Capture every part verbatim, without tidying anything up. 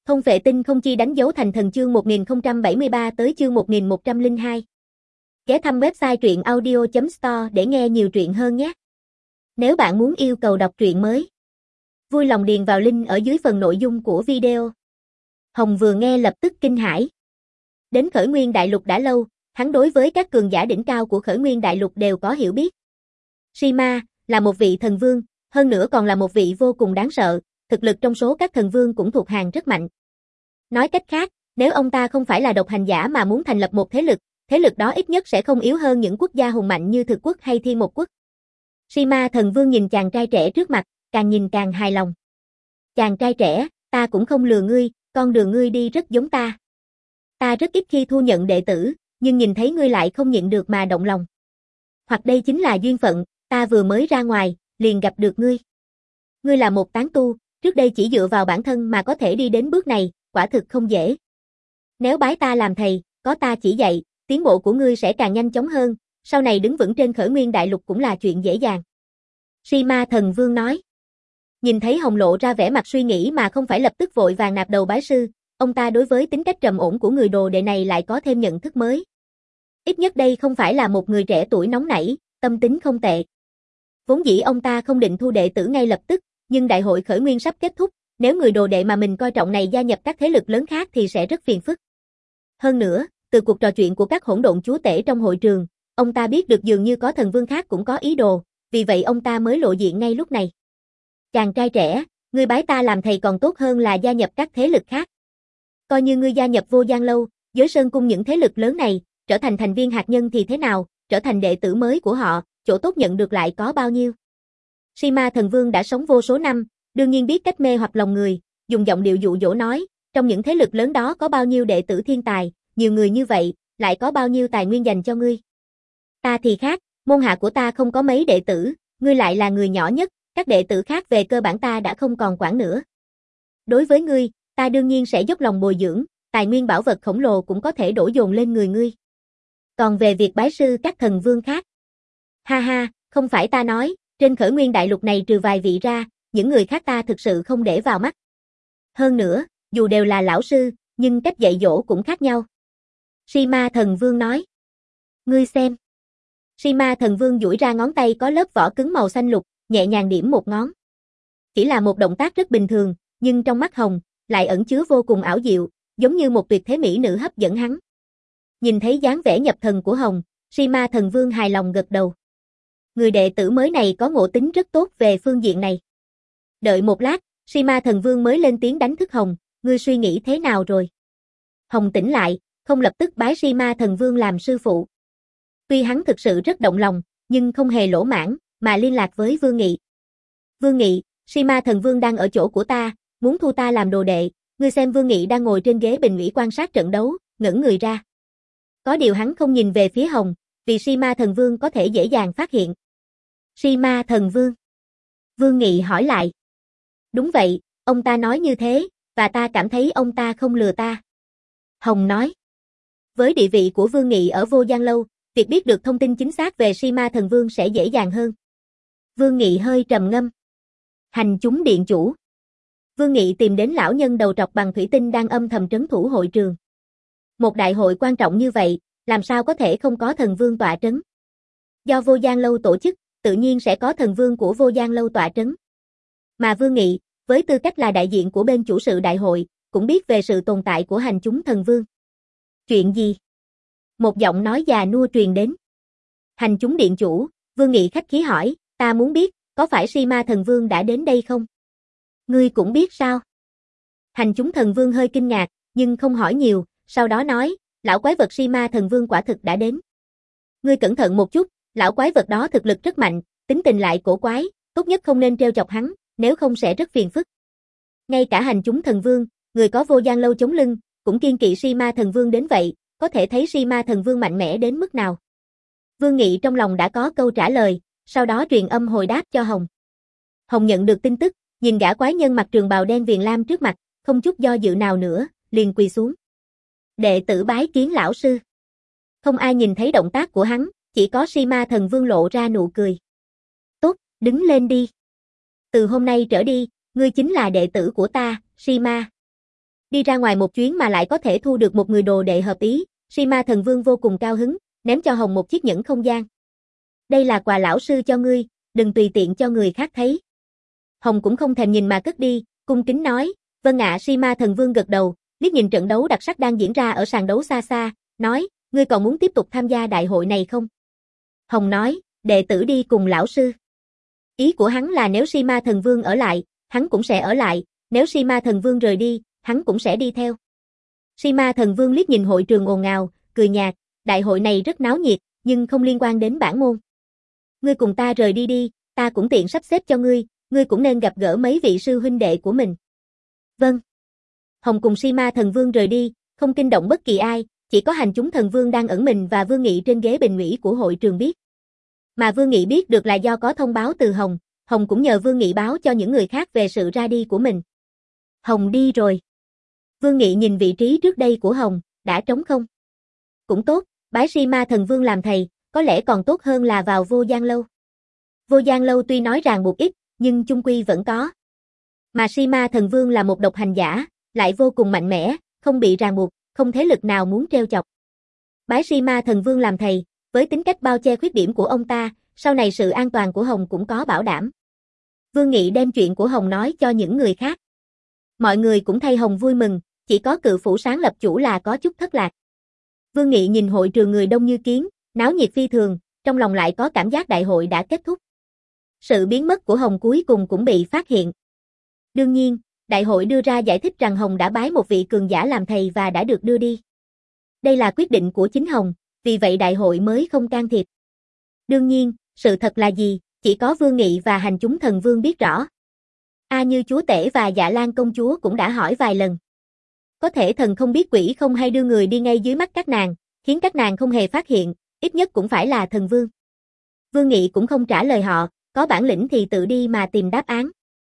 Không vệ tinh không chi đánh dấu thành thần chương một nghìn không trăm bảy mươi ba tới chương một nghìn một trăm lẻ hai. Ghé thăm website truyện audio chấm store để nghe nhiều truyện hơn nhé. Nếu bạn muốn yêu cầu đọc truyện mới, vui lòng điền vào link ở dưới phần nội dung của video. Hồng vừa nghe lập tức kinh hãi. Đến Khởi Nguyên Đại Lục đã lâu, hắn đối với các cường giả đỉnh cao của Khởi Nguyên Đại Lục đều có hiểu biết. Sima là một vị thần vương, hơn nữa còn là một vị vô cùng đáng sợ, thực lực trong số các thần vương cũng thuộc hàng rất mạnh. Nói cách khác, nếu ông ta không phải là độc hành giả mà muốn thành lập một thế lực, thế lực đó ít nhất sẽ không yếu hơn những quốc gia hùng mạnh như Thực Quốc hay Thiên Một Quốc. Sima thần vương nhìn chàng trai trẻ trước mặt, càng nhìn càng hài lòng. Chàng trai trẻ, ta cũng không lừa ngươi, con đường ngươi đi rất giống ta. Ta rất ít khi thu nhận đệ tử, nhưng nhìn thấy ngươi lại không nhịn được mà động lòng. Hoặc đây chính là duyên phận, ta vừa mới ra ngoài, liền gặp được ngươi. Ngươi là một tán tu, trước đây chỉ dựa vào bản thân mà có thể đi đến bước này, quả thực không dễ. Nếu bái ta làm thầy, có ta chỉ dạy, tiến bộ của ngươi sẽ càng nhanh chóng hơn, sau này đứng vững trên Khởi Nguyên Đại Lục cũng là chuyện dễ dàng. Sima thần vương nói. Nhìn thấy Hồng lộ ra vẻ mặt suy nghĩ mà không phải lập tức vội vàng nạp đầu bái sư, ông ta đối với tính cách trầm ổn của người đồ đệ này lại có thêm nhận thức mới. Ít nhất đây không phải là một người trẻ tuổi nóng nảy, tâm tính không tệ. Vốn dĩ ông ta không định thu đệ tử ngay lập tức, nhưng đại hội Khởi Nguyên sắp kết thúc, nếu người đồ đệ mà mình coi trọng này gia nhập các thế lực lớn khác thì sẽ rất phiền phức. Hơn nữa, từ cuộc trò chuyện của các hỗn độn chúa tể trong hội trường, ông ta biết được dường như có thần vương khác cũng có ý đồ, vì vậy ông ta mới lộ diện ngay lúc này. Chàng trai trẻ, ngươi bái ta làm thầy còn tốt hơn là gia nhập các thế lực khác. Coi như ngươi gia nhập Vô Gian Lâu, Giới Sơn Cung những thế lực lớn này, trở thành thành viên hạt nhân thì thế nào, trở thành đệ tử mới của họ, chỗ tốt nhận được lại có bao nhiêu. Sima thần vương đã sống vô số năm, đương nhiên biết cách mê hoặc lòng người, dùng giọng điệu dụ dỗ nói, trong những thế lực lớn đó có bao nhiêu đệ tử thiên tài, nhiều người như vậy, lại có bao nhiêu tài nguyên dành cho ngươi. Ta thì khác, môn hạ của ta không có mấy đệ tử, ngươi lại là người nhỏ nhất, các đệ tử khác về cơ bản ta đã không còn quản nữa. Đối với ngươi, ta đương nhiên sẽ dốc lòng bồi dưỡng, tài nguyên bảo vật khổng lồ cũng có thể đổ dồn lên người ngươi. Còn về việc bái sư các thần vương khác, ha ha, không phải ta nói, trên Khởi Nguyên Đại Lục này trừ vài vị ra, những người khác ta thực sự không để vào mắt. Hơn nữa, dù đều là lão sư, nhưng cách dạy dỗ cũng khác nhau. Sima thần vương nói. Ngươi xem. Sima thần vương duỗi ra ngón tay có lớp vỏ cứng màu xanh lục, nhẹ nhàng điểm một ngón. Chỉ là một động tác rất bình thường, nhưng trong mắt Hồng, lại ẩn chứa vô cùng ảo diệu, giống như một tuyệt thế mỹ nữ hấp dẫn hắn. Nhìn thấy dáng vẻ nhập thần của Hồng, Sima thần vương hài lòng gật đầu. Người đệ tử mới này có ngộ tính rất tốt về phương diện này. Đợi một lát, Sima thần vương mới lên tiếng đánh thức Hồng, ngươi suy nghĩ thế nào rồi? Hồng tỉnh lại, không lập tức bái Sima thần vương làm sư phụ. Tuy hắn thực sự rất động lòng, nhưng không hề lỗ mãn, mà liên lạc với Vương Nghị. Vương Nghị, Sima thần vương đang ở chỗ của ta, muốn thu ta làm đồ đệ, ngươi xem. Vương Nghị đang ngồi trên ghế bình ủy quan sát trận đấu, ngẩng người ra. Có điều hắn không nhìn về phía Hồng, vì Sima thần vương có thể dễ dàng phát hiện. Sima thần vương. Vương Nghị hỏi lại. Đúng vậy, ông ta nói như thế, và ta cảm thấy ông ta không lừa ta. Hồng nói. Với địa vị của Vương Nghị ở Vô Gian Lâu, việc biết được thông tin chính xác về Sima thần vương sẽ dễ dàng hơn. Vương Nghị hơi trầm ngâm. Hành chúng điện chủ. Vương Nghị tìm đến lão nhân đầu trọc bằng thủy tinh đang âm thầm trấn thủ hội trường. Một đại hội quan trọng như vậy, làm sao có thể không có thần vương tọa trấn? Do Vô Gian Lâu tổ chức, tự nhiên sẽ có thần vương của Vô Gian Lâu tọa trấn. Mà Vương Nghị, với tư cách là đại diện của bên chủ sự đại hội, cũng biết về sự tồn tại của hành chúng thần vương. Chuyện gì? Một giọng nói già nua truyền đến. Hành chúng điện chủ, Vương Nghị khách khí hỏi, ta muốn biết, có phải Sima thần vương đã đến đây không? Ngươi cũng biết sao? Hành chúng thần vương hơi kinh ngạc, nhưng không hỏi nhiều, sau đó nói, lão quái vật Sima thần vương quả thực đã đến. Ngươi cẩn thận một chút, lão quái vật đó thực lực rất mạnh, tính tình lại cổ quái, tốt nhất không nên trêu chọc hắn, nếu không sẽ rất phiền phức. Ngay cả hành chúng thần vương, người có Vô Gian Lâu chống lưng, cũng kiêng kỵ Sima thần vương đến vậy, có thể thấy Sima thần vương mạnh mẽ đến mức nào. Vương Nghị trong lòng đã có câu trả lời, sau đó truyền âm hồi đáp cho Hồng. Hồng nhận được tin tức, nhìn gã quái nhân mặc trường bào đen viền lam trước mặt, không chút do dự nào nữa, liền quỳ xuống. Đệ tử bái kiến lão sư. Không ai nhìn thấy động tác của hắn, chỉ có Sima thần vương lộ ra nụ cười. Tốt, đứng lên đi. Từ hôm nay trở đi, ngươi chính là đệ tử của ta, Sima. Đi ra ngoài một chuyến mà lại có thể thu được một người đồ đệ hợp ý, Si-ma thần vương vô cùng cao hứng, ném cho Hồng một chiếc nhẫn không gian. Đây là quà lão sư cho ngươi, đừng tùy tiện cho người khác thấy. Hồng cũng không thèm nhìn mà cất đi, cung kính nói, vâng ạ. Si-ma thần vương gật đầu, liếc nhìn trận đấu đặc sắc đang diễn ra ở sàn đấu xa xa, nói, ngươi còn muốn tiếp tục tham gia đại hội này không? Hồng nói, đệ tử đi cùng lão sư. Ý của hắn là nếu Si-ma thần vương ở lại, hắn cũng sẽ ở lại, nếu Si-ma thần vương rời đi, hắn cũng sẽ đi theo. Si-ma thần vương liếc nhìn hội trường ồn ào, cười nhạt, đại hội này rất náo nhiệt, nhưng không liên quan đến bản môn. Ngươi cùng ta rời đi đi, ta cũng tiện sắp xếp cho ngươi, ngươi cũng nên gặp gỡ mấy vị sư huynh đệ của mình. Vâng. Hồng cùng Si-ma thần vương rời đi, không kinh động bất kỳ ai, chỉ có hành chúng thần vương đang ẩn mình và Vương Nghị trên ghế bình ủy của hội trường biết. Mà Vương Nghị biết được là do có thông báo từ Hồng, Hồng cũng nhờ Vương Nghị báo cho những người khác về sự ra đi của mình. Hồng đi rồi. Vương Nghị nhìn vị trí trước đây của Hồng, đã trống không? Cũng tốt, bái Si-ma thần vương làm thầy, có lẽ còn tốt hơn là vào Vô Gian Lâu. Vô Gian Lâu tuy nói ràng buộc ít, nhưng chung quy vẫn có. Mà Si-ma thần vương là một độc hành giả, lại vô cùng mạnh mẽ, không bị ràng buộc, không thế lực nào muốn trêu chọc. Bái Si-ma thần vương làm thầy, với tính cách bao che khuyết điểm của ông ta, sau này sự an toàn của Hồng cũng có bảo đảm. Vương Nghị đem chuyện của Hồng nói cho những người khác. Mọi người cũng thay Hồng vui mừng, chỉ có cự phủ sáng lập chủ là có chút thất lạc. Vương Nghị nhìn hội trường người đông như kiến, náo nhiệt phi thường, trong lòng lại có cảm giác đại hội đã kết thúc. Sự biến mất của Hồng cuối cùng cũng bị phát hiện. Đương nhiên, đại hội đưa ra giải thích rằng Hồng đã bái một vị cường giả làm thầy và đã được đưa đi. Đây là quyết định của chính Hồng, vì vậy đại hội mới không can thiệp. Đương nhiên, sự thật là gì, chỉ có Vương Nghị và hành chúng thần vương biết rõ. A Như chúa tể và Dạ Lan công chúa cũng đã hỏi vài lần. Có thể thần không biết quỷ không hay đưa người đi ngay dưới mắt các nàng, khiến các nàng không hề phát hiện, ít nhất cũng phải là thần vương. Vương Nghị cũng không trả lời họ, có bản lĩnh thì tự đi mà tìm đáp án.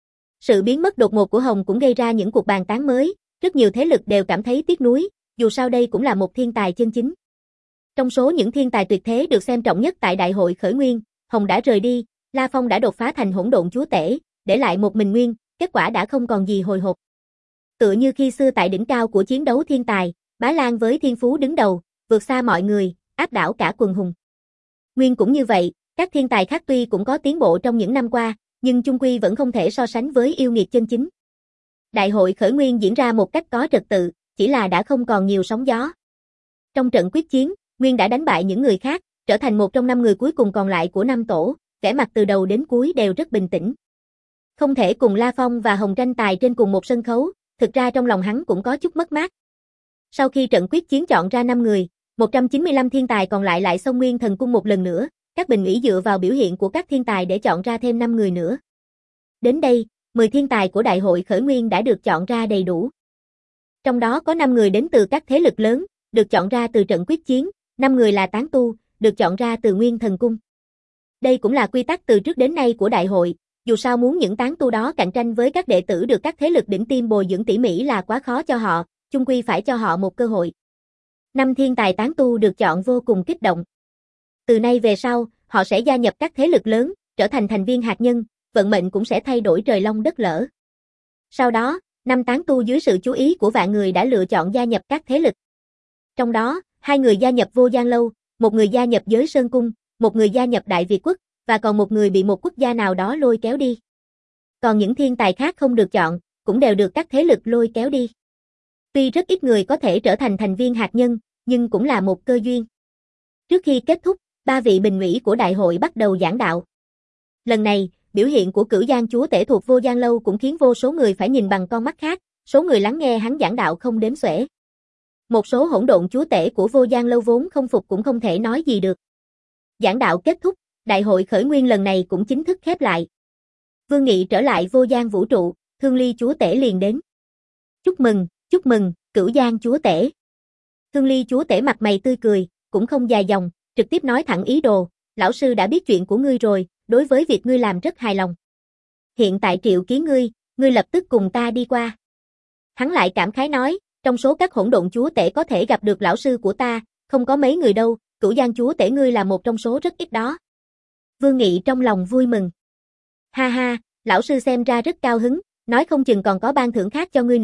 Sự biến mất đột ngột của Hồng cũng gây ra những cuộc bàn tán mới, rất nhiều thế lực đều cảm thấy tiếc nuối, dù sao đây cũng là một thiên tài chân chính. Trong số những thiên tài tuyệt thế được xem trọng nhất tại đại hội khởi nguyên, Hồng đã rời đi, La Phong đã đột phá thành hỗn độn chúa tể, để lại một mình Nguyên, kết quả đã không còn gì hồi hộp. Tựa như khi xưa tại đỉnh cao của chiến đấu thiên tài, Bá Lan với thiên phú đứng đầu, vượt xa mọi người, áp đảo cả quần hùng. Nguyên cũng như vậy, các thiên tài khác tuy cũng có tiến bộ trong những năm qua, nhưng chung quy vẫn không thể so sánh với yêu nghiệt chân chính. Đại hội khởi nguyên diễn ra một cách có trật tự, chỉ là đã không còn nhiều sóng gió. Trong trận quyết chiến, Nguyên đã đánh bại những người khác, trở thành một trong năm người cuối cùng còn lại của năm tổ, vẻ mặt từ đầu đến cuối đều rất bình tĩnh. Không thể cùng La Phong và Hồng tranh tài trên cùng một sân khấu, thực ra trong lòng hắn cũng có chút mất mát. Sau khi trận quyết chiến chọn ra năm người, một trăm chín mươi lăm thiên tài còn lại lại xông Nguyên Thần Cung một lần nữa, các bình ủy dựa vào biểu hiện của các thiên tài để chọn ra thêm năm người nữa. Đến đây, mười thiên tài của đại hội khởi nguyên đã được chọn ra đầy đủ. Trong đó có năm người đến từ các thế lực lớn, được chọn ra từ trận quyết chiến, năm người là tán tu, được chọn ra từ Nguyên Thần Cung. Đây cũng là quy tắc từ trước đến nay của đại hội, dù sao muốn những tán tu đó cạnh tranh với các đệ tử được các thế lực đỉnh tiêm bồi dưỡng tỉ mỉ là quá khó cho họ, chung quy phải cho họ một cơ hội. Năm thiên tài tán tu được chọn vô cùng kích động. Từ nay về sau, họ sẽ gia nhập các thế lực lớn, trở thành thành viên hạt nhân, vận mệnh cũng sẽ thay đổi trời long đất lở. Sau đó, năm tán tu dưới sự chú ý của vạn người đã lựa chọn gia nhập các thế lực. Trong đó, hai người gia nhập Vô Gian Lâu, một người gia nhập Giới Sơn Cung, một người gia nhập Đại Việt Quốc, và còn một người bị một quốc gia nào đó lôi kéo đi. Còn những thiên tài khác không được chọn, cũng đều được các thế lực lôi kéo đi. Tuy rất ít người có thể trở thành thành viên hạt nhân, nhưng cũng là một cơ duyên. Trước khi kết thúc, ba vị bình ủy của đại hội bắt đầu giảng đạo. Lần này, biểu hiện của Cửu Giang chúa tể thuộc Vô Gian Lâu cũng khiến vô số người phải nhìn bằng con mắt khác, số người lắng nghe hắn giảng đạo không đếm xuể. Một số hỗn độn chúa tể của Vô Gian Lâu vốn không phục cũng không thể nói gì được. Giảng đạo kết thúc, đại hội khởi nguyên lần này cũng chính thức khép lại. Vương Nghị trở lại Vô Gian vũ trụ, Thương Ly chúa tể liền đến. Chúc mừng, chúc mừng, Cửu Giang chúa tể. Thương Ly chúa tể mặt mày tươi cười, cũng không dài dòng, trực tiếp nói thẳng ý đồ, lão sư đã biết chuyện của ngươi rồi, đối với việc ngươi làm rất hài lòng. Hiện tại triệu kiến ngươi, ngươi lập tức cùng ta đi qua. Hắn lại cảm khái nói, trong số các hỗn độn chúa tể có thể gặp được lão sư của ta, không có mấy người đâu, Cửu Giang chúa tể ngươi là một trong số rất ít đó. Vương Nghị trong lòng vui mừng. Ha ha, lão sư xem ra rất cao hứng, nói không chừng còn có ban thưởng khác cho ngươi nữa,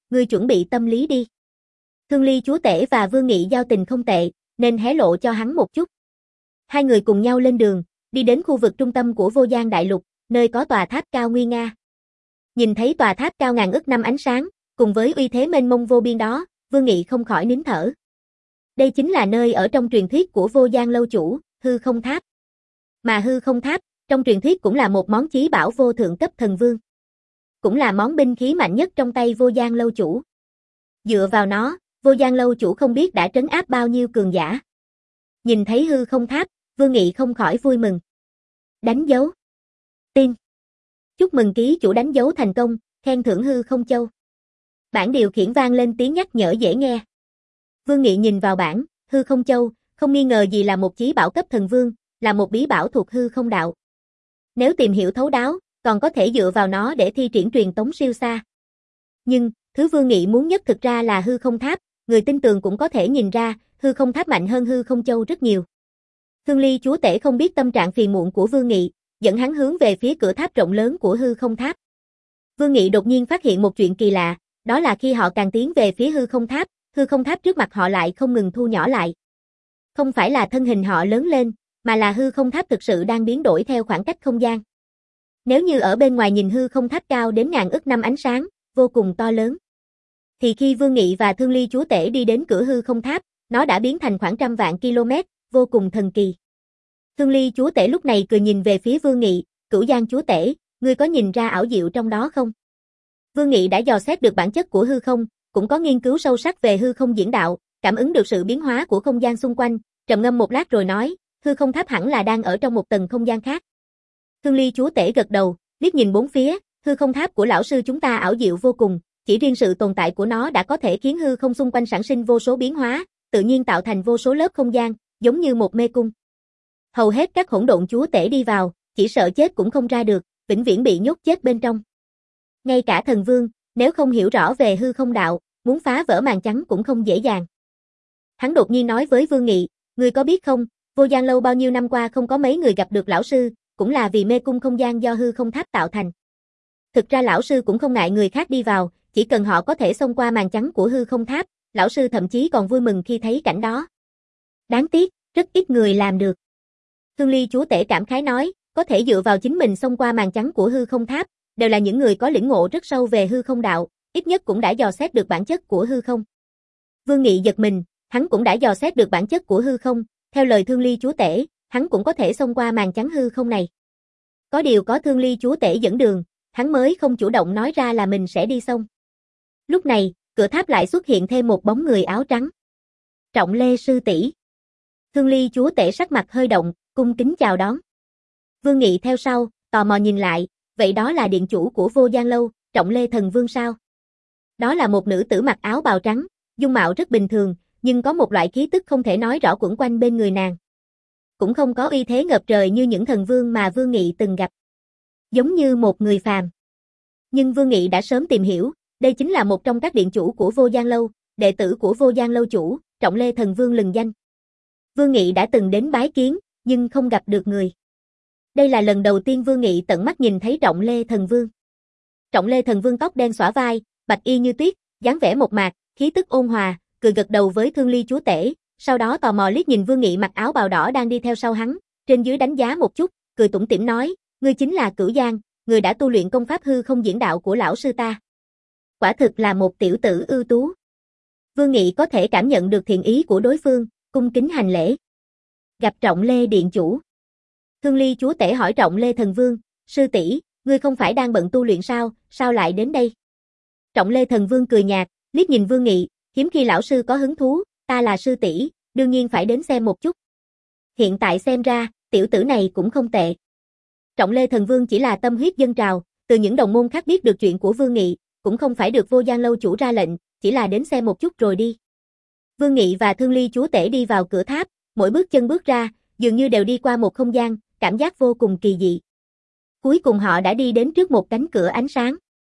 ngươi chuẩn bị tâm lý đi. Thương Ly chúa tể và Vương Nghị giao tình không tệ, nên hé lộ cho hắn một chút. Hai người cùng nhau lên đường, đi đến khu vực trung tâm của Vô Giang Đại Lục, nơi có tòa tháp cao nguy nga. Nhìn thấy tòa tháp cao ngàn ức năm ánh sáng, cùng với uy thế mênh mông vô biên đó, Vương Nghị không khỏi nín thở. Đây chính là nơi ở trong truyền thuyết của Vô Giang lâu chủ, Hư Không Tháp. Mà Hư Không Tháp, trong truyền thuyết cũng là một món chí bảo vô thượng cấp thần vương. Cũng là món binh khí mạnh nhất trong tay Vô Giang lâu chủ. Dựa vào nó, Vô Giang lâu chủ không biết đã trấn áp bao nhiêu cường giả. Nhìn thấy Hư Không Tháp, Vương Nghị không khỏi vui mừng. Đánh dấu. Tin. Chúc mừng ký chủ đánh dấu thành công, khen thưởng Hư Không Châu. Bảng điều khiển vang lên tiếng nhắc nhở dễ nghe. Vương Nghị nhìn vào bảng, Hư Không Châu, không nghi ngờ gì là một chí bảo cấp thần vương, là một bí bảo thuộc hư không đạo. Nếu tìm hiểu thấu đáo, còn có thể dựa vào nó để thi triển truyền tống siêu xa. Nhưng, thứ Vương Nghị muốn nhất thực ra là Hư Không Tháp, người tin tường cũng có thể nhìn ra, Hư Không Tháp mạnh hơn Hư Không Châu rất nhiều. Thương Ly chúa tể không biết tâm trạng phiền muộn của Vương Nghị, dẫn hắn hướng về phía cửa tháp rộng lớn của Hư Không Tháp. Vương Nghị đột nhiên phát hiện một chuyện kỳ lạ, đó là khi họ càng tiến về phía Hư Không Tháp, Hư Không Tháp trước mặt họ lại không ngừng thu nhỏ lại. Không phải là thân hình họ lớn lên, mà là Hư Không Tháp thực sự đang biến đổi theo khoảng cách không gian. Nếu như ở bên ngoài nhìn Hư Không Tháp cao đến ngàn ức năm ánh sáng, vô cùng to lớn. Thì khi Vương Nghị và Thương Ly chúa tể đi đến cửa Hư Không Tháp, nó đã biến thành khoảng trăm vạn km, vô cùng thần kỳ. Thương Ly chúa tể lúc này cười nhìn về phía Vương Nghị, Cửu Giang chúa tể, ngươi có nhìn ra ảo diệu trong đó không? Vương Nghị đã dò xét được bản chất của hư không, cũng có nghiên cứu sâu sắc về hư không diễn đạo, cảm ứng được sự biến hóa của không gian xung quanh, trầm ngâm một lát rồi nói, Hư Không Tháp hẳn là đang ở trong một tầng không gian khác. Thương Ly chúa tể gật đầu, liếc nhìn bốn phía, Hư Không Tháp của lão sư chúng ta ảo diệu vô cùng, chỉ riêng sự tồn tại của nó đã có thể khiến hư không xung quanh sản sinh vô số biến hóa, tự nhiên tạo thành vô số lớp không gian, giống như một mê cung. Hầu hết các hỗn độn chúa tể đi vào, chỉ sợ chết cũng không ra được, vĩnh viễn bị nhốt chết bên trong. Ngay cả thần vương, nếu không hiểu rõ về hư không đạo, muốn phá vỡ màn trắng cũng không dễ dàng. Hắn đột nhiên nói với Vương Nghị, ngươi có biết không, Vô Giang lâu bao nhiêu năm qua không có mấy người gặp được lão sư, cũng là vì mê cung không gian do hư không tháp tạo thành. Thực ra lão sư cũng không ngại người khác đi vào, chỉ cần họ có thể xông qua màn trắng của hư không tháp, lão sư thậm chí còn vui mừng khi thấy cảnh đó. Đáng tiếc, rất ít người làm được. Thương Ly chúa tể cảm khái nói, có thể dựa vào chính mình xông qua màn trắng của hư không tháp, đều là những người có lĩnh ngộ rất sâu về hư không đạo, ít nhất cũng đã dò xét được bản chất của hư không. Vương Nghị giật mình, hắn cũng đã dò xét được bản chất của hư không, theo lời Thương Ly chúa tể, hắn cũng có thể xông qua màn trắng hư không này. Có điều có Thương Ly chúa tể dẫn đường, hắn mới không chủ động nói ra là mình sẽ đi xông. Lúc này, cửa tháp lại xuất hiện thêm một bóng người áo trắng. Trọng Lê sư tỷ. Thương Ly chúa tể sắc mặt hơi động, cung kính chào đón. Vương Nghị theo sau, tò mò nhìn lại, vậy đó là điện chủ của Vô Giang lâu, Trọng Lê thần vương sao? Đó là một nữ tử mặc áo bào trắng, dung mạo rất bình thường, nhưng có một loại khí tức không thể nói rõ quẩn quanh bên người nàng. Cũng không có uy thế ngập trời như những thần vương mà Vương Nghị từng gặp. Giống như một người phàm. Nhưng Vương Nghị đã sớm tìm hiểu, đây chính là một trong các điện chủ của Vô Giang lâu, đệ tử của Vô Giang lâu chủ, Trọng Lê thần vương lừng danh. Vương Nghị đã từng đến bái kiến, nhưng không gặp được người. Đây là lần đầu tiên Vương Nghị tận mắt nhìn thấy Trọng Lê thần vương. Trọng Lê thần vương tóc đen xõa vai, bạch y như tuyết, dáng vẻ mộc mạc, khí tức ôn hòa, cười gật đầu với Thương Ly chúa tể, sau đó tò mò liếc nhìn Vương Nghị mặc áo bào đỏ đang đi theo sau hắn, trên dưới đánh giá một chút, cười tủm tỉm nói, ngươi chính là Cửu Giang, người đã tu luyện công pháp hư không diễn đạo của lão sư ta. Quả thực là một tiểu tử ưu tú. Vương Nghị có thể cảm nhận được thiện ý của đối phương, cung kính hành lễ. Gặp Trọng Lê điện chủ. Thương Ly chúa tể hỏi Trọng Lê thần vương, sư tỷ, ngươi không phải đang bận tu luyện sao, sao lại đến đây? Trọng Lê thần vương cười nhạt, liếc nhìn Vương Nghị, hiếm khi lão sư có hứng thú, ta là sư tỷ, đương nhiên phải đến xem một chút. Hiện tại xem ra, tiểu tử này cũng không tệ. Trọng Lê thần vương chỉ là tâm huyết dân trào, từ những đồng môn khác biết được chuyện của Vương Nghị, cũng không phải được Vô Giang lâu chủ ra lệnh, chỉ là đến xem một chút rồi đi. Vương Nghị và Thương Ly chúa tể đi vào cửa tháp, mỗi bước chân bước ra, dường như đều đi qua một không gian, cảm giác vô cùng kỳ dị. Cuối cùng họ đã đi đến trước một cánh cửa ánh sáng.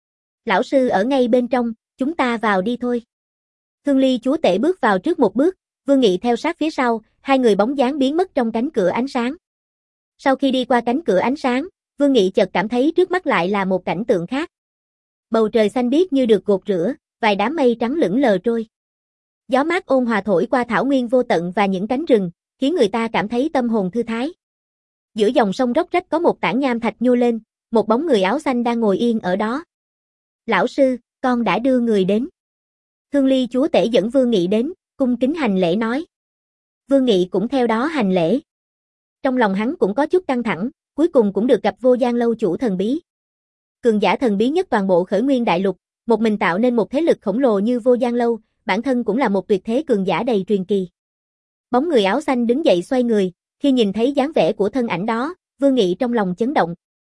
Lão sư ở ngay bên trong, chúng ta vào đi thôi. Thương Ly chúa tể bước vào trước một bước, Vương Nghị theo sát phía sau, hai người bóng dáng biến mất trong cánh cửa ánh sáng. Sau khi đi qua cánh cửa ánh sáng, Vương Nghị chợt cảm thấy trước mắt lại là một cảnh tượng khác. Bầu trời xanh biếc như được gột rửa, vài đám mây trắng lững lờ trôi. Gió mát ôn hòa thổi qua thảo nguyên vô tận và những cánh rừng, khiến người ta cảm thấy tâm hồn thư thái. Giữa dòng sông róc rách có một tảng nham thạch nhô lên, một bóng người áo xanh đang ngồi yên ở đó. Lão sư, con đã đưa người đến. Thương Ly chúa tể dẫn Vương Nghị đến, cung kính hành lễ nói. Vương Nghị cũng theo đó hành lễ. Trong lòng hắn cũng có chút căng thẳng, cuối cùng cũng được gặp Vô Gian Lâu chủ thần bí. Cường giả thần bí nhất toàn bộ Khởi Nguyên Đại Lục, một mình tạo nên một thế lực khổng lồ như Vô Gian Lâu, bản thân cũng là một tuyệt thế cường giả đầy truyền kỳ. Bóng người áo xanh đứng dậy xoay người, khi nhìn thấy dáng vẻ của thân ảnh đó, Vương Nghị trong lòng chấn động.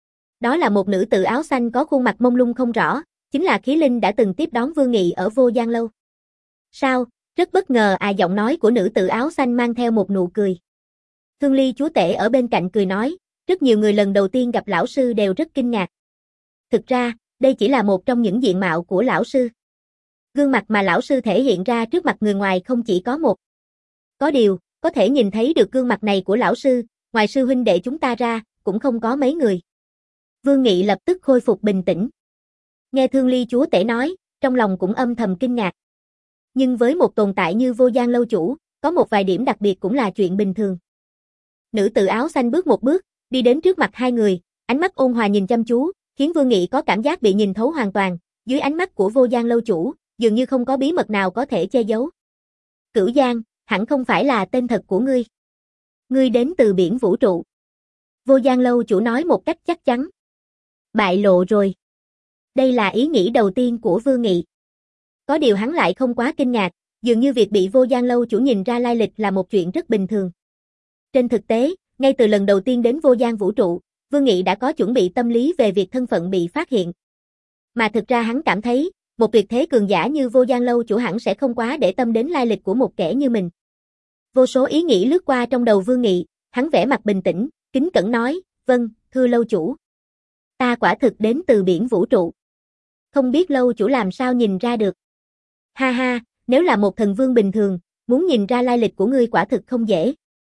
Đó là một nữ tử áo xanh có khuôn mặt mông lung không rõ, chính là Khí Linh đã từng tiếp đón Vương Nghị ở Vô Gian Lâu. Sao, rất bất ngờ à, giọng nói của nữ tử áo xanh mang theo một nụ cười. Thương Ly chúa tể ở bên cạnh cười nói, rất nhiều người lần đầu tiên gặp lão sư đều rất kinh ngạc. Thực ra, đây chỉ là một trong những diện mạo của lão sư. Gương mặt mà lão sư thể hiện ra trước mặt người ngoài không chỉ có một. Có điều, có thể nhìn thấy được gương mặt này của lão sư, ngoài sư huynh đệ chúng ta ra, cũng không có mấy người. Vương Nghị lập tức khôi phục bình tĩnh. Nghe Thương Ly chúa tể nói, trong lòng cũng âm thầm kinh ngạc. Nhưng với một tồn tại như Vô Gian Lâu chủ, có một vài điểm đặc biệt cũng là chuyện bình thường. Nữ tử áo xanh bước một bước, đi đến trước mặt hai người, ánh mắt ôn hòa nhìn chăm chú, khiến Vương Nghị có cảm giác bị nhìn thấu hoàn toàn, dưới ánh mắt của Vô Gian Lâu chủ, dường như không có bí mật nào có thể che giấu. Cửu Giang, hẳn không phải là tên thật của ngươi. Ngươi đến từ biển vũ trụ. Vô Gian Lâu chủ nói một cách chắc chắn. Bại lộ rồi. Đây là ý nghĩ đầu tiên của Vương Nghị. Có điều hắn lại không quá kinh ngạc, dường như việc bị Vô Gian Lâu chủ nhìn ra lai lịch là một chuyện rất bình thường. Trên thực tế, ngay từ lần đầu tiên đến Vô Gian vũ trụ, Vương Nghị đã có chuẩn bị tâm lý về việc thân phận bị phát hiện. Mà thực ra hắn cảm thấy, một tuyệt thế cường giả như Vô Gian Lâu chủ hẳn sẽ không quá để tâm đến lai lịch của một kẻ như mình. Vô số ý nghĩ lướt qua trong đầu Vương Nghị, hắn vẻ mặt bình tĩnh, kính cẩn nói, vâng, thưa lâu chủ. Ta quả thực đến từ biển vũ trụ. Không biết lâu chủ làm sao nhìn ra được. Ha ha, nếu là một thần vương bình thường, muốn nhìn ra lai lịch của ngươi quả thực không dễ.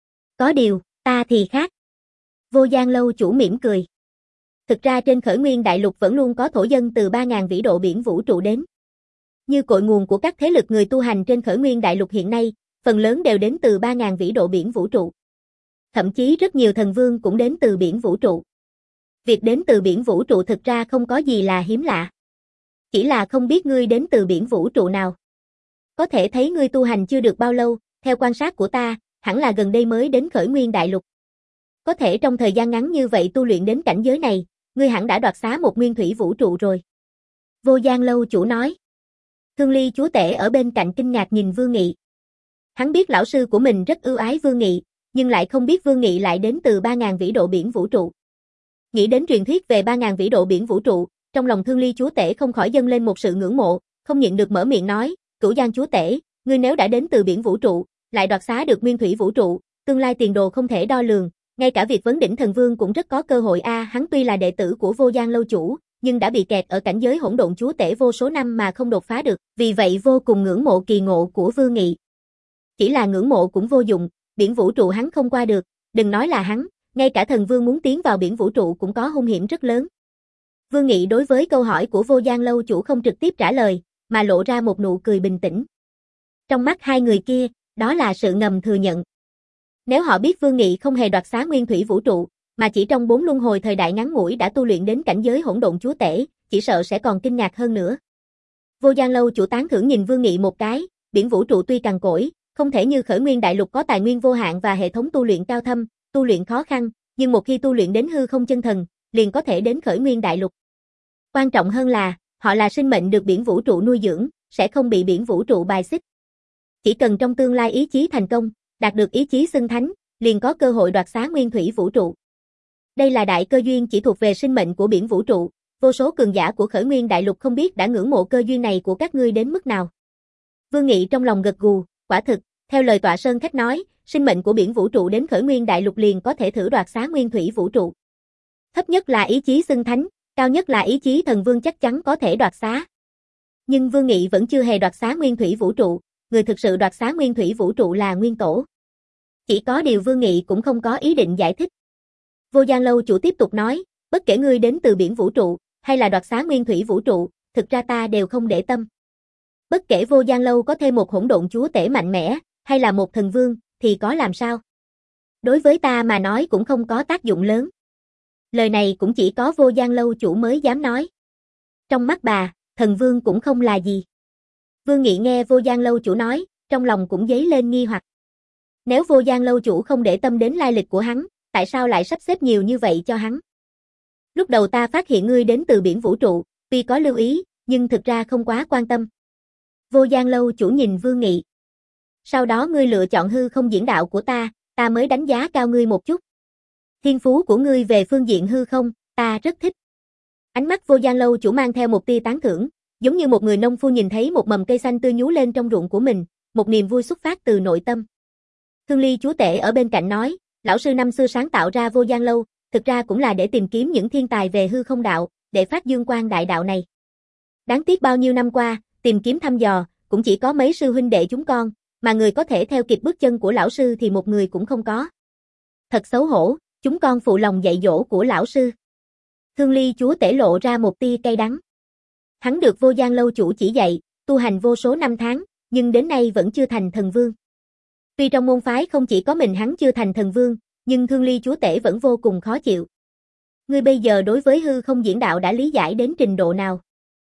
Có điều, ta thì khác. Vô Gian Lâu chủ mỉm cười. Thực ra trên Khởi Nguyên Đại Lục vẫn luôn có thổ dân từ ba nghìn vĩ độ biển vũ trụ đến. Như cội nguồn của các thế lực người tu hành trên Khởi Nguyên Đại Lục hiện nay, phần lớn đều đến từ ba nghìn vĩ độ biển vũ trụ. Thậm chí rất nhiều thần vương cũng đến từ biển vũ trụ. Việc đến từ biển vũ trụ thực ra không có gì là hiếm lạ. Chỉ là không biết ngươi đến từ biển vũ trụ nào. Có thể thấy ngươi tu hành chưa được bao lâu, theo quan sát của ta, hẳn là gần đây mới đến Khởi Nguyên Đại Lục. Có thể trong thời gian ngắn như vậy tu luyện đến cảnh giới này, ngươi hẳn đã đoạt xá một nguyên thủy vũ trụ rồi. Vô Gian Lâu chủ nói. Thương Ly chúa tể ở bên cạnh kinh ngạc nhìn Vương Nghị. Hắn biết lão sư của mình rất ưu ái Vương Nghị, nhưng lại không biết Vương Nghị lại đến từ ba nghìn vĩ độ biển vũ trụ. Nghĩ đến truyền thuyết về ba nghìn vĩ độ biển vũ trụ, trong lòng Thương Ly chúa tể không khỏi dâng lên một sự ngưỡng mộ, không nhịn được mở miệng nói, Cửu Giang chúa tể, ngươi nếu đã đến từ biển vũ trụ, lại đoạt xá được nguyên thủy vũ trụ, tương lai tiền đồ không thể đo lường, ngay cả việc vấn đỉnh thần vương cũng rất có cơ hội a. À, hắn tuy là đệ tử của Vô Gian Lâu chủ, nhưng đã bị kẹt ở cảnh giới hỗn độn chúa tể vô số năm mà không đột phá được, vì vậy vô cùng ngưỡng mộ kỳ ngộ của Vương Nghị. Chỉ là ngưỡng mộ cũng vô dụng, biển vũ trụ hắn không qua được, đừng nói là hắn, ngay cả thần vương muốn tiến vào biển vũ trụ cũng có hung hiểm rất lớn. Vương Nghị đối với câu hỏi của Vô Gian Lâu chủ không trực tiếp trả lời, mà lộ ra một nụ cười bình tĩnh. Trong mắt hai người kia, đó là sự ngầm thừa nhận. Nếu họ biết Vương Nghị không hề đoạt xá nguyên thủy vũ trụ, mà chỉ trong bốn luân hồi thời đại ngắn ngủi đã tu luyện đến cảnh giới hỗn độn chúa tể, chỉ sợ sẽ còn kinh ngạc hơn nữa. Vô Gian Lâu chủ tán thưởng nhìn Vương Nghị một cái, biển vũ trụ tuy cằn cỗi, không thể như Khởi Nguyên Đại Lục có tài nguyên vô hạn và hệ thống tu luyện cao thâm, tu luyện khó khăn, nhưng một khi tu luyện đến hư không chân thần, liền có thể đến Khởi Nguyên Đại Lục. Quan trọng hơn là, họ là sinh mệnh được biển vũ trụ nuôi dưỡng, sẽ không bị biển vũ trụ bài xích. Chỉ cần trong tương lai ý chí thành công, đạt được ý chí xưng thánh, liền có cơ hội đoạt xá nguyên thủy vũ trụ. Đây là đại cơ duyên chỉ thuộc về sinh mệnh của biển vũ trụ, vô số cường giả của Khởi Nguyên Đại Lục không biết đã ngưỡng mộ cơ duyên này của các ngươi đến mức nào. Vương Nghị trong lòng gật gù, quả thực, theo lời Tọa Sơn khách nói, sinh mệnh của biển vũ trụ đến Khởi Nguyên Đại Lục liền có thể thử đoạt xá nguyên thủy vũ trụ. Thấp nhất là ý chí xưng thánh, cao nhất là ý chí thần vương chắc chắn có thể đoạt xá. Nhưng Vương Nghị vẫn chưa hề đoạt xá nguyên thủy vũ trụ, người thực sự đoạt xá nguyên thủy vũ trụ là Nguyên Tổ. Chỉ có điều Vương Nghị cũng không có ý định giải thích. Vô Gian Lâu chủ tiếp tục nói, bất kể ngươi đến từ biển vũ trụ, hay là đoạt xá nguyên thủy vũ trụ, thực ra ta đều không để tâm. Bất kể Vô Gian Lâu có thêm một hỗn độn chúa tể mạnh mẽ, hay là một thần vương, thì có làm sao? Đối với ta mà nói cũng không có tác dụng lớn. Lời này cũng chỉ có Vô Gian Lâu chủ mới dám nói. Trong mắt bà, thần vương cũng không là gì. Vương Nghị nghe Vô Gian Lâu chủ nói, trong lòng cũng dấy lên nghi hoặc. Nếu Vô Gian Lâu chủ không để tâm đến lai lịch của hắn, tại sao lại sắp xếp nhiều như vậy cho hắn? Lúc đầu ta phát hiện ngươi đến từ biển vũ trụ, tuy có lưu ý, nhưng thực ra không quá quan tâm. Vô Gian Lâu chủ nhìn Vương Nghị. Sau đó ngươi lựa chọn hư không diễn đạo của ta, ta mới đánh giá cao ngươi một chút. Thiên phú của ngươi về phương diện hư không, ta rất thích. Ánh mắt Vô Gian Lâu chủ mang theo một tia tán thưởng, giống như một người nông phu nhìn thấy một mầm cây xanh tươi nhú lên trong ruộng của mình, một niềm vui xuất phát từ nội tâm. Thương Ly chúa tể ở bên cạnh nói, lão sư năm xưa sáng tạo ra Vô Gian Lâu, thực ra cũng là để tìm kiếm những thiên tài về hư không đạo, để phát dương quang đại đạo này. Đáng tiếc bao nhiêu năm qua, tìm kiếm thăm dò, cũng chỉ có mấy sư huynh đệ chúng con, mà người có thể theo kịp bước chân của lão sư thì một người cũng không có. Thật xấu hổ, chúng con phụ lòng dạy dỗ của lão sư. Thương Ly chúa tể lộ ra một tia cay đắng. Hắn được Vô Gian Lâu chủ chỉ dạy, tu hành vô số năm tháng, nhưng đến nay vẫn chưa thành thần vương. Tuy trong môn phái không chỉ có mình hắn chưa thành thần vương, nhưng Thương Ly chúa tể vẫn vô cùng khó chịu. Ngươi bây giờ đối với hư không diễn đạo đã lý giải đến trình độ nào?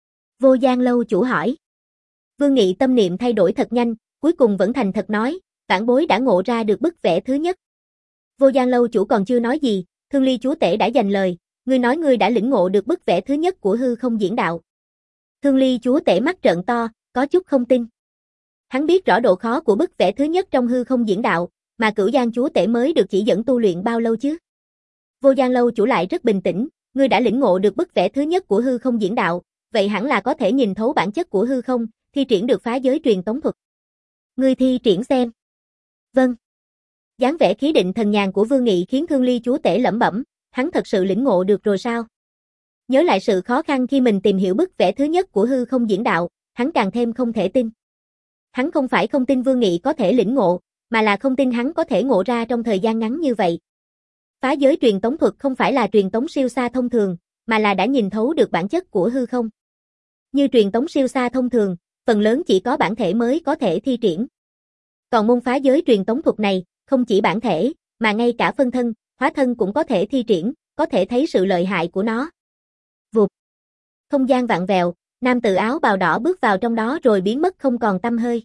Vô Gian Lâu chủ hỏi. Vương Nghị tâm niệm thay đổi thật nhanh, cuối cùng vẫn thành thật nói, vãn bối đã ngộ ra được bức vẽ thứ nhất. Vô Gian Lâu chủ còn chưa nói gì, Thương Ly chúa tể đã giành lời, ngươi nói ngươi đã lĩnh ngộ được bức vẽ thứ nhất của hư không diễn đạo. Thương Ly chúa tể mắt trợn to, có chút không tin. Hắn biết rõ độ khó của bức vẽ thứ nhất trong hư không diễn đạo, mà Cửu Giang chúa tể mới được chỉ dẫn tu luyện bao lâu chứ? Vô Gian Lâu chủ lại rất bình tĩnh, ngươi đã lĩnh ngộ được bức vẽ thứ nhất của hư không diễn đạo, vậy hẳn là có thể nhìn thấu bản chất của hư không, thi triển được phá giới truyền tống thuật. Ngươi thi triển xem. Vâng. Dáng vẻ khí định thần nhàn của Vương Nghị khiến Thương Ly chúa tể lẩm bẩm, hắn thật sự lĩnh ngộ được rồi sao? Nhớ lại sự khó khăn khi mình tìm hiểu bức vẽ thứ nhất của hư không diễn đạo, hắn càng thêm không thể tin. Hắn không phải không tin Vương Nghị có thể lĩnh ngộ, mà là không tin hắn có thể ngộ ra trong thời gian ngắn như vậy. Phá giới truyền tống thuật không phải là truyền tống siêu xa thông thường, mà là đã nhìn thấu được bản chất của hư không. Như truyền tống siêu xa thông thường, phần lớn chỉ có bản thể mới có thể thi triển. Còn môn phá giới truyền tống thuật này, không chỉ bản thể, mà ngay cả phân thân, hóa thân cũng có thể thi triển, có thể thấy sự lợi hại của nó. Vụt. Không gian vặn vẹo, nam tử áo bào đỏ bước vào trong đó rồi biến mất không còn tăm hơi.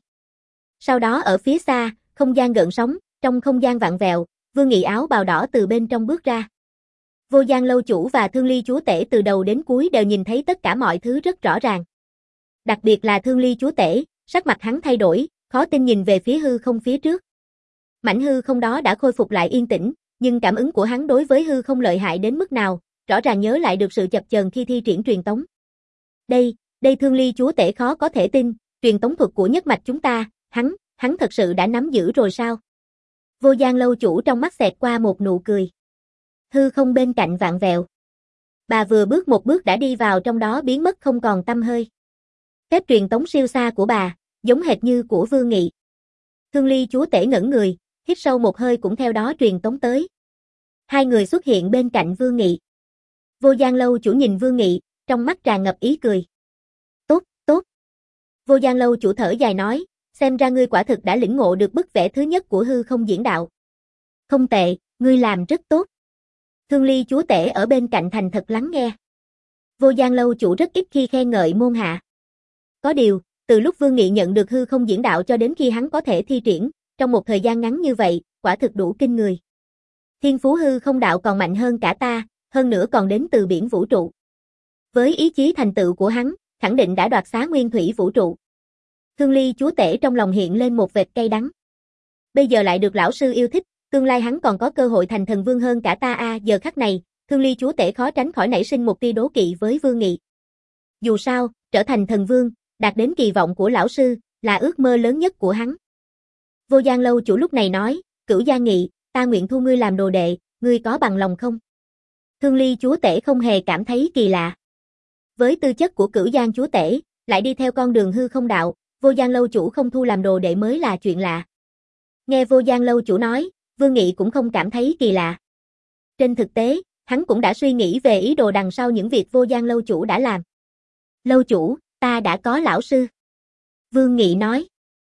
Sau đó ở phía xa, không gian gợn sóng, trong không gian vặn vẹo, Vương Nghị áo bào đỏ từ bên trong bước ra. Vô Gian Lâu chủ và Thương Ly chúa tể từ đầu đến cuối đều nhìn thấy tất cả mọi thứ rất rõ ràng. Đặc biệt là Thương Ly chúa tể, sắc mặt hắn thay đổi, khó tin nhìn về phía hư không phía trước. Mảnh hư không đó đã khôi phục lại yên tĩnh, nhưng cảm ứng của hắn đối với hư không lợi hại đến mức nào, rõ ràng nhớ lại được sự chập chờn khi thi triển truyền tống. Đây, đây Thương Ly chúa tể khó có thể tin, truyền tống thuật của nhất mạch chúng ta, hắn, hắn thật sự đã nắm giữ rồi sao? Vô Gian Lâu chủ trong mắt xẹt qua một nụ cười. Hư không bên cạnh vạn vẹo. Bà vừa bước một bước đã đi vào trong đó biến mất không còn tăm hơi. Phép truyền tống siêu xa của bà, giống hệt như của Vương Nghị. Thương Ly chúa tể ngẩn người, hít sâu một hơi cũng theo đó truyền tống tới. Hai người xuất hiện bên cạnh Vương Nghị. Vô Gian Lâu chủ nhìn Vương Nghị, trong mắt tràn ngập ý cười. Tốt, tốt. Vô Gian Lâu chủ thở dài nói, xem ra ngươi quả thực đã lĩnh ngộ được bức vẽ thứ nhất của hư không diễn đạo. Không tệ, ngươi làm rất tốt. Thương Ly chúa tể ở bên cạnh thành thật lắng nghe. Vô Gian Lâu chủ rất ít khi khen ngợi môn hạ. Có điều, từ lúc Vương Nghị nhận được hư không diễn đạo cho đến khi hắn có thể thi triển, trong một thời gian ngắn như vậy, quả thực đủ kinh người. Thiên phú hư không đạo còn mạnh hơn cả ta, hơn nữa còn đến từ biển vũ trụ. Với ý chí thành tựu của hắn, khẳng định đã đoạt xá nguyên thủy vũ trụ. Thương Ly chúa tể trong lòng hiện lên một vệt cay đắng. Bây giờ lại được lão sư yêu thích, tương lai hắn còn có cơ hội thành thần vương hơn cả ta a. À, giờ khắc này, Thương Ly chúa tể khó tránh khỏi nảy sinh một tia đố kỵ với Vương Nghị. Dù sao, trở thành thần vương, đạt đến kỳ vọng của lão sư, là ước mơ lớn nhất của hắn. Vô Gian Lâu chủ lúc này nói, Cửu Gia Nghị, ta nguyện thu ngươi làm đồ đệ, ngươi có bằng lòng không? Thương Ly chúa tể không hề cảm thấy kỳ lạ. Với tư chất của Cửu Giang chúa tể, lại đi theo con đường hư không đạo, Vô Gian Lâu chủ không thu làm đồ đệ mới là chuyện lạ. Nghe Vô Gian Lâu chủ nói, Vương Nghị cũng không cảm thấy kỳ lạ. Trên thực tế, hắn cũng đã suy nghĩ về ý đồ đằng sau những việc Vô Gian Lâu chủ đã làm. Lâu chủ, ta đã có lão sư. Vương Nghị nói.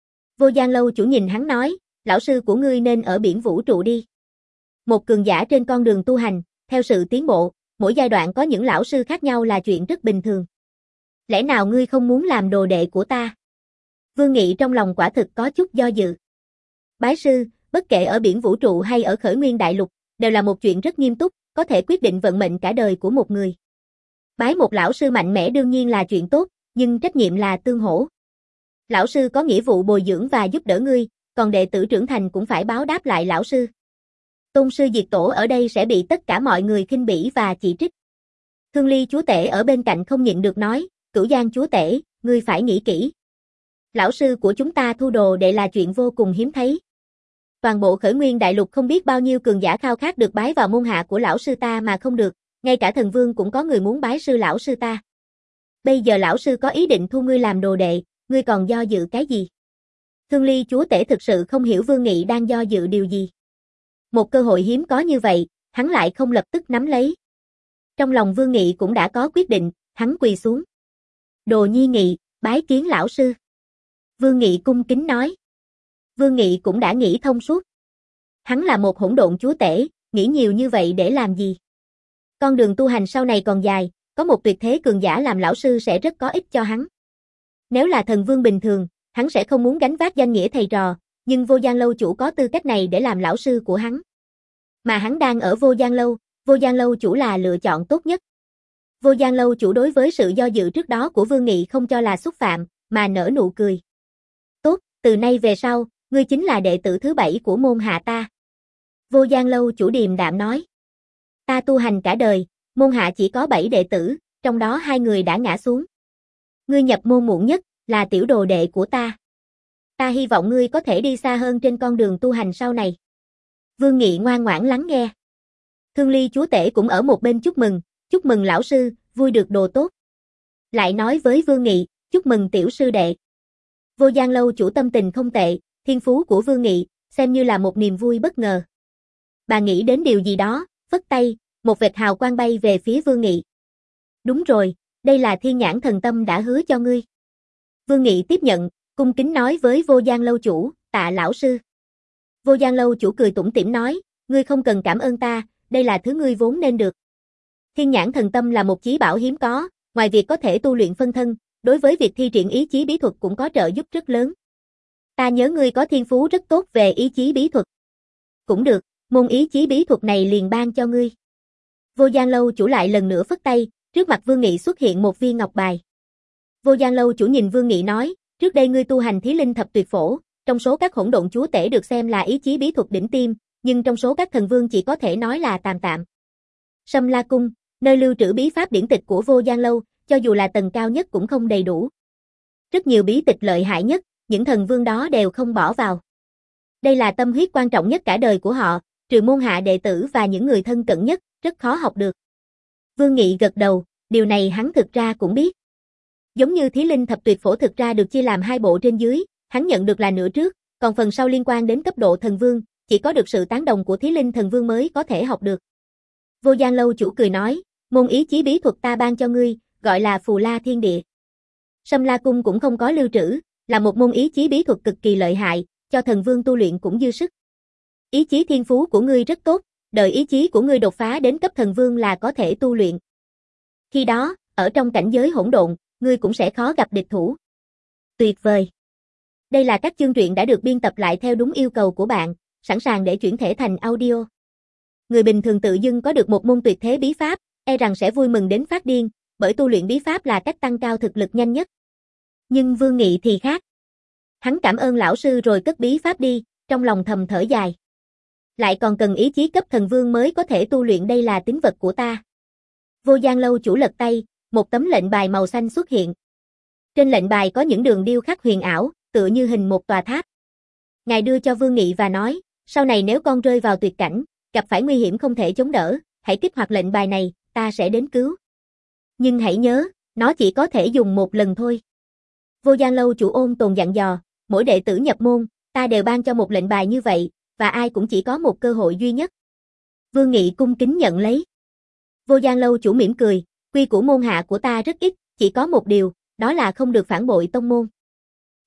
Vô Gian Lâu chủ nhìn hắn nói, lão sư của ngươi nên ở biển vũ trụ đi. Một cường giả trên con đường tu hành, theo sự tiến bộ, mỗi giai đoạn có những lão sư khác nhau là chuyện rất bình thường. Lẽ nào ngươi không muốn làm đồ đệ của ta? Vương Nghị trong lòng quả thực có chút do dự. Bái sư, bất kể ở biển vũ trụ hay ở khởi nguyên đại lục, đều là một chuyện rất nghiêm túc, có thể quyết định vận mệnh cả đời của một người. Bái một lão sư mạnh mẽ đương nhiên là chuyện tốt, nhưng trách nhiệm là tương hỗ. Lão sư có nghĩa vụ bồi dưỡng và giúp đỡ ngươi, còn đệ tử trưởng thành cũng phải báo đáp lại lão sư. Tôn sư diệt tổ ở đây sẽ bị tất cả mọi người khinh bỉ và chỉ trích. Thương Ly chúa tể ở bên cạnh không nhịn được nói, Cửu Giang chúa tể, ngươi phải nghĩ kỹ. Lão sư của chúng ta thu đồ đệ là chuyện vô cùng hiếm thấy. Toàn bộ khởi nguyên đại lục không biết bao nhiêu cường giả khao khát được bái vào môn hạ của lão sư ta mà không được, ngay cả thần vương cũng có người muốn bái sư lão sư ta. Bây giờ lão sư có ý định thu ngươi làm đồ đệ, ngươi còn do dự cái gì? Thương Ly chúa tể thực sự không hiểu Vương Nghị đang do dự điều gì. Một cơ hội hiếm có như vậy, hắn lại không lập tức nắm lấy. Trong lòng Vương Nghị cũng đã có quyết định, hắn quỳ xuống. Đồ Nhi Nghị, bái kiến lão sư. Vương Nghị cung kính nói. Vương Nghị cũng đã nghĩ thông suốt. Hắn là một hỗn độn chúa tể, nghĩ nhiều như vậy để làm gì? Con đường tu hành sau này còn dài, có một tuyệt thế cường giả làm lão sư sẽ rất có ích cho hắn. Nếu là thần vương bình thường, hắn sẽ không muốn gánh vác danh nghĩa thầy trò, nhưng Vô Gian Lâu chủ có tư cách này để làm lão sư của hắn. Mà hắn đang ở Vô Gian Lâu, Vô Gian Lâu chủ là lựa chọn tốt nhất. Vô Gian Lâu chủ đối với sự do dự trước đó của Vương Nghị không cho là xúc phạm, mà nở nụ cười. Tốt, từ nay về sau, ngươi chính là đệ tử thứ bảy của môn hạ ta. Vô Gian Lâu chủ điềm đạm nói. Ta tu hành cả đời, môn hạ chỉ có bảy đệ tử, trong đó hai người đã ngã xuống. Ngươi nhập môn muộn nhất, là tiểu đồ đệ của ta. Ta hy vọng ngươi có thể đi xa hơn trên con đường tu hành sau này. Vương Nghị ngoan ngoãn lắng nghe. Thương Ly chúa tể cũng ở một bên chúc mừng, chúc mừng lão sư, vui được đồ tốt. Lại nói với Vương Nghị, chúc mừng tiểu sư đệ. Vô Gian Lâu chủ tâm tình không tệ, thiên phú của Vương Nghị, xem như là một niềm vui bất ngờ. Bà nghĩ đến điều gì đó, phất tay, một vệt hào quang bay về phía Vương Nghị. Đúng rồi, đây là thiên nhãn thần tâm đã hứa cho ngươi. Vương Nghị tiếp nhận, cung kính nói với Vô Gian Lâu chủ, tạ lão sư. Vô Gian Lâu chủ cười tủm tỉm nói, ngươi không cần cảm ơn ta, đây là thứ ngươi vốn nên được. Thiên nhãn thần tâm là một chí bảo hiếm có, ngoài việc có thể tu luyện phân thân, đối với việc thi triển ý chí bí thuật cũng có trợ giúp rất lớn. Ta nhớ ngươi có thiên phú rất tốt về ý chí bí thuật. Cũng được, môn ý chí bí thuật này liền ban cho ngươi. Vô Gian Lâu chủ lại lần nữa phất tay, trước mặt Vương Nghị xuất hiện một viên ngọc bài. Vô Gian Lâu chủ nhìn Vương Nghị nói, trước đây ngươi tu hành Thí Linh Thập Tuyệt Phổ, trong số các hỗn độn chúa tể được xem là ý chí bí thuật đỉnh tiêm, nhưng trong số các thần vương chỉ có thể nói là tạm tạm. Sâm La Cung, nơi lưu trữ bí pháp điển tịch của Vô Gian Lâu, cho dù là tầng cao nhất cũng không đầy đủ. Rất nhiều bí tịch lợi hại nhất, những thần vương đó đều không bỏ vào. Đây là tâm huyết quan trọng nhất cả đời của họ, trừ môn hạ đệ tử và những người thân cận nhất, rất khó học được. Vương Nghị gật đầu, điều này hắn thực ra cũng biết. Giống như Thí Linh Thập Tuyệt Phổ thực ra được chia làm hai bộ trên dưới, hắn nhận được là nửa trước, còn phần sau liên quan đến cấp độ thần vương, chỉ có được sự tán đồng của Thí Linh thần vương mới có thể học được. Vô Gian Lâu chủ cười nói, môn ý chí bí thuật ta ban cho ngươi, gọi là Phù La Thiên Địa. Sâm La Cung cũng không có lưu trữ, là một môn ý chí bí thuật cực kỳ lợi hại, cho thần vương tu luyện cũng dư sức. Ý chí thiên phú của ngươi rất tốt, đợi ý chí của ngươi đột phá đến cấp thần vương là có thể tu luyện. Khi đó, ở trong cảnh giới hỗn độn, ngươi cũng sẽ khó gặp địch thủ. Tuyệt vời! Đây là các chương truyện đã được biên tập lại theo đúng yêu cầu của bạn, sẵn sàng để chuyển thể thành audio. Người bình thường tự dưng có được một môn tuyệt thế bí pháp, e rằng sẽ vui mừng đến phát điên, bởi tu luyện bí pháp là cách tăng cao thực lực nhanh nhất. Nhưng Vương Nghị thì khác. Hắn cảm ơn lão sư rồi cất bí pháp đi, trong lòng thầm thở dài. Lại còn cần ý chí cấp thần vương mới có thể tu luyện, đây là tín vật của ta. Vô Gian Lâu chủ lật tay, một tấm lệnh bài màu xanh xuất hiện. Trên lệnh bài có những đường điêu khắc huyền ảo, tựa như hình một tòa tháp. Ngài đưa cho Vương Nghị và nói, sau này nếu con rơi vào tuyệt cảnh, gặp phải nguy hiểm không thể chống đỡ, hãy kích hoạt lệnh bài này, ta sẽ đến cứu. Nhưng hãy nhớ, nó chỉ có thể dùng một lần thôi. Vô Gian Lâu chủ ôn tồn dặn dò, mỗi đệ tử nhập môn, ta đều ban cho một lệnh bài như vậy, và ai cũng chỉ có một cơ hội duy nhất. Vương Nghị cung kính nhận lấy. Vô Gian Lâu chủ mỉm cười, quy củ môn hạ của ta rất ít, chỉ có một điều, đó là không được phản bội tông môn.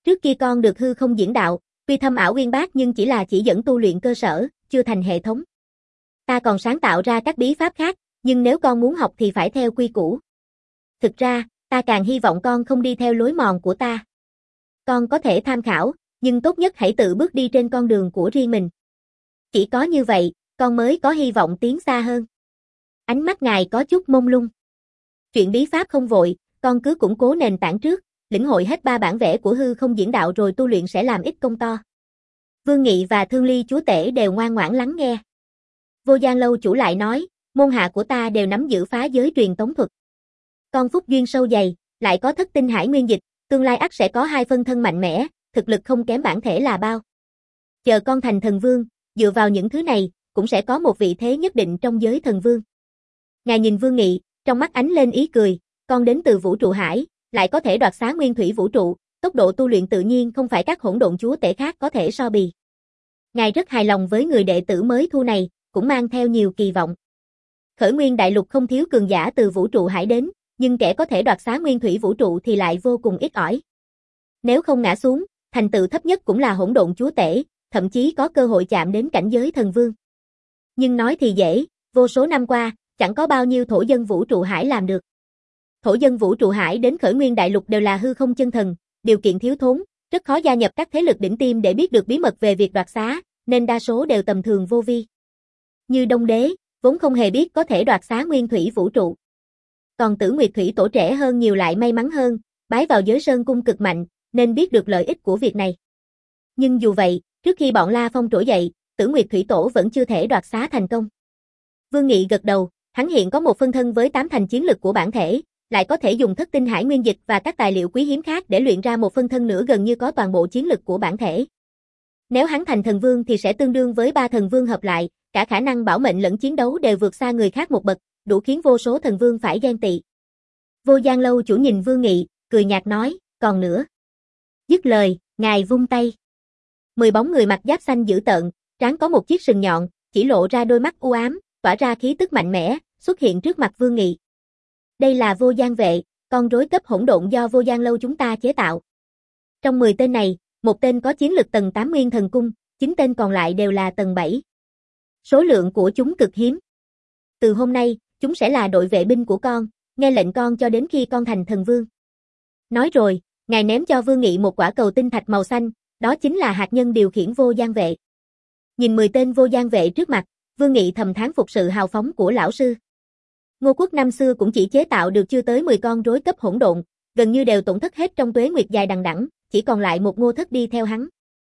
Trước kia con được hư không diễn đạo, tuy thâm ảo uyên bác nhưng chỉ là chỉ dẫn tu luyện cơ sở, chưa thành hệ thống. Ta còn sáng tạo ra các bí pháp khác, nhưng nếu con muốn học thì phải theo quy củ. Thực ra, ta càng hy vọng con không đi theo lối mòn của ta. Con có thể tham khảo, nhưng tốt nhất hãy tự bước đi trên con đường của riêng mình. Chỉ có như vậy, con mới có hy vọng tiến xa hơn. Ánh mắt ngài có chút mông lung. Chuyện bí pháp không vội, con cứ củng cố nền tảng trước, lĩnh hội hết ba bản vẽ của hư không diễn đạo rồi tu luyện sẽ làm ít công to. Vương Nghị và Thương Ly chúa tể đều ngoan ngoãn lắng nghe. Vô Gian lâu chủ lại nói, môn hạ của ta đều nắm giữ phá giới truyền tống thuật. Con phúc duyên sâu dày, lại có thất tinh hải nguyên dịch, tương lai ắt sẽ có hai phân thân mạnh mẽ, thực lực không kém bản thể là bao. Chờ con thành thần vương, dựa vào những thứ này, cũng sẽ có một vị thế nhất định trong giới thần vương. Ngài nhìn Vương Nghị, trong mắt ánh lên ý cười, con đến từ vũ trụ hải, lại có thể đoạt xá nguyên thủy vũ trụ, tốc độ tu luyện tự nhiên không phải các hỗn độn chúa tể khác có thể so bì. Ngài rất hài lòng với người đệ tử mới thu này, cũng mang theo nhiều kỳ vọng. Khởi nguyên đại lục không thiếu cường giả từ vũ trụ hải đến, nhưng kẻ có thể đoạt xá nguyên thủy vũ trụ thì lại vô cùng ít ỏi. Nếu không ngã xuống, thành tựu thấp nhất cũng là hỗn độn chúa tể, thậm chí có cơ hội chạm đến cảnh giới thần vương. Nhưng nói thì dễ, vô số năm qua, chẳng có bao nhiêu thổ dân vũ trụ hải làm được. Thổ dân vũ trụ hải đến khởi nguyên đại lục đều là hư không chân thần, điều kiện thiếu thốn, rất khó gia nhập các thế lực đỉnh tiêm để biết được bí mật về việc đoạt xá, nên đa số đều tầm thường vô vi. Như Đông Đế, vốn không hề biết có thể đoạt xá nguyên thủy vũ trụ. Còn Tử Nguyệt Thủy Tổ trẻ hơn nhiều lại may mắn hơn, bái vào giới sơn cung cực mạnh, nên biết được lợi ích của việc này. Nhưng dù vậy, trước khi bọn La Phong trỗi dậy, Tử Nguyệt Thủy Tổ vẫn chưa thể đoạt xá thành công. Vương Nghị gật đầu, hắn hiện có một phân thân với tám thành chiến lực của bản thể, lại có thể dùng thất tinh hải nguyên dịch và các tài liệu quý hiếm khác để luyện ra một phân thân nữa gần như có toàn bộ chiến lực của bản thể. Nếu hắn thành thần vương thì sẽ tương đương với ba thần vương hợp lại, cả khả năng bảo mệnh lẫn chiến đấu đều vượt xa người khác một bậc, đủ khiến vô số thần vương phải ghen tị. Vô Gian lâu chủ nhìn Vương Nghị, cười nhạt nói, còn nữa. Dứt lời, ngài vung tay. Mười bóng người mặc giáp xanh dữ tợn, trán có một chiếc sừng nhọn, chỉ lộ ra đôi mắt u ám, tỏa ra khí tức mạnh mẽ, xuất hiện trước mặt Vương Nghị. Đây là Vô Gian vệ, con rối cấp hỗn độn do Vô Gian lâu chúng ta chế tạo. Trong mười tên này, một tên có chiến lực tầng tám Nguyên Thần Cung, chín tên còn lại đều là tầng bảy. Số lượng của chúng cực hiếm. Từ hôm nay, chúng sẽ là đội vệ binh của con, nghe lệnh con cho đến khi con thành thần vương. Nói rồi, ngài ném cho Vương Nghị một quả cầu tinh thạch màu xanh, đó chính là hạt nhân điều khiển Vô Gian vệ. Nhìn mười tên Vô Gian vệ trước mặt, Vương Nghị thầm thán phục sự hào phóng của lão sư. Ngô Quốc năm xưa cũng chỉ chế tạo được chưa tới mười con rối cấp hỗn độn, gần như đều tổn thất hết trong tuế nguyệt dài đằng đẵng, chỉ còn lại một Ngô Thất đi theo hắn.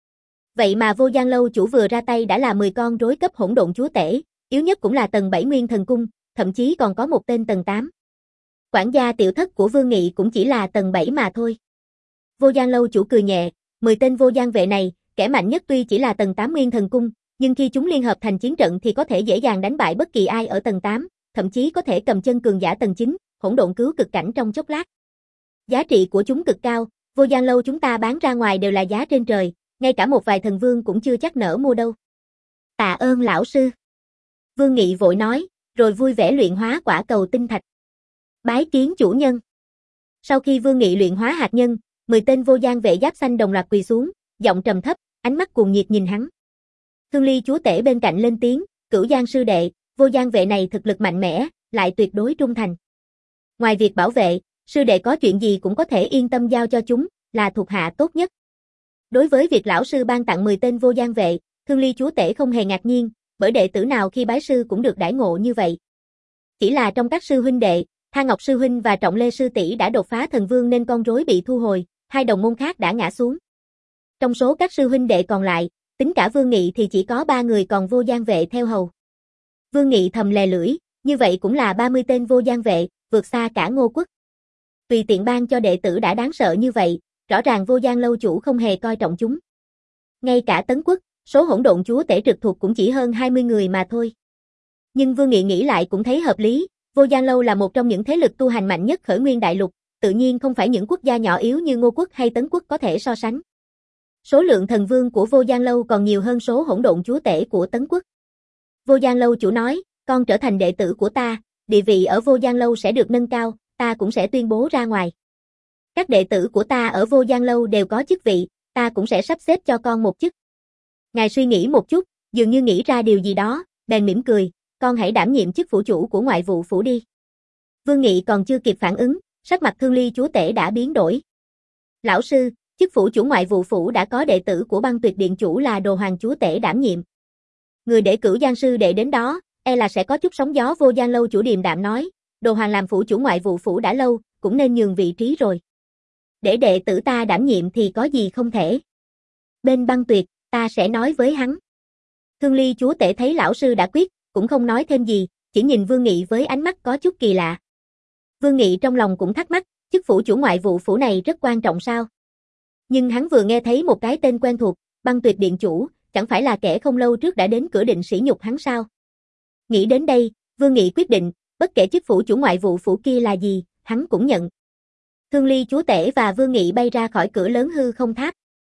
Vậy mà Vô Gian lâu chủ vừa ra tay đã là mười con rối cấp hỗn độn chúa tể, yếu nhất cũng là tầng bảy Nguyên Thần Cung, thậm chí còn có một tên tầng tám. Quản gia tiểu thất của Vương Nghị cũng chỉ là tầng bảy mà thôi. Vô Gian lâu chủ cười nhẹ, mười tên Vô Gian vệ này, kẻ mạnh nhất tuy chỉ là tầng tám Nguyên Thần Cung, nhưng khi chúng liên hợp thành chiến trận thì có thể dễ dàng đánh bại bất kỳ ai ở tầng tám, thậm chí có thể cầm chân cường giả tầng chín, hỗn độn cứu cực cảnh trong chốc lát. Giá trị của chúng cực cao, Vô Gian lâu chúng ta bán ra ngoài đều là giá trên trời, ngay cả một vài thần vương cũng chưa chắc nỡ mua đâu. Tạ ơn lão sư. Vương Nghị vội nói, rồi vui vẻ luyện hóa quả cầu tinh thạch. Bái kiến chủ nhân. Sau khi Vương Nghị luyện hóa hạt nhân, mười tên Vô Gian vệ giáp xanh đồng loạt quỳ xuống, giọng trầm thấp, ánh mắt cuồng nhiệt nhìn hắn. Thương Ly chúa tể bên cạnh lên tiếng, Cửu Giang sư đệ, Vô Gian vệ này thực lực mạnh mẽ, lại tuyệt đối trung thành. Ngoài việc bảo vệ, sư đệ có chuyện gì cũng có thể yên tâm giao cho chúng, là thuộc hạ tốt nhất. Đối với việc lão sư ban tặng mười tên Vô Gian vệ, Thương Ly chúa tể không hề ngạc nhiên, bởi đệ tử nào khi bái sư cũng được đãi ngộ như vậy. Chỉ là trong các sư huynh đệ, Tha Ngọc sư huynh và Trọng Lê sư tỷ đã đột phá thần vương nên con rối bị thu hồi, hai đồng môn khác đã ngã xuống. Trong số các sư huynh đệ còn lại, tính cả Vương Nghị thì chỉ có ba người còn Vô Gian vệ theo hầu. Vương Nghị thầm lè lưỡi, như vậy cũng là ba mươi tên Vô Gian vệ, vượt xa cả Ngô Quốc. Tùy tiện ban cho đệ tử đã đáng sợ như vậy, rõ ràng Vô Gian lâu chủ không hề coi trọng chúng. Ngay cả Tấn Quốc, số hỗn độn chúa tể trực thuộc cũng chỉ hơn hai mươi người mà thôi. Nhưng Vương Nghị nghĩ lại cũng thấy hợp lý, Vô Gian lâu là một trong những thế lực tu hành mạnh nhất khởi nguyên đại lục, tự nhiên không phải những quốc gia nhỏ yếu như Ngô Quốc hay Tấn Quốc có thể so sánh. Số lượng thần vương của Vô Gian lâu còn nhiều hơn số hỗn độn chúa tể của Tấn Quốc. Vô Gian lâu chủ nói, con trở thành đệ tử của ta, địa vị ở Vô Gian lâu sẽ được nâng cao, ta cũng sẽ tuyên bố ra ngoài. Các đệ tử của ta ở Vô Gian Lâu đều có chức vị, ta cũng sẽ sắp xếp cho con một chức. Ngài suy nghĩ một chút, dường như nghĩ ra điều gì đó, bèn mỉm cười, con hãy đảm nhiệm chức phủ chủ của ngoại vụ phủ đi. Vương Nghị còn chưa kịp phản ứng, sắc mặt Thương Ly chúa tể đã biến đổi. Lão sư, chức phủ chủ ngoại vụ phủ đã có đệ tử của Băng Tuyệt Điện chủ là Đồ Hoàng chúa tể đảm nhiệm. Người để cử Giang sư đệ đến đó, e là sẽ có chút sóng gió. Vô Gian Lâu chủ điềm đạm nói, Đồ Hoàng làm phủ chủ ngoại vụ phủ đã lâu, cũng nên nhường vị trí rồi. Để đệ tử ta đảm nhiệm thì có gì không thể. Bên Băng Tuyệt, ta sẽ nói với hắn. Thương Ly chúa tể thấy lão sư đã quyết, cũng không nói thêm gì, chỉ nhìn Vương Nghị với ánh mắt có chút kỳ lạ. Vương Nghị trong lòng cũng thắc mắc, chức phủ chủ ngoại vụ phủ này rất quan trọng sao? Nhưng hắn vừa nghe thấy một cái tên quen thuộc, Băng Tuyệt Điện chủ, chẳng phải là kẻ không lâu trước đã đến cửa định sỉ nhục hắn sao? Nghĩ đến đây, Vương Nghị quyết định, bất kể chức phủ chủ ngoại vụ phủ kia là gì, hắn cũng nhận. Thương Ly chúa tể và Vương Nghị bay ra khỏi cửa lớn hư không tháp.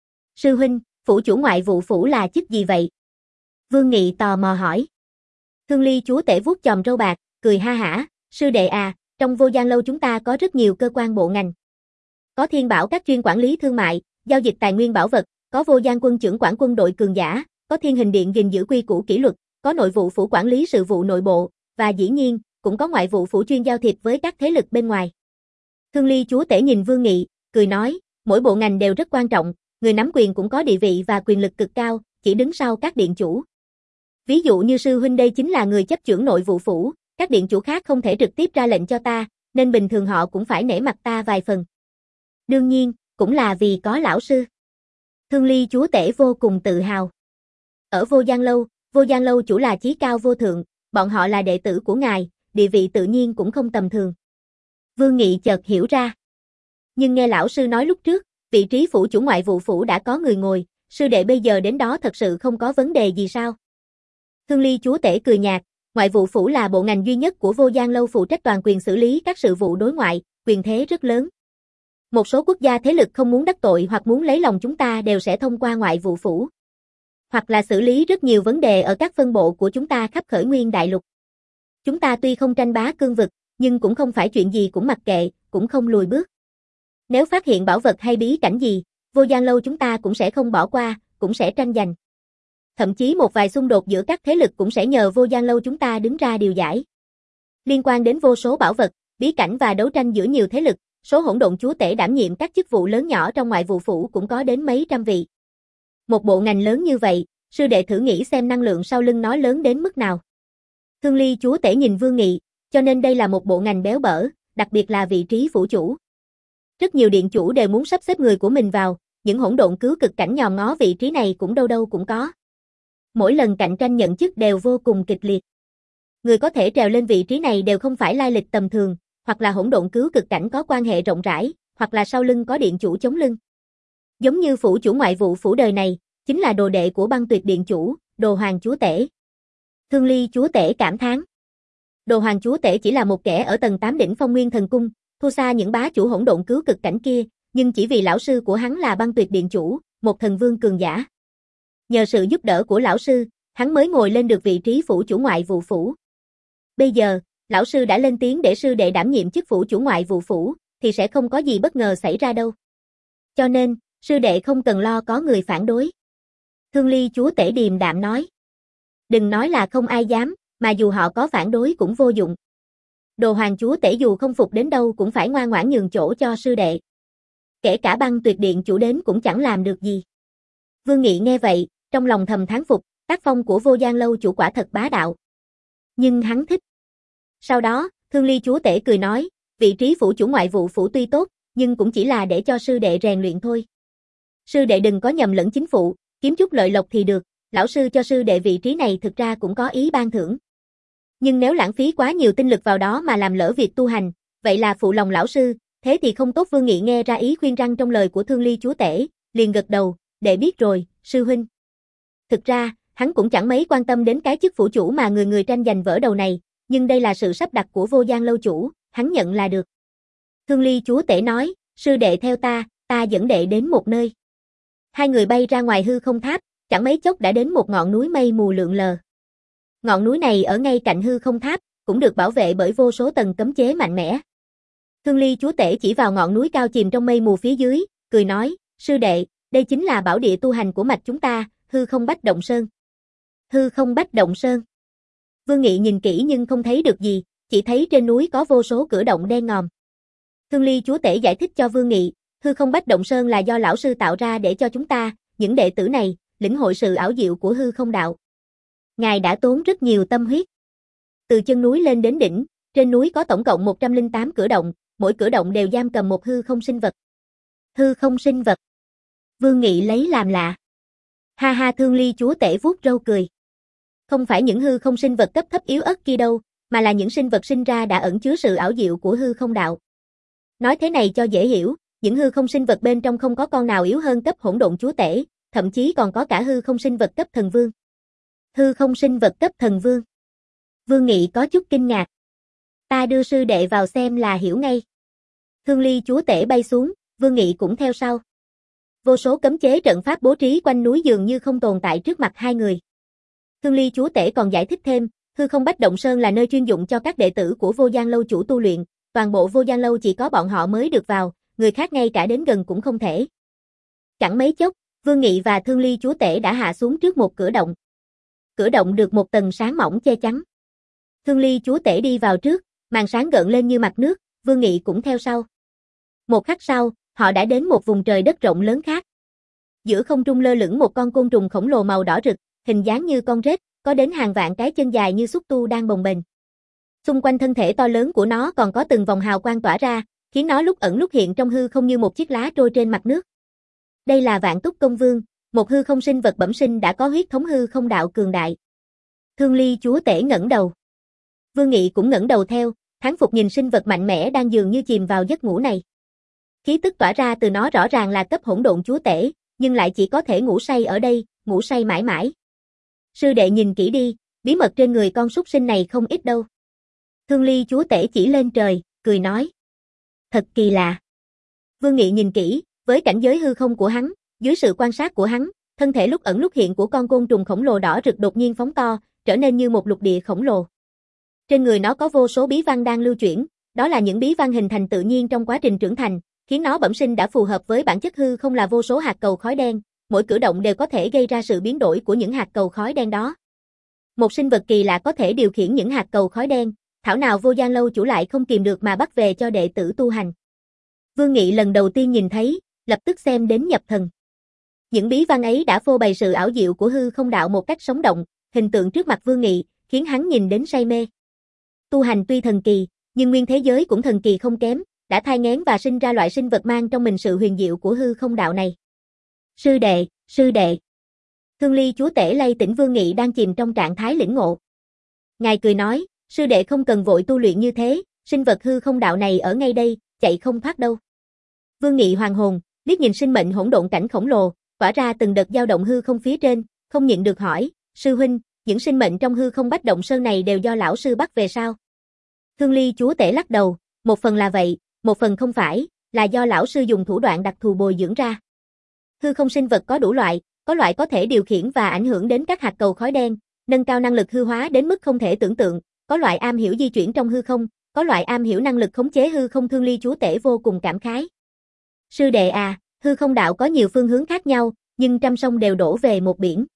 Sư huynh, phủ chủ ngoại vụ phủ là chức gì vậy? Vương Nghị tò mò hỏi. Thương Ly chúa tể vuốt chòm râu bạc, cười ha hả, sư đệ à, trong Vô Gian Lâu chúng ta có rất nhiều cơ quan bộ ngành. Có Thiên Bảo các chuyên quản lý thương mại, giao dịch tài nguyên bảo vật, có Vô Gian quân trưởng quản quân đội cường giả, có Thiên Hình điện gìn giữ quy củ kỷ luật, có nội vụ phủ quản lý sự vụ nội bộ, và dĩ nhiên, cũng có ngoại vụ phủ chuyên giao thiệp với các thế lực bên ngoài. Thương Ly chúa tể nhìn Vương Nghị, cười nói, mỗi bộ ngành đều rất quan trọng, người nắm quyền cũng có địa vị và quyền lực cực cao, chỉ đứng sau các điện chủ. Ví dụ như sư huynh đây chính là người chấp chưởng nội vụ phủ, các điện chủ khác không thể trực tiếp ra lệnh cho ta, nên bình thường họ cũng phải nể mặt ta vài phần. Đương nhiên, cũng là vì có lão sư. Thương Ly chúa tể vô cùng tự hào. Ở Vô Gian Lâu, Vô Gian Lâu chủ là chí cao vô thượng, bọn họ là đệ tử của ngài, địa vị tự nhiên cũng không tầm thường. Vương Nghị chợt hiểu ra. Nhưng nghe lão sư nói lúc trước, vị trí phủ chủ ngoại vụ phủ đã có người ngồi, sư đệ bây giờ đến đó thật sự không có vấn đề gì sao? Thương Ly chúa tể cười nhạt, ngoại vụ phủ là bộ ngành duy nhất của Vô Gian Lâu phụ trách toàn quyền xử lý các sự vụ đối ngoại, quyền thế rất lớn. Một số quốc gia thế lực không muốn đắc tội hoặc muốn lấy lòng chúng ta đều sẽ thông qua ngoại vụ phủ. Hoặc là xử lý rất nhiều vấn đề ở các phân bộ của chúng ta khắp khởi nguyên đại lục. Chúng ta tuy không tranh bá cương vực, nhưng cũng không phải chuyện gì cũng mặc kệ, cũng không lùi bước. Nếu phát hiện bảo vật hay bí cảnh gì, Vô Gian Lâu chúng ta cũng sẽ không bỏ qua, cũng sẽ tranh giành. Thậm chí một vài xung đột giữa các thế lực cũng sẽ nhờ Vô Gian Lâu chúng ta đứng ra điều giải. Liên quan đến vô số bảo vật, bí cảnh và đấu tranh giữa nhiều thế lực, số hỗn độn chúa tể đảm nhiệm các chức vụ lớn nhỏ trong ngoại vụ phủ cũng có đến mấy trăm vị. Một bộ ngành lớn như vậy, sư đệ thử nghĩ xem năng lượng sau lưng nó lớn đến mức nào. Thương Ly chúa tể nhìn Vương Nghị, cho nên đây là một bộ ngành béo bở, đặc biệt là vị trí phủ chủ. Rất nhiều điện chủ đều muốn sắp xếp người của mình vào, những hỗn độn cứu cực cảnh nhòm ngó vị trí này cũng đâu đâu cũng có. Mỗi lần cạnh tranh nhận chức đều vô cùng kịch liệt. Người có thể trèo lên vị trí này đều không phải lai lịch tầm thường, hoặc là hỗn độn cứu cực cảnh có quan hệ rộng rãi, hoặc là sau lưng có điện chủ chống lưng. Giống như phủ chủ ngoại vụ phủ đời này, chính là đồ đệ của Băng Tuyệt điện chủ, Đồ Hoàng chúa tể. Thương Ly chúa tể cảm thán. Đồ Hoàng chúa tể chỉ là một kẻ ở tầng tám đỉnh Phong Nguyên Thần Cung, thua xa những bá chủ hỗn độn cứu cực cảnh kia, nhưng chỉ vì lão sư của hắn là Băng Tuyệt điện chủ, một thần vương cường giả. Nhờ sự giúp đỡ của lão sư, hắn mới ngồi lên được vị trí phủ chủ ngoại vụ phủ. Bây giờ, lão sư đã lên tiếng để sư đệ đảm nhiệm chức phủ chủ ngoại vụ phủ, thì sẽ không có gì bất ngờ xảy ra đâu. Cho nên, sư đệ không cần lo có người phản đối. Thương Ly chúa tể điềm đạm nói. Đừng nói là không ai dám, mà dù họ có phản đối cũng vô dụng. Đồ Hoàng chúa tể dù không phục đến đâu cũng phải ngoan ngoãn nhường chỗ cho sư đệ. Kể cả Băng Tuyệt điện chủ đến cũng chẳng làm được gì. Vương Nghị nghe vậy, trong lòng thầm thán phục, tác phong của Vô Gian Lâu chủ quả thật bá đạo. Nhưng hắn thích. Sau đó, Thương Ly chúa tể cười nói, vị trí phủ chủ ngoại vụ phủ tuy tốt, nhưng cũng chỉ là để cho sư đệ rèn luyện thôi. Sư đệ đừng có nhầm lẫn chính phụ, kiếm chút lợi lộc thì được, lão sư cho sư đệ vị trí này thực ra cũng có ý ban thưởng. Nhưng nếu lãng phí quá nhiều tinh lực vào đó mà làm lỡ việc tu hành, vậy là phụ lòng lão sư, thế thì không tốt. Vương Nghị nghe ra ý khuyên răn trong lời của Thương Ly chúa tể, liền gật đầu, đệ biết rồi, sư huynh. Thực ra, hắn cũng chẳng mấy quan tâm đến cái chức phủ chủ mà người người tranh giành vỡ đầu này, nhưng đây là sự sắp đặt của Vô Gian Lâu chủ, hắn nhận là được. Thương Ly chúa tể nói, sư đệ theo ta, ta dẫn đệ đến một nơi. Hai người bay ra ngoài hư không tháp, chẳng mấy chốc đã đến một ngọn núi mây mù lượn lờ. Ngọn núi này ở ngay cạnh hư không tháp, cũng được bảo vệ bởi vô số tầng cấm chế mạnh mẽ. Thương Ly chúa tể chỉ vào ngọn núi cao chìm trong mây mù phía dưới, cười nói, sư đệ, đây chính là bảo địa tu hành của mạch chúng ta, hư không bách động sơn. Hư không bách động sơn. Vương Nghị nhìn kỹ nhưng không thấy được gì, chỉ thấy trên núi có vô số cửa động đen ngòm. Thương Ly chúa tể giải thích cho Vương Nghị, hư không bách động sơn là do lão sư tạo ra để cho chúng ta, những đệ tử này, lĩnh hội sự ảo diệu của hư không đạo. Ngài đã tốn rất nhiều tâm huyết. Từ chân núi lên đến đỉnh, trên núi có tổng cộng một trăm lẻ tám cửa động, mỗi cửa động đều giam cầm một hư không sinh vật. Hư không sinh vật. Vương Nghị lấy làm lạ. Ha ha, Thương Ly chúa tể vuốt râu cười. Không phải những hư không sinh vật cấp thấp yếu ớt kia đâu, mà là những sinh vật sinh ra đã ẩn chứa sự ảo diệu của hư không đạo. Nói thế này cho dễ hiểu, những hư không sinh vật bên trong không có con nào yếu hơn cấp hỗn độn chúa tể, thậm chí còn có cả hư không sinh vật cấp thần vương. Hư không sinh vật cấp thần vương. Vương Nghị có chút kinh ngạc. Ta đưa sư đệ vào xem là hiểu ngay. Thương Ly chúa tể bay xuống, Vương Nghị cũng theo sau. Vô số cấm chế trận pháp bố trí quanh núi dường như không tồn tại trước mặt hai người. Thương Ly chúa tể còn giải thích thêm, hư không bách động sơn là nơi chuyên dụng cho các đệ tử của Vô Gian lâu chủ tu luyện, toàn bộ Vô Gian lâu chỉ có bọn họ mới được vào, người khác ngay cả đến gần cũng không thể. Chẳng mấy chốc, Vương Nghị và Thương Ly chúa tể đã hạ xuống trước một cửa động. Cửa động được một tầng sáng mỏng che chắn. Thương Ly chúa tể đi vào trước, màn sáng gợn lên như mặt nước, Vương Nghị cũng theo sau. Một khắc sau, họ đã đến một vùng trời đất rộng lớn khác. Giữa không trung lơ lửng một con côn trùng khổng lồ màu đỏ rực, hình dáng như con rết, có đến hàng vạn cái chân dài như xúc tu đang bồng bềnh. Xung quanh thân thể to lớn của nó còn có từng vòng hào quang tỏa ra, khiến nó lúc ẩn lúc hiện trong hư không như một chiếc lá trôi trên mặt nước. Đây là Vạn Túc Công Vương, một hư không sinh vật bẩm sinh đã có huyết thống hư không đạo cường đại. Thương Ly chúa tể ngẩng đầu. Vương Nghị cũng ngẩng đầu theo, thán phục nhìn sinh vật mạnh mẽ đang dường như chìm vào giấc ngủ này. Khí tức tỏa ra từ nó rõ ràng là cấp hỗn độn chúa tể, nhưng lại chỉ có thể ngủ say ở đây, ngủ say mãi mãi. Sư đệ nhìn kỹ đi, bí mật trên người con súc sinh này không ít đâu. Thương Ly chúa tể chỉ lên trời, cười nói. Thật kỳ lạ. Vương Nghị nhìn kỹ, với cảnh giới hư không của hắn, dưới sự quan sát của hắn, thân thể lúc ẩn lúc hiện của con côn trùng khổng lồ đỏ rực đột nhiên phóng to, trở nên như một lục địa khổng lồ. Trên người nó có vô số bí văn đang lưu chuyển, đó là những bí văn hình thành tự nhiên trong quá trình trưởng thành, khiến nó bẩm sinh đã phù hợp với bản chất hư không là vô số hạt cầu khói đen, mỗi cử động đều có thể gây ra sự biến đổi của những hạt cầu khói đen đó. Một sinh vật kỳ lạ có thể điều khiển những hạt cầu khói đen, thảo nào Vô Gian lâu chủ lại không kìm được mà bắt về cho đệ tử tu hành. Vương Nghị lần đầu tiên nhìn thấy, lập tức xem đến nhập thần. Những bí văn ấy đã phô bày sự ảo diệu của hư không đạo một cách sống động, hình tượng trước mặt Vương Nghị, khiến hắn nhìn đến say mê. Tu hành tuy thần kỳ, nhưng nguyên thế giới cũng thần kỳ không kém, đã thai nghén và sinh ra loại sinh vật mang trong mình sự huyền diệu của hư không đạo này. Sư đệ, sư đệ. Thương Ly chúa tể lay tỉnh Vương Nghị đang chìm trong trạng thái lĩnh ngộ. Ngài cười nói, sư đệ không cần vội tu luyện như thế, sinh vật hư không đạo này ở ngay đây, chạy không thoát đâu. Vương Nghị hoàn hồn, liếc nhìn sinh mệnh hỗn độn cảnh khổng lồ, tỏa ra từng đợt dao động hư không phía trên, không nhịn được hỏi, sư huynh, những sinh mệnh trong hư không bách động sơn này đều do lão sư bắt về sao? Thương Ly chúa tể lắc đầu, một phần là vậy, một phần không phải, là do lão sư dùng thủ đoạn đặc thù bồi dưỡng ra. Hư không sinh vật có đủ loại, có loại có thể điều khiển và ảnh hưởng đến các hạt cầu khói đen, nâng cao năng lực hư hóa đến mức không thể tưởng tượng, có loại am hiểu di chuyển trong hư không, có loại am hiểu năng lực khống chế hư không. Thương Ly chúa tể vô cùng cảm khái. Sư đệ à, hư không đạo có nhiều phương hướng khác nhau, nhưng trăm sông đều đổ về một biển.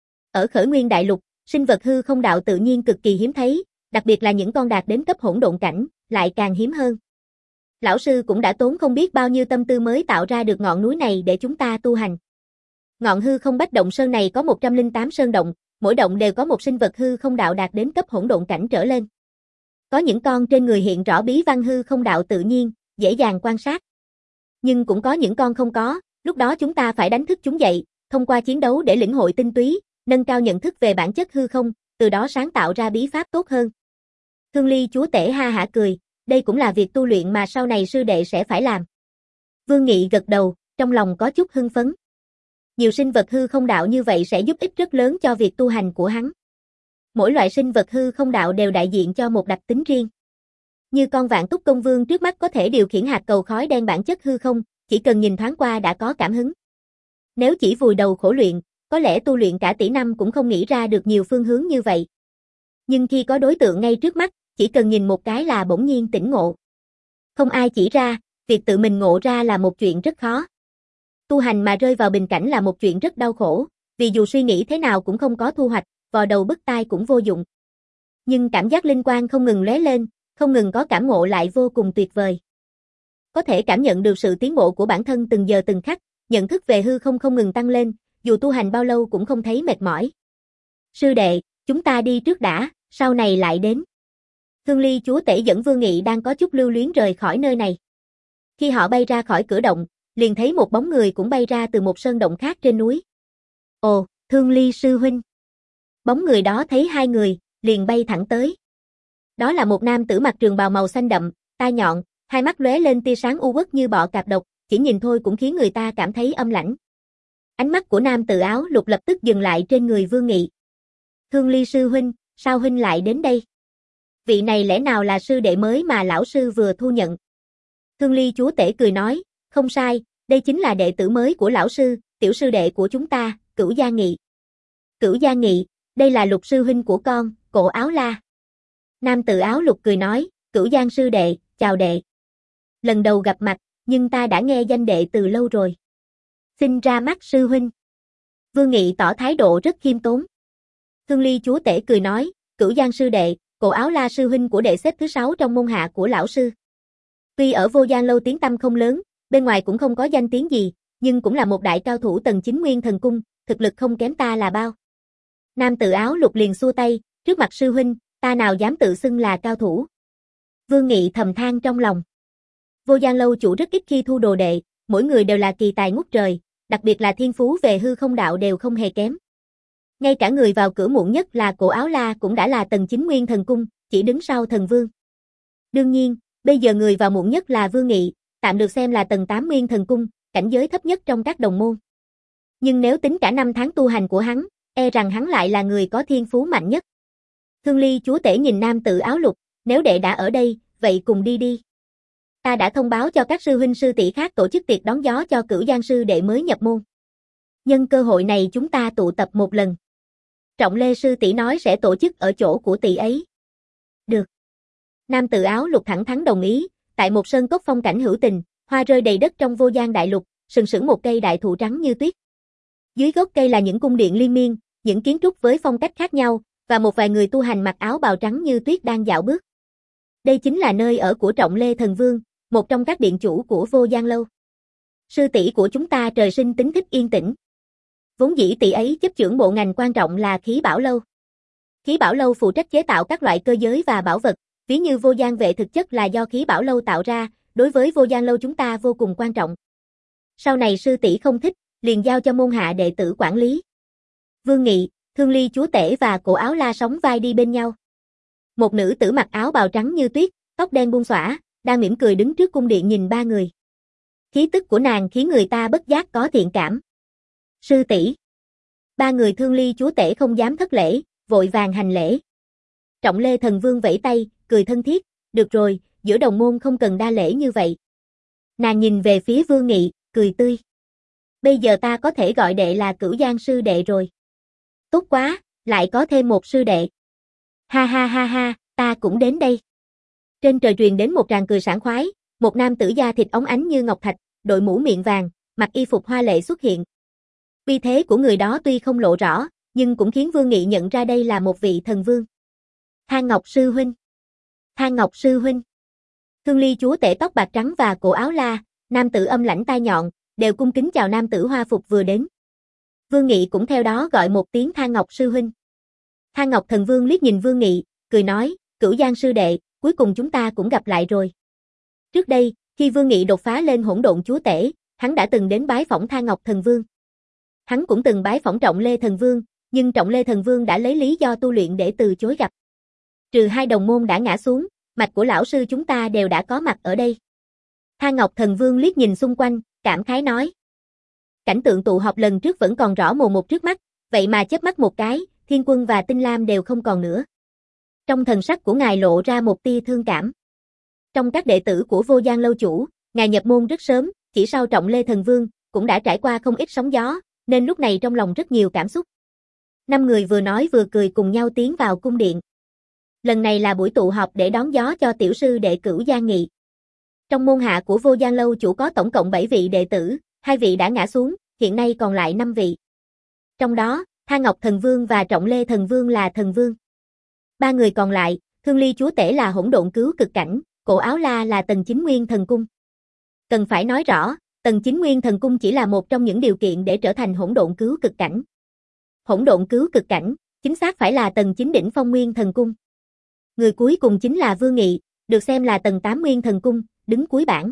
Ở Khởi Nguyên đại lục, sinh vật hư không đạo tự nhiên cực kỳ hiếm thấy, đặc biệt là những con đạt đến cấp hỗn độn cảnh, lại càng hiếm hơn. Lão sư cũng đã tốn không biết bao nhiêu tâm tư mới tạo ra được ngọn núi này để chúng ta tu hành. Ngọn hư không bách động sơn này có một trăm lẻ tám sơn động, mỗi động đều có một sinh vật hư không đạo đạt đến cấp hỗn độn cảnh trở lên. Có những con trên người hiện rõ bí văn hư không đạo tự nhiên, dễ dàng quan sát. Nhưng cũng có những con không có, lúc đó chúng ta phải đánh thức chúng dậy, thông qua chiến đấu để lĩnh hội tinh túy, nâng cao nhận thức về bản chất hư không, từ đó sáng tạo ra bí pháp tốt hơn. Thương Ly chúa tể ha hả cười, đây cũng là việc tu luyện mà sau này sư đệ sẽ phải làm. Vương Nghị gật đầu, trong lòng có chút hưng phấn. Nhiều sinh vật hư không đạo như vậy sẽ giúp ích rất lớn cho việc tu hành của hắn. Mỗi loại sinh vật hư không đạo đều đại diện cho một đặc tính riêng. Như con Vạn Túc Công Vương trước mắt có thể điều khiển hạt cầu khói đen bản chất hư không, chỉ cần nhìn thoáng qua đã có cảm hứng. Nếu chỉ vùi đầu khổ luyện, có lẽ tu luyện cả tỷ năm cũng không nghĩ ra được nhiều phương hướng như vậy. Nhưng khi có đối tượng ngay trước mắt, chỉ cần nhìn một cái là bỗng nhiên tỉnh ngộ. Không ai chỉ ra, việc tự mình ngộ ra là một chuyện rất khó. Tu hành mà rơi vào bình cảnh là một chuyện rất đau khổ, vì dù suy nghĩ thế nào cũng không có thu hoạch, vò đầu bứt tai cũng vô dụng. Nhưng cảm giác linh quang không ngừng lóe lên, không ngừng có cảm ngộ lại vô cùng tuyệt vời. Có thể cảm nhận được sự tiến bộ của bản thân từng giờ từng khắc, nhận thức về hư không không ngừng tăng lên, dù tu hành bao lâu cũng không thấy mệt mỏi. Sư đệ, chúng ta đi trước đã, sau này lại đến. Thương Ly chúa tể dẫn Vương Nghị đang có chút lưu luyến rời khỏi nơi này. Khi họ bay ra khỏi cửa động, liền thấy một bóng người cũng bay ra từ một sơn động khác trên núi. Ồ, Thương Ly sư huynh. Bóng người đó thấy hai người, liền bay thẳng tới. Đó là một nam tử mặc trường bào màu xanh đậm, tai nhọn, hai mắt lóe lên tia sáng u uất như bọ cạp độc, chỉ nhìn thôi cũng khiến người ta cảm thấy âm lãnh. Ánh mắt của nam tử áo lục lập tức dừng lại trên người Vương Nghị. Thương Ly sư huynh, sao huynh lại đến đây? Vị này lẽ nào là sư đệ mới mà lão sư vừa thu nhận? Thương Ly chúa tể cười nói, không sai, đây chính là đệ tử mới của lão sư, tiểu sư đệ của chúng ta, Cửu Gia Nghị. Cửu Gia Nghị, đây là Lục sư huynh của con, Cổ Áo La. Nam tử áo lục cười nói, Cửu Giang sư đệ, chào đệ. Lần đầu gặp mặt, nhưng ta đã nghe danh đệ từ lâu rồi. Xin ra mắt sư huynh. Vương Nghị tỏ thái độ rất khiêm tốn. Thương Ly chúa tể cười nói, Cửu Giang sư đệ, Cổ Áo La sư huynh của đệ xếp thứ sáu trong môn hạ của lão sư. Tuy ở Vô Giang lâu tiếng tăm không lớn, bên ngoài cũng không có danh tiếng gì, nhưng cũng là một đại cao thủ tầng chín Nguyên Thần Cung, thực lực không kém ta là bao. Nam tử áo lục liền xua tay, trước mặt sư huynh, ta nào dám tự xưng là cao thủ. Vương Nghị thầm than trong lòng. Vô Giang lâu chủ rất ít khi thu đồ đệ, mỗi người đều là kỳ tài ngút trời, đặc biệt là thiên phú về hư không đạo đều không hề kém. Ngay cả người vào cửa muộn nhất là Cổ Áo La cũng đã là tầng chín Nguyên Thần Cung, chỉ đứng sau thần vương. Đương nhiên, bây giờ người vào muộn nhất là Vương Nghị, tạm được xem là tầng tám Nguyên Thần Cung, cảnh giới thấp nhất trong các đồng môn. Nhưng nếu tính cả năm tháng tu hành của hắn, e rằng hắn lại là người có thiên phú mạnh nhất. Thương Ly chúa tể nhìn nam tử áo lục, nếu đệ đã ở đây, vậy cùng đi đi. Ta đã thông báo cho các sư huynh sư tỷ khác tổ chức tiệc đón gió cho Cửu Giang sư đệ mới nhập môn. Nhân cơ hội này chúng ta tụ tập một lần. Trọng Lê sư tỷ nói sẽ tổ chức ở chỗ của tỷ ấy. Được. Nam tử áo lục thẳng thắn đồng ý, tại một sơn cốc phong cảnh hữu tình, hoa rơi đầy đất trong Vô Giang đại lục, sừng sững một cây đại thụ trắng như tuyết. Dưới gốc cây là những cung điện liên miên, những kiến trúc với phong cách khác nhau, và một vài người tu hành mặc áo bào trắng như tuyết đang dạo bước. Đây chính là nơi ở của Trọng Lê Thần Vương, một trong các điện chủ của Vô Giang lâu. Sư tỷ của chúng ta trời sinh tính thích yên tĩnh. Vốn dĩ tỷ ấy chấp chưởng bộ ngành quan trọng là Khí Bảo lâu. Khí Bảo lâu phụ trách chế tạo các loại cơ giới và bảo vật, ví như Vô Giang vệ thực chất là do Khí Bảo lâu tạo ra, đối với Vô Giang lâu chúng ta vô cùng quan trọng. Sau này sư tỷ không thích, liền giao cho môn hạ đệ tử quản lý. Vương Nghị, Thương Ly chúa tể và Cổ Áo La sóng vai đi bên nhau. Một nữ tử mặc áo bào trắng như tuyết, tóc đen buông xõa, đang mỉm cười đứng trước cung điện nhìn ba người. Khí tức của nàng khiến người ta bất giác có thiện cảm. Sư tỷ. Ba người Thương Ly chúa tể không dám thất lễ, vội vàng hành lễ. Trọng Lê Thần Vương vẫy tay, cười thân thiết, được rồi, giữa đồng môn không cần đa lễ như vậy. Nàng nhìn về phía Vương Nghị, cười tươi. Bây giờ ta có thể gọi đệ là Cửu Giang sư đệ rồi. Tốt quá, lại có thêm một sư đệ. Ha ha ha ha, ta cũng đến đây. Trên trời truyền đến một tràng cười sảng khoái, một nam tử da thịt óng ánh như ngọc thạch, đội mũ miệng vàng, mặc y phục hoa lệ xuất hiện. Uy thế của người đó tuy không lộ rõ, nhưng cũng khiến Vương Nghị nhận ra đây là một vị thần vương. Thang Ngọc sư huynh. Thang Ngọc sư huynh. Thương Ly chúa tể tóc bạc trắng và Cổ Áo La, nam tử âm lãnh tai nhọn, đều cung kính chào nam tử hoa phục vừa đến. Vương Nghị cũng theo đó gọi một tiếng Thang Ngọc sư huynh. Thang Ngọc thần vương liếc nhìn Vương Nghị, cười nói, Cửu Giang sư đệ, cuối cùng chúng ta cũng gặp lại rồi. Trước đây, khi Vương Nghị đột phá lên hỗn độn chúa tể, hắn đã từng đến bái phỏng Thang Ngọc thần vương. Hắn cũng từng bái phỏng Trọng Lê thần vương, nhưng Trọng Lê thần vương đã lấy lý do tu luyện để từ chối gặp. Trừ hai đồng môn đã ngã xuống, mạch của lão sư chúng ta đều đã có mặt ở đây. Thang Ngọc thần vương liếc nhìn xung quanh, cảm khái nói. Cảnh tượng tụ họp lần trước vẫn còn rõ mồn một trước mắt, vậy mà chớp mắt một cái, Thiên Quân và Tinh Lam đều không còn nữa. Trong thần sắc của ngài lộ ra một tia thương cảm. Trong các đệ tử của Vô Giang lâu chủ, ngài nhập môn rất sớm, chỉ sau Trọng Lê thần vương, cũng đã trải qua không ít sóng gió, nên lúc này trong lòng rất nhiều cảm xúc. Năm người vừa nói vừa cười cùng nhau tiến vào cung điện. Lần này là buổi tụ họp để đón gió cho tiểu sư đệ Cửu Giang Nghị. Trong môn hạ của Vô Gian Lâu chủ có tổng cộng bảy vị đệ tử, hai vị đã ngã xuống, hiện nay còn lại năm vị. Trong đó, Tha Ngọc Thần Vương và Trọng Lê Thần Vương là thần vương. Ba người còn lại, Thương Ly Chúa Tể là hỗn độn cứu cực cảnh, Cổ Áo La là tầng chín nguyên thần cung. Cần phải nói rõ, tầng chín nguyên thần cung chỉ là một trong những điều kiện để trở thành hỗn độn cứu cực cảnh. Hỗn độn cứu cực cảnh, chính xác phải là tầng chín đỉnh phong nguyên thần cung. Người cuối cùng chính là Vương Nghị, được xem là tầng tám nguyên thần cung, đứng cuối bảng.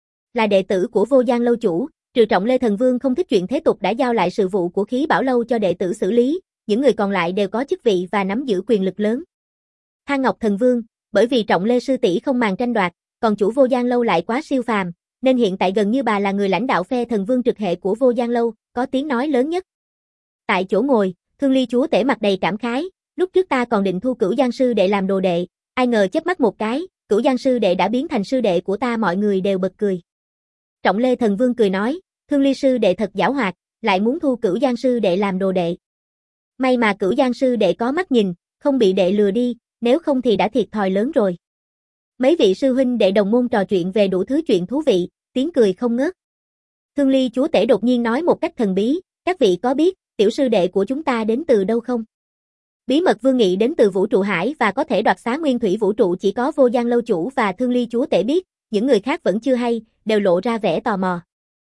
Là đệ tử của Vô Gian Lâu chủ, trừ Trọng Lê Thần Vương không thích chuyện thế tục đã giao lại sự vụ của Khí Bảo Lâu cho đệ tử xử lý, những người còn lại đều có chức vị và nắm giữ quyền lực lớn. Tha Ngọc Thần Vương, bởi vì Trọng Lê sư tỷ không màng tranh đoạt, còn chủ Vô Gian Lâu lại quá siêu phàm, nên hiện tại gần như bà là người lãnh đạo phe thần vương trực hệ của Vô Gian Lâu, có tiếng nói lớn nhất. Tại chỗ ngồi, Thương Ly Chúa Tể mặt đầy cảm khái, lúc trước ta còn định thu Cửu Giang sư đệ làm đồ đệ, ai ngờ chớp mắt một cái, Cửu Giang sư đệ đã biến thành sư đệ của ta, mọi người đều bật cười. Trọng Lê Thần Vương cười nói, Thương Ly sư đệ thật giảo hoạt, lại muốn thu Cửu Giang sư đệ làm đồ đệ. May mà Cửu Giang sư đệ có mắt nhìn, không bị đệ lừa đi, nếu không thì đã thiệt thòi lớn rồi. Mấy vị sư huynh đệ đồng môn trò chuyện về đủ thứ chuyện thú vị, tiếng cười không ngớt. Thương Ly Chúa Tể đột nhiên nói một cách thần bí, các vị có biết, tiểu sư đệ của chúng ta đến từ đâu không? Bí mật Vương Nghị đến từ vũ trụ hải và có thể đoạt xá nguyên thủy vũ trụ chỉ có Vô Gian Lâu chủ và Thương Ly Chúa Tể biết, những người khác vẫn chưa hay, đều lộ ra vẻ tò mò.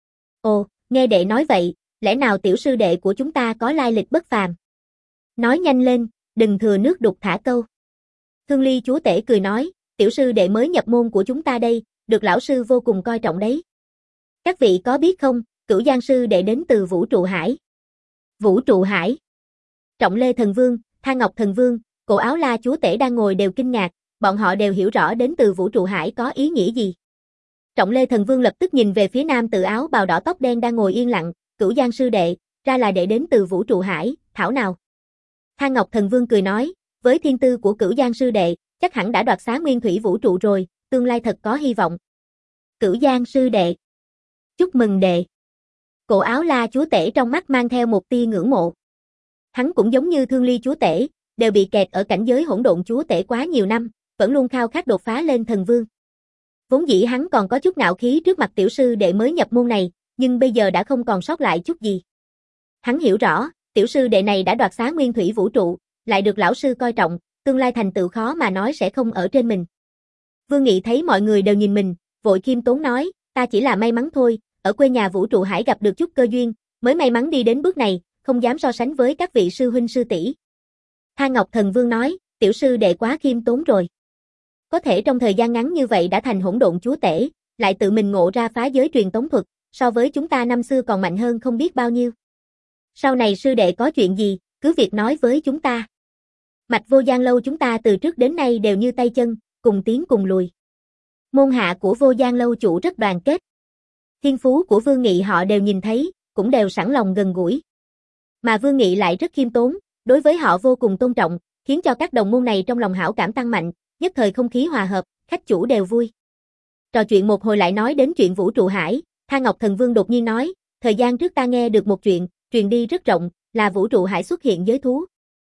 Ồ, nghe đệ nói vậy, lẽ nào tiểu sư đệ của chúng ta có lai lịch bất phàm? Nói nhanh lên, đừng thừa nước đục thả câu. Thương Ly Chúa Tể cười nói, tiểu sư đệ mới nhập môn của chúng ta đây, được lão sư vô cùng coi trọng đấy. Các vị có biết không, Cửu Giang sư đệ đến từ vũ trụ hải. Vũ trụ hải. Trọng Lê Thần Vương, Tha Ngọc Thần Vương, Cổ Áo La Chúa Tể đang ngồi đều kinh ngạc, bọn họ đều hiểu rõ đến từ vũ trụ hải có ý nghĩa gì. Trọng Lê Thần Vương lập tức nhìn về phía nam tự áo bào đỏ tóc đen đang ngồi yên lặng, Cửu Giang sư đệ, ra là đệ đến từ vũ trụ hải, thảo nào. Tha Ngọc Thần Vương cười nói, với thiên tư của Cửu Giang sư đệ, chắc hẳn đã đoạt xá nguyên thủy vũ trụ rồi, tương lai thật có hy vọng. Cửu Giang sư đệ. Chúc mừng đệ. Cổ Áo La Chúa Tể trong mắt mang theo một tia ngưỡng mộ. Hắn cũng giống như Thương Ly Chúa Tể, đều bị kẹt ở cảnh giới hỗn độn Chúa Tể quá nhiều năm, vẫn luôn khao khát đột phá lên thần vương. Vốn dĩ hắn còn có chút ngạo khí trước mặt tiểu sư đệ mới nhập môn này, nhưng bây giờ đã không còn sót lại chút gì. Hắn hiểu rõ, tiểu sư đệ này đã đoạt xá nguyên thủy vũ trụ, lại được lão sư coi trọng, tương lai thành tựu khó mà nói sẽ không ở trên mình. Vương Nghị thấy mọi người đều nhìn mình, vội khiêm tốn nói, ta chỉ là may mắn thôi, ở quê nhà vũ trụ hải gặp được chút cơ duyên, mới may mắn đi đến bước này, không dám so sánh với các vị sư huynh sư tỷ. Tha Ngọc Thần Vương nói, tiểu sư đệ quá khiêm tốn rồi. Có thể trong thời gian ngắn như vậy đã thành hỗn độn chúa tể, lại tự mình ngộ ra phá giới truyền tống thuật, so với chúng ta năm xưa còn mạnh hơn không biết bao nhiêu. Sau này sư đệ có chuyện gì, cứ việc nói với chúng ta. Mạch Vô Gian Lâu chúng ta từ trước đến nay đều như tay chân, cùng tiến cùng lùi. Môn hạ của Vô Gian Lâu chủ rất đoàn kết. Thiên phú của Vương Nghị họ đều nhìn thấy, cũng đều sẵn lòng gần gũi. Mà Vương Nghị lại rất khiêm tốn, đối với họ vô cùng tôn trọng, khiến cho các đồng môn này trong lòng hảo cảm tăng mạnh, nhất thời không khí hòa hợp, khách chủ đều vui. Trò chuyện một hồi lại nói đến chuyện vũ trụ hải, Tha Ngọc Thần Vương đột nhiên nói, thời gian trước ta nghe được một chuyện, truyền đi rất rộng, là vũ trụ hải xuất hiện giới thú.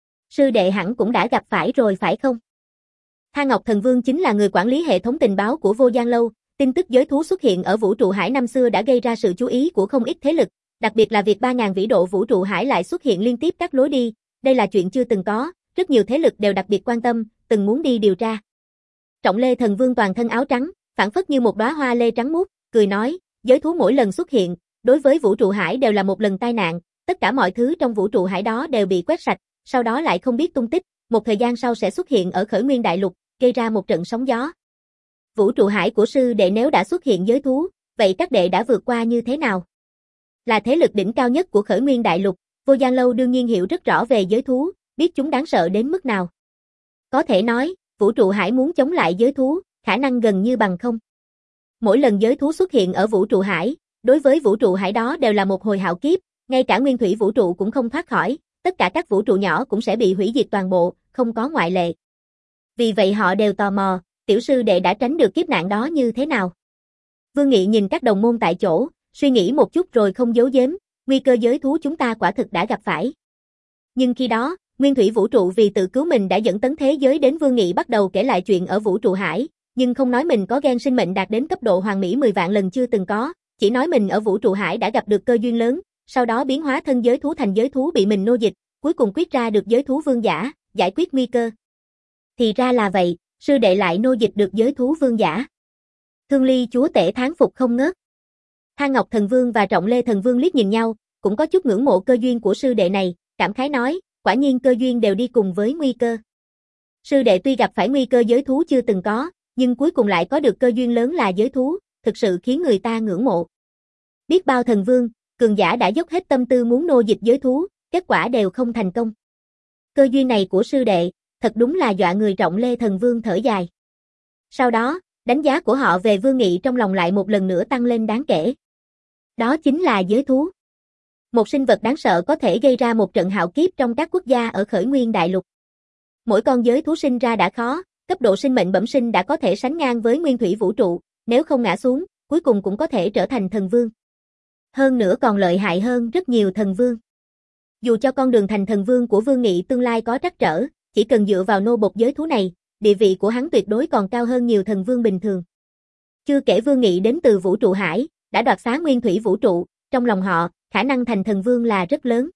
Sư đệ hẳn cũng đã gặp phải rồi phải không? Tha Ngọc Thần Vương chính là người quản lý hệ thống tình báo của Vô Gian Lâu, tin tức giới thú xuất hiện ở vũ trụ hải năm xưa đã gây ra sự chú ý của không ít thế lực, đặc biệt là việc ba nghìn vĩ độ vũ trụ hải lại xuất hiện liên tiếp các lối đi, đây là chuyện chưa từng có, rất nhiều thế lực đều đặc biệt quan tâm, từng muốn đi điều tra. Trọng Lê Thần Vương toàn thân áo trắng, phảng phất như một đóa hoa lê trắng muốt, cười nói, giới thú mỗi lần xuất hiện, đối với vũ trụ hải đều là một lần tai nạn, tất cả mọi thứ trong vũ trụ hải đó đều bị quét sạch, sau đó lại không biết tung tích, một thời gian sau sẽ xuất hiện ở Khởi Nguyên Đại Lục, gây ra một trận sóng gió. Vũ trụ hải của sư đệ nếu đã xuất hiện giới thú, vậy các đệ đã vượt qua như thế nào? Là thế lực đỉnh cao nhất của Khởi Nguyên Đại Lục, Vô Gian Lâu đương nhiên hiểu rất rõ về giới thú, biết chúng đáng sợ đến mức nào. Có thể nói, vũ trụ hải muốn chống lại giới thú, khả năng gần như bằng không. Mỗi lần giới thú xuất hiện ở vũ trụ hải, đối với vũ trụ hải đó đều là một hồi hạo kiếp, ngay cả nguyên thủy vũ trụ cũng không thoát khỏi, tất cả các vũ trụ nhỏ cũng sẽ bị hủy diệt toàn bộ, không có ngoại lệ. Vì vậy họ đều tò mò, tiểu sư đệ đã tránh được kiếp nạn đó như thế nào? Vương Nghị nhìn các đồng môn tại chỗ, suy nghĩ một chút rồi không giấu giếm, nguy cơ giới thú chúng ta quả thực đã gặp phải. Nhưng khi đó, nguyên thủy vũ trụ vì tự cứu mình đã dẫn tấn thế giới đến Vương Nghị bắt đầu kể lại chuyện ở vũ trụ hải, nhưng không nói mình có gen sinh mệnh đạt đến cấp độ hoàn mỹ mười vạn lần chưa từng có, chỉ nói mình ở vũ trụ hải đã gặp được cơ duyên lớn, sau đó biến hóa thân giới thú thành giới thú bị mình nô dịch, cuối cùng quyết ra được giới thú vương giả, giải quyết nguy cơ. Thì ra là vậy, sư đệ lại nô dịch được giới thú vương giả. Thương Ly chúa tể thán phục không ngớt. Thang Ngọc Thần Vương và Trọng Lê Thần Vương liếc nhìn nhau, cũng có chút ngưỡng mộ cơ duyên của sư đệ này, cảm khái nói, quả nhiên cơ duyên đều đi cùng với nguy cơ. Sư đệ tuy gặp phải nguy cơ giới thú chưa từng có, nhưng cuối cùng lại có được cơ duyên lớn là giới thú, thực sự khiến người ta ngưỡng mộ. Biết bao thần vương, cường giả đã dốc hết tâm tư muốn nô dịch giới thú, kết quả đều không thành công. Cơ duyên này của sư đệ, thật đúng là dọa người. Trọng Lê Thần Vương thở dài. Sau đó, đánh giá của họ về Vương Nghị trong lòng lại một lần nữa tăng lên đáng kể. Đó chính là giới thú. Một sinh vật đáng sợ có thể gây ra một trận hạo kiếp trong các quốc gia ở Khởi Nguyên Đại Lục. Mỗi con giới thú sinh ra đã khó, cấp độ sinh mệnh bẩm sinh đã có thể sánh ngang với nguyên thủy vũ trụ, nếu không ngã xuống, cuối cùng cũng có thể trở thành thần vương. Hơn nữa còn lợi hại hơn rất nhiều thần vương. Dù cho con đường thành thần vương của Vương Nghị tương lai có trắc trở, chỉ cần dựa vào nô bộc giới thú này, địa vị của hắn tuyệt đối còn cao hơn nhiều thần vương bình thường. Chưa kể Vương Nghị đến từ vũ trụ hải, đã đoạt xá nguyên thủy vũ trụ, trong lòng họ, khả năng thành thần vương là rất lớn.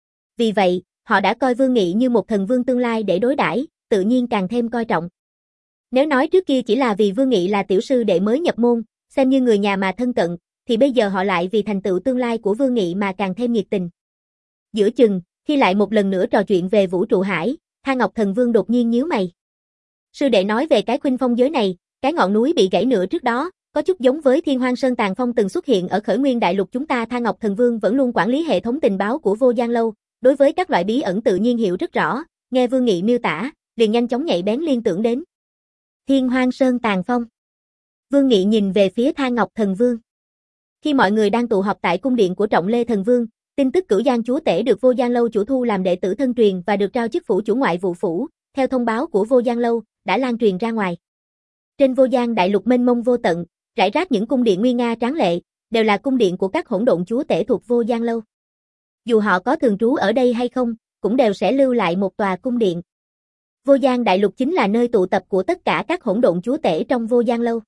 Vì vậy, họ đã coi Vương Nghị như một thần vương tương lai để đối đãi, tự nhiên càng thêm coi trọng. Nếu nói trước kia chỉ là vì Vương Nghị là tiểu sư đệ mới nhập môn, xem như người nhà mà thân cận, thì bây giờ họ lại vì thành tựu tương lai của Vương Nghị mà càng thêm nhiệt tình. Giữa chừng, khi lại một lần nữa trò chuyện về vũ trụ hải, Thang Ngọc Thần Vương đột nhiên nhíu mày. Sư đệ nói về cái khuynh phong giới này, cái ngọn núi bị gãy nửa trước đó, có chút giống với Thiên Hoang Sơn Tàn Phong từng xuất hiện ở Khởi Nguyên Đại Lục chúng ta. Thang Ngọc Thần Vương vẫn luôn quản lý hệ thống tình báo của Vô Gian Lâu, đối với các loại bí ẩn tự nhiên hiểu rất rõ, nghe Vương Nghị miêu tả, liền nhanh chóng nhạy bén liên tưởng đến Thiên Hoang Sơn Tàn Phong. Vương Nghị nhìn về phía Thang Ngọc Thần Vương. Khi mọi người đang tụ họp tại cung điện của Trọng Lê Thần Vương, tin tức Cửu Giang chúa tể được Vô Gian Lâu chủ thu làm đệ tử thân truyền và được trao chức phủ chủ ngoại vụ phủ, theo thông báo của Vô Gian Lâu, đã lan truyền ra ngoài. Trên Vô Gian Đại Lục mênh mông vô tận, rải rác những cung điện nguy nga tráng lệ, đều là cung điện của các hỗn độn chúa tể thuộc Vô Gian Lâu. Dù họ có thường trú ở đây hay không, cũng đều sẽ lưu lại một tòa cung điện. Vô Gian Đại Lục chính là nơi tụ tập của tất cả các hỗn độn chúa tể trong Vô Gian Lâu.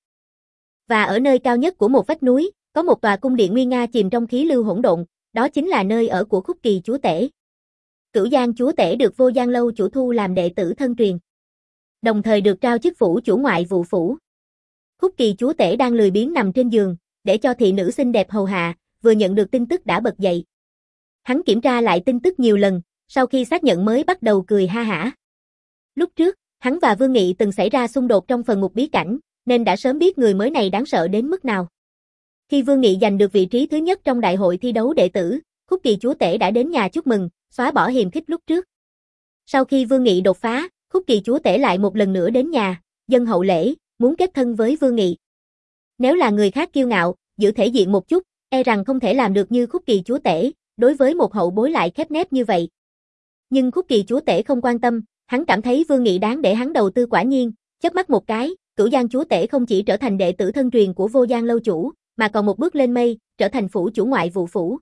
Và ở nơi cao nhất của một vách núi, có một tòa cung điện nguy nga chìm trong khí lưu hỗn độn, đó chính là nơi ở của Khúc Kỳ chúa tể. Cửu Giang chúa tể được Vô Gian Lâu chủ thu làm đệ tử thân truyền, đồng thời được trao chức phủ chủ ngoại vụ phủ. Khúc Kỳ chúa tể đang lười biếng nằm trên giường, để cho thị nữ xinh đẹp hầu hạ, vừa nhận được tin tức đã bật dậy. Hắn kiểm tra lại tin tức nhiều lần, sau khi xác nhận mới bắt đầu cười ha hả. Lúc trước, hắn và Vương Nghị từng xảy ra xung đột trong phần ngục bí cảnh, nên đã sớm biết người mới này đáng sợ đến mức nào. Khi Vương Nghị giành được vị trí thứ nhất trong đại hội thi đấu đệ tử, Khúc Kỳ chúa tể đã đến nhà chúc mừng, xóa bỏ hiềm khích lúc trước. Sau khi Vương Nghị đột phá, Khúc Kỳ chúa tể lại một lần nữa đến nhà, dâng hậu lễ, muốn kết thân với Vương Nghị. Nếu là người khác kiêu ngạo, giữ thể diện một chút, e rằng không thể làm được như Khúc Kỳ chúa tể, đối với một hậu bối lại khép nép như vậy. Nhưng Khúc Kỳ chúa tể không quan tâm, hắn cảm thấy Vương Nghị đáng để hắn đầu tư. Quả nhiên, chớp mắt một cái, Cửu Giang chúa tể không chỉ trở thành đệ tử thân truyền của Vô Gian Lâu chủ, mà còn một bước lên mây, trở thành phủ chủ ngoại vụ phủ.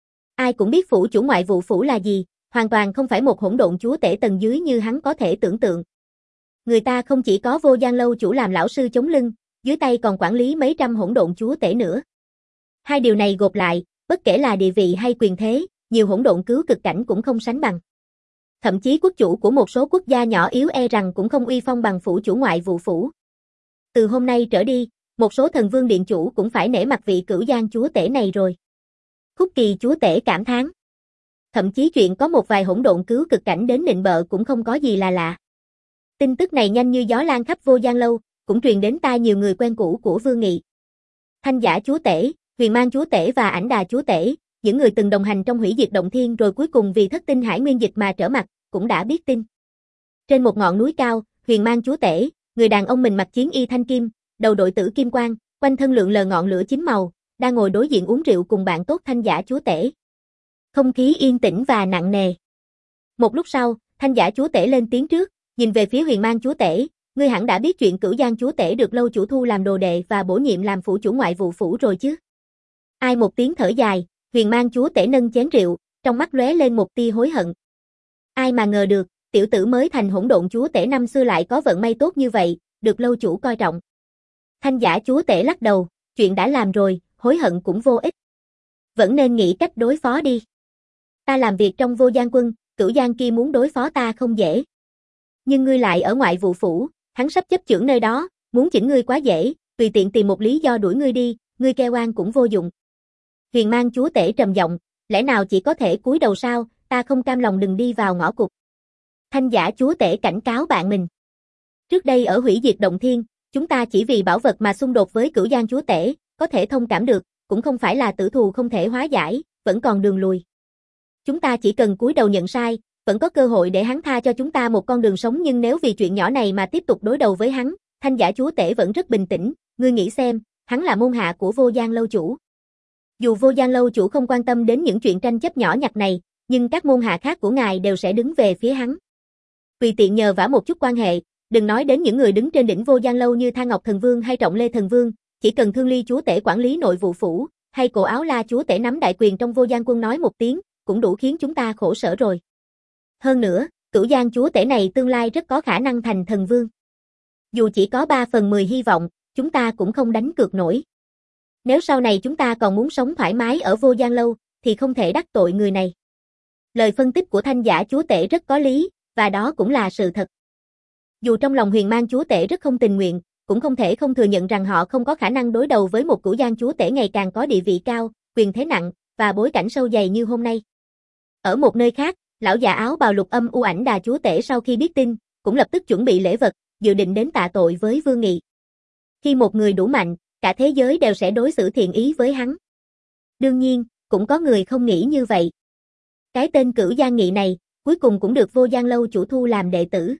Ai cũng biết phủ chủ ngoại vụ phủ là gì, hoàn toàn không phải một hỗn độn chúa tể tầng dưới như hắn có thể tưởng tượng. Người ta không chỉ có Vô Gian Lâu chủ làm lão sư chống lưng, dưới tay còn quản lý mấy trăm hỗn độn chúa tể nữa. Hai điều này gộp lại, bất kể là địa vị hay quyền thế, nhiều hỗn độn cứu cực cảnh cũng không sánh bằng. Thậm chí quốc chủ của một số quốc gia nhỏ yếu e rằng cũng không uy phong bằng phủ chủ ngoại vụ phủ. Từ hôm nay trở đi, một số thần vương điện chủ cũng phải nể mặt vị Cửu Giang chúa tể này rồi. Khúc Kỳ chúa tể cảm thán. Thậm chí chuyện có một vài hỗn độn cứu cực cảnh đến nịnh bợ cũng không có gì là lạ. Tin tức này nhanh như gió lan khắp Vô Gian Lâu, cũng truyền đến tai nhiều người quen cũ của Vương Nghị. Thanh Giả chúa tể, Huyền Mang chúa tể và Ảnh Đà chúa tể, những người từng đồng hành trong hủy diệt động thiên rồi cuối cùng vì thất tinh hải nguyên dịch mà trở mặt, cũng đã biết tin. Trên một ngọn núi cao, Huyền Mang chúa tể, người đàn ông mình mặc chiến y thanh kim, đầu đội tử kim quang, quanh thân lượn lờ ngọn lửa chín màu, đang ngồi đối diện uống rượu cùng bạn tốt Thanh Giả chúa tể. Không khí yên tĩnh và nặng nề. Một lúc sau, Thanh Giả chúa tể lên tiếng trước, nhìn về phía Huyền Mang chúa tể, ngươi hẳn đã biết chuyện Cửu Giang chúa tể được lâu chủ thu làm đồ đệ và bổ nhiệm làm phủ chủ ngoại vụ phủ rồi chứ? Ai một tiếng thở dài, Huyền Mang chúa tể nâng chén rượu, trong mắt lóe lên một tia hối hận. Ai mà ngờ được, tiểu tử mới thành hỗn độn chúa tể năm xưa lại có vận may tốt như vậy, được lâu chủ coi trọng. Thanh giả chúa tể lắc đầu, chuyện đã làm rồi, hối hận cũng vô ích. Vẫn nên nghĩ cách đối phó đi. Ta làm việc trong Vô Gian Quân, Cửu Giang kia muốn đối phó ta không dễ. Nhưng ngươi lại ở ngoại vụ phủ, hắn sắp chấp chưởng nơi đó, muốn chỉnh ngươi quá dễ, tùy tiện tìm một lý do đuổi ngươi đi, ngươi kêu oan cũng vô dụng. Huyền Mang chúa tể trầm giọng, lẽ nào chỉ có thể cúi đầu sao, ta không cam lòng đừng đi vào ngõ cụt. Thanh giả chúa tể cảnh cáo bạn mình. Trước đây ở hủy diệt động thiên, chúng ta chỉ vì bảo vật mà xung đột với Cửu Giang chúa tể, có thể thông cảm được, cũng không phải là tử thù không thể hóa giải, vẫn còn đường lùi. Chúng ta chỉ cần cúi đầu nhận sai, vẫn có cơ hội để hắn tha cho chúng ta một con đường sống, nhưng nếu vì chuyện nhỏ này mà tiếp tục đối đầu với hắn, Thanh giả chúa tể vẫn rất bình tĩnh, ngươi nghĩ xem, hắn là môn hạ của Vô Gian lâu chủ. Dù Vô Gian lâu chủ không quan tâm đến những chuyện tranh chấp nhỏ nhặt này, nhưng các môn hạ khác của ngài đều sẽ đứng về phía hắn. Tùy tiện nhờ vả một chút quan hệ, đừng nói đến những người đứng trên đỉnh Vô Gian lâu như Tha Ngọc Thần Vương hay Trọng Lê Thần Vương, chỉ cần Thương Ly chúa tể quản lý nội vụ phủ, hay Cổ Áo La chúa tể nắm đại quyền trong Vô Gian Quân nói một tiếng, cũng đủ khiến chúng ta khổ sở rồi. Hơn nữa, Cửu Giang chúa tể này tương lai rất có khả năng thành thần vương. Dù chỉ có ba phần mười hy vọng, chúng ta cũng không đánh cược nổi. Nếu sau này chúng ta còn muốn sống thoải mái ở Vô Gian lâu, thì không thể đắc tội người này. Lời phân tích của Thanh giả chúa tể rất có lý, và đó cũng là sự thật. Dù trong lòng Huyền Mang chúa tể rất không tình nguyện, cũng không thể không thừa nhận rằng họ không có khả năng đối đầu với một Cửu Giang chúa tể ngày càng có địa vị cao, quyền thế nặng, và bối cảnh sâu dày như hôm nay. Ở một nơi khác, lão già áo bào lục âm U Ảnh Đà chúa tể sau khi biết tin, cũng lập tức chuẩn bị lễ vật, dự định đến tạ tội với Vương Nghị. Khi một người đủ mạnh, cả thế giới đều sẽ đối xử thiện ý với hắn. Đương nhiên, cũng có người không nghĩ như vậy. Cái tên Cửu Giang Nghị này, cuối cùng cũng được Vô Gian lâu chủ thu làm đệ tử.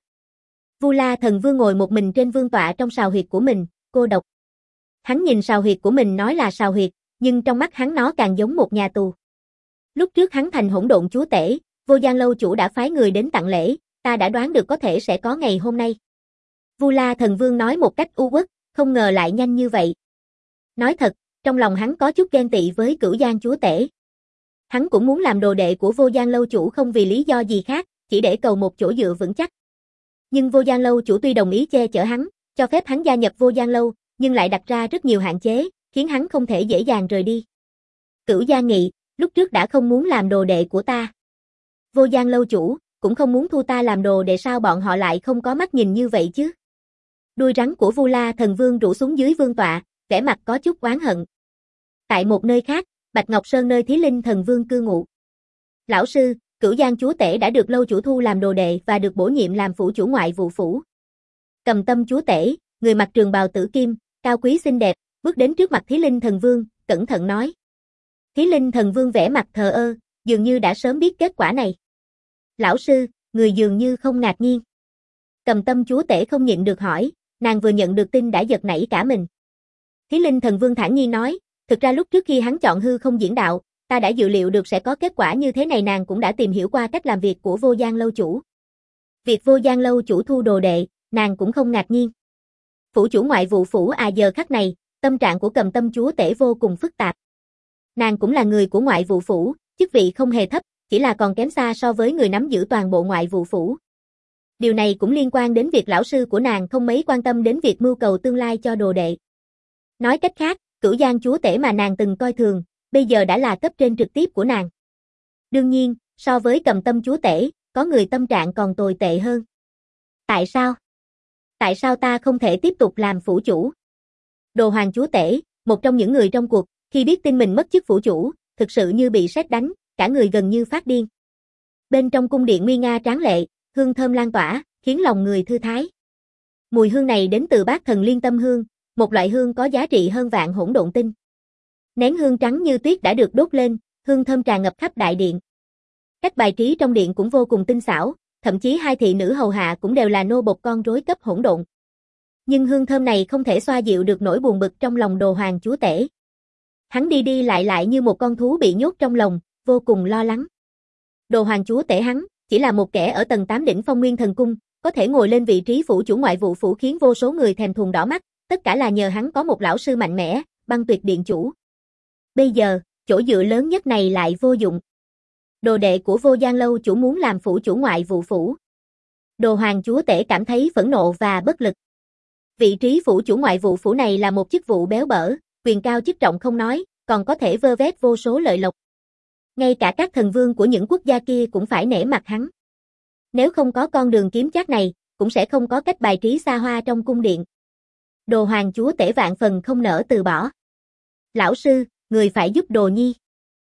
Vu La Thần Vương ngồi một mình trên vương tọa trong sào huyệt của mình, cô độc. Hắn nhìn sào huyệt của mình nói là sào huyệt, nhưng trong mắt hắn nó càng giống một nhà tù. Lúc trước hắn thành hỗn độn chúa tể, Vô Gian lâu chủ đã phái người đến tặng lễ, ta đã đoán được có thể sẽ có ngày hôm nay. Vu La Thần Vương nói một cách u uất, không ngờ lại nhanh như vậy. Nói thật, trong lòng hắn có chút ghen tị với Cửu Giang chúa tể. Hắn cũng muốn làm đồ đệ của Vô Gian lâu chủ không vì lý do gì khác, chỉ để cầu một chỗ dựa vững chắc. Nhưng Vô Gian lâu chủ tuy đồng ý che chở hắn, cho phép hắn gia nhập Vô Gian lâu, nhưng lại đặt ra rất nhiều hạn chế, khiến hắn không thể dễ dàng rời đi. Cửu Giang Nghị, lúc trước đã không muốn làm đồ đệ của ta. Vô Gian lâu chủ, cũng không muốn thu ta làm đồ đệ, sao bọn họ lại không có mắt nhìn như vậy chứ? Đuôi rắn của Vu La Thần Vương rủ xuống dưới vương tọa, vẻ mặt có chút oán hận. Tại một nơi khác, Bạch Ngọc Sơn nơi Thí Linh Thần Vương cư ngụ. Lão sư, Cửu Giang chúa tể đã được lâu chủ thu làm đồ đệ và được bổ nhiệm làm phủ chủ ngoại vụ phủ. Cầm Tâm chúa tể, người mặc trường bào tử kim, cao quý xinh đẹp, bước đến trước mặt Thí Linh Thần Vương, cẩn thận nói. Thí Linh Thần Vương vẻ mặt thờ ơ, dường như đã sớm biết kết quả này. Lão sư, người dường như không ngạc nhiên. Cầm Tâm chúa tể không nhịn được hỏi, nàng vừa nhận được tin đã giật nảy cả mình. Thí Linh Thần Vương thản nhiên nói, thực ra lúc trước khi hắn chọn hư không diễn đạo, ta đã dự liệu được sẽ có kết quả như thế này, nàng cũng đã tìm hiểu qua cách làm việc của Vô Gian lâu chủ. Việc Vô Gian lâu chủ thu đồ đệ, nàng cũng không ngạc nhiên. Phủ chủ ngoại vụ phủ à, giờ khắc này, tâm trạng của Cầm Tâm chúa tể vô cùng phức tạp. Nàng cũng là người của ngoại vụ phủ, chức vị không hề thấp, chỉ là còn kém xa so với người nắm giữ toàn bộ ngoại vụ phủ. Điều này cũng liên quan đến việc lão sư của nàng không mấy quan tâm đến việc mưu cầu tương lai cho đồ đệ. Nói cách khác, Cửu Giang chúa tể mà nàng từng coi thường, bây giờ đã là cấp trên trực tiếp của nàng. Đương nhiên, so với Cầm Tâm chúa tể, có người tâm trạng còn tồi tệ hơn. Tại sao? Tại sao ta không thể tiếp tục làm phủ chủ? Đồ Hoàng chúa tể, một trong những người trong cuộc, khi biết tin mình mất chức phủ chủ, thực sự như bị sét đánh, cả người gần như phát điên. Bên trong cung điện nguy nga tráng lệ, hương thơm lan tỏa, khiến lòng người thư thái. Mùi hương này đến từ Bát Thần Liên Tâm hương, một loại hương có giá trị hơn vạn hỗn độn tinh. Nén hương trắng như tuyết đã được đốt lên, hương thơm tràn ngập khắp đại điện. Cách bài trí trong điện cũng vô cùng tinh xảo, thậm chí hai thị nữ hầu hạ cũng đều là nô bộc con rối cấp hỗn độn. Nhưng hương thơm này không thể xoa dịu được nỗi buồn bực trong lòng Đồ Hoàng chúa tể. Hắn đi đi lại lại như một con thú bị nhốt trong lòng, vô cùng lo lắng. Đồ Hoàng chúa tể hắn, chỉ là một kẻ ở tầng tám đỉnh Phong Nguyên Thần Cung, có thể ngồi lên vị trí phủ chủ ngoại vụ phủ khiến vô số người thèm thuồng đỏ mắt, tất cả là nhờ hắn có một lão sư mạnh mẽ, Băng Tuyệt điện chủ. Bây giờ, chỗ dựa lớn nhất này lại vô dụng. Đồ đệ của Vô Gian lâu chủ muốn làm phủ chủ ngoại vụ phủ. Đồ Hoàng chúa tể cảm thấy phẫn nộ và bất lực. Vị trí phủ chủ ngoại vụ phủ này là một chức vụ béo bở, quyền cao chức trọng không nói, còn có thể vơ vét vô số lợi lộc. Ngay cả các thần vương của những quốc gia kia cũng phải nể mặt hắn. Nếu không có con đường kiếm chác này, cũng sẽ không có cách bài trí xa hoa trong cung điện. Đồ hoàng chúa tể vạn phần không nỡ từ bỏ. Lão sư, người phải giúp đồ nhi.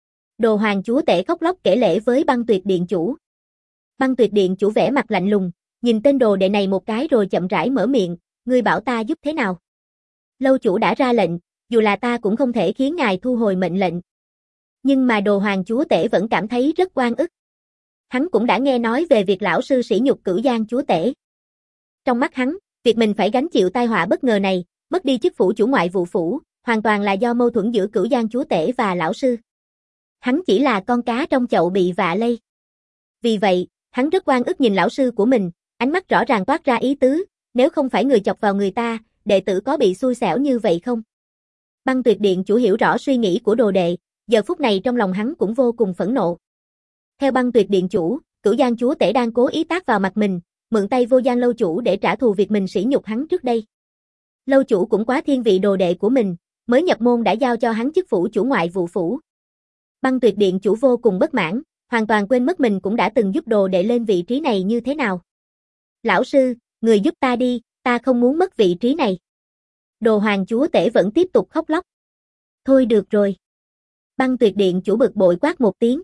Đồ hoàng chúa tể khóc lóc kể lể với Băng Tuyệt điện chủ. Băng Tuyệt điện chủ vẻ mặt lạnh lùng, nhìn tên đồ đệ này một cái rồi chậm rãi mở miệng, ngươi bảo ta giúp thế nào? Lâu chủ đã ra lệnh, dù là ta cũng không thể khiến ngài thu hồi mệnh lệnh. Nhưng mà đồ hoàng chúa tể vẫn cảm thấy rất oan ức. Hắn cũng đã nghe nói về việc lão sư sỉ nhục Cửu Giang chúa tể. Trong mắt hắn, việc mình phải gánh chịu tai họa bất ngờ này, mất đi chức phủ chủ ngoại vụ phủ, hoàn toàn là do mâu thuẫn giữa Cửu Giang chúa tể và lão sư. Hắn chỉ là con cá trong chậu bị vạ lây. Vì vậy, hắn rất oan ức nhìn lão sư của mình, ánh mắt rõ ràng toát ra ý tứ, nếu không phải người chọc vào người ta, đệ tử có bị xui xẻo như vậy không? Băng Tuyệt điện chủ hiểu rõ suy nghĩ của đồ đệ, giờ phút này trong lòng hắn cũng vô cùng phẫn nộ. Theo Băng Tuyệt điện chủ, Cửu Giang chúa tể đang cố ý tác vào mặt mình, mượn tay Vô Giang lâu chủ để trả thù việc mình sỉ nhục hắn trước đây. Lâu chủ cũng quá thiên vị đồ đệ của mình, mới nhập môn đã giao cho hắn chức phủ chủ ngoại vụ phủ. Băng Tuyệt điện chủ vô cùng bất mãn, hoàn toàn quên mất mình cũng đã từng giúp đồ đệ lên vị trí này như thế nào. Lão sư, người giúp ta đi, ta không muốn mất vị trí này. Đồ hoàng chúa tể vẫn tiếp tục khóc lóc. Thôi được rồi. Băng Tuyệt điện chủ bực bội quát một tiếng.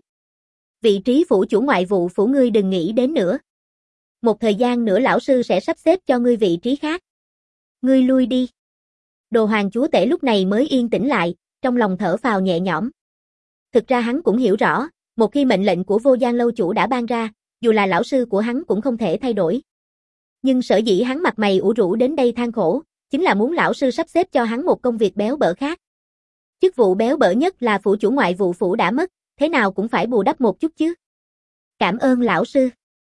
Vị trí phủ chủ ngoại vụ phủ ngươi đừng nghĩ đến nữa. Một thời gian nữa lão sư sẽ sắp xếp cho ngươi vị trí khác. Ngươi lui đi. Đồ hoàng chúa tể lúc này mới yên tĩnh lại, trong lòng thở phào nhẹ nhõm. Thực ra hắn cũng hiểu rõ, một khi mệnh lệnh của Vô Giang lâu chủ đã ban ra, dù là lão sư của hắn cũng không thể thay đổi. Nhưng sở dĩ hắn mặt mày ủ rũ đến đây than khổ, chính là muốn lão sư sắp xếp cho hắn một công việc béo bở khác. Chức vụ béo bở nhất là phủ chủ ngoại vụ phủ đã mất, thế nào cũng phải bù đắp một chút chứ. Cảm ơn lão sư.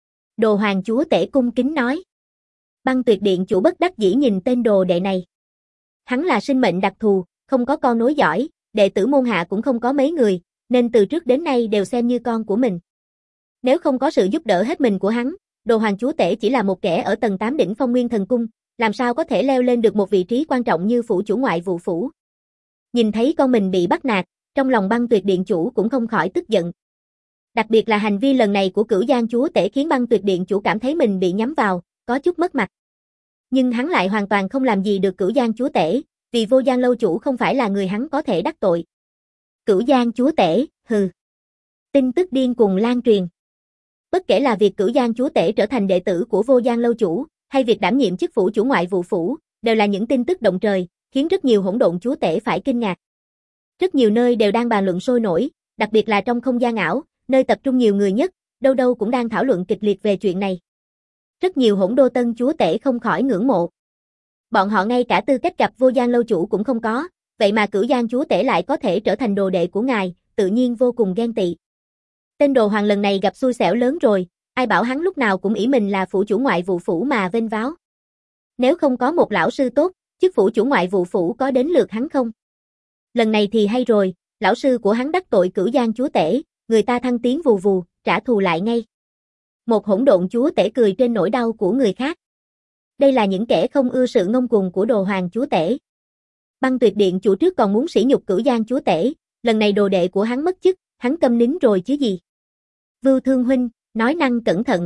Đồ hoàng chúa tể cung kính nói. Băng Tuyệt điện chủ bất đắc dĩ nhìn tên đồ đệ này. Hắn là sinh mệnh đặc thù, không có con nối dõi, đệ tử môn hạ cũng không có mấy người, nên từ trước đến nay đều xem như con của mình. Nếu không có sự giúp đỡ hết mình của hắn, đồ hoàng chúa tể chỉ là một kẻ ở tầng tám đỉnh Phong Nguyên Thần Cung, làm sao có thể leo lên được một vị trí quan trọng như phủ chủ ngoại vụ phủ. Nhìn thấy con mình bị bắt nạt, trong lòng Băng Tuyệt điện chủ cũng không khỏi tức giận. Đặc biệt là hành vi lần này của Cửu Giang chúa tể khiến Băng Tuyệt điện chủ cảm thấy mình bị nhắm vào, có chút mất mặt. Nhưng hắn lại hoàn toàn không làm gì được Cửu Giang chúa tể, vì Vô Giang lâu chủ không phải là người hắn có thể đắc tội. Cửu Giang chúa tể, hừ. Tin tức điên cuồng lan truyền. Bất kể là việc Cửu Giang chúa tể trở thành đệ tử của Vô Giang lâu chủ, hay việc đảm nhiệm chức phủ chủ ngoại vụ phủ, đều là những tin tức động trời, khiến rất nhiều hỗn độn chúa tể phải kinh ngạc. Rất nhiều nơi đều đang bàn luận sôi nổi, đặc biệt là trong không gian ảo, nơi tập trung nhiều người nhất, đâu đâu cũng đang thảo luận kịch liệt về chuyện này. Rất nhiều hỗn đô tân chúa tể không khỏi ngưỡng mộ. Bọn họ ngay cả tư cách gặp Vô Giang lâu chủ cũng không có, vậy mà Cửu Giang chúa tể lại có thể trở thành đồ đệ của ngài, tự nhiên vô cùng ghen tị. Tên đồ hoàng lần này gặp xui xẻo lớn rồi, ai bảo hắn lúc nào cũng ỷ mình là phủ chủ ngoại vụ phủ mà vênh váo. Nếu không có một lão sư tốt, chức phủ chủ ngoại vụ phủ có đến lượt hắn không? Lần này thì hay rồi, lão sư của hắn đắc tội Cửu Giang chúa tể, người ta thăng tiến vù vù, trả thù lại ngay. Một hỗn độn chúa tể cười trên nỗi đau của người khác. Đây là những kẻ không ưa sự ngông cuồng của đồ hoàng chúa tể. Băng Tuyệt điện chủ trước còn muốn sỉ nhục Cửu Giang chúa tể, lần này đồ đệ của hắn mất chức, hắn câm nín rồi chứ gì. Vưu Thương huynh, nói năng cẩn thận.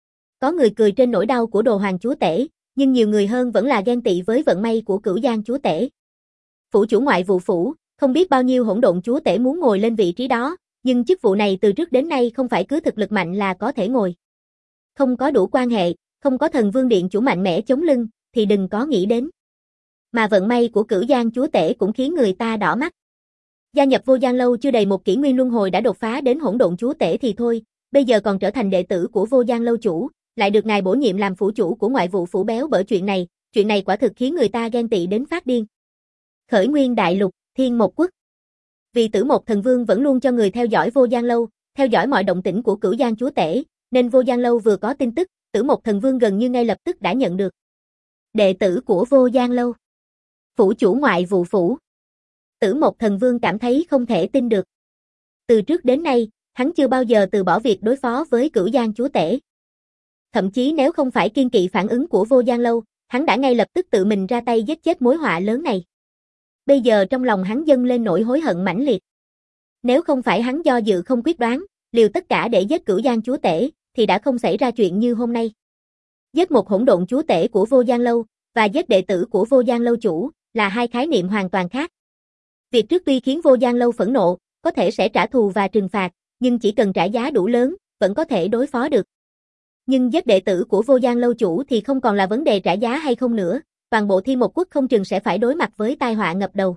Có người cười trên nỗi đau của đồ hoàng chúa tể, nhưng nhiều người hơn vẫn là ghen tị với vận may của Cửu Giang chúa tể. Phủ chủ ngoại vụ phủ, không biết bao nhiêu hỗn độn chúa tể muốn ngồi lên vị trí đó, nhưng chức vụ này từ trước đến nay không phải cứ thực lực mạnh là có thể ngồi. Không có đủ quan hệ, không có thần vương điện chủ mạnh mẽ chống lưng, thì đừng có nghĩ đến. Mà vận may của Cửu Giang chúa tể cũng khiến người ta đỏ mắt. Gia nhập Vô Giang lâu chưa đầy một kỷ nguyên luân hồi đã đột phá đến hỗn độn chúa tể thì thôi, bây giờ còn trở thành đệ tử của Vô Giang lâu chủ, lại được ngài bổ nhiệm làm phủ chủ của ngoại vụ phủ béo bở chuyện này, chuyện này quả thực khiến người ta ghen tị đến phát điên. Khởi nguyên đại lục, Thiên Một Quốc. Vì Tử Một thần vương vẫn luôn cho người theo dõi Vô Giang lâu, theo dõi mọi động tĩnh của Cửu Giang chúa tể, nên Vô Giang lâu vừa có tin tức, Tử Một thần vương gần như ngay lập tức đã nhận được. Đệ tử của Vô Giang lâu, phủ chủ ngoại vụ phủ. Tử Một thần vương cảm thấy không thể tin được. Từ trước đến nay, hắn chưa bao giờ từ bỏ việc đối phó với Cửu Giang chúa tể. Thậm chí nếu không phải kiên kỵ phản ứng của Vô Giang lâu, hắn đã ngay lập tức tự mình ra tay giết chết mối họa lớn này. Bây giờ trong lòng hắn dâng lên nỗi hối hận mãnh liệt. Nếu không phải hắn do dự không quyết đoán, liều tất cả để giết Cửu Giang chúa tể, thì đã không xảy ra chuyện như hôm nay. Giết một hỗn độn chúa tể của Vô Giang Lâu, và giết đệ tử của Vô Giang Lâu chủ, là hai khái niệm hoàn toàn khác. Việc trước tuy khiến Vô Giang Lâu phẫn nộ, có thể sẽ trả thù và trừng phạt, nhưng chỉ cần trả giá đủ lớn, vẫn có thể đối phó được. Nhưng giết đệ tử của Vô Giang Lâu chủ thì không còn là vấn đề trả giá hay không nữa, toàn bộ Thiên Một Quốc không chừng sẽ phải đối mặt với tai họa ngập đầu.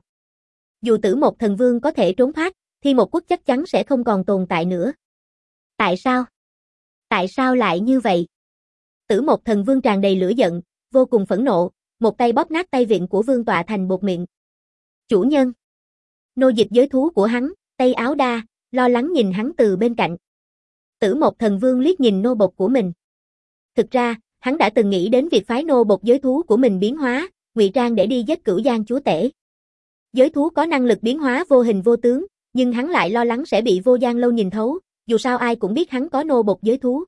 Dù Tử Một Thần Vương có thể trốn thoát, Thiên Một Quốc chắc chắn sẽ không còn tồn tại nữa. Tại sao? Tại sao lại như vậy? Tử Một Thần Vương tràn đầy lửa giận, vô cùng phẫn nộ, một tay bóp nát tay vịn của vương tọa thành bột miệng. Chủ nhân. Nô dịch giới thú của hắn, tay áo đa, lo lắng nhìn hắn từ bên cạnh. Tử Một Thần Vương liếc nhìn nô bộc của mình. Thực ra, hắn đã từng nghĩ đến việc phái nô bộc giới thú của mình biến hóa, ngụy trang để đi giết Cửu Giang chúa tể. Giới thú có năng lực biến hóa vô hình vô tướng, nhưng hắn lại lo lắng sẽ bị Vô Giang Lâu nhìn thấu, dù sao ai cũng biết hắn có nô bộc giới thú.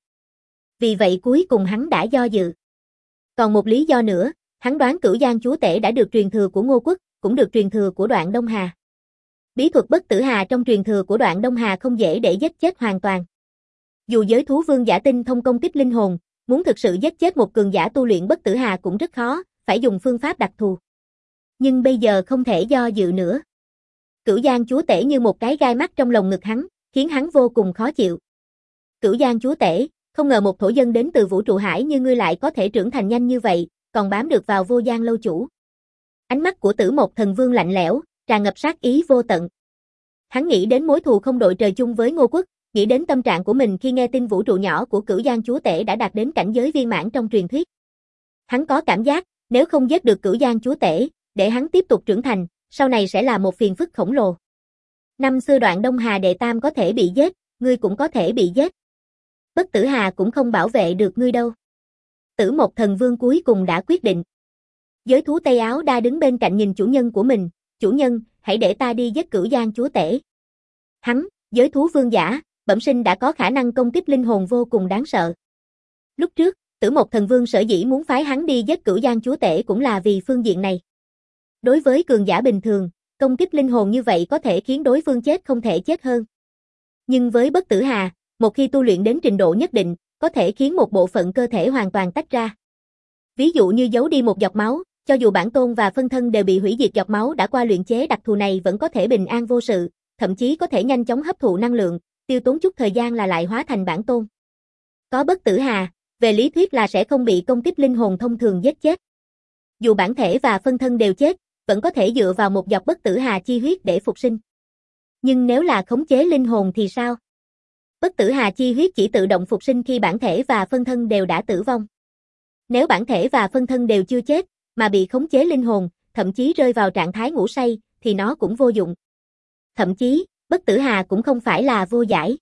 Vì vậy cuối cùng hắn đã do dự. Còn một lý do nữa, hắn đoán Cửu Giang chúa tể đã được truyền thừa của Ngô Quốc, cũng được truyền thừa của Đoạn Đông Hà. Bí thuật bất tử hà trong truyền thừa của Đoạn Đông Hà không dễ để giết chết hoàn toàn. Dù giới thú vương giả tinh thông công kích linh hồn, muốn thực sự giết chết một cường giả tu luyện bất tử hà cũng rất khó, phải dùng phương pháp đặc thù. Nhưng bây giờ không thể do dự nữa. Cửu Giang chúa tể như một cái gai mắt trong lồng ngực hắn, khiến hắn vô cùng khó chịu. Cửu Giang chúa tể, không ngờ một thổ dân đến từ vũ trụ hải như ngươi lại có thể trưởng thành nhanh như vậy, còn bám được vào Vô Giang Lâu chủ. Ánh mắt của Tử Một Thần Vương lạnh lẽo, tràn ngập sát ý vô tận. Hắn nghĩ đến mối thù không đội trời chung với Ngô Quốc, nghĩ đến tâm trạng của mình khi nghe tin vũ trụ nhỏ của Cửu Giang chúa tể đã đạt đến cảnh giới viên mãn trong truyền thuyết. Hắn có cảm giác, nếu không giết được Cửu Giang chúa tể, để hắn tiếp tục trưởng thành, sau này sẽ là một phiền phức khổng lồ. Năm xưa Đoạn Đông Hà đệ tam có thể bị giết, ngươi cũng có thể bị giết. Bất tử hà cũng không bảo vệ được ngươi đâu. Tử Một Thần Vương cuối cùng đã quyết định. Giới thú Tây Áo Đa đứng bên cạnh nhìn chủ nhân của mình, chủ nhân, hãy để ta đi giết Cửu Giang chúa tể. Hắn, giới thú vương giả, bẩm sinh đã có khả năng công kích linh hồn vô cùng đáng sợ. Lúc trước, Tử Một Thần Vương sở dĩ muốn phái hắn đi giết Cửu Giang chúa tể cũng là vì phương diện này. Đối với cường giả bình thường, công kích linh hồn như vậy có thể khiến đối phương chết không thể chết hơn. Nhưng với bất tử hà, một khi tu luyện đến trình độ nhất định, có thể khiến một bộ phận cơ thể hoàn toàn tách ra. Ví dụ như giấu đi một giọt máu, cho dù bản tôn và phân thân đều bị hủy diệt, giọt máu đã qua luyện chế đặc thù này vẫn có thể bình an vô sự, thậm chí có thể nhanh chóng hấp thụ năng lượng, tiêu tốn chút thời gian là lại hóa thành bản tôn. Có bất tử hà, về lý thuyết là sẽ không bị công kích linh hồn thông thường giết chết. Dù bản thể và phân thân đều chết, vẫn có thể dựa vào một giọt bất tử hà chi huyết để phục sinh. Nhưng nếu là khống chế linh hồn thì sao? Bất tử hà chi huyết chỉ tự động phục sinh khi bản thể và phân thân đều đã tử vong. Nếu bản thể và phân thân đều chưa chết, mà bị khống chế linh hồn, thậm chí rơi vào trạng thái ngủ say, thì nó cũng vô dụng. Thậm chí, bất tử hà cũng không phải là vô giải.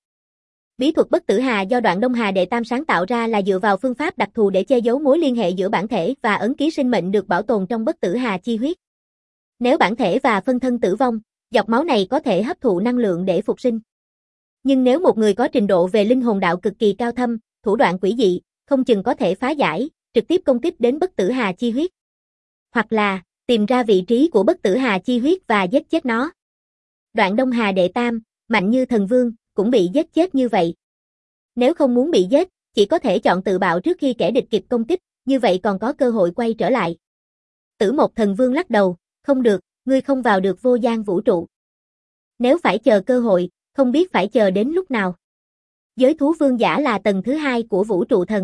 Bí thuật bất tử hà do Đoạn Đông Hà đệ tam sáng tạo ra là dựa vào phương pháp đặc thù để che giấu mối liên hệ giữa bản thể và ấn ký sinh mệnh được bảo tồn trong bất tử hà chi huyết. Nếu bản thể và phân thân tử vong, giọt máu này có thể hấp thụ năng lượng để phục sinh. Nhưng nếu một người có trình độ về linh hồn đạo cực kỳ cao thâm, thủ đoạn quỷ dị, không chừng có thể phá giải, trực tiếp công kích đến bất tử hà chi huyết. Hoặc là, tìm ra vị trí của bất tử hà chi huyết và giết chết nó. Đoạn Đông Hà đệ tam, mạnh như thần vương, cũng bị giết chết như vậy. Nếu không muốn bị giết, chỉ có thể chọn tự bạo trước khi kẻ địch kịp công kích, như vậy còn có cơ hội quay trở lại. Tử Một Thần Vương lắc đầu, không được, ngươi không vào được Vô Giang vũ trụ. Nếu phải chờ cơ hội, không biết phải chờ đến lúc nào. Giới thú vương giả là tầng thứ hai của vũ trụ thần.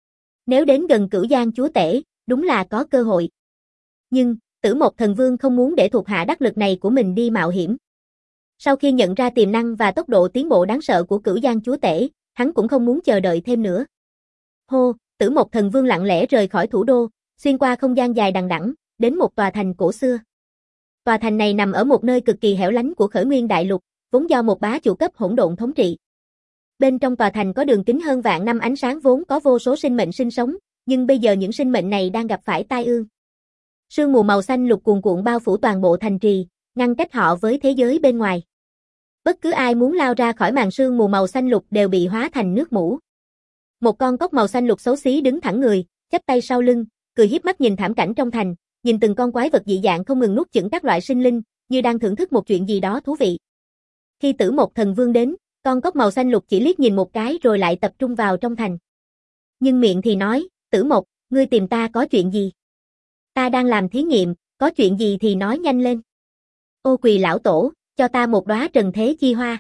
Nếu đến gần Cửu Giang chúa tể, đúng là có cơ hội. Nhưng, Tử Một Thần Vương không muốn để thuộc hạ đắc lực này của mình đi mạo hiểm. Sau khi nhận ra tiềm năng và tốc độ tiến bộ đáng sợ của Cửu Giang chúa tể, hắn cũng không muốn chờ đợi thêm nữa. Hô, Tử Một Thần Vương lặng lẽ rời khỏi thủ đô, xuyên qua không gian dài đằng đẵng, đến một tòa thành cổ xưa. Tòa thành này nằm ở một nơi cực kỳ hẻo lánh của Khởi Nguyên Đại Lục, vốn do một bá chủ cấp hỗn độn thống trị. Bên trong tòa thành có đường kính hơn vạn năm ánh sáng, vốn có vô số sinh mệnh sinh sống, nhưng bây giờ những sinh mệnh này đang gặp phải tai ương. Sương mù màu xanh lục cuồn cuộn bao phủ toàn bộ thành trì, ngăn cách họ với thế giới bên ngoài. Bất cứ ai muốn lao ra khỏi màn sương mù màu xanh lục đều bị hóa thành nước mủ. Một con cóc màu xanh lục xấu xí đứng thẳng người, chắp tay sau lưng, cười hiếp mắt nhìn thảm cảnh trong thành, nhìn từng con quái vật dị dạng không ngừng nuốt chửng các loại sinh linh, như đang thưởng thức một chuyện gì đó thú vị. Khi Tử Mộc Thần Vương đến, con cóc màu xanh lục chỉ liếc nhìn một cái rồi lại tập trung vào trong thành. Nhưng miệng thì nói, Tử Mộc, ngươi tìm ta có chuyện gì? Ta đang làm thí nghiệm, có chuyện gì thì nói nhanh lên. Ô Quỳ lão tổ, cho ta một đóa trần thế chi hoa.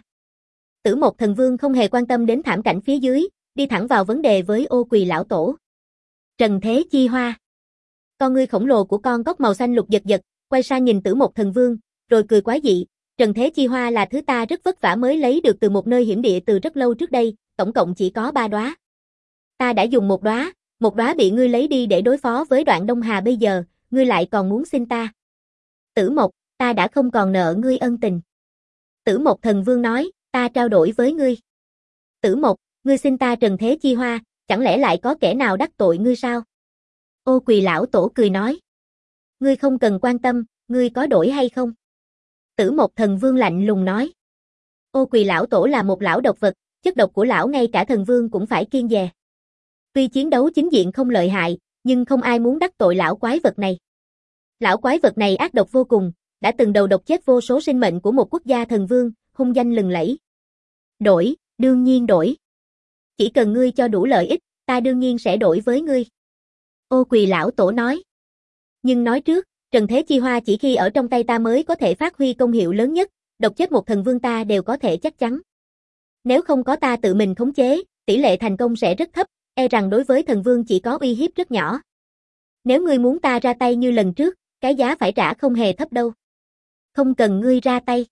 Tử Mộc Thần Vương không hề quan tâm đến thảm cảnh phía dưới, đi thẳng vào vấn đề với Ô Quỳ lão tổ. Trần thế chi hoa. Con ngươi khổng lồ của con cóc màu xanh lục giật giật, quay sang nhìn Tử Mộc Thần Vương, rồi cười quái dị. Trần thế chi hoa là thứ ta rất vất vả mới lấy được từ một nơi hiểm địa từ rất lâu trước đây, tổng cộng chỉ có ba đóa. Ta đã dùng một đóa, một đóa bị ngươi lấy đi để đối phó với Đoạn Đông Hà, bây giờ, ngươi lại còn muốn xin ta. Tử Mộc, ta đã không còn nợ ngươi ân tình. Tử Mộc Thần Vương nói, ta trao đổi với ngươi. Tử Mộc, ngươi xin ta trần thế chi hoa, chẳng lẽ lại có kẻ nào đắc tội ngươi sao? Ô Quỳ lão tổ cười nói. Ngươi không cần quan tâm, ngươi có đổi hay không? Tử Mộc Thần Vương lạnh lùng nói. Ô Quỳ lão tổ là một lão độc vật, chất độc của lão ngay cả thần vương cũng phải kiêng dè. Tuy chiến đấu chính diện không lợi hại, nhưng không ai muốn đắc tội lão quái vật này. Lão quái vật này ác độc vô cùng, đã từng đầu độc chết vô số sinh mệnh của một quốc gia thần vương, hung danh lừng lẫy. Đổi, đương nhiên đổi. Chỉ cần ngươi cho đủ lợi ích, ta đương nhiên sẽ đổi với ngươi. Ô Quỳ lão tổ nói. Nhưng nói trước, trần thế chi hoa chỉ khi ở trong tay ta mới có thể phát huy công hiệu lớn nhất, độc chết một thần vương ta đều có thể chắc chắn. Nếu không có ta tự mình khống chế, tỷ lệ thành công sẽ rất thấp, e rằng đối với thần vương chỉ có uy hiếp rất nhỏ. Nếu ngươi muốn ta ra tay như lần trước, cái giá phải trả không hề thấp đâu. Không cần ngươi ra tay.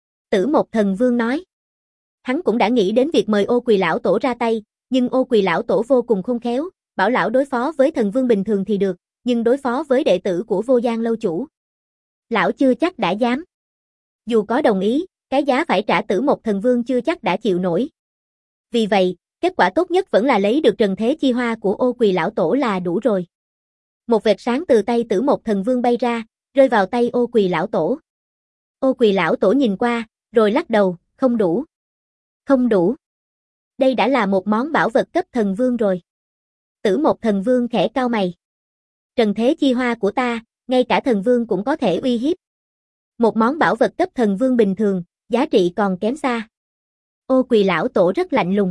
Tử Mộc Thần Vương nói. Hắn cũng đã nghĩ đến việc mời Ô Quỳ lão tổ ra tay, nhưng Ô Quỳ lão tổ vô cùng khôn khéo, bảo lão đối phó với thần vương bình thường thì được, nhưng đối phó với đệ tử của Vô Gian lâu chủ, lão chưa chắc đã dám. Dù có đồng ý, cái giá phải trả Tử Mộc Thần Vương chưa chắc đã chịu nổi. Vì vậy, kết quả tốt nhất vẫn là lấy được trần thế chi hoa của Ô Quỳ lão tổ là đủ rồi. Một vệt sáng từ tay Tử Mộc Thần Vương bay ra, rơi vào tay Ô Quỳ lão tổ. Ô Quỳ lão tổ nhìn qua, rồi lắc đầu, không đủ. Không đủ. Đây đã là một món bảo vật cấp thần vương rồi. Tử Mộc Thần Vương khẽ cau mày. Trần thế chi hoa của ta, ngay cả thần vương cũng có thể uy hiếp. Một món bảo vật cấp thần vương bình thường, giá trị còn kém xa. Ô Quỳ lão tổ rất lạnh lùng.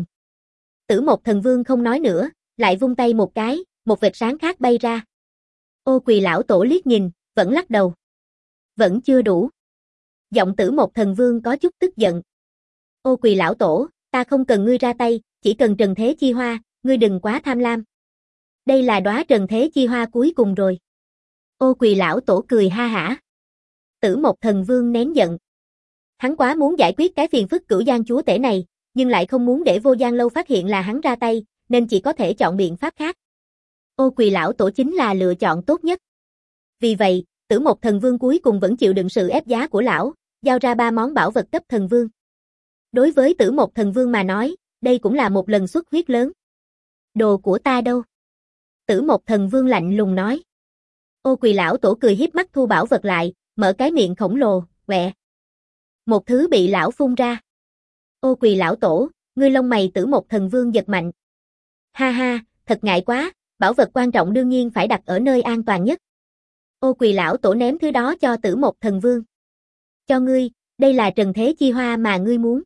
Tử Mộc Thần Vương không nói nữa, lại vung tay một cái, một vệt sáng khác bay ra. Ô Quỳ lão tổ liếc nhìn, vẫn lắc đầu. Vẫn chưa đủ. Giọng Tử Mộc Thần Vương có chút tức giận. Ô Quỳ lão tổ, ta không cần ngươi ra tay, chỉ cần trần thế chi hoa, ngươi đừng quá tham lam. Đây là đóa trần thế chi hoa cuối cùng rồi. Ô Quỳ lão tổ cười ha hả. Tử Mộc Thần Vương nén giận. Hắn quá muốn giải quyết cái phiền phức Cửu Giang chúa tể này, nhưng lại không muốn để Vô Gian lâu phát hiện là hắn ra tay, nên chỉ có thể chọn biện pháp khác. Ô Quỳ lão tổ chính là lựa chọn tốt nhất. Vì vậy, Tử Mộc Thần Vương cuối cùng vẫn chịu đựng sự ép giá của lão, giao ra ba món bảo vật cấp thần vương. Đối với Tử Mộc Thần Vương mà nói, đây cũng là một lần xuất huyết lớn. Đồ của ta đâu? Tử Mộc Thần Vương lạnh lùng nói. Ô Quỳ lão tổ cười hiếp mắt thu bảo vật lại, mở cái miệng khổng lồ, quẹ. Một thứ bị lão phun ra. Ô Quỳ lão tổ, ngươi lông mày Tử Mộc Thần Vương giật mạnh. Ha ha, thật ngại quá, bảo vật quan trọng đương nhiên phải đặt ở nơi an toàn nhất. Ô Quỳ lão tổ ném thứ đó cho Tử Mộc Thần Vương. Cho ngươi, đây là trần thế chi hoa mà ngươi muốn.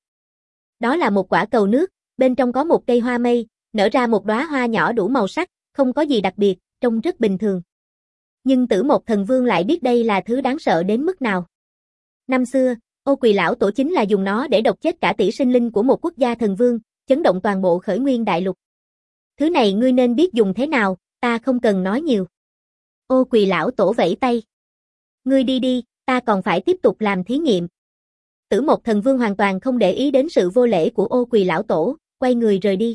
Đó là một quả cầu nước, bên trong có một cây hoa mây, nở ra một đóa hoa nhỏ đủ màu sắc, không có gì đặc biệt, trông rất bình thường. Nhưng Tử Mộc Thần Vương lại biết đây là thứ đáng sợ đến mức nào. Năm xưa, Ô Quỳ lão tổ chính là dùng nó để độc chết cả tỷ sinh linh của một quốc gia thần vương, chấn động toàn bộ Khởi Nguyên đại lục. Thứ này ngươi nên biết dùng thế nào, ta không cần nói nhiều. Ô Quỳ lão tổ vẫy tay. Ngươi đi đi, ta còn phải tiếp tục làm thí nghiệm. Tử Mộc Thần Vương hoàn toàn không để ý đến sự vô lễ của Ô Quỳ lão tổ, quay người rời đi.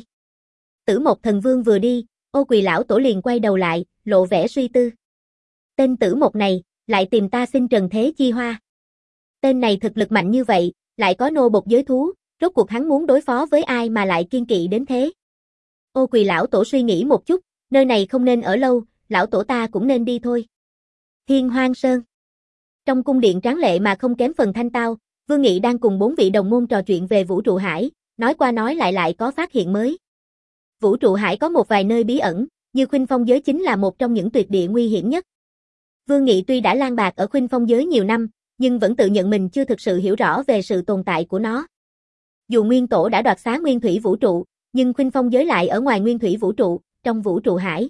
Tử Mộc Thần Vương vừa đi, Ô Quỳ lão tổ liền quay đầu lại, lộ vẻ suy tư. Tên Tử Mộc này, lại tìm ta xin trần thế chi hoa. Tên này thực lực mạnh như vậy, lại có nô bộc giới thú, rốt cuộc hắn muốn đối phó với ai mà lại kiên kỵ đến thế. Ô Quỳ lão tổ suy nghĩ một chút, nơi này không nên ở lâu, lão tổ ta cũng nên đi thôi. Thiên Hoang Sơn. Trong cung điện tráng lệ mà không kém phần thanh tao, Vương Nghị đang cùng bốn vị đồng môn trò chuyện về vũ trụ hải, nói qua nói lại lại có phát hiện mới. Vũ trụ hải có một vài nơi bí ẩn, như Khuynh Phong giới chính là một trong những tuyệt địa nguy hiểm nhất. Vương Nghị tuy đã lang bạt ở Khuynh Phong giới nhiều năm, nhưng vẫn tự nhận mình chưa thực sự hiểu rõ về sự tồn tại của nó. Dù Nguyên Tổ đã đoạt xá Nguyên Thủy Vũ Trụ, nhưng Khuynh Phong giới lại ở ngoài Nguyên Thủy Vũ Trụ, trong Vũ Trụ Hải.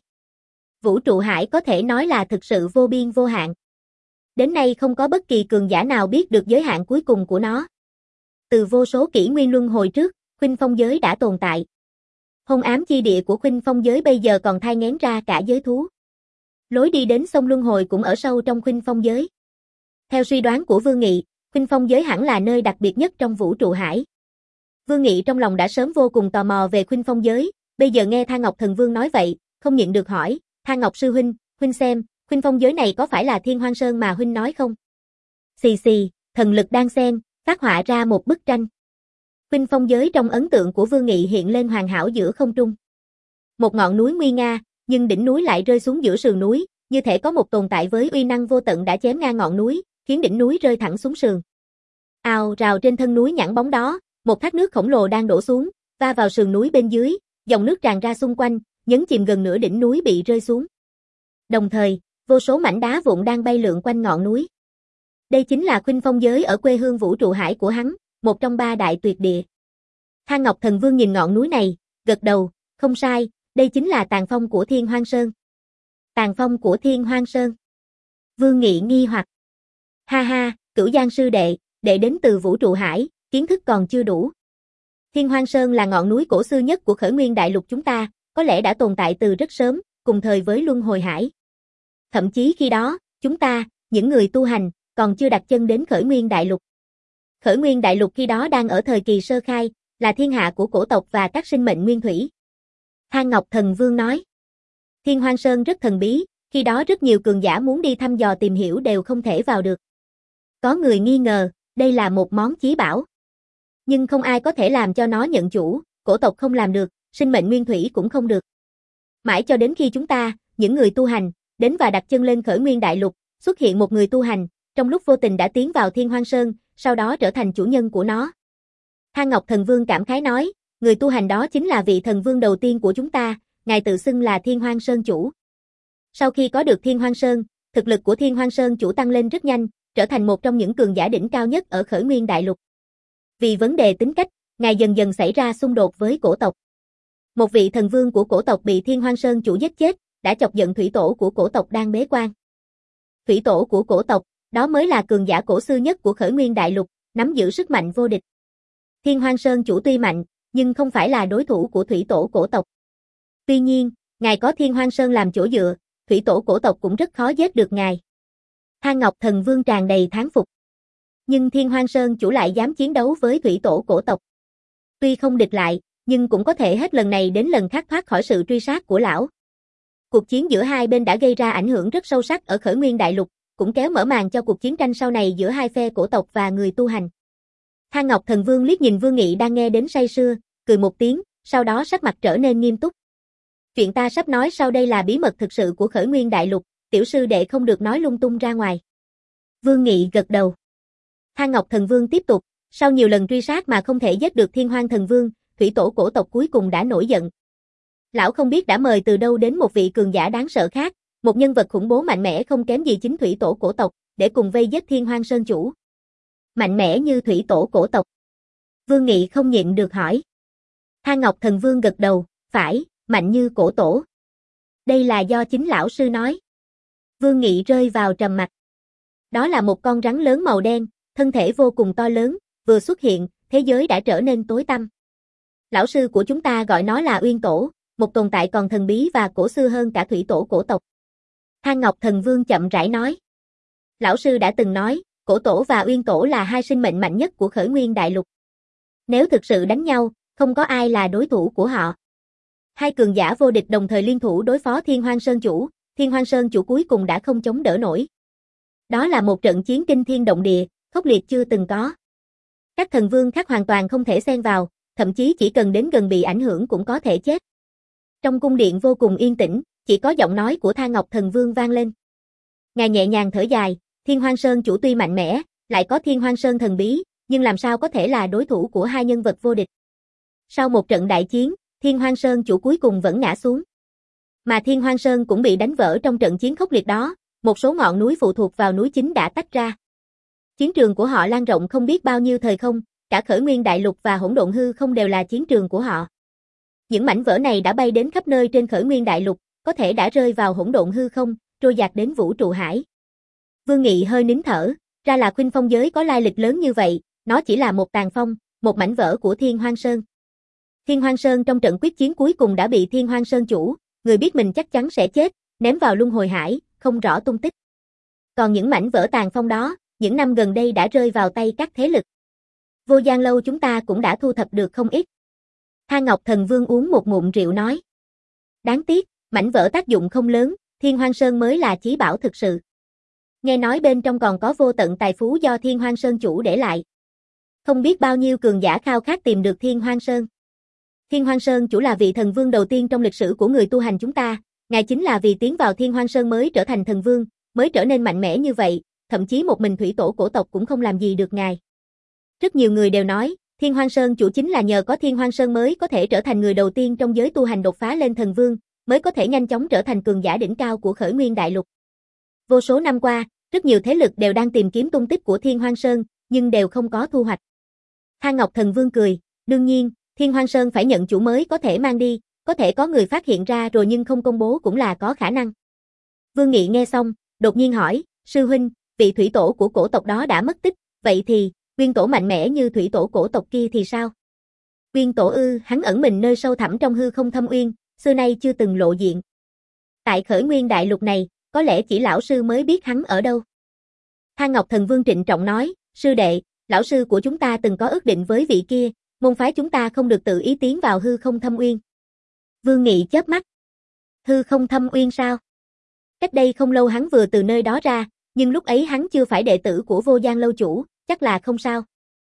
Vũ Trụ Hải có thể nói là thực sự vô biên vô hạn. Đến nay không có bất kỳ cường giả nào biết được giới hạn cuối cùng của nó. Từ vô số kỷ nguyên luân hồi trước, Khuynh Phong giới đã tồn tại. Hôn ám chi địa của Khuynh Phong giới bây giờ còn thai nghén ra cả giới thú. Lối đi đến sông luân hồi cũng ở sâu trong Khuynh Phong giới. Theo suy đoán của Vương Nghị, Khuynh Phong giới hẳn là nơi đặc biệt nhất trong Vũ Trụ Hải. Vương Nghị trong lòng đã sớm vô cùng tò mò về Khuynh Phong giới, bây giờ nghe Tha Ngọc Thần Vương nói vậy, không nhịn được hỏi, Tha Ngọc sư huynh, huynh xem, Khuynh Phong giới này có phải là Thiên Hoang Sơn mà huynh nói không? Xì xì, thần lực đan xen, phát họa ra một bức tranh. Khuynh Phong giới trong ấn tượng của Vương Nghị hiện lên hoàn hảo giữa không trung. Một ngọn núi nguy nga, nhưng đỉnh núi lại rơi xuống giữa sườn núi, như thể có một tồn tại với uy năng vô tận đã chém ngang ngọn núi, khiến đỉnh núi rơi thẳng xuống sườn. Ào rào trên thân núi nhẵn bóng đó, một thác nước khổng lồ đang đổ xuống, va vào sườn núi bên dưới, dòng nước tràn ra xung quanh, nhấn chìm gần nửa đỉnh núi bị rơi xuống. Đồng thời, vô số mảnh đá vụn đang bay lượn quanh ngọn núi. Đây chính là Khuynh Phong giới ở quê hương Vũ Trụ Hải của hắn, một trong ba đại tuyệt địa. Tha Ngọc Thần Vương nhìn ngọn núi này, gật đầu, không sai, đây chính là tàn phong của Thiên Hoang Sơn. Tàn phong của Thiên Hoang Sơn. Vương Nghị nghi hoặc. Ha ha, Cửu Giang sư đệ, đệ đến từ Vũ Trụ Hải, kiến thức còn chưa đủ. Thiên Hoang Sơn là ngọn núi cổ xưa nhất của khởi nguyên đại lục chúng ta, có lẽ đã tồn tại từ rất sớm, cùng thời với Luân Hồi Hải. Thậm chí khi đó, chúng ta, những người tu hành, còn chưa đặt chân đến khởi nguyên đại lục. Khởi nguyên đại lục khi đó đang ở thời kỳ sơ khai, là thiên hạ của cổ tộc và các sinh mệnh nguyên thủy. Tha Ngọc Thần Vương nói. Thiên Hoang Sơn rất thần bí, khi đó rất nhiều cường giả muốn đi thăm dò tìm hiểu đều không thể vào được. Có người nghi ngờ, đây là một món chí bảo. Nhưng không ai có thể làm cho nó nhận chủ, cổ tộc không làm được, sinh mệnh nguyên thủy cũng không được. Mãi cho đến khi chúng ta, những người tu hành, đến và đặt chân lên khởi nguyên đại lục, xuất hiện một người tu hành, trong lúc vô tình đã tiến vào Thiên Hoang Sơn, sau đó trở thành chủ nhân của nó. Tha Ngọc Thần Vương cảm khái nói, người tu hành đó chính là vị thần vương đầu tiên của chúng ta, ngài tự xưng là Thiên Hoang Sơn chủ. Sau khi có được Thiên Hoang Sơn, thực lực của Thiên Hoang Sơn chủ tăng lên rất nhanh, trở thành một trong những cường giả đỉnh cao nhất ở khởi nguyên đại lục. Vì vấn đề tính cách, ngài dần dần xảy ra xung đột với cổ tộc. Một vị thần vương của cổ tộc bị Thiên Hoang Sơn chủ giết chết, đã chọc giận thủy tổ của cổ tộc đang bế quan. Thủy tổ của cổ tộc, đó mới là cường giả cổ xưa nhất của khởi nguyên đại lục, nắm giữ sức mạnh vô địch. Thiên Hoang Sơn chủ tuy mạnh, nhưng không phải là đối thủ của thủy tổ cổ tộc. Tuy nhiên, ngài có Thiên Hoang Sơn làm chỗ dựa, thủy tổ cổ tộc cũng rất khó giết được ngài. Tha Ngọc Thần Vương tràn đầy thán phục. Nhưng Thiên Hoang Sơn chủ lại dám chiến đấu với thủy tổ cổ tộc. Tuy không địch lại, nhưng cũng có thể hết lần này đến lần khác thoát khỏi sự truy sát của lão. Cuộc chiến giữa hai bên đã gây ra ảnh hưởng rất sâu sắc ở khởi nguyên đại lục, cũng kéo mở màn cho cuộc chiến tranh sau này giữa hai phe cổ tộc và người tu hành. Tha Ngọc Thần Vương liếc nhìn Vương Nghị đang nghe đến say sưa, cười một tiếng, sau đó sắc mặt trở nên nghiêm túc. Chuyện ta sắp nói sau đây là bí mật thực sự của khởi nguyên đại lục, tiểu sư đệ không được nói lung tung ra ngoài. Vương Nghị gật đầu. Tha Ngọc Thần Vương tiếp tục, sau nhiều lần truy sát mà không thể giết được Thiên Hoang Thần Vương, thủy tổ cổ tộc cuối cùng đã nổi giận. Lão không biết đã mời từ đâu đến một vị cường giả đáng sợ khác, một nhân vật khủng bố mạnh mẽ không kém gì chính thủy tổ cổ tộc, để cùng vây giết Thiên Hoang Sơn chủ. Mạnh mẽ như thủy tổ cổ tộc. Vương Nghị không nhịn được hỏi. Tha Ngọc Thần Vương gật đầu, phải, mạnh như cổ tổ. Đây là do chính lão sư nói. Vương Nghị rơi vào trầm mặc. Đó là một con rắn lớn màu đen, thân thể vô cùng to lớn, vừa xuất hiện, thế giới đã trở nên tối tăm. Lão sư của chúng ta gọi nó là Uyên Tổ, một tồn tại còn thần bí và cổ xưa hơn cả thủy tổ cổ tộc. Tha Ngọc Thần Vương chậm rãi nói. Lão sư đã từng nói, cổ tổ và Uyên Tổ là hai sinh mệnh mạnh nhất của khởi nguyên đại lục. Nếu thực sự đánh nhau, không có ai là đối thủ của họ. Hai cường giả vô địch đồng thời liên thủ đối phó Thiên Hoang Sơn chủ, Thiên Hoang Sơn chủ cuối cùng đã không chống đỡ nổi. Đó là một trận chiến kinh thiên động địa, khốc liệt chưa từng có. Các thần vương khác hoàn toàn không thể xen vào, thậm chí chỉ cần đến gần bị ảnh hưởng cũng có thể chết. Trong cung điện vô cùng yên tĩnh, chỉ có giọng nói của Tha Ngọc Thần Vương vang lên. Ngài nhẹ nhàng thở dài, Thiên Hoang Sơn chủ tuy mạnh mẽ, lại có Thiên Hoang Sơn thần bí, nhưng làm sao có thể là đối thủ của hai nhân vật vô địch. Sau một trận đại chiến, Thiên Hoang Sơn chủ cuối cùng vẫn ngã xuống. Mà Thiên Hoang Sơn cũng bị đánh vỡ trong trận chiến khốc liệt đó, một số ngọn núi phụ thuộc vào núi chính đã tách ra. Chiến trường của họ lan rộng không biết bao nhiêu thời không, cả Khởi Nguyên Đại Lục và Hỗn Độn Hư Không đều là chiến trường của họ. Những mảnh vỡ này đã bay đến khắp nơi trên Khởi Nguyên Đại Lục, có thể đã rơi vào Hỗn Độn Hư Không, trôi dạt đến vũ trụ hải. Vương Nghị hơi nín thở, ra là Khuynh Phong giới có lai lịch lớn như vậy, nó chỉ là một tàn phong, một mảnh vỡ của Thiên Hoang Sơn. Thiên Hoang Sơn trong trận quyết chiến cuối cùng đã bị Thiên Hoang Sơn chủ, người biết mình chắc chắn sẽ chết, ném vào luân hồi hải, không rõ tung tích. Còn những mảnh vỡ tàn phong đó, những năm gần đây đã rơi vào tay các thế lực. Vô Gian Lâu chúng ta cũng đã thu thập được không ít. Tha Ngọc Thần Vương uống một ngụm rượu nói. Đáng tiếc, mảnh vỡ tác dụng không lớn, Thiên Hoang Sơn mới là chí bảo thực sự. Nghe nói bên trong còn có vô tận tài phú do Thiên Hoang Sơn chủ để lại. Không biết bao nhiêu cường giả khao khát tìm được Thiên Hoang Sơn. Thiên Hoang Sơn chủ là vị thần vương đầu tiên trong lịch sử của người tu hành chúng ta, ngài chính là vì tiến vào Thiên Hoang Sơn mới trở thành thần vương, mới trở nên mạnh mẽ như vậy, thậm chí một mình thủy tổ cổ tộc cũng không làm gì được ngài. Rất nhiều người đều nói, Thiên Hoang Sơn chủ chính là nhờ có Thiên Hoang Sơn mới có thể trở thành người đầu tiên trong giới tu hành đột phá lên thần vương, mới có thể nhanh chóng trở thành cường giả đỉnh cao của Khởi Nguyên Đại Lục. Vô số năm qua, rất nhiều thế lực đều đang tìm kiếm tung tích của Thiên Hoang Sơn, nhưng đều không có thu hoạch. Tha Ngọc Thần Vương cười, đương nhiên, Thiên Hoang Sơn phải nhận chủ mới có thể mang đi, có thể có người phát hiện ra rồi nhưng không công bố cũng là có khả năng. Vương Nghị nghe xong, đột nhiên hỏi, sư huynh, vị thủy tổ của cổ tộc đó đã mất tích, vậy thì, nguyên tổ mạnh mẽ như thủy tổ cổ tộc kia thì sao? Nguyên tổ ư, hắn ẩn mình nơi sâu thẳm trong hư không thâm uyên, xưa nay chưa từng lộ diện. Tại Khởi Nguyên Đại Lục này, có lẽ chỉ lão sư mới biết hắn ở đâu. Tha Ngọc Thần Vương trịnh trọng nói, sư đệ, lão sư của chúng ta từng có ước định với vị kia, môn phái chúng ta không được tự ý tiến vào hư không thâm uyên. Vương Nghị chớp mắt. Hư không thâm uyên sao? Cách đây không lâu hắn vừa từ nơi đó ra, nhưng lúc ấy hắn chưa phải đệ tử của Vô Gian Lâu chủ, chắc là không sao.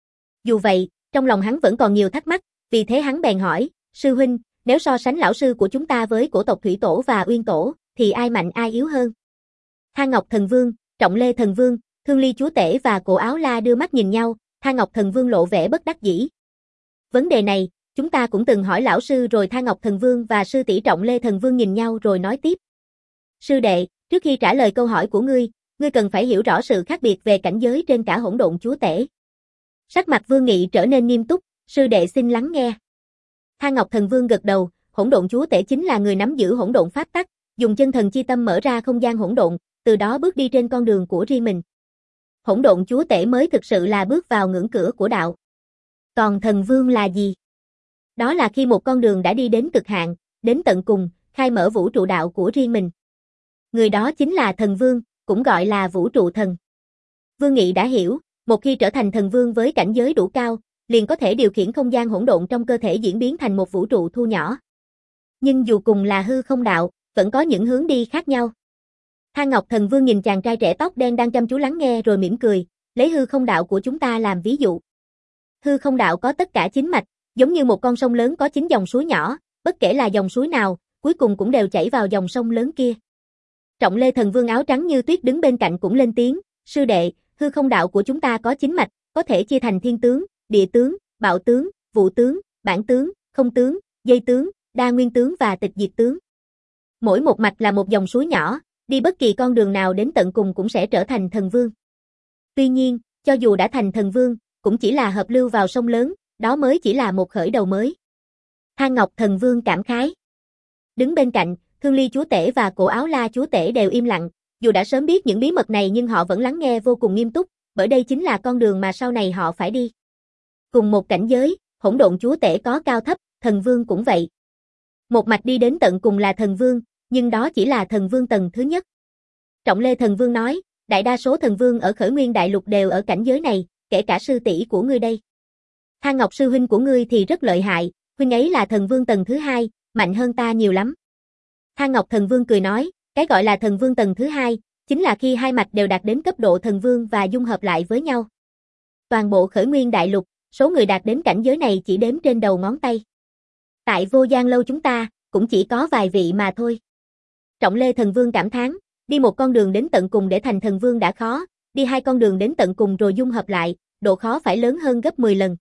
Dù vậy, trong lòng hắn vẫn còn nhiều thắc mắc, vì thế hắn bèn hỏi, sư huynh, nếu so sánh lão sư của chúng ta với cổ tộc Thủy Tổ và Uyên Tổ, thì ai mạnh ai yếu hơn? Tha Ngọc Thần Vương, Trọng Lê Thần Vương, Thương Ly Chúa Tể và Cổ Áo La đưa mắt nhìn nhau, Tha Ngọc Thần Vương lộ vẻ bất đắc dĩ. Vấn đề này, chúng ta cũng từng hỏi lão sư rồi. Tha Ngọc Thần Vương và sư tỷ Trọng Lê Thần Vương nhìn nhau rồi nói tiếp. Sư đệ, trước khi trả lời câu hỏi của ngươi, ngươi cần phải hiểu rõ sự khác biệt về cảnh giới trên cả Hỗn Độn Chúa Tể. Sắc mặt Vương Nghị trở nên nghiêm túc, sư đệ xin lắng nghe. Tha Ngọc Thần Vương gật đầu, Hỗn Độn Chúa Tể chính là người nắm giữ hỗn độn pháp tắc, dùng chân thần chi tâm mở ra không gian hỗn độn, từ đó bước đi trên con đường của riêng mình. Hỗn Độn Chúa Tể mới thực sự là bước vào ngưỡng cửa của đạo. Còn thần vương là gì? Đó là khi một con đường đã đi đến cực hạn, đến tận cùng, khai mở vũ trụ đạo của riêng mình. Người đó chính là thần vương, cũng gọi là vũ trụ thần. Vương Nghị đã hiểu, một khi trở thành thần vương với cảnh giới đủ cao, liền có thể điều khiển không gian hỗn độn trong cơ thể diễn biến thành một vũ trụ thu nhỏ. Nhưng dù cùng là hư không đạo, vẫn có những hướng đi khác nhau. Tha Ngọc Thần Vương nhìn chàng trai trẻ tóc đen đang chăm chú lắng nghe rồi mỉm cười, lấy hư không đạo của chúng ta làm ví dụ. Hư không đạo có tất cả chín mạch, giống như một con sông lớn có chín dòng suối nhỏ, bất kể là dòng suối nào, cuối cùng cũng đều chảy vào dòng sông lớn kia. Trọng Lê Thần Vương áo trắng như tuyết đứng bên cạnh cũng lên tiếng, sư đệ, hư không đạo của chúng ta có chín mạch, có thể chia thành thiên tướng, địa tướng, bạo tướng, vũ tướng, bản tướng, không tướng, dây tướng, đa nguyên tướng và tịch diệt tướng. Mỗi một mạch là một dòng suối nhỏ, đi bất kỳ con đường nào đến tận cùng cũng sẽ trở thành thần vương. Tuy nhiên, cho dù đã thành thần vương, cũng chỉ là hợp lưu vào sông lớn, đó mới chỉ là một khởi đầu mới. Tha Ngọc Thần Vương cảm khái. Đứng bên cạnh, Thương Ly Chúa Tể và Cổ Áo La Chúa Tể đều im lặng, dù đã sớm biết những bí mật này nhưng họ vẫn lắng nghe vô cùng nghiêm túc, bởi đây chính là con đường mà sau này họ phải đi. Cùng một cảnh giới, Hỗn Độn Chúa Tể có cao thấp, thần vương cũng vậy. Một mạch đi đến tận cùng là thần vương, nhưng đó chỉ là thần vương tầng thứ nhất. Trọng Lê Thần Vương nói, đại đa số thần vương ở Khởi Nguyên Đại Lục đều ở cảnh giới này, kể cả sư tỷ của ngươi đây. Tha Ngọc sư huynh của ngươi thì rất lợi hại, huynh ấy là thần vương tầng thứ hai, mạnh hơn ta nhiều lắm. Tha Ngọc Thần Vương cười nói, cái gọi là thần vương tầng thứ hai, chính là khi hai mạch đều đạt đến cấp độ thần vương và dung hợp lại với nhau. Toàn bộ Khởi Nguyên Đại Lục, số người đạt đến cảnh giới này chỉ đếm trên đầu ngón tay. Tại Vô Gian Lâu chúng ta, cũng chỉ có vài vị mà thôi. Trọng Lê Thần Vương cảm thán, đi một con đường đến tận cùng để thành thần vương đã khó, đi hai con đường đến tận cùng rồi dung hợp lại, độ khó phải lớn hơn gấp mười lần.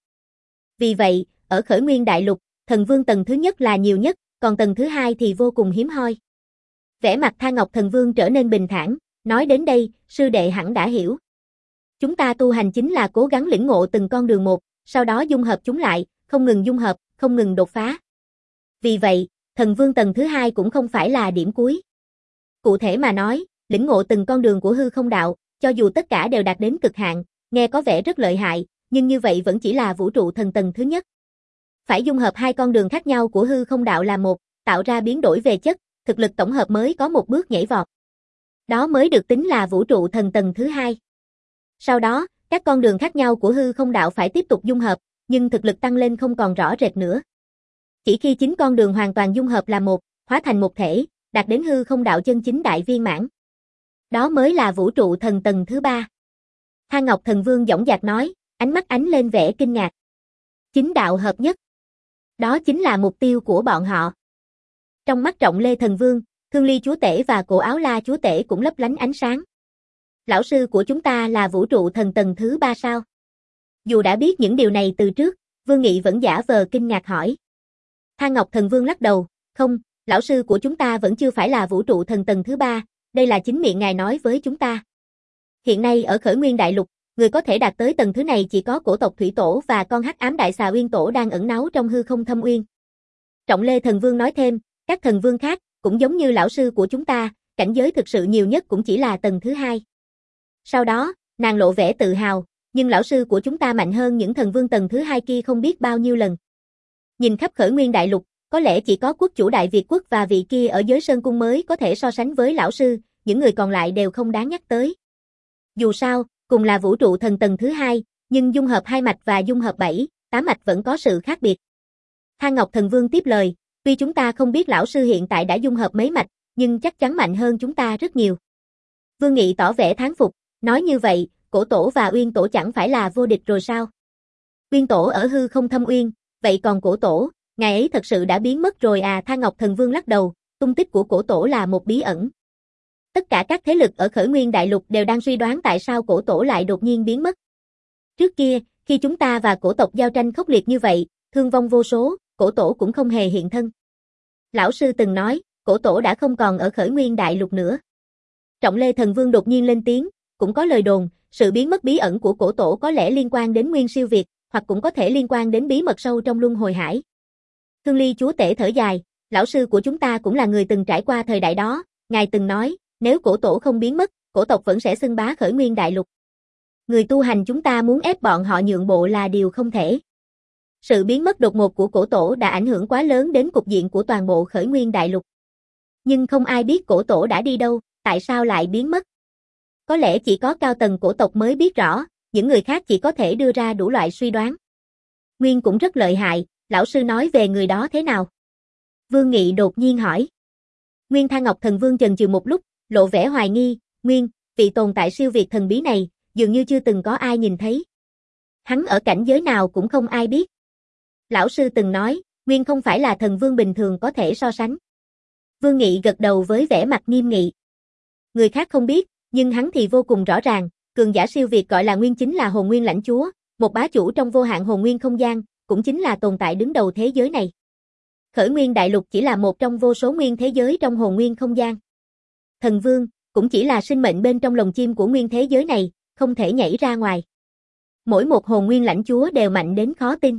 Vì vậy, ở Khởi Nguyên Đại Lục, thần vương tầng thứ nhất là nhiều nhất, còn tầng thứ hai thì vô cùng hiếm hoi. Vẻ mặt Tha Ngọc Thần Vương trở nên bình thản, nói đến đây, sư đệ hẳn đã hiểu. Chúng ta tu hành chính là cố gắng lĩnh ngộ từng con đường một, sau đó dung hợp chúng lại, không ngừng dung hợp, không ngừng đột phá. Vì vậy, Thần Vương tầng thứ hai cũng không phải là điểm cuối. Cụ thể mà nói, lĩnh ngộ từng con đường của hư không đạo, cho dù tất cả đều đạt đến cực hạn, nghe có vẻ rất lợi hại, nhưng như vậy vẫn chỉ là vũ trụ thần tầng thứ nhất. Phải dung hợp hai con đường khác nhau của hư không đạo là một, tạo ra biến đổi về chất, thực lực tổng hợp mới có một bước nhảy vọt. Đó mới được tính là vũ trụ thần tầng thứ hai. Sau đó, các con đường khác nhau của hư không đạo phải tiếp tục dung hợp, nhưng thực lực tăng lên không còn rõ rệt nữa. Chỉ khi chín con đường hoàn toàn dung hợp là một, hóa thành một thể, đạt đến hư không đạo chân chính đại viên mãn. Đó mới là vũ trụ thần tầng thứ ba. Tha Ngọc Thần Vương dõng dạc nói, ánh mắt ánh lên vẻ kinh ngạc. Chính đạo hợp nhất. Đó chính là mục tiêu của bọn họ. Trong mắt Trọng Lê Thần Vương, Thương Ly Chúa Tể và Cổ Áo La Chúa Tể cũng lấp lánh ánh sáng. Lão sư của chúng ta là vũ trụ thần tầng thứ ba sao? Dù đã biết những điều này từ trước, Vương Nghị vẫn giả vờ kinh ngạc hỏi. Tha Ngọc Thần Vương lắc đầu, không, lão sư của chúng ta vẫn chưa phải là vũ trụ thần tầng thứ ba, đây là chính miệng ngài nói với chúng ta. Hiện nay ở Khởi Nguyên Đại Lục, người có thể đạt tới tầng thứ này chỉ có cổ tộc Thủy Tổ và con Hắc Ám Đại Xà Uyên Tổ đang ẩn náu trong hư không thâm uyên. Trọng Lê Thần Vương nói thêm, các thần vương khác, cũng giống như lão sư của chúng ta, cảnh giới thực sự nhiều nhất cũng chỉ là tầng thứ hai. Sau đó, nàng lộ vẻ tự hào, nhưng lão sư của chúng ta mạnh hơn những thần vương tầng thứ hai kia không biết bao nhiêu lần. Nhìn khắp Khởi Nguyên Đại Lục, có lẽ chỉ có quốc chủ Đại Việt quốc và vị kia ở giới Sơn Cung mới có thể so sánh với lão sư, những người còn lại đều không đáng nhắc tới. Dù sao, cùng là vũ trụ thần tầng thứ hai, nhưng dung hợp hai mạch và dung hợp bảy, tám mạch vẫn có sự khác biệt. Tha Ngọc Thần Vương tiếp lời, tuy chúng ta không biết lão sư hiện tại đã dung hợp mấy mạch, nhưng chắc chắn mạnh hơn chúng ta rất nhiều. Vương Nghị tỏ vẻ thán phục, nói như vậy, Cổ Tổ và Uyên Tổ chẳng phải là vô địch rồi sao? Uyên Tổ ở hư không thâm uyên, vậy còn Cổ Tổ, ngài ấy thật sự đã biến mất rồi à? Tha Ngọc Thần Vương lắc đầu, tung tích của Cổ Tổ là một bí ẩn. Tất cả các thế lực ở Khởi Nguyên Đại Lục đều đang suy đoán tại sao Cổ Tổ lại đột nhiên biến mất. Trước kia, khi chúng ta và cổ tộc giao tranh khốc liệt như vậy, thương vong vô số, Cổ Tổ cũng không hề hiện thân. Lão sư từng nói, Cổ Tổ đã không còn ở Khởi Nguyên Đại Lục nữa. Trọng Lê Thần Vương đột nhiên lên tiếng, cũng có lời đồn, sự biến mất bí ẩn của Cổ Tổ có lẽ liên quan đến Nguyên Siêu Việt, hoặc cũng có thể liên quan đến bí mật sâu trong luân hồi hải. Thương Ly Chúa Tể thở dài, lão sư của chúng ta cũng là người từng trải qua thời đại đó, ngài từng nói, nếu Cổ Tổ không biến mất, cổ tộc vẫn sẽ xưng bá Khởi Nguyên Đại Lục. Người tu hành chúng ta muốn ép bọn họ nhượng bộ là điều không thể. Sự biến mất đột ngột của Cổ Tổ đã ảnh hưởng quá lớn đến cục diện của toàn bộ Khởi Nguyên Đại Lục. Nhưng không ai biết Cổ Tổ đã đi đâu, tại sao lại biến mất. Có lẽ chỉ có cao tầng cổ tộc mới biết rõ, những người khác chỉ có thể đưa ra đủ loại suy đoán. Nguyên cũng rất lợi hại, lão sư nói về người đó thế nào? Vương Nghị đột nhiên hỏi. Nguyên Tha Ngọc Thần Vương chần chừ một lúc, lộ vẻ hoài nghi, Nguyên, vị tồn tại siêu việt thần bí này, dường như chưa từng có ai nhìn thấy. Hắn ở cảnh giới nào cũng không ai biết. Lão sư từng nói, Nguyên không phải là thần vương bình thường có thể so sánh. Vương Nghị gật đầu với vẻ mặt nghiêm nghị. Người khác không biết, nhưng hắn thì vô cùng rõ ràng, cường giả siêu việt gọi là Nguyên chính là Hồn Nguyên Lãnh Chúa, một bá chủ trong vô hạn hồn nguyên không gian, cũng chính là tồn tại đứng đầu thế giới này. Khởi Nguyên Đại Lục chỉ là một trong vô số nguyên thế giới trong hồn nguyên không gian. Thần Vương, cũng chỉ là sinh mệnh bên trong lồng chim của nguyên thế giới này, không thể nhảy ra ngoài. Mỗi một hồn nguyên lãnh chúa đều mạnh đến khó tin.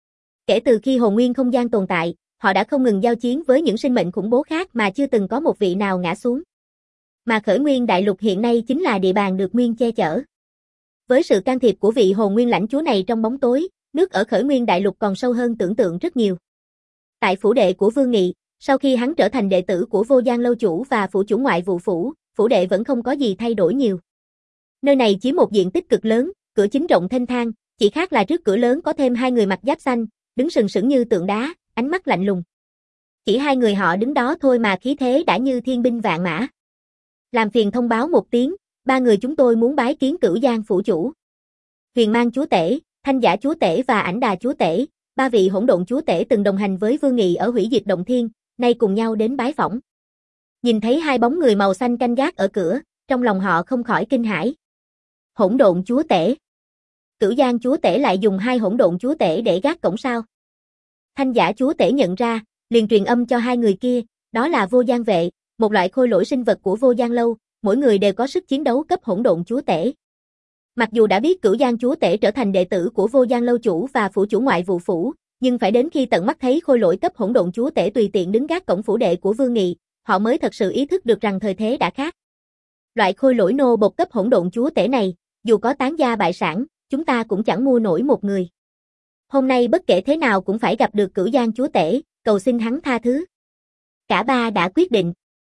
Kể từ khi hồn nguyên không gian tồn tại, họ đã không ngừng giao chiến với những sinh mệnh khủng bố khác mà chưa từng có một vị nào ngã xuống. Mà Khởi Nguyên Đại Lục hiện nay chính là địa bàn được Nguyên che chở. Với sự can thiệp của vị hồn nguyên lãnh chúa này trong bóng tối, nước ở Khởi Nguyên Đại Lục còn sâu hơn tưởng tượng rất nhiều. Tại phủ đệ của Vương Nghị, sau khi hắn trở thành đệ tử của Vô Gian Lâu Chủ và phủ chủ ngoại vụ phủ, phủ đệ vẫn không có gì thay đổi nhiều. Nơi này chiếm một diện tích cực lớn, cửa chính rộng thênh thang, chỉ khác là trước cửa lớn có thêm hai người mặc giáp xanh, đứng sừng sững như tượng đá, ánh mắt lạnh lùng. Chỉ hai người họ đứng đó thôi mà khí thế đã như thiên binh vạn mã. Làm phiền thông báo một tiếng, ba người chúng tôi muốn bái kiến Cửu Giang phủ chủ. Huyền Mang chúa tể, Thanh Giả chúa tể và Ảnh Đà chúa tể, ba vị hỗn độn chúa tể từng đồng hành với Vương Nghị ở Hủy Diệt Động Thiên, nay cùng nhau đến bái phỏng. Nhìn thấy hai bóng người màu xanh canh gác ở cửa, trong lòng họ không khỏi kinh hãi. Hỗn độn chúa tể. Cửu Giang chúa tể lại dùng hai hỗn độn chúa tể để gác cổng sao? Thanh Giả chúa tể nhận ra, liền truyền âm cho hai người kia, đó là Vô Gian vệ, một loại khôi lỗi sinh vật của Vô Gian Lâu, mỗi người đều có sức chiến đấu cấp hỗn độn chúa tể. Mặc dù đã biết Cửu Giang chúa tể trở thành đệ tử của Vô Gian Lâu chủ và phủ chủ ngoại vụ phủ, nhưng phải đến khi tận mắt thấy khôi lỗi cấp hỗn độn chúa tể tùy tiện đứng gác cổng phủ đệ của Vương Nghị, họ mới thật sự ý thức được rằng thời thế đã khác. Loại khôi lỗi nô bộc cấp hỗn độn chúa tể này, dù có tán gia bại sản, chúng ta cũng chẳng mua nổi một người. Hôm nay bất kể thế nào cũng phải gặp được Cửu Giang chúa tể, cầu xin hắn tha thứ. Cả ba đã quyết định.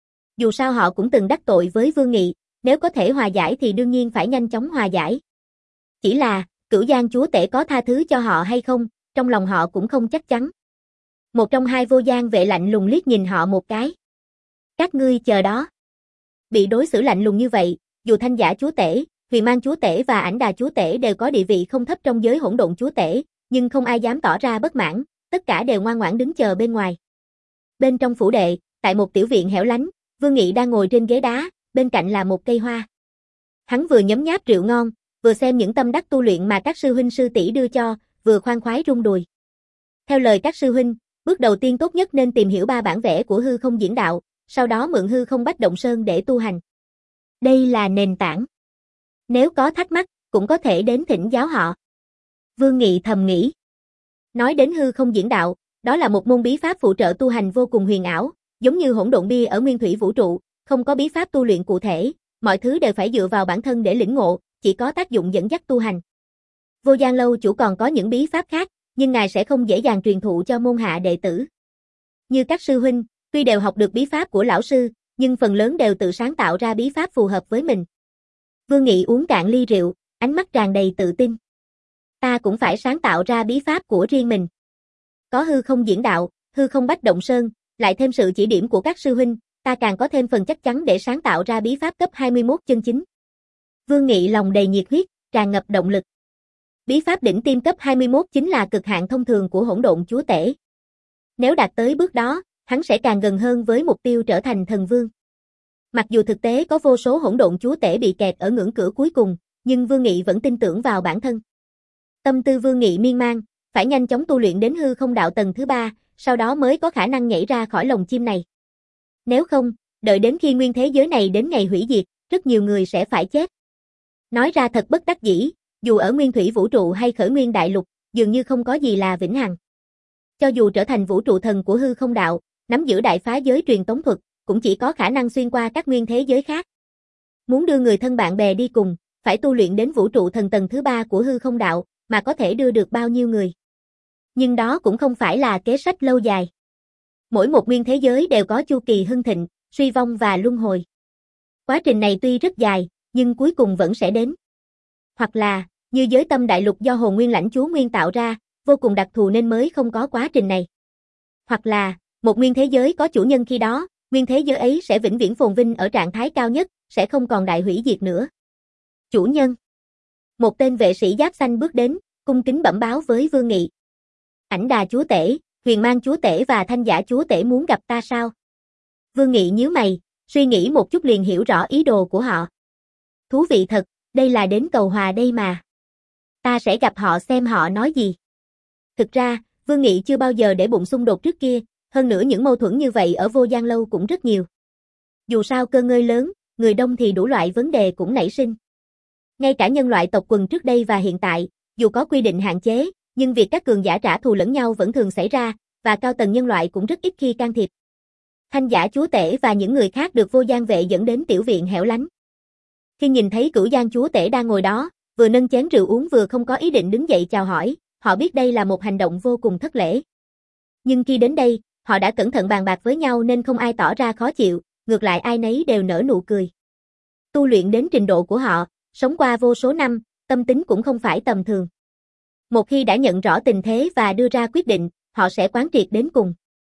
Dù sao họ cũng từng đắc tội với Vương Nghị, nếu có thể hòa giải thì đương nhiên phải nhanh chóng hòa giải. Chỉ là, Cửu Giang chúa tể có tha thứ cho họ hay không, trong lòng họ cũng không chắc chắn. Một trong hai Vô Gian vệ lạnh lùng liếc nhìn họ một cái. Các ngươi chờ đó. Bị đối xử lạnh lùng như vậy, dù Thanh Giả chúa tể, Huyền Mang chúa tể và Ảnh Đà chúa tể đều có địa vị không thấp trong giới hỗn độn chúa tể, nhưng không ai dám tỏ ra bất mãn, tất cả đều ngoan ngoãn đứng chờ bên ngoài. Bên trong phủ đệ, tại một tiểu viện hẻo lánh, Vương Nghị đang ngồi trên ghế đá, bên cạnh là một cây hoa. Hắn vừa nhấm nháp rượu ngon, vừa xem những tâm đắc tu luyện mà các sư huynh sư tỷ đưa cho, vừa khoan khoái rung đùi. Theo lời các sư huynh, bước đầu tiên tốt nhất nên tìm hiểu ba bản vẽ của hư không diễn đạo, sau đó mượn hư không bách động sơn để tu hành. Đây là nền tảng. Nếu có thắc mắc, cũng có thể đến thỉnh giáo họ. Vương Nghị thầm nghĩ. Nói đến hư không diễn đạo, đó là một môn bí pháp phụ trợ tu hành vô cùng huyền ảo, giống như hỗn độn bia ở nguyên thủy vũ trụ, không có bí pháp tu luyện cụ thể, mọi thứ đều phải dựa vào bản thân để lĩnh ngộ, chỉ có tác dụng dẫn dắt tu hành. Vô Gian Lâu chủ còn có những bí pháp khác, nhưng ngài sẽ không dễ dàng truyền thụ cho môn hạ đệ tử. Như các sư huynh, tuy đều học được bí pháp của lão sư, nhưng phần lớn đều tự sáng tạo ra bí pháp phù hợp với mình. Vương Nghị uống cạn ly rượu, ánh mắt tràn đầy tự tin. Ta cũng phải sáng tạo ra bí pháp của riêng mình. Có hư không diễn đạo, hư không bách động sơn, lại thêm sự chỉ điểm của các sư huynh, ta càng có thêm phần chắc chắn để sáng tạo ra bí pháp cấp hai mươi mốt chân chính. Vương Nghị lòng đầy nhiệt huyết, tràn ngập động lực. Bí pháp đỉnh tiêm cấp hai mươi mốt chính là cực hạn thông thường của hỗn độn chúa tể. Nếu đạt tới bước đó, hắn sẽ càng gần hơn với mục tiêu trở thành thần vương. Mặc dù thực tế có vô số hỗn độn chúa tể bị kẹt ở ngưỡng cửa cuối cùng, nhưng Vương Nghị vẫn tin tưởng vào bản thân. Tâm tư Vương Nghị miên man, phải nhanh chóng tu luyện đến hư không đạo tầng thứ ba, sau đó mới có khả năng nhảy ra khỏi lồng chim này. Nếu không, đợi đến khi nguyên thế giới này đến ngày hủy diệt, rất nhiều người sẽ phải chết. Nói ra thật bất đắc dĩ, dù ở nguyên thủy vũ trụ hay khởi nguyên đại lục, dường như không có gì là vĩnh hằng. Cho dù trở thành vũ trụ thần của hư không đạo, nắm giữ đại phá giới truyền tống thuật, cũng chỉ có khả năng xuyên qua các nguyên thế giới khác. Muốn đưa người thân bạn bè đi cùng, phải tu luyện đến vũ trụ thần tầng thứ ba của hư không đạo, mà có thể đưa được bao nhiêu người. Nhưng đó cũng không phải là kế sách lâu dài. Mỗi một nguyên thế giới đều có chu kỳ hưng thịnh, suy vong và luân hồi. Quá trình này tuy rất dài, nhưng cuối cùng vẫn sẽ đến. Hoặc là, như giới tâm đại lục do hồn nguyên lãnh chúa nguyên tạo ra, vô cùng đặc thù nên mới không có quá trình này. Hoặc là, một nguyên thế giới có chủ nhân khi đó, nguyên thế giới ấy sẽ vĩnh viễn phồn vinh ở trạng thái cao nhất, sẽ không còn đại hủy diệt nữa. Chủ nhân. Một tên vệ sĩ giáp xanh bước đến, cung kính bẩm báo với Vương Nghị. Ảnh Đà chúa tể, Huyền Mang chúa tể và Thanh Giả chúa tể muốn gặp ta sao? Vương Nghị nhíu mày, suy nghĩ một chút liền hiểu rõ ý đồ của họ. Thú vị thật, đây là đến cầu hòa đây mà. Ta sẽ gặp họ xem họ nói gì. Thực ra, Vương Nghị chưa bao giờ để bụng xung đột trước kia, hơn nữa những mâu thuẫn như vậy ở Vô Gian Lâu cũng rất nhiều. Dù sao cơ ngơi lớn, người đông thì đủ loại vấn đề cũng nảy sinh. Ngay cả nhân loại tộc quần trước đây và hiện tại, dù có quy định hạn chế, nhưng việc các cường giả trả thù lẫn nhau vẫn thường xảy ra, và cao tầng nhân loại cũng rất ít khi can thiệp. Thanh Giả chúa tể và những người khác được Vô Gian vệ dẫn đến tiểu viện hẻo lánh. Khi nhìn thấy Cửu Giang chúa tể đang ngồi đó, vừa nâng chén rượu uống vừa không có ý định đứng dậy chào hỏi, họ biết đây là một hành động vô cùng thất lễ. Nhưng khi đến đây, họ đã cẩn thận bàn bạc với nhau nên không ai tỏ ra khó chịu, ngược lại ai nấy đều nở nụ cười. Tu luyện đến trình độ của họ, sống qua vô số năm, tâm tính cũng không phải tầm thường. Một khi đã nhận rõ tình thế và đưa ra quyết định, họ sẽ quán triệt đến cùng.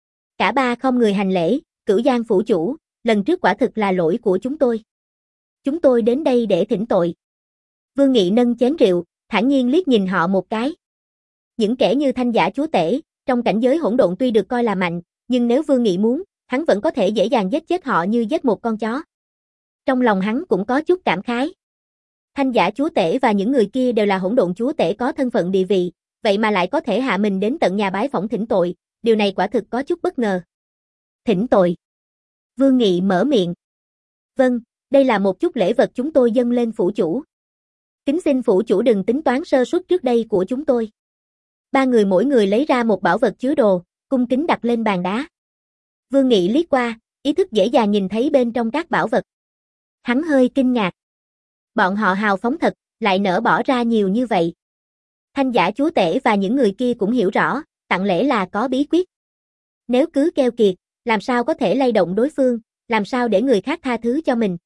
Cả ba không người hành lễ, Cửu Giang phủ chủ, lần trước quả thực là lỗi của chúng tôi. Chúng tôi đến đây để thỉnh tội. Vương Nghị nâng chén rượu, thản nhiên liếc nhìn họ một cái. Những kẻ như Thanh Giả chúa tể, trong cảnh giới hỗn độn tuy được coi là mạnh, nhưng nếu Vương Nghị muốn, hắn vẫn có thể dễ dàng giết chết họ như giết một con chó. Trong lòng hắn cũng có chút cảm khái. Thanh Giả chúa tể và những người kia đều là hỗn độn chúa tể có thân phận địa vị, vậy mà lại có thể hạ mình đến tận nhà bái phỏng thỉnh tội, điều này quả thực có chút bất ngờ. Thỉnh tội. Vương Nghị mở miệng. Vâng, đây là một chút lễ vật chúng tôi dâng lên phủ chủ. Kính xin phủ chủ đừng tính toán sơ suất trước đây của chúng tôi. Ba người mỗi người lấy ra một bảo vật chứa đồ, cung kính đặt lên bàn đá. Vương Nghị liếc qua, ý thức dễ dàng nhìn thấy bên trong các bảo vật. Hắn hơi kinh ngạc. Bọn họ hào phóng thật, lại nỡ bỏ ra nhiều như vậy. Thanh giả chúa tể và những người kia cũng hiểu rõ, tặng lễ là có bí quyết. Nếu cứ keo kiệt, làm sao có thể lay động đối phương, làm sao để người khác tha thứ cho mình.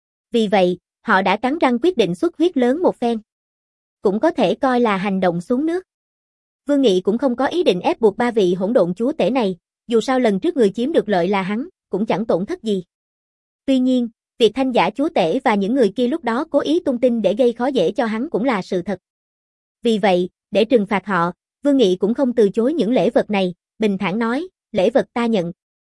Vì vậy, họ đã cắn răng quyết định xuất huyết lớn một phen. Cũng có thể coi là hành động xuống nước. Vương Nghị cũng không có ý định ép buộc ba vị hỗn độn chúa tể này, dù sao lần trước người chiếm được lợi là hắn, cũng chẳng tổn thất gì. Tuy nhiên, việc thanh giả chúa tể và những người kia lúc đó cố ý tung tin để gây khó dễ cho hắn cũng là sự thật. Vì vậy, để trừng phạt họ, Vương Nghị cũng không từ chối những lễ vật này, bình thản nói, lễ vật ta nhận.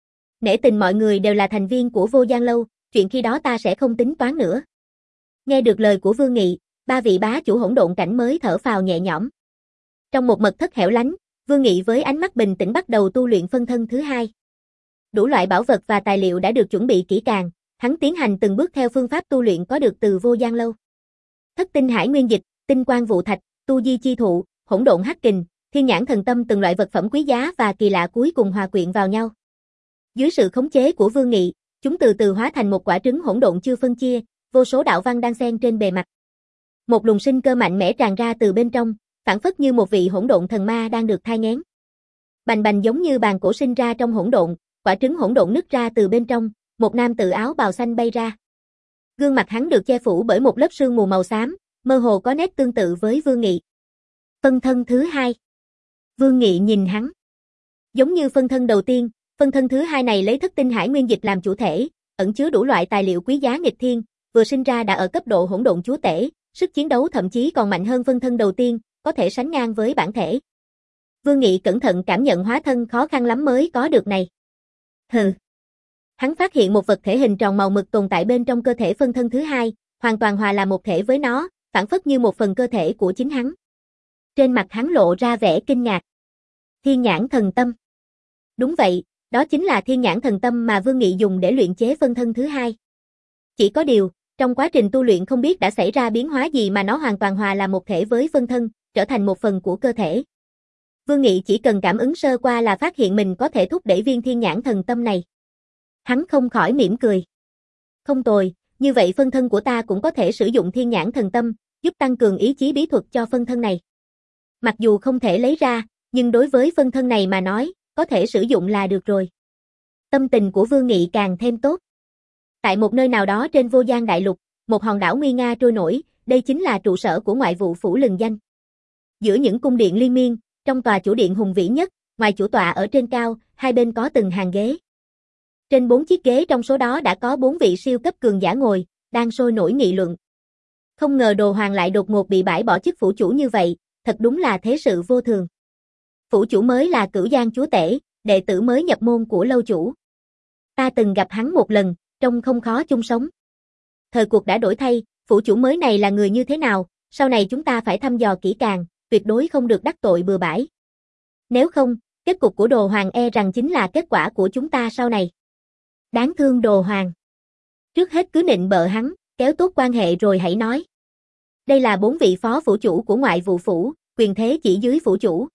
Nể tình mọi người đều là thành viên của Vô Gian Lâu, chuyện khi đó ta sẽ không tính toán nữa. Nghe được lời của Vương Nghị, ba vị bá chủ hỗn độn cảnh mới thở phào nhẹ nhõm. Trong một mật thất hẻo lánh, Vương Nghị với ánh mắt bình tĩnh bắt đầu tu luyện phân thân thứ hai. Đủ loại bảo vật và tài liệu đã được chuẩn bị kỹ càng, hắn tiến hành từng bước theo phương pháp tu luyện có được từ Vô Gian Lâu. Thất tinh hải nguyên dịch, tinh quang vụ thạch, tu di chi thụ, hỗn độn hắc kình, thiên nhãn thần tâm, từng loại vật phẩm quý giá và kỳ lạ cuối cùng hòa quyện vào nhau. Dưới sự khống chế của Vương Nghị, chúng từ từ hóa thành một quả trứng hỗn độn chưa phân chia, vô số đạo văn đang xen trên bề mặt. Một luồng sinh cơ mạnh mẽ tràn ra từ bên trong, phảng phất như một vị hỗn độn thần ma đang được thai nghén. Bành bành giống như bàn cổ sinh ra trong hỗn độn, quả trứng hỗn độn nứt ra từ bên trong, một nam tử áo bào xanh bay ra. Gương mặt hắn được che phủ bởi một lớp sương mù màu xám, mơ hồ có nét tương tự với Vương Nghị. Phân thân thứ hai. Vương Nghị nhìn hắn. Giống như phân thân đầu tiên, phân thân thứ hai này lấy thất tinh hải nguyên dịch làm chủ thể, ẩn chứa đủ loại tài liệu quý giá nghịch thiên, vừa sinh ra đã ở cấp độ hỗn độn chúa tể, sức chiến đấu thậm chí còn mạnh hơn phân thân đầu tiên, có thể sánh ngang với bản thể. Vương Nghị cẩn thận cảm nhận hóa thân khó khăn lắm mới có được này. Hừ. Hắn phát hiện một vật thể hình tròn màu mực tồn tại bên trong cơ thể phân thân thứ hai, hoàn toàn hòa làm một thể với nó, phảng phất như một phần cơ thể của chính hắn. Trên mặt hắn lộ ra vẻ kinh ngạc. Thiên nhãn thần tâm. Đúng vậy, đó chính là thiên nhãn thần tâm mà Vương Nghị dùng để luyện chế phân thân thứ hai. Chỉ có điều, trong quá trình tu luyện không biết đã xảy ra biến hóa gì mà nó hoàn toàn hòa làm một thể với phân thân, trở thành một phần của cơ thể. Vương Nghị chỉ cần cảm ứng sơ qua là phát hiện mình có thể thúc đẩy viên thiên nhãn thần tâm này. Hắn không khỏi mỉm cười. Không tồi, như vậy phân thân của ta cũng có thể sử dụng thiên nhãn thần tâm, giúp tăng cường ý chí bí thuật cho phân thân này. Mặc dù không thể lấy ra, nhưng đối với phân thân này mà nói, có thể sử dụng là được rồi. Tâm tình của Vương Nghị càng thêm tốt. Tại một nơi nào đó trên Vô Gian Đại Lục, một hòn đảo nguy nga trôi nổi, đây chính là trụ sở của ngoại vụ phủ lừng danh. Giữa những cung điện liên miên, trong tòa chủ điện hùng vĩ nhất, ngoài chủ tọa ở trên cao, hai bên có từng hàng ghế. Trên bốn chiếc ghế trong số đó đã có bốn vị siêu cấp cường giả ngồi, đang sôi nổi nghị luận. Không ngờ Đồ Hoàng lại đột ngột bị bãi bỏ chức phủ chủ như vậy, thật đúng là thế sự vô thường. Phủ chủ mới là Cửu Giang chúa tể, đệ tử mới nhập môn của lâu chủ. Ta từng gặp hắn một lần, trông không khó chung sống. Thời cuộc đã đổi thay, phủ chủ mới này là người như thế nào, sau này chúng ta phải thăm dò kỹ càng, tuyệt đối không được đắc tội bừa bãi. Nếu không, kết cục của Đồ Hoàng e rằng chính là kết quả của chúng ta sau này. Đáng thương Đồ Hoàng. Trước hết cứ nịnh bợ hắn, kéo tốt quan hệ rồi hãy nói. Đây là bốn vị phó phủ chủ của ngoại vụ phủ, quyền thế chỉ dưới phủ chủ.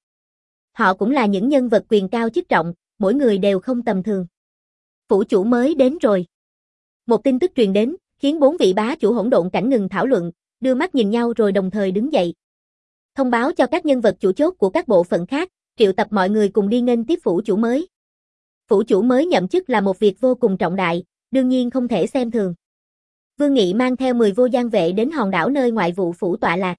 Họ cũng là những nhân vật quyền cao chức trọng, mỗi người đều không tầm thường. Phủ chủ mới đến rồi. Một tin tức truyền đến, khiến bốn vị bá chủ hỗn độn cảnh ngừng thảo luận, đưa mắt nhìn nhau rồi đồng thời đứng dậy. Thông báo cho các nhân vật chủ chốt của các bộ phận khác, triệu tập mọi người cùng đi nghênh tiếp phủ chủ mới. Phủ chủ mới nhậm chức là một việc vô cùng trọng đại, đương nhiên không thể xem thường. Vương Nghị mang theo mười vô gian vệ đến hòn đảo nơi ngoại vụ phủ tọa lạc.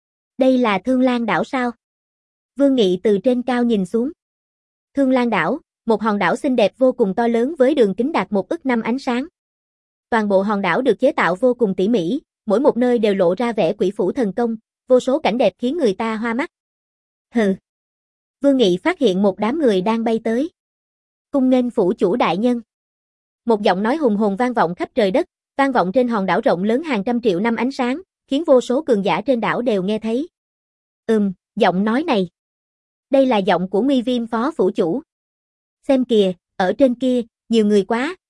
Đây là Thương Lan đảo sao? Vương Nghị từ trên cao nhìn xuống. Thương Lan đảo, một hòn đảo xinh đẹp vô cùng to lớn với đường kính đạt một ức năm ánh sáng. Toàn bộ hòn đảo được chế tạo vô cùng tỉ mỉ, mỗi một nơi đều lộ ra vẻ quỷ phủ thần công, vô số cảnh đẹp khiến người ta hoa mắt. Hừ. Vương Nghị phát hiện một đám người đang bay tới. Cung nghênh phủ chủ đại nhân. Một giọng nói hùng hồn vang vọng khắp trời đất, vang vọng trên hòn đảo rộng lớn hàng trăm triệu năm ánh sáng, khiến vô số cường giả trên đảo đều nghe thấy. Ừm, giọng nói này. Đây là giọng của Nguy Viêm phó phủ chủ. Xem kìa, ở trên kia, nhiều người quá,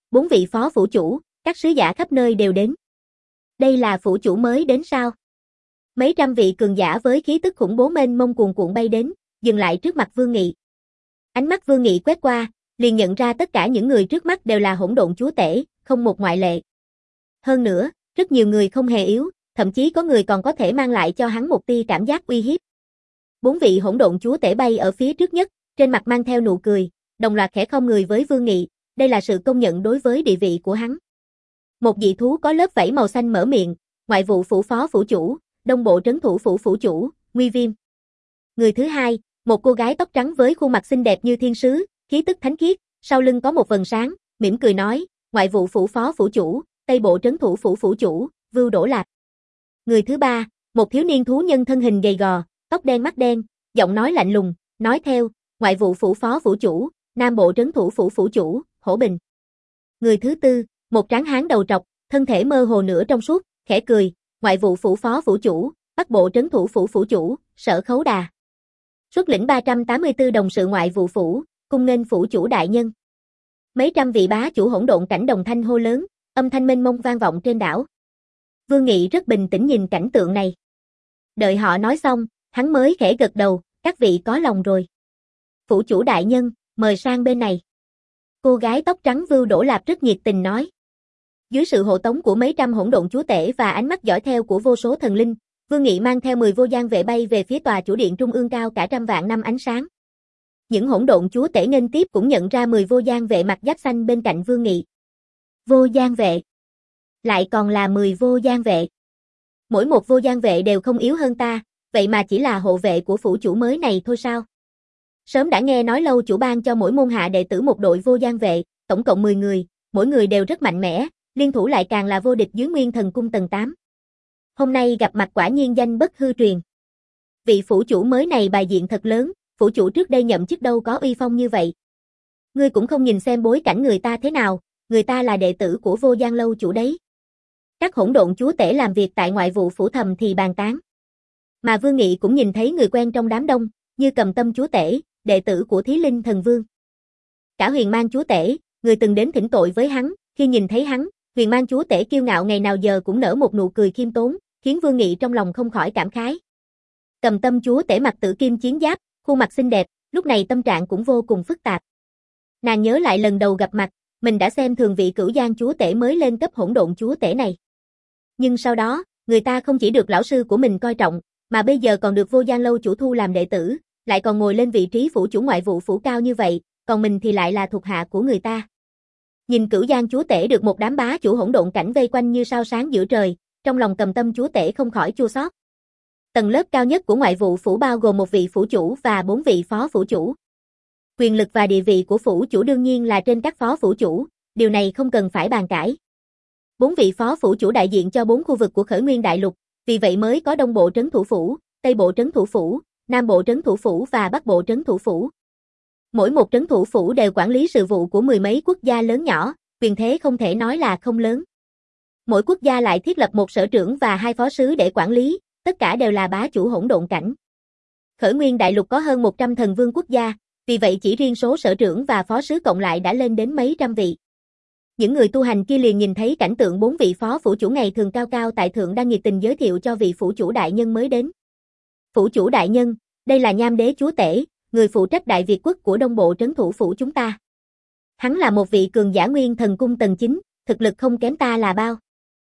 bốn vị phó phủ chủ, các sứ giả khắp nơi đều đến. Đây là phủ chủ mới đến sao? Mấy trăm vị cường giả với khí tức khủng bố mênh mông cuồn cuộn bay đến, dừng lại trước mặt Vương Nghị. Ánh mắt Vương Nghị quét qua, liền nhận ra tất cả những người trước mắt đều là hỗn độn chúa tể, không một ngoại lệ. Hơn nữa, rất nhiều người không hề yếu, thậm chí có người còn có thể mang lại cho hắn một tia cảm giác uy hiếp. Bốn vị hỗn độn chúa tể bay ở phía trước nhất, trên mặt mang theo nụ cười, đồng loạt khẽ khom người với Vương Nghị, đây là sự công nhận đối với địa vị của hắn. Một dị thú có lớp vảy màu xanh mở miệng, ngoại vụ phủ phó phủ chủ, đông bộ trấn thủ phủ phủ chủ, Nguy Viêm. Người thứ hai, một cô gái tóc trắng với khuôn mặt xinh đẹp như thiên sứ, khí tức thánh khiết, sau lưng có một vầng sáng, mỉm cười nói, ngoại vụ phủ phó phủ chủ, tây bộ trấn thủ phủ phủ chủ, Vưu Đỗ Lạp. Người thứ ba, một thiếu niên thú nhân thân hình gầy gò, tóc đen mắt đen, giọng nói lạnh lùng, nói theo, ngoại vụ phủ phó phủ chủ, nam bộ trấn thủ phủ phủ chủ, Hổ Bình. Người thứ tư, một tráng hán đầu trọc, thân thể mơ hồ nửa trong suốt, khẽ cười, ngoại vụ phủ phó phủ chủ, bắc bộ trấn thủ phủ phủ chủ, Sở Khấu Đà. Xuất lĩnh ba trăm tám mươi tư đồng sự ngoại vụ phủ, cung nghênh phủ chủ đại nhân. Mấy trăm vị bá chủ hỗn độn cảnh đồng thanh hô lớn, âm thanh mênh mông vang vọng trên đảo. Vương Nghị rất bình tĩnh nhìn cảnh tượng này. Đợi họ nói xong, hắn mới khẽ gật đầu, các vị có lòng rồi. Phủ chủ đại nhân, mời sang bên này. Cô gái tóc trắng Vưu Đỗ Lạp rất nhiệt tình nói. Dưới sự hộ tống của mấy trăm hỗn độn chúa tể và ánh mắt dõi theo của vô số thần linh, Vương Nghị mang theo mười vô gian vệ bay về phía tòa chủ điện trung ương cao cả trăm vạn năm ánh sáng. Những hỗn độn chúa tể nghênh tiếp cũng nhận ra mười vô gian vệ mặt giáp xanh bên cạnh Vương Nghị. Vô gian vệ. Lại còn là mười vô gian vệ. Mỗi một vô gian vệ đều không yếu hơn ta, vậy mà chỉ là hộ vệ của phủ chủ mới này thôi sao? Sớm đã nghe nói lâu chủ ban cho mỗi môn hạ đệ tử một đội vô gian vệ, tổng cộng mười người, mỗi người đều rất mạnh mẽ, liên thủ lại càng là vô địch dưới Nguyên Thần Cung tầng tám. Hôm nay gặp mặt quả nhiên danh bất hư truyền. Vị phủ chủ mới này bài diện thật lớn, phủ chủ trước đây nhậm chức đâu có uy phong như vậy. Ngươi cũng không nhìn xem bối cảnh người ta thế nào, người ta là đệ tử của vô gian lâu chủ đấy. Các hỗn độn chúa tể làm việc tại ngoại vụ phủ thầm thì bàn tán. Mà Vương Nghị cũng nhìn thấy người quen trong đám đông, như Cầm Tâm chúa tể, đệ tử của Thí Linh thần vương. Cả Huyền Mang chúa tể, người từng đến thỉnh tội với hắn, khi nhìn thấy hắn, Huyền Mang chúa tể kiêu ngạo ngày nào giờ cũng nở một nụ cười khiêm tốn, khiến Vương Nghị trong lòng không khỏi cảm khái. Cầm Tâm chúa tể mặc tử kim chiến giáp, khuôn mặt xinh đẹp, lúc này tâm trạng cũng vô cùng phức tạp. Nàng nhớ lại lần đầu gặp mặt, mình đã xem thường vị Cửu Giang chúa tể mới lên cấp hỗn độn chúa tể này. Nhưng sau đó, người ta không chỉ được lão sư của mình coi trọng, mà bây giờ còn được vô gian lâu chủ thu làm đệ tử, lại còn ngồi lên vị trí phủ chủ ngoại vụ phủ cao như vậy, còn mình thì lại là thuộc hạ của người ta. Nhìn Cửu Giang chúa tể được một đám bá chủ hỗn độn cảnh vây quanh như sao sáng giữa trời, trong lòng Cầm Tâm chúa tể không khỏi chua xót. Tầng lớp cao nhất của ngoại vụ phủ bao gồm một vị phủ chủ và bốn vị phó phủ chủ. Quyền lực và địa vị của phủ chủ đương nhiên là trên các phó phủ chủ, điều này không cần phải bàn cãi. Bốn vị phó phủ chủ đại diện cho bốn khu vực của Khởi Nguyên Đại Lục, vì vậy mới có Đông Bộ Trấn Thủ Phủ, Tây Bộ Trấn Thủ Phủ, Nam Bộ Trấn Thủ Phủ và Bắc Bộ Trấn Thủ Phủ. Mỗi một trấn thủ phủ đều quản lý sự vụ của mười mấy quốc gia lớn nhỏ, quyền thế không thể nói là không lớn. Mỗi quốc gia lại thiết lập một sở trưởng và hai phó sứ để quản lý, tất cả đều là bá chủ hỗn độn cảnh. Khởi Nguyên Đại Lục có hơn một trăm thần vương quốc gia, vì vậy chỉ riêng số sở trưởng và phó sứ cộng lại đã lên đến mấy trăm vị. Những người tu hành kia liền nhìn thấy cảnh tượng bốn vị phó phủ chủ ngày thường cao cao tại thượng đang nhiệt tình giới thiệu cho vị phủ chủ đại nhân mới đến. Phủ chủ đại nhân, đây là Nham Đế chúa tể, người phụ trách Đại Việt quốc của Đông Bộ trấn thủ phủ chúng ta. Hắn là một vị cường giả Nguyên Thần Cung tầng chín, thực lực không kém ta là bao.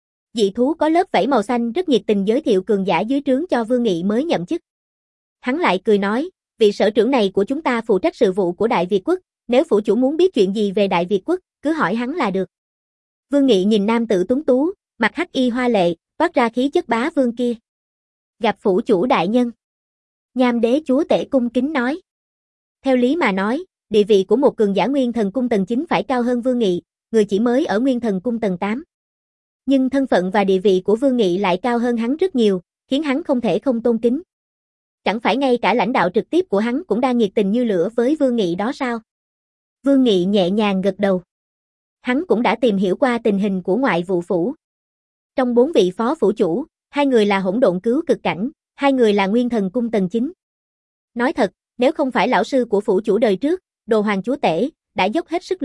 Dị thú có lớp vảy màu xanh rất nhiệt tình giới thiệu cường giả dưới trướng cho Vương Nghị mới nhậm chức. Hắn lại cười nói, vị sở trưởng này của chúng ta phụ trách sự vụ của Đại Việt quốc, nếu phủ chủ muốn biết chuyện gì về Đại Việt quốc, cứ hỏi hắn là được. Vương Nghị nhìn nam tử tuấn tú, mặt hắc y hoa lệ, toát ra khí chất bá vương kia. Gặp phủ chủ đại nhân. Nham Đế chúa tể cung kính nói. Theo lý mà nói, địa vị của một cường giả Nguyên Thần Cung tầng chín phải cao hơn Vương Nghị, người chỉ mới ở Nguyên Thần Cung tầng tám. Nhưng thân phận và địa vị của Vương Nghị lại cao hơn hắn rất nhiều, khiến hắn không thể không tôn kính. Chẳng phải ngay cả lãnh đạo trực tiếp của hắn cũng đang nhiệt tình như lửa với Vương Nghị đó sao? Vương Nghị nhẹ nhàng gật đầu. Hắn cũng đã tìm hiểu qua tình hình của ngoại vụ phủ. Trong bốn vị phó phủ chủ, hai người là hỗn độn cứu cực cảnh, hai người là Nguyên Thần Cung tầng chín. Nói thật, nếu không phải lão sư của phủ chủ đời trước, Đồ Hoàng chúa tể, đã dốc hết sức lực,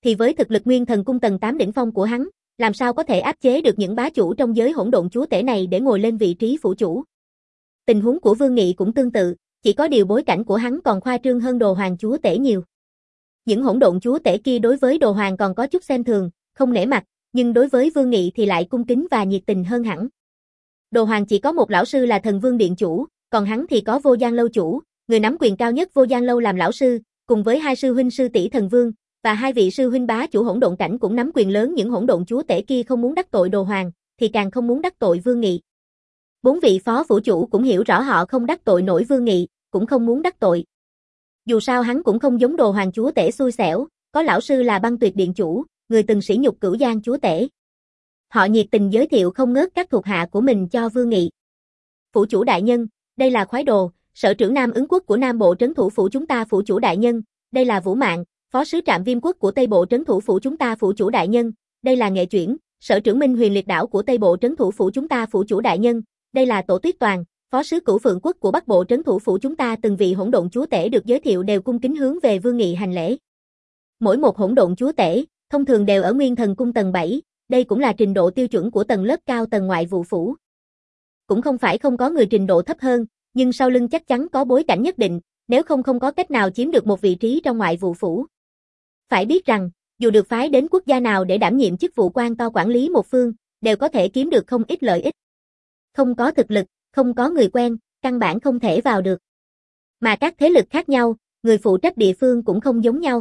thì với thực lực Nguyên Thần Cung tầng tám đỉnh phong của hắn, làm sao có thể áp chế được những bá chủ trong giới hỗn độn chúa tể này để ngồi lên vị trí phủ chủ. Tình huống của Vương Nghị cũng tương tự, chỉ có điều bối cảnh của hắn còn khoa trương hơn Đồ Hoàng chúa tể nhiều. Những hỗn độn chúa tể kia đối với Đồ Hoàng còn có chút xem thường, không nể mặt, nhưng đối với Vương Nghị thì lại cung kính và nhiệt tình hơn hẳn. Đồ Hoàng chỉ có một lão sư là Thần Vương Điện chủ, còn hắn thì có Vô Gian Lâu chủ, người nắm quyền cao nhất Vô Gian Lâu làm lão sư, cùng với hai sư huynh sư tỷ Thần Vương, và hai vị sư huynh bá chủ hỗn độn cảnh cũng nắm quyền lớn. Những hỗn độn chúa tể kia không muốn đắc tội Đồ Hoàng, thì càng không muốn đắc tội Vương Nghị. Bốn vị phó phủ chủ cũng hiểu rõ họ không đắc tội nổi Vương Nghị, cũng không muốn đắc tội. Dù sao hắn cũng không giống Đồ Hoàng chúa tể xui xẻo, có lão sư là Băng Tuyệt Điện chủ, người từng sỉ nhục Cửu Giang chúa tể. Họ nhiệt tình giới thiệu không ngớt các thuộc hạ của mình cho Vương Nghị. Phủ chủ đại nhân, đây là Khoái Đồ, sở trưởng Nam Ứng quốc của Nam Bộ trấn thủ phủ chúng ta. Phủ chủ đại nhân, đây là Vũ Mạn, phó sứ Trạm Viêm quốc của Tây Bộ trấn thủ phủ chúng ta. Phủ chủ đại nhân, đây là Nghệ Chuyển, sở trưởng Minh Huyền Liệt đảo của Tây Bộ trấn thủ phủ chúng ta. Phủ chủ đại nhân, đây là Tổ Tuyết Toàn, phó sứ Cửu Phượng quốc của Bắc Bộ trấn thủ phủ chúng ta. Từng vị hỗn độn chúa tể được giới thiệu đều cung kính hướng về Vương Nghị hành lễ. Mỗi một hỗn độn chúa tể, thông thường đều ở Nguyên Thần cung tầng bảy, đây cũng là trình độ tiêu chuẩn của tầng lớp cao tầng ngoại vụ phủ. Cũng không phải không có người trình độ thấp hơn, nhưng sau lưng chắc chắn có bối cảnh nhất định, nếu không không có cách nào chiếm được một vị trí trong ngoại vụ phủ. Phải biết rằng, dù được phái đến quốc gia nào để đảm nhiệm chức vụ quan to quản lý một phương, đều có thể kiếm được không ít lợi ích. Không có thực lực, không có người quen, căn bản không thể vào được. Mà các thế lực khác nhau, người phụ trách địa phương cũng không giống nhau.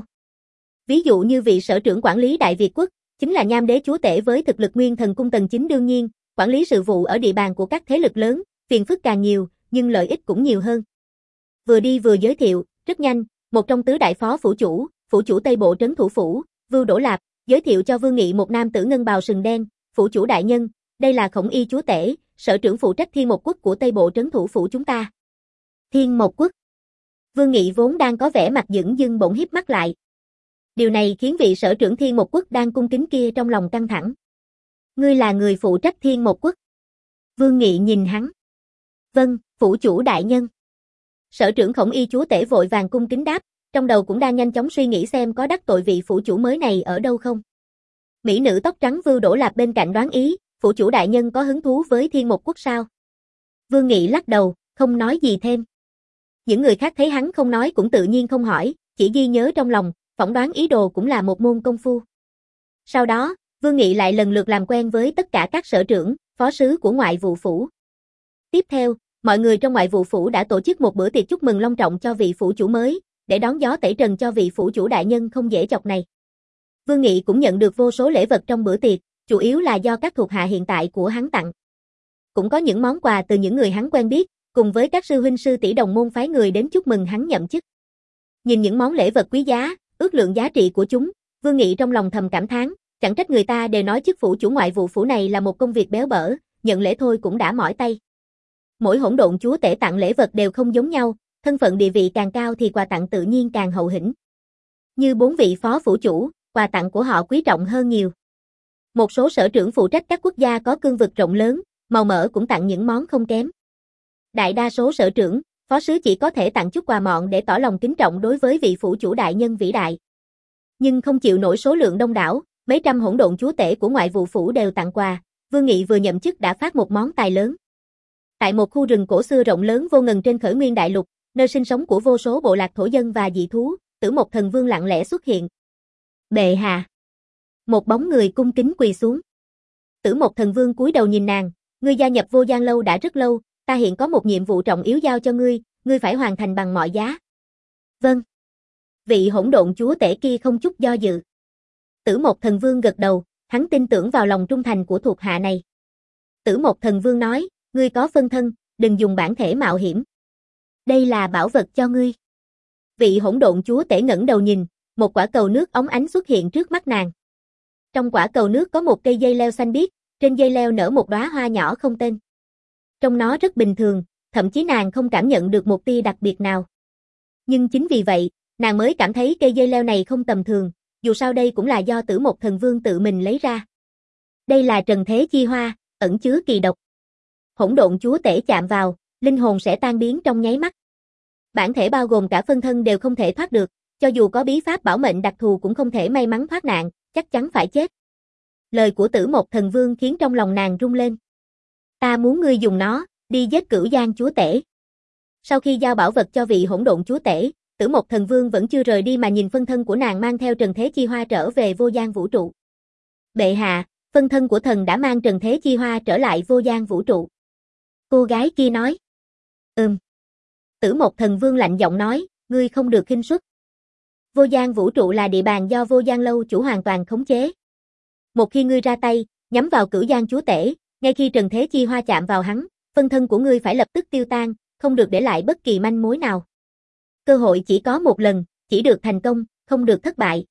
Ví dụ như vị sở trưởng quản lý Đại Việt quốc, chính là Nham Đế chúa tể với thực lực Nguyên Thần cung tầng chín. Đương nhiên, quản lý sự vụ ở địa bàn của các thế lực lớn, phiền phức càng nhiều, nhưng lợi ích cũng nhiều hơn. Vừa đi vừa giới thiệu, rất nhanh, một trong tứ đại phó phủ chủ, phủ chủ Tây Bộ trấn thủ phủ, Vưu Đỗ Lạp, giới thiệu cho Vương Nghị một nam tử ngân bào sừng đen. Phủ chủ đại nhân, đây là Khổng Y chúa tể, sở trưởng phụ trách Thiên Mộc quốc của Tây Bộ trấn thủ phủ chúng ta. Thiên Mộc quốc. Vương Nghị vốn đang có vẻ mặt dửng dưng bỗng híp mắt lại. Điều này khiến vị sở trưởng Thiên Mộc quốc đang cung kính kia trong lòng căng thẳng. Ngươi là người phụ trách Thiên Mộc quốc? Vương Nghị nhìn hắn. Vâng, phủ chủ đại nhân. Sở trưởng Khổng Y chúa tể vội vàng cung kính đáp, trong đầu cũng đang nhanh chóng suy nghĩ xem có đắc tội vị phủ chủ mới này ở đâu không. Mỹ nữ tóc trắng Vưu Đỗ Lạp bên cạnh đoán ý, phủ chủ đại nhân có hứng thú với Thiên Mộc quốc sao? Vương Nghị lắc đầu, không nói gì thêm. Những người khác thấy hắn không nói cũng tự nhiên không hỏi, chỉ ghi nhớ trong lòng, phỏng đoán ý đồ cũng là một môn công phu. Sau đó, Vương Nghị lại lần lượt làm quen với tất cả các sở trưởng, phó sứ của ngoại vụ phủ. Tiếp theo, mọi người trong ngoại vụ phủ đã tổ chức một bữa tiệc chúc mừng long trọng cho vị phủ chủ mới, để đón gió tẩy trần cho vị phủ chủ đại nhân không dễ chọc này. Vương Nghị cũng nhận được vô số lễ vật trong bữa tiệc, chủ yếu là do các thuộc hạ hiện tại của hắn tặng. Cũng có những món quà từ những người hắn quen biết, cùng với các sư huynh sư tỷ đồng môn phái người đến chúc mừng hắn nhậm chức. Nhìn những món lễ vật quý giá, ước lượng giá trị của chúng, Vương Nghị trong lòng thầm cảm thán, chẳng trách người ta đều nói chức phủ chủ ngoại vụ phủ này là một công việc béo bở, nhận lễ thôi cũng đã mỏi tay. Mỗi hỗn độn chúa tể tặng lễ vật đều không giống nhau, thân phận địa vị càng cao thì quà tặng tự nhiên càng hậu hĩnh. Như bốn vị phó phủ chủ, quà tặng của họ quý trọng hơn nhiều. Một số sở trưởng phụ trách các quốc gia có cương vực rộng lớn, màu mỡ cũng tặng những món không kém. Đại đa số sở trưởng, phó sứ chỉ có thể tặng chút quà mọn để tỏ lòng kính trọng đối với vị phủ chủ đại nhân vĩ đại. Nhưng không chịu nổi số lượng đông đảo, mấy trăm hỗn độn chúa tể của ngoại vụ phủ đều tặng quà, Vương Nghị vừa nhậm chức đã phát một món tài lớn. Tại một khu rừng cổ xưa rộng lớn vô ngần trên khởi nguyên đại lục, nơi sinh sống của vô số bộ lạc thổ dân và dị thú, Tử Mộc Thần Vương lặng lẽ xuất hiện. Bệ hạ. Một bóng người cung kính quỳ xuống. Tử Mộc Thần Vương cúi đầu nhìn nàng, ngươi gia nhập Vô Gian Lâu đã rất lâu, ta hiện có một nhiệm vụ trọng yếu giao cho ngươi, ngươi phải hoàn thành bằng mọi giá. Vâng. Vị hỗn độn chúa tể kia không chút do dự. Tử Mộc Thần Vương gật đầu, hắn tin tưởng vào lòng trung thành của thuộc hạ này. Tử Mộc Thần Vương nói, ngươi có phân thân, đừng dùng bản thể mạo hiểm. Đây là bảo vật cho ngươi. Vị hỗn độn chúa tể ngẩng đầu nhìn, một quả cầu nước óng ánh xuất hiện trước mắt nàng. Trong quả cầu nước có một cây dây leo xanh biếc, trên dây leo nở một đóa hoa nhỏ không tên. Trông nó rất bình thường, thậm chí nàng không cảm nhận được một tia đặc biệt nào. Nhưng chính vì vậy, nàng mới cảm thấy cây dây leo này không tầm thường, dù sao đây cũng là do Tử Mộc Thần Vương tự mình lấy ra. Đây là trần thế chi hoa, ẩn chứa kỳ độc. Hỗn độn chúa tể chạm vào, linh hồn sẽ tan biến trong nháy mắt. Bản thể bao gồm cả phân thân đều không thể thoát được, cho dù có bí pháp bảo mệnh đặc thù cũng không thể may mắn thoát nạn, chắc chắn phải chết. Lời của Tử Mộc Thần Vương khiến trong lòng nàng rung lên. Ta muốn ngươi dùng nó, đi giết Cửu Giang chúa tể. Sau khi giao bảo vật cho vị Hỗn Độn chúa tể, Tử Mộc Thần Vương vẫn chưa rời đi mà nhìn phân thân của nàng mang theo Trần Thế Chi Hoa trở về vô gian vũ trụ. Bệ hạ, phân thân của thần đã mang Trần Thế Chi Hoa trở lại vô gian vũ trụ. Cô gái kia nói. Ừm. Tử Mộc Thần Vương lạnh giọng nói, ngươi không được khinh suất. Vô gian vũ trụ là địa bàn do vô gian lâu chủ hoàn toàn khống chế. Một khi ngươi ra tay, nhắm vào Cửu Giang chúa tể, ngay khi Trần Thế Chi Hoa chạm vào hắn, phân thân của ngươi phải lập tức tiêu tan, không được để lại bất kỳ manh mối nào. Cơ hội chỉ có một lần, chỉ được thành công, không được thất bại.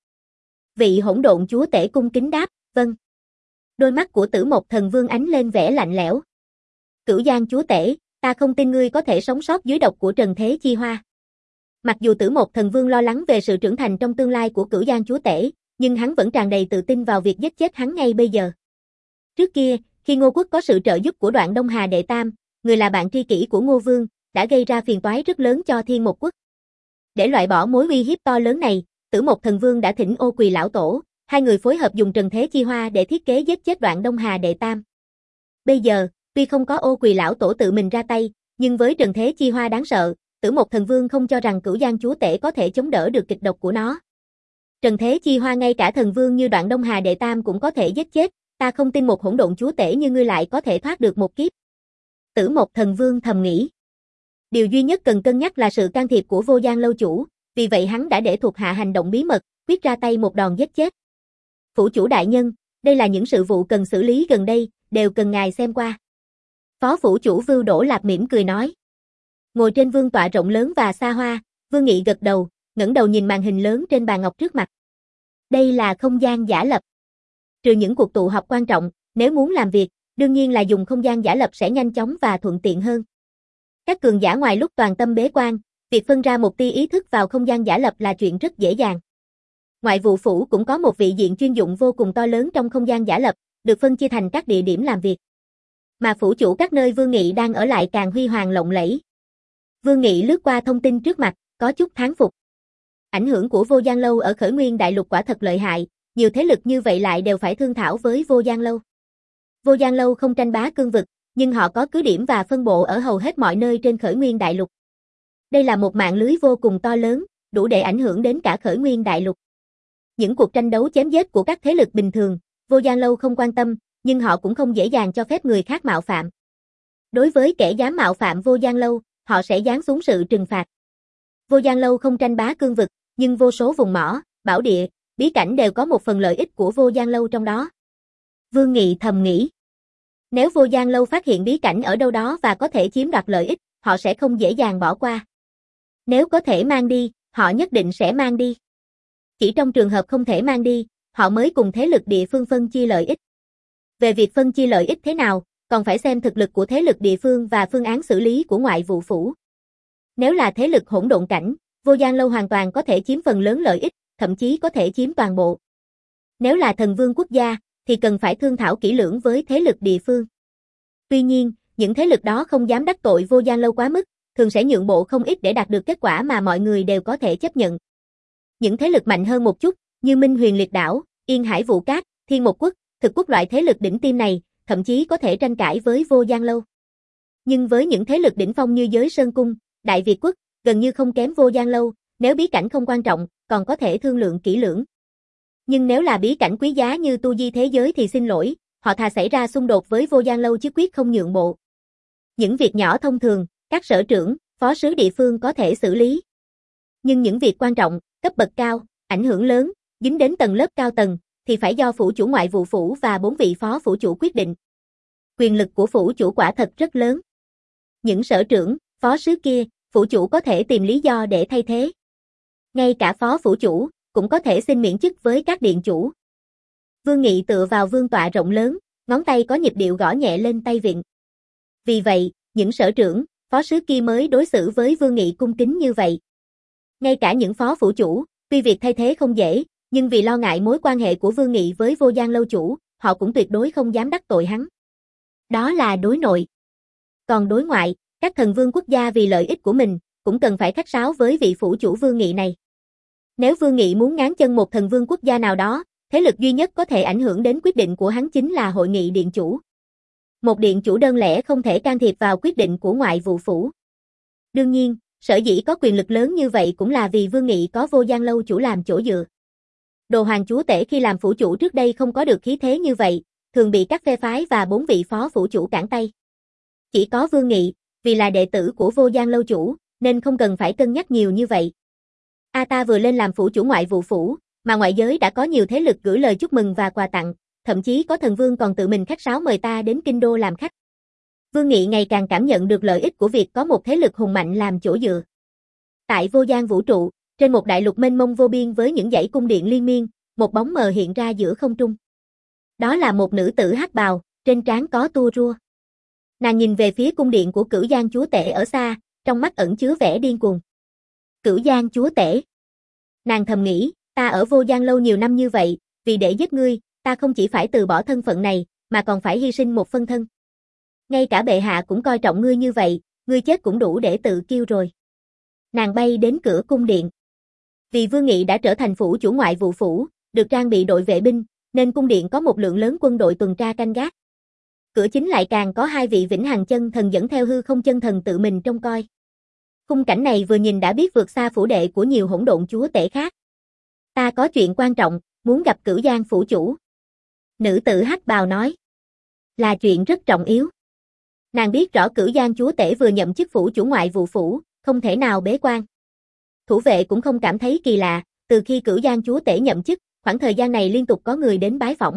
Vị Hỗn Độn chúa tể cung kính đáp, vâng. Đôi mắt của Tử Mộc Thần Vương ánh lên vẻ lạnh lẽo. Cửu Giang chúa tể, ta không tin ngươi có thể sống sót dưới độc của Trần Thế Chi Hoa. Mặc dù Tử Mộc Thần Vương lo lắng về sự trưởng thành trong tương lai của Cửu Giang chúa tể, nhưng hắn vẫn tràn đầy tự tin vào việc giết chết hắn ngay bây giờ. Trước kia, khi Ngô Quốc có sự trợ giúp của Đoạn Đông Hà Đệ Tam, người là bạn tri kỷ của Ngô Vương, đã gây ra phiền toái rất lớn cho Thiên Một Quốc. Để loại bỏ mối uy hiếp to lớn này, Tử Mộc Thần Vương đã thỉnh Ô Quỳ lão tổ, hai người phối hợp dùng Trần Thế Chi Hoa để thiết kế giết chết Đoạn Đông Hà Đệ Tam. Bây giờ, tuy không có Ô Quỳ lão tổ tự mình ra tay, nhưng với Trần Thế Chi Hoa đáng sợ, Tử Mộc Thần Vương không cho rằng Cửu Giang chúa tể có thể chống đỡ được kịch độc của nó. Trần Thế Chi Hoa ngay cả thần vương như Đoạn Đông Hà Đệ Tam cũng có thể giết chết, ta không tin một hỗn độn chúa tể như ngươi lại có thể thoát được một kiếp. Tử Mộc Thần Vương thầm nghĩ. Điều duy nhất cần cân nhắc là sự can thiệp của vô gian lâu chủ, vì vậy hắn đã để thuộc hạ hành động bí mật, quyết ra tay một đòn giết chết. Phủ chủ đại nhân, đây là những sự vụ cần xử lý gần đây, đều cần ngài xem qua. Phó phủ chủ Vưu Đỗ Lạp mỉm cười nói. Ngồi trên vương tọa rộng lớn và xa hoa, Vương Nghị gật đầu, ngẩng đầu nhìn màn hình lớn trên bàn ngọc trước mặt. Đây là không gian giả lập. Trừ những cuộc tụ họp quan trọng, nếu muốn làm việc, đương nhiên là dùng không gian giả lập sẽ nhanh chóng và thuận tiện hơn. Các cường giả ngoài lúc toàn tâm bế quan, việc phân ra một tia ý thức vào không gian giả lập là chuyện rất dễ dàng. Ngoại vụ phủ cũng có một vị diện chuyên dụng vô cùng to lớn trong không gian giả lập, được phân chia thành các địa điểm làm việc. Mà phủ chủ các nơi Vương Nghị đang ở lại càng huy hoàng lộng lẫy. Vương Nghị lướt qua thông tin trước mặt, có chút thán phục. Ảnh hưởng của vô gian lâu ở Khởi Nguyên Đại Lục quả thật lợi hại, nhiều thế lực như vậy lại đều phải thương thảo với vô gian lâu. Vô gian lâu không tranh bá cương vực, nhưng họ có cứ điểm và phân bộ ở hầu hết mọi nơi trên Khởi Nguyên Đại Lục. Đây là một mạng lưới vô cùng to lớn, đủ để ảnh hưởng đến cả Khởi Nguyên Đại Lục. Những cuộc tranh đấu chém giết của các thế lực bình thường, vô gian lâu không quan tâm, nhưng họ cũng không dễ dàng cho phép người khác mạo phạm. Đối với kẻ dám mạo phạm vô gian lâu, họ sẽ giáng xuống sự trừng phạt. Vô gian lâu không tranh bá cương vực, nhưng vô số vùng mỏ, bảo địa, bí cảnh đều có một phần lợi ích của vô gian lâu trong đó. Vương Nghị thầm nghĩ. Nếu vô gian lâu phát hiện bí cảnh ở đâu đó và có thể chiếm đoạt lợi ích, họ sẽ không dễ dàng bỏ qua. Nếu có thể mang đi, họ nhất định sẽ mang đi. Chỉ trong trường hợp không thể mang đi, họ mới cùng thế lực địa phương phân chia lợi ích. Về việc phân chia lợi ích thế nào, còn phải xem thực lực của thế lực địa phương và phương án xử lý của ngoại vụ phủ. Nếu là thế lực hỗn độn cảnh, vô gian lâu hoàn toàn có thể chiếm phần lớn lợi ích, thậm chí có thể chiếm toàn bộ. Nếu là thần vương quốc gia, thì cần phải thương thảo kỹ lưỡng với thế lực địa phương. Tuy nhiên, những thế lực đó không dám đắc tội vô gian lâu quá mức, thường sẽ nhượng bộ không ít để đạt được kết quả mà mọi người đều có thể chấp nhận. Những thế lực mạnh hơn một chút, như Minh Huyền Liệt Đảo, Yên Hải Vụ Cát, Thiên Một Quốc, Thực Quốc loại thế lực đỉnh tiêm này, thậm chí có thể tranh cãi với vô gian lâu. Nhưng với những thế lực đỉnh phong như Giới Sơn Cung, Đại Việt Quốc, gần như không kém vô gian lâu, nếu bí cảnh không quan trọng, còn có thể thương lượng kỹ lưỡng. Nhưng nếu là bí cảnh quý giá như tu di thế giới thì xin lỗi, họ thà xảy ra xung đột với vô gian lâu chứ quyết không nhượng bộ. Những việc nhỏ thông thường, các sở trưởng, phó sứ địa phương có thể xử lý. Nhưng những việc quan trọng, cấp bậc cao, ảnh hưởng lớn, dính đến tầng lớp cao tầng, thì phải do phủ chủ ngoại vụ phủ và bốn vị phó phủ chủ quyết định. Quyền lực của phủ chủ quả thật rất lớn. Những sở trưởng, phó sứ kia, phủ chủ có thể tìm lý do để thay thế. Ngay cả phó phủ chủ, cũng có thể xin miễn chức với các điện chủ. Vương Nghị tựa vào vương tọa rộng lớn, ngón tay có nhịp điệu gõ nhẹ lên tay vịn. Vì vậy, những sở trưởng, phó sứ kia mới đối xử với Vương Nghị cung kính như vậy. Ngay cả những phó phủ chủ, tuy việc thay thế không dễ, nhưng vì lo ngại mối quan hệ của Vương Nghị với vô gian lâu chủ, họ cũng tuyệt đối không dám đắc tội hắn. Đó là đối nội. Còn đối ngoại, các thần vương quốc gia vì lợi ích của mình, cũng cần phải khách sáo với vị phủ chủ Vương Nghị này. Nếu Vương Nghị muốn ngáng chân một thần vương quốc gia nào đó, thế lực duy nhất có thể ảnh hưởng đến quyết định của hắn chính là hội nghị điện chủ. Một điện chủ đơn lẻ không thể can thiệp vào quyết định của ngoại vụ phủ. Đương nhiên, sở dĩ có quyền lực lớn như vậy cũng là vì Vương Nghị có Vô Gian Lâu chủ làm chỗ dựa. Đồ Hoàng chúa tể khi làm phủ chủ trước đây không có được khí thế như vậy, thường bị các phe phái và bốn vị phó phủ chủ cản tay. Chỉ có Vương Nghị, vì là đệ tử của Vô Gian Lâu chủ, nên không cần phải cân nhắc nhiều như vậy. A ta vừa lên làm phủ chủ ngoại vụ phủ, mà ngoại giới đã có nhiều thế lực gửi lời chúc mừng và quà tặng, thậm chí có thần vương còn tự mình khách sáo mời ta đến kinh đô làm khách. Vương Nghị ngày càng cảm nhận được lợi ích của việc có một thế lực hùng mạnh làm chỗ dựa. Tại Vô Gian vũ trụ, trên một đại lục mênh mông vô biên với những dãy cung điện liên miên, một bóng mờ hiện ra giữa không trung. Đó là một nữ tử hắc bào, trên trán có tua rua. Nàng nhìn về phía cung điện của Cửu Giang chúa tể ở xa, trong mắt ẩn chứa vẻ điên cuồng. Cửu Giang chúa tể. Nàng thầm nghĩ, ta ở Vô Gian Lâu nhiều năm như vậy, vì để giết ngươi, ta không chỉ phải từ bỏ thân phận này, mà còn phải hy sinh một phân thân. Ngay cả bệ hạ cũng coi trọng ngươi như vậy, ngươi chết cũng đủ để tự kiêu rồi. Nàng bay đến cửa cung điện. Vì Vương Nghị đã trở thành phủ chủ ngoại vụ phủ, được trang bị đội vệ binh, nên cung điện có một lượng lớn quân đội tuần tra canh gác. Cửa chính lại càng có hai vị vĩnh hằng chân thần dẫn theo hư không chân thần tự mình trông coi. Khung cảnh này vừa nhìn đã biết vượt xa phủ đệ của nhiều hỗn độn chúa tể khác. Ta có chuyện quan trọng, muốn gặp Cửu Giang phủ chủ. Nữ tử hắc bào nói. Là chuyện rất trọng yếu. Nàng biết rõ Cửu Giang chúa tể vừa nhậm chức phủ chủ ngoại vụ phủ, không thể nào bế quan. Thủ vệ cũng không cảm thấy kỳ lạ, từ khi Cửu Giang chúa tể nhậm chức, khoảng thời gian này liên tục có người đến bái phỏng.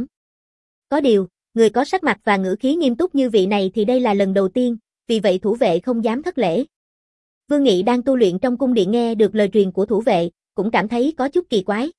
Có điều, người có sắc mặt và ngữ khí nghiêm túc như vị này thì đây là lần đầu tiên, vì vậy thủ vệ không dám thất lễ. Vương Nghị đang tu luyện trong cung điện nghe được lời truyền của thủ vệ, cũng cảm thấy có chút kỳ quái.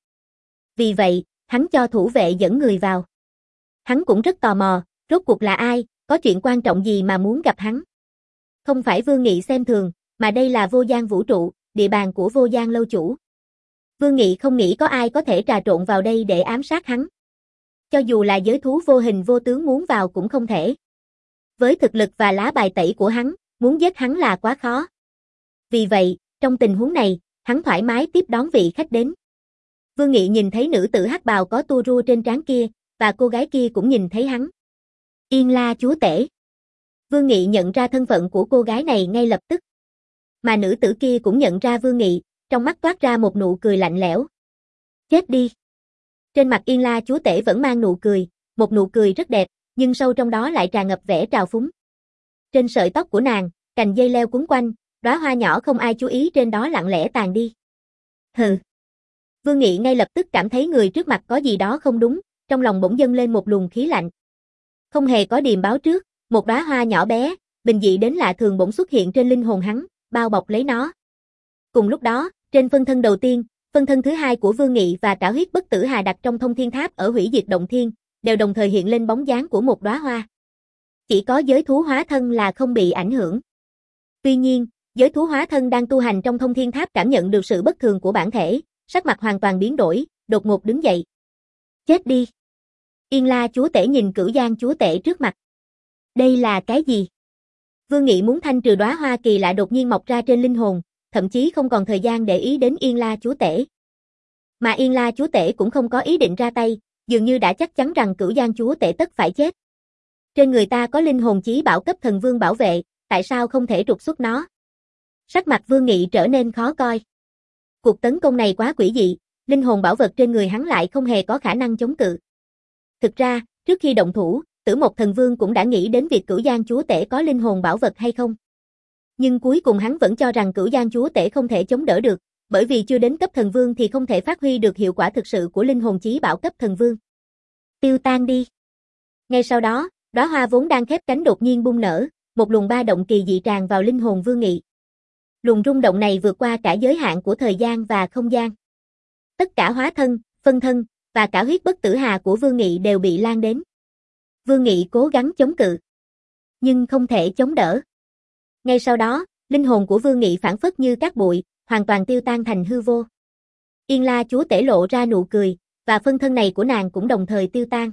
Vì vậy, hắn cho thủ vệ dẫn người vào. Hắn cũng rất tò mò, rốt cuộc là ai, có chuyện quan trọng gì mà muốn gặp hắn. Không phải Vương Nghị xem thường, mà đây là Vô Gian vũ trụ, địa bàn của Vô Gian Lâu chủ. Vương Nghị không nghĩ có ai có thể trà trộn vào đây để ám sát hắn. Cho dù là giới thú vô hình vô tướng muốn vào cũng không thể. Với thực lực và lá bài tẩy của hắn, muốn giết hắn là quá khó. Vì vậy, trong tình huống này, hắn thoải mái tiếp đón vị khách đến. Vương Nghị nhìn thấy nữ tử hắc bào có tua rua trên trán kia, và cô gái kia cũng nhìn thấy hắn. Yên La chúa tể. Vương Nghị nhận ra thân phận của cô gái này ngay lập tức. Mà nữ tử kia cũng nhận ra Vương Nghị, trong mắt toát ra một nụ cười lạnh lẽo. Chết đi. Trên mặt Yên La chúa tể vẫn mang nụ cười, một nụ cười rất đẹp, nhưng sâu trong đó lại tràn ngập vẻ trào phúng. Trên sợi tóc của nàng, cành dây leo quấn quanh, đóa hoa nhỏ không ai chú ý trên đó lặng lẽ tàn đi. Hừ. Vương Nghị ngay lập tức cảm thấy người trước mặt có gì đó không đúng, trong lòng bỗng dâng lên một luồng khí lạnh. Không hề có điềm báo trước, một đóa hoa nhỏ bé, bình dị đến lạ thường bỗng xuất hiện trên linh hồn hắn, bao bọc lấy nó. Cùng lúc đó, trên phân thân đầu tiên, phân thân thứ hai của Vương Nghị và cả huyết bất tử hà đặt trong thông thiên tháp ở hủy diệt động thiên, đều đồng thời hiện lên bóng dáng của một đóa hoa. Chỉ có giới thú hóa thân là không bị ảnh hưởng. Tuy nhiên, giới thú hóa thân đang tu hành trong thông thiên tháp cảm nhận được sự bất thường của bản thể, sắc mặt hoàn toàn biến đổi, đột ngột đứng dậy. Chết đi. Yên La chúa tể nhìn Cửu Giang chúa tể trước mặt. Đây là cái gì? Vương Nghị muốn thanh trừ đóa hoa kỳ lạ đột nhiên mọc ra trên linh hồn, thậm chí không còn thời gian để ý đến Yên La chúa tể. Mà Yên La chúa tể cũng không có ý định ra tay, dường như đã chắc chắn rằng Cửu Giang chúa tể tất phải chết. Trên người ta có linh hồn chí bảo cấp thần vương bảo vệ, tại sao không thể trục xuất nó? Sắc mặt Vương Nghị trở nên khó coi. Cuộc tấn công này quá quỷ dị, linh hồn bảo vật trên người hắn lại không hề có khả năng chống cự. Thực ra, trước khi động thủ, Tử Mộc Thần Vương cũng đã nghĩ đến việc Cửu Giang chúa tể có linh hồn bảo vật hay không. Nhưng cuối cùng hắn vẫn cho rằng Cửu Giang chúa tể không thể chống đỡ được, bởi vì chưa đến cấp thần vương thì không thể phát huy được hiệu quả thực sự của linh hồn chí bảo cấp thần vương. Tiêu tan đi. Ngay sau đó, đóa hoa vốn đang khép cánh đột nhiên bung nở, một luồng ba động kỳ dị tràn vào linh hồn Vương Nghị. Luồng rung động này vượt qua cả giới hạn của thời gian và không gian. Tất cả hóa thân, phân thân, và cả huyết bất tử hà của Vương Nghị đều bị lan đến. Vương Nghị cố gắng chống cự, nhưng không thể chống đỡ. Ngay sau đó, linh hồn của Vương Nghị phảng phất như cát bụi, hoàn toàn tiêu tan thành hư vô. Yên La chúa tể lộ ra nụ cười, và phân thân này của nàng cũng đồng thời tiêu tan.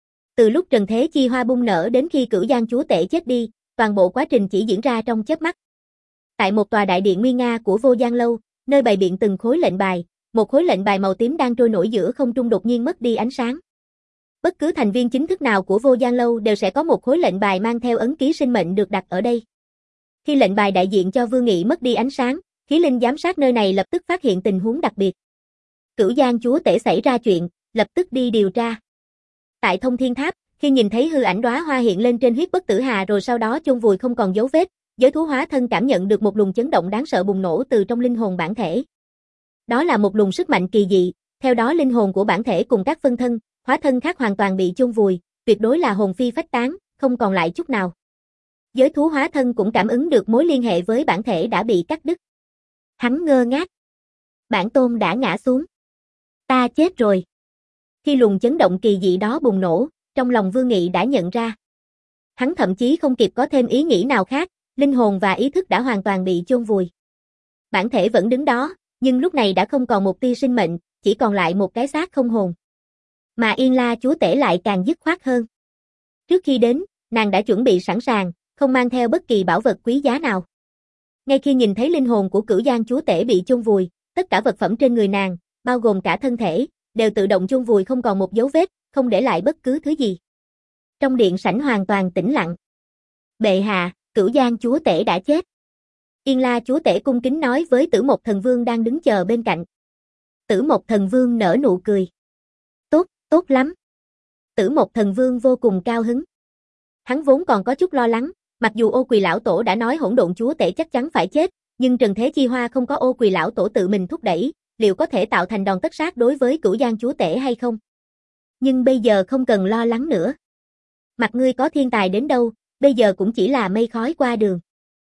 Từ lúc trần thế chi hoa bung nở đến khi Cửu Giang chúa tể chết đi, toàn bộ quá trình chỉ diễn ra trong chớp mắt. Tại một tòa đại điện nguy nga của Vô Gian Lâu, nơi bày biện từng khối lệnh bài, một khối lệnh bài màu tím đang trôi nổi giữa không trung đột nhiên mất đi ánh sáng. Bất cứ thành viên chính thức nào của Vô Gian Lâu đều sẽ có một khối lệnh bài mang theo ấn ký sinh mệnh được đặt ở đây. Khi lệnh bài đại diện cho Vương Nghị mất đi ánh sáng, khí linh giám sát nơi này lập tức phát hiện tình huống đặc biệt. Cửu Giang chúa tể xảy ra chuyện, lập tức đi điều tra. Tại Thông Thiên Tháp, khi nhìn thấy hư ảnh đóa hoa hiện lên trên huyết bất tử hà rồi sau đó chôn vùi không còn dấu vết, giới thú hóa thân cảm nhận được một luồng chấn động đáng sợ bùng nổ từ trong linh hồn bản thể. Đó là một luồng sức mạnh kỳ dị, theo đó linh hồn của bản thể cùng các phân thân, hóa thân khác hoàn toàn bị chôn vùi, tuyệt đối là hồn phi phách tán, không còn lại chút nào. Giới thú hóa thân cũng cảm ứng được mối liên hệ với bản thể đã bị cắt đứt. Hắn ngơ ngác. Bản tôn đã ngã xuống. Ta chết rồi. Khi luồng chấn động kỳ dị đó bùng nổ, trong lòng Vương Nghị đã nhận ra. Hắn thậm chí không kịp có thêm ý nghĩ nào khác, linh hồn và ý thức đã hoàn toàn bị chôn vùi. Bản thể vẫn đứng đó, nhưng lúc này đã không còn một tia sinh mệnh, chỉ còn lại một cái xác không hồn. Mà Yên La chúa tể lại càng dứt khoát hơn. Trước khi đến, nàng đã chuẩn bị sẵn sàng, không mang theo bất kỳ bảo vật quý giá nào. Ngay khi nhìn thấy linh hồn của Cửu Giang chúa tể bị chôn vùi, tất cả vật phẩm trên người nàng, bao gồm cả thân thể, đều tự động chôn vùi không còn một dấu vết, không để lại bất cứ thứ gì. Trong điện sảnh hoàn toàn tĩnh lặng. Bệ hạ, Cửu Giang chúa tể đã chết. Yên La chúa tể cung kính nói với Tử Mộc Thần Vương đang đứng chờ bên cạnh. Tử Mộc Thần Vương nở nụ cười. Tốt, tốt lắm. Tử Mộc Thần Vương vô cùng cao hứng. Hắn vốn còn có chút lo lắng, mặc dù Ô Quỳ lão tổ đã nói Hỗn Độn chúa tể chắc chắn phải chết, nhưng Trần Thế Chi Hoa không có Ô Quỳ lão tổ tự mình thúc đẩy, liệu có thể tạo thành đòn tất sát đối với Cửu Giang chúa tể hay không? Nhưng bây giờ không cần lo lắng nữa. Mặc ngươi có thiên tài đến đâu, bây giờ cũng chỉ là mây khói qua đường.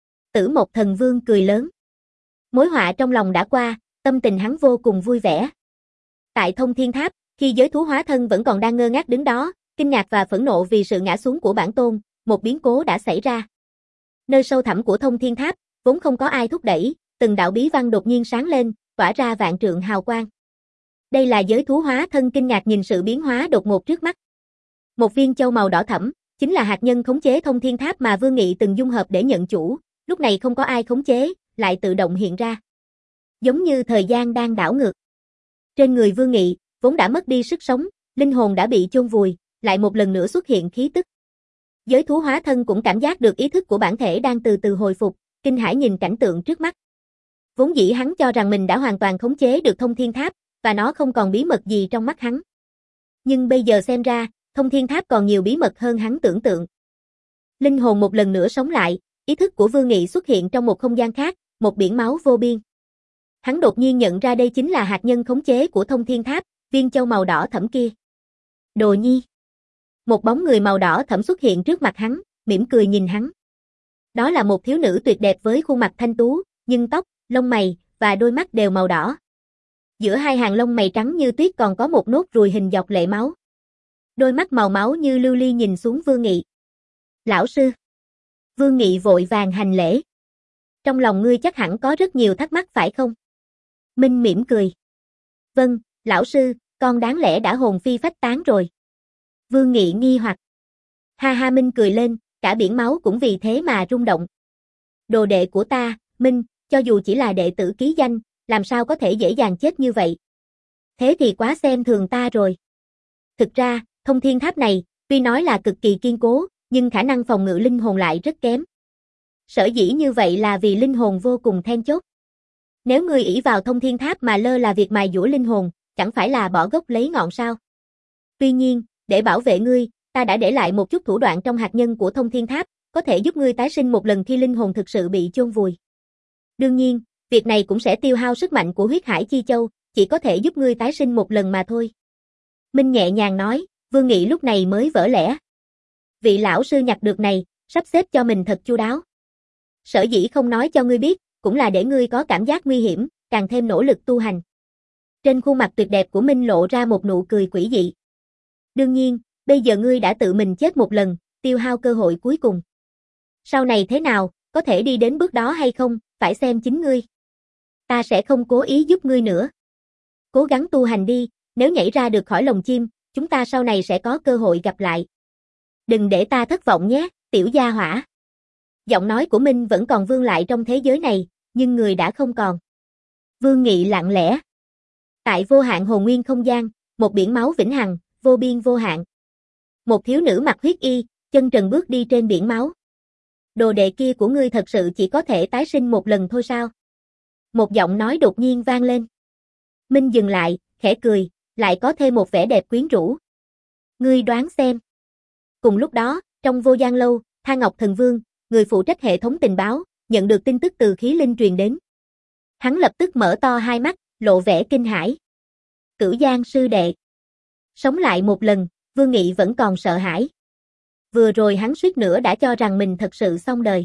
Tử Mộc Thần Vương cười lớn. Mối họa trong lòng đã qua, tâm tình hắn vô cùng vui vẻ. Tại Thông Thiên Tháp, khi giới thú hóa thân vẫn còn đang ngơ ngác đứng đó, kinh ngạc và phẫn nộ vì sự ngã xuống của bản tôn, một biến cố đã xảy ra. Nơi sâu thẳm của Thông Thiên Tháp, vốn không có ai thúc đẩy, từng đạo bí văn đột nhiên sáng lên, tỏa ra vạn trượng hào quang. Đây là giới thú hóa thân kinh ngạc nhìn sự biến hóa đột ngột trước mắt. Một viên châu màu đỏ thẫm, chính là hạt nhân khống chế Thông Thiên Tháp mà Vương Nghị từng dung hợp để nhận chủ, lúc này không có ai khống chế, lại tự động hiện ra. Giống như thời gian đang đảo ngược. Trên người Vương Nghị, vốn đã mất đi sức sống, linh hồn đã bị chôn vùi, lại một lần nữa xuất hiện khí tức. Giới thú hóa thân cũng cảm giác được ý thức của bản thể đang từ từ hồi phục, kinh hãi nhìn cảnh tượng trước mắt. Vốn dĩ hắn cho rằng mình đã hoàn toàn khống chế được Thông Thiên Tháp, và nó không còn bí mật gì trong mắt hắn. Nhưng bây giờ xem ra, Thông Thiên Tháp còn nhiều bí mật hơn hắn tưởng tượng. Linh hồn một lần nữa sống lại, ý thức của Vương Nghị xuất hiện trong một không gian khác, một biển máu vô biên. Hắn đột nhiên nhận ra đây chính là hạt nhân khống chế của Thông Thiên Tháp, viên châu màu đỏ thẫm kia. Đồ Nhi. Một bóng người màu đỏ thẫm xuất hiện trước mặt hắn, mỉm cười nhìn hắn. Đó là một thiếu nữ tuyệt đẹp với khuôn mặt thanh tú, nhưng tóc, lông mày và đôi mắt đều màu đỏ. Giữa hai hàng lông mày trắng như tuyết còn có một nốt ruồi hình dọc lệ máu. Đôi mắt màu máu như lưu ly nhìn xuống Vương Nghị. Lão sư. Vương Nghị vội vàng hành lễ. Trong lòng ngươi chắc hẳn có rất nhiều thắc mắc phải không? Minh mỉm cười. Vâng, lão sư, con đáng lẽ đã hồn phi phách tán rồi. Vương Nghị nghi hoặc. Ha ha Minh cười lên, cả biển máu cũng vì thế mà rung động. Đồ đệ của ta, Minh, cho dù chỉ là đệ tử ký danh, làm sao có thể dễ dàng chết như vậy? Thế thì quá xem thường ta rồi. Thực ra, Thông Thiên Tháp này, tuy nói là cực kỳ kiên cố, nhưng khả năng phòng ngự linh hồn lại rất kém. Sở dĩ như vậy là vì linh hồn vô cùng then chốt. Nếu ngươi ỷ vào Thông Thiên Tháp mà lơ là việc mài dũa linh hồn, chẳng phải là bỏ gốc lấy ngọn sao? Tuy nhiên, để bảo vệ ngươi, ta đã để lại một chút thủ đoạn trong hạt nhân của Thông Thiên Tháp, có thể giúp ngươi tái sinh một lần khi linh hồn thực sự bị chôn vùi. Đương nhiên, việc này cũng sẽ tiêu hao sức mạnh của huyết hải chi châu, chỉ có thể giúp ngươi tái sinh một lần mà thôi. Minh nhẹ nhàng nói, Vương Nghị lúc này mới vỡ lẽ. Vị lão sư nhặt được này, sắp xếp cho mình thật chu đáo. Sở dĩ không nói cho ngươi biết, cũng là để ngươi có cảm giác nguy hiểm, càng thêm nỗ lực tu hành. Trên khuôn mặt tuyệt đẹp của Minh lộ ra một nụ cười quỷ dị. Đương nhiên, bây giờ ngươi đã tự mình chết một lần, tiêu hao cơ hội cuối cùng. Sau này thế nào, có thể đi đến bước đó hay không, phải xem chính ngươi. Ta sẽ không cố ý giúp ngươi nữa. Cố gắng tu hành đi, nếu nhảy ra được khỏi lồng chim, chúng ta sau này sẽ có cơ hội gặp lại. Đừng để ta thất vọng nhé, tiểu gia hỏa. Giọng nói của Minh vẫn còn vương lại trong thế giới này, nhưng người đã không còn. Vương Nghị lặng lẽ. Tại vô hạn hồn nguyên không gian, một biển máu vĩnh hằng, vô biên vô hạn. Một thiếu nữ mặc huyết y, chân trần bước đi trên biển máu. Đồ đệ kia của ngươi thật sự chỉ có thể tái sinh một lần thôi sao? Một giọng nói đột nhiên vang lên. Minh dừng lại, khẽ cười, lại có thêm một vẻ đẹp quyến rũ. Ngươi đoán xem. Cùng lúc đó, trong vô gian lâu, Tha Ngọc Thần Vương, người phụ trách hệ thống tình báo, nhận được tin tức từ khí linh truyền đến. Hắn lập tức mở to hai mắt, lộ vẻ kinh hãi. Cửu Giang sư đệ. Sống lại một lần, Vương Nghị vẫn còn sợ hãi. Vừa rồi hắn suýt nữa đã cho rằng mình thật sự xong đời.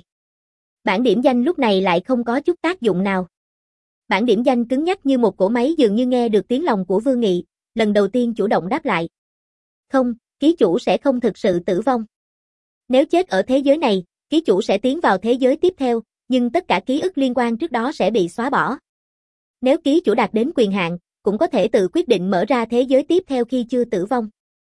Bản điểm danh lúc này lại không có chút tác dụng nào. Bản điểm danh cứng nhắc như một cỗ máy dường như nghe được tiếng lòng của Vương Nghị, lần đầu tiên chủ động đáp lại. Không, ký chủ sẽ không thực sự tử vong. Nếu chết ở thế giới này, ký chủ sẽ tiến vào thế giới tiếp theo, nhưng tất cả ký ức liên quan trước đó sẽ bị xóa bỏ. Nếu ký chủ đạt đến quyền hạn, cũng có thể tự quyết định mở ra thế giới tiếp theo khi chưa tử vong.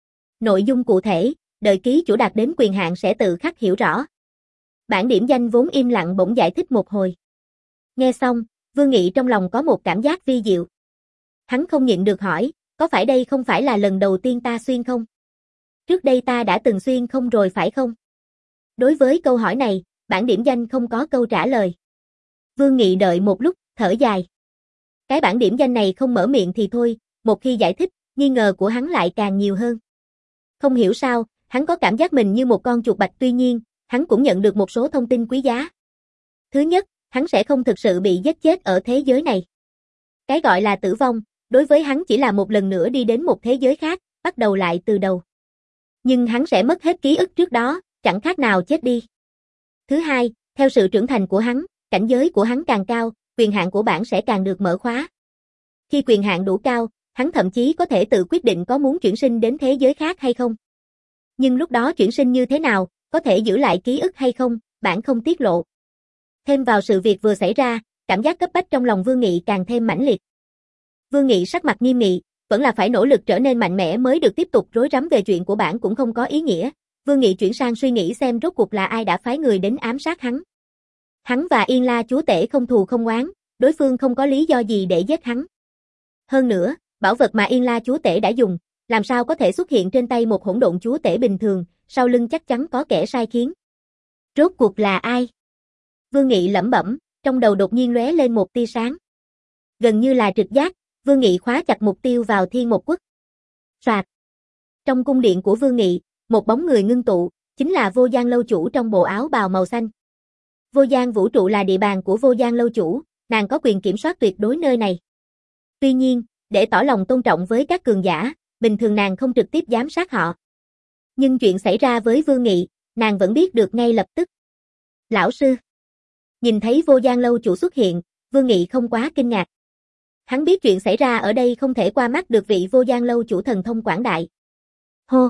Nội dung cụ thể, đợi ký chủ đạt đến quyền hạn sẽ tự khắc hiểu rõ. Bản điểm danh vốn im lặng bỗng giải thích một hồi. Nghe xong, Vương Nghị trong lòng có một cảm giác vi diệu. Hắn không nhịn được hỏi, có phải đây không phải là lần đầu tiên ta xuyên không? Trước đây ta đã từng xuyên không rồi phải không? Đối với câu hỏi này, bản điểm danh không có câu trả lời. Vương Nghị đợi một lúc, thở dài. Cái bản điểm danh này không mở miệng thì thôi, một khi giải thích, nghi ngờ của hắn lại càng nhiều hơn. Không hiểu sao, hắn có cảm giác mình như một con chuột bạch, tuy nhiên, hắn cũng nhận được một số thông tin quý giá. Thứ nhất, hắn sẽ không thực sự bị giết chết ở thế giới này. Cái gọi là tử vong, đối với hắn chỉ là một lần nữa đi đến một thế giới khác, bắt đầu lại từ đầu. Nhưng hắn sẽ mất hết ký ức trước đó, chẳng khác nào chết đi. Thứ hai, theo sự trưởng thành của hắn, cảnh giới của hắn càng cao, quyền hạn của bản sẽ càng được mở khóa. Khi quyền hạn đủ cao, hắn thậm chí có thể tự quyết định có muốn chuyển sinh đến thế giới khác hay không. Nhưng lúc đó chuyển sinh như thế nào, có thể giữ lại ký ức hay không, bản không tiết lộ. Thêm vào sự việc vừa xảy ra, cảm giác cấp bách trong lòng Vương Nghị càng thêm mãnh liệt. Vương Nghị sắc mặt nghiêm nghị, vẫn là phải nỗ lực trở nên mạnh mẽ mới được tiếp tục rối rắm về chuyện của bản cũng không có ý nghĩa. Vương Nghị chuyển sang suy nghĩ xem rốt cuộc là ai đã phái người đến ám sát hắn. Hắn và Yên La chúa tể không thù không oán, đối phương không có lý do gì để giết hắn. Hơn nữa, bảo vật mà Yên La chúa tể đã dùng, làm sao có thể xuất hiện trên tay một hỗn độn chúa tể bình thường, sau lưng chắc chắn có kẻ sai khiến. Rốt cuộc là ai? Vương Nghị lẩm bẩm, trong đầu đột nhiên lóe lên một tia sáng. Gần như là trực giác, Vương Nghị khóa chặt mục tiêu vào Thiên Một Quốc. Soạt. Trong cung điện của Vương Nghị, một bóng người ngưng tụ, chính là Vô Gian lâu chủ trong bộ áo bào màu xanh. Vô Gian vũ trụ là địa bàn của Vô Gian lâu chủ, nàng có quyền kiểm soát tuyệt đối nơi này. Tuy nhiên, để tỏ lòng tôn trọng với các cường giả, bình thường nàng không trực tiếp giám sát họ. Nhưng chuyện xảy ra với Vương Nghị, nàng vẫn biết được ngay lập tức. Lão sư. Nhìn thấy Vô Gian lâu chủ xuất hiện, Vương Nghị không quá kinh ngạc. Hắn biết chuyện xảy ra ở đây không thể qua mắt được vị Vô Gian lâu chủ thần thông quảng đại. Hô.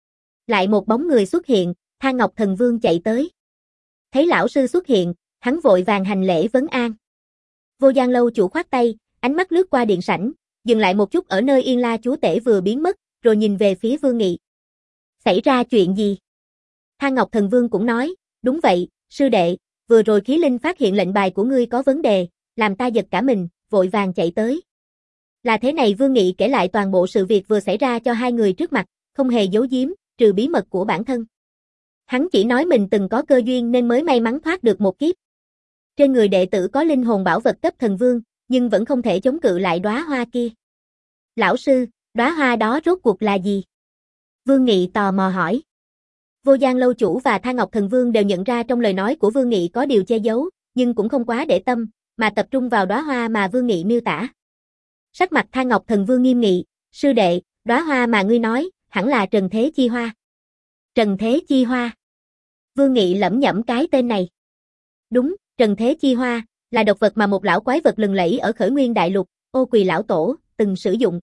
Lại một bóng người xuất hiện, Tha Ngọc Thần Vương chạy tới. Thấy lão sư xuất hiện, hắn vội vàng hành lễ vấn an. Vô Gian lâu chủ khoát tay, ánh mắt lướt qua điện sảnh, dừng lại một chút ở nơi Yên La chúa tể vừa biến mất, rồi nhìn về phía Vương Nghị. Xảy ra chuyện gì? Tha Ngọc Thần Vương cũng nói, đúng vậy, sư đệ, vừa rồi khí linh phát hiện lệnh bài của ngươi có vấn đề, làm ta giật cả mình, vội vàng chạy tới. Là thế này, Vương Nghị kể lại toàn bộ sự việc vừa xảy ra cho hai người trước mặt, không hề giấu giếm, trừ bí mật của bản thân. Hắn chỉ nói mình từng có cơ duyên nên mới may mắn thoát được một kiếp. Trên người đệ tử có linh hồn bảo vật cấp thần vương, nhưng vẫn không thể chống cự lại đóa hoa kia. Lão sư, đóa hoa đó rốt cuộc là gì? Vương Nghị tò mò hỏi. Vô Gian lâu chủ và Tha Ngọc Thần Vương đều nhận ra trong lời nói của Vương Nghị có điều che giấu, nhưng cũng không quá để tâm, mà tập trung vào đóa hoa mà Vương Nghị miêu tả. Sắc mặt Tha Ngọc Thần Vương nghiêm nghị, sư đệ, đóa hoa mà ngươi nói, hẳn là Trần Thế Chi Hoa. Trần Thế Chi Hoa. Vương Nghị lẩm nhẩm cái tên này. Đúng, Trần Thế Chi Hoa, là độc vật mà một lão quái vật lừng lẫy ở Khởi Nguyên Đại Lục, Ô Quỳ Lão Tổ, từng sử dụng.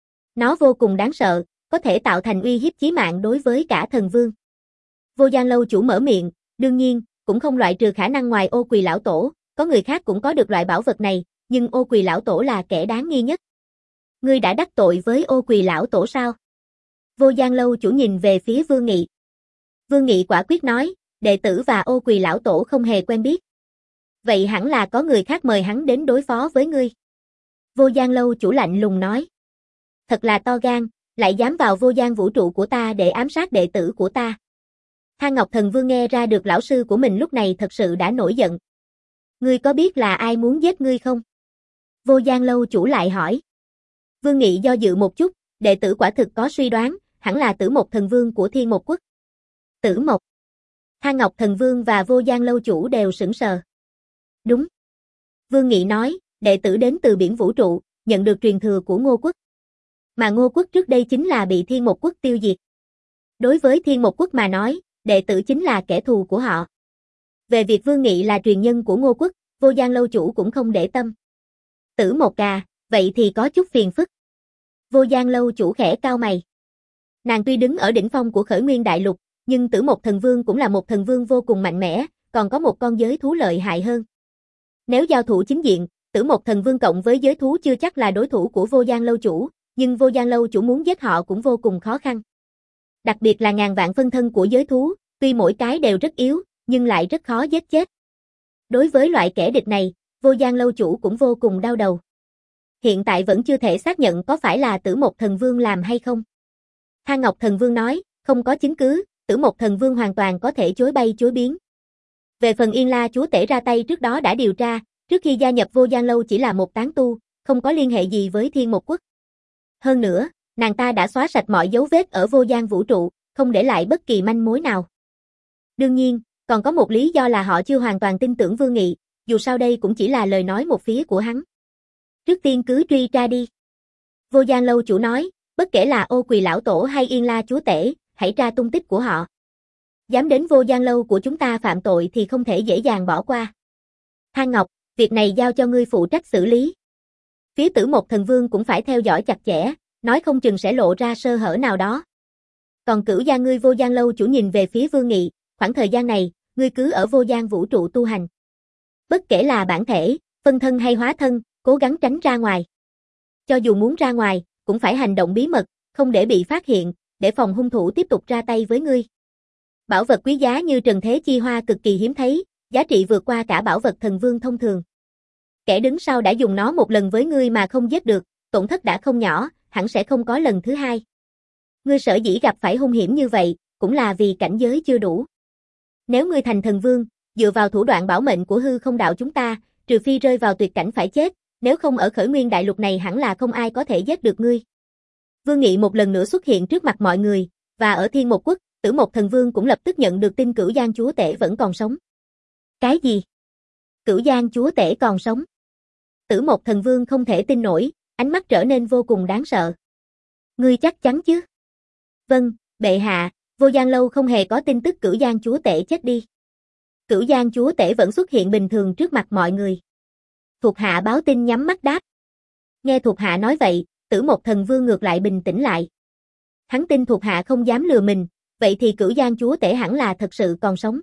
Nó vô cùng đáng sợ, có thể tạo thành uy hiếp chí mạng đối với cả thần vương. Vô Gian lâu chủ mở miệng, đương nhiên, cũng không loại trừ khả năng ngoài Ô Quỳ Lão Tổ, có người khác cũng có được loại bảo vật này, nhưng Ô Quỳ Lão Tổ là kẻ đáng nghi nhất. Ngươi đã đắc tội với Ô Quỳ Lão Tổ sao? Vô Gian lâu chủ nhìn về phía Vương Nghị. Vương Nghị quả quyết nói, đệ tử và Ô Quỳ Lão Tổ không hề quen biết. Vậy hẳn là có người khác mời hắn đến đối phó với ngươi. Vô Gian Lâu chủ lạnh lùng nói. Thật là to gan, lại dám vào vô gian vũ trụ của ta để ám sát đệ tử của ta. Thang Ngọc Thần Vương nghe ra được lão sư của mình lúc này thật sự đã nổi giận. Ngươi có biết là ai muốn giết ngươi không? Vô Gian Lâu chủ lại hỏi. Vương Nghị do dự một chút, đệ tử quả thực có suy đoán, hẳn là Tử Mộc Thần Vương của Thiên Mộc Quốc. Tử Mộc. Thang Ngọc Thần Vương và Vô Gian Lâu chủ đều sững sờ. Đúng. Vương Nghị nói, đệ tử đến từ biển vũ trụ, nhận được truyền thừa của Ngô Quốc. Mà Ngô Quốc trước đây chính là bị Thiên Mộc Quốc tiêu diệt. Đối với Thiên Mộc Quốc mà nói, đệ tử chính là kẻ thù của họ. Về việc Vương Nghị là truyền nhân của Ngô Quốc, Vô Gian Lâu chủ cũng không để tâm. Tử Mộc à, vậy thì có chút phiền phức. Vô Gian Lâu chủ khẽ cau mày. Nàng tuy đứng ở đỉnh phong của Khởi Nguyên Đại Lục, nhưng Tử Mộc Thần Vương cũng là một thần vương vô cùng mạnh mẽ, còn có một con giới thú lợi hại hơn. Nếu giao thủ chính diện, Tử Mộc Thần Vương cộng với giới thú chưa chắc là đối thủ của Vô Gian Lâu chủ, nhưng Vô Gian Lâu chủ muốn giết họ cũng vô cùng khó khăn. Đặc biệt là ngàn vạn phân thân của giới thú, tuy mỗi cái đều rất yếu, nhưng lại rất khó giết chết. Đối với loại kẻ địch này, Vô Gian Lâu chủ cũng vô cùng đau đầu. Hiện tại vẫn chưa thể xác nhận có phải là Tử Mộc Thần Vương làm hay không. Thang Ngọc Thần Vương nói, không có chứng cứ, Tử Mộc Thần Vương hoàn toàn có thể chối bay chối biến. Về phần Yên La chúa tể ra tay trước đó đã điều tra, trước khi gia nhập Vô Gian Lâu chỉ là một tán tu, không có liên hệ gì với Thiên Mộc Quốc. Hơn nữa, nàng ta đã xóa sạch mọi dấu vết ở vô gian vũ trụ, không để lại bất kỳ manh mối nào. Đương nhiên, còn có một lý do là họ chưa hoàn toàn tin tưởng Vương Nghị, dù sao đây cũng chỉ là lời nói một phía của hắn. Trước tiên cứ truy tra đi. Vô Gian Lâu chủ nói, bất kể là Ô Quỳ lão tổ hay Yên La chúa tể, hãy tra tung tích của họ. Dám đến Vô Gian Lâu của chúng ta phạm tội thì không thể dễ dàng bỏ qua. Thang Ngọc, việc này giao cho ngươi phụ trách xử lý. Phía Tử Mộc Thần Vương cũng phải theo dõi chặt chẽ, nói không chừng sẽ lộ ra sơ hở nào đó. Còn Cửu gia ngươi Vô Gian Lâu chủ nhìn về phía Vương Nghị, khoảng thời gian này, ngươi cứ ở vô gian vũ trụ tu hành. Bất kể là bản thể, phân thân hay hóa thân, cố gắng tránh ra ngoài. Cho dù muốn ra ngoài, cũng phải hành động bí mật, không để bị phát hiện, để phòng hung thủ tiếp tục ra tay với ngươi. Bảo vật quý giá như Trần Thế Chi Hoa cực kỳ hiếm thấy, giá trị vượt qua cả bảo vật thần vương thông thường. Kẻ đứng sau đã dùng nó một lần với ngươi mà không giết được, tổn thất đã không nhỏ, hẳn sẽ không có lần thứ hai. Ngươi sở dĩ gặp phải hung hiểm như vậy, cũng là vì cảnh giới chưa đủ. Nếu ngươi thành thần vương, dựa vào thủ đoạn bảo mệnh của hư không đạo chúng ta, trừ phi rơi vào tuyệt cảnh phải chết, nếu không ở Khởi Nguyên Đại Lục này hẳn là không ai có thể giết được ngươi. Vương Nghị một lần nữa xuất hiện trước mặt mọi người, và ở Thiên Mộc Quốc, Tử Mộc Thần Vương cũng lập tức nhận được tin Cửu Giang chúa tể vẫn còn sống. Cái gì? Cửu Giang chúa tể còn sống? Tử Mộc Thần Vương không thể tin nổi, ánh mắt trở nên vô cùng đáng sợ. Ngươi chắc chắn chứ? Vâng, bệ hạ, Vô Gian Lâu không hề có tin tức Cửu Giang chúa tể chết đi. Cửu Giang chúa tể vẫn xuất hiện bình thường trước mặt mọi người. Thuộc hạ báo tin nhắm mắt đáp. Nghe thuộc hạ nói vậy, Tử Mộc Thần Vương ngược lại bình tĩnh lại. Hắn tin thuộc hạ không dám lừa mình, vậy thì Cửu Giang chúa tể hẳn là thật sự còn sống.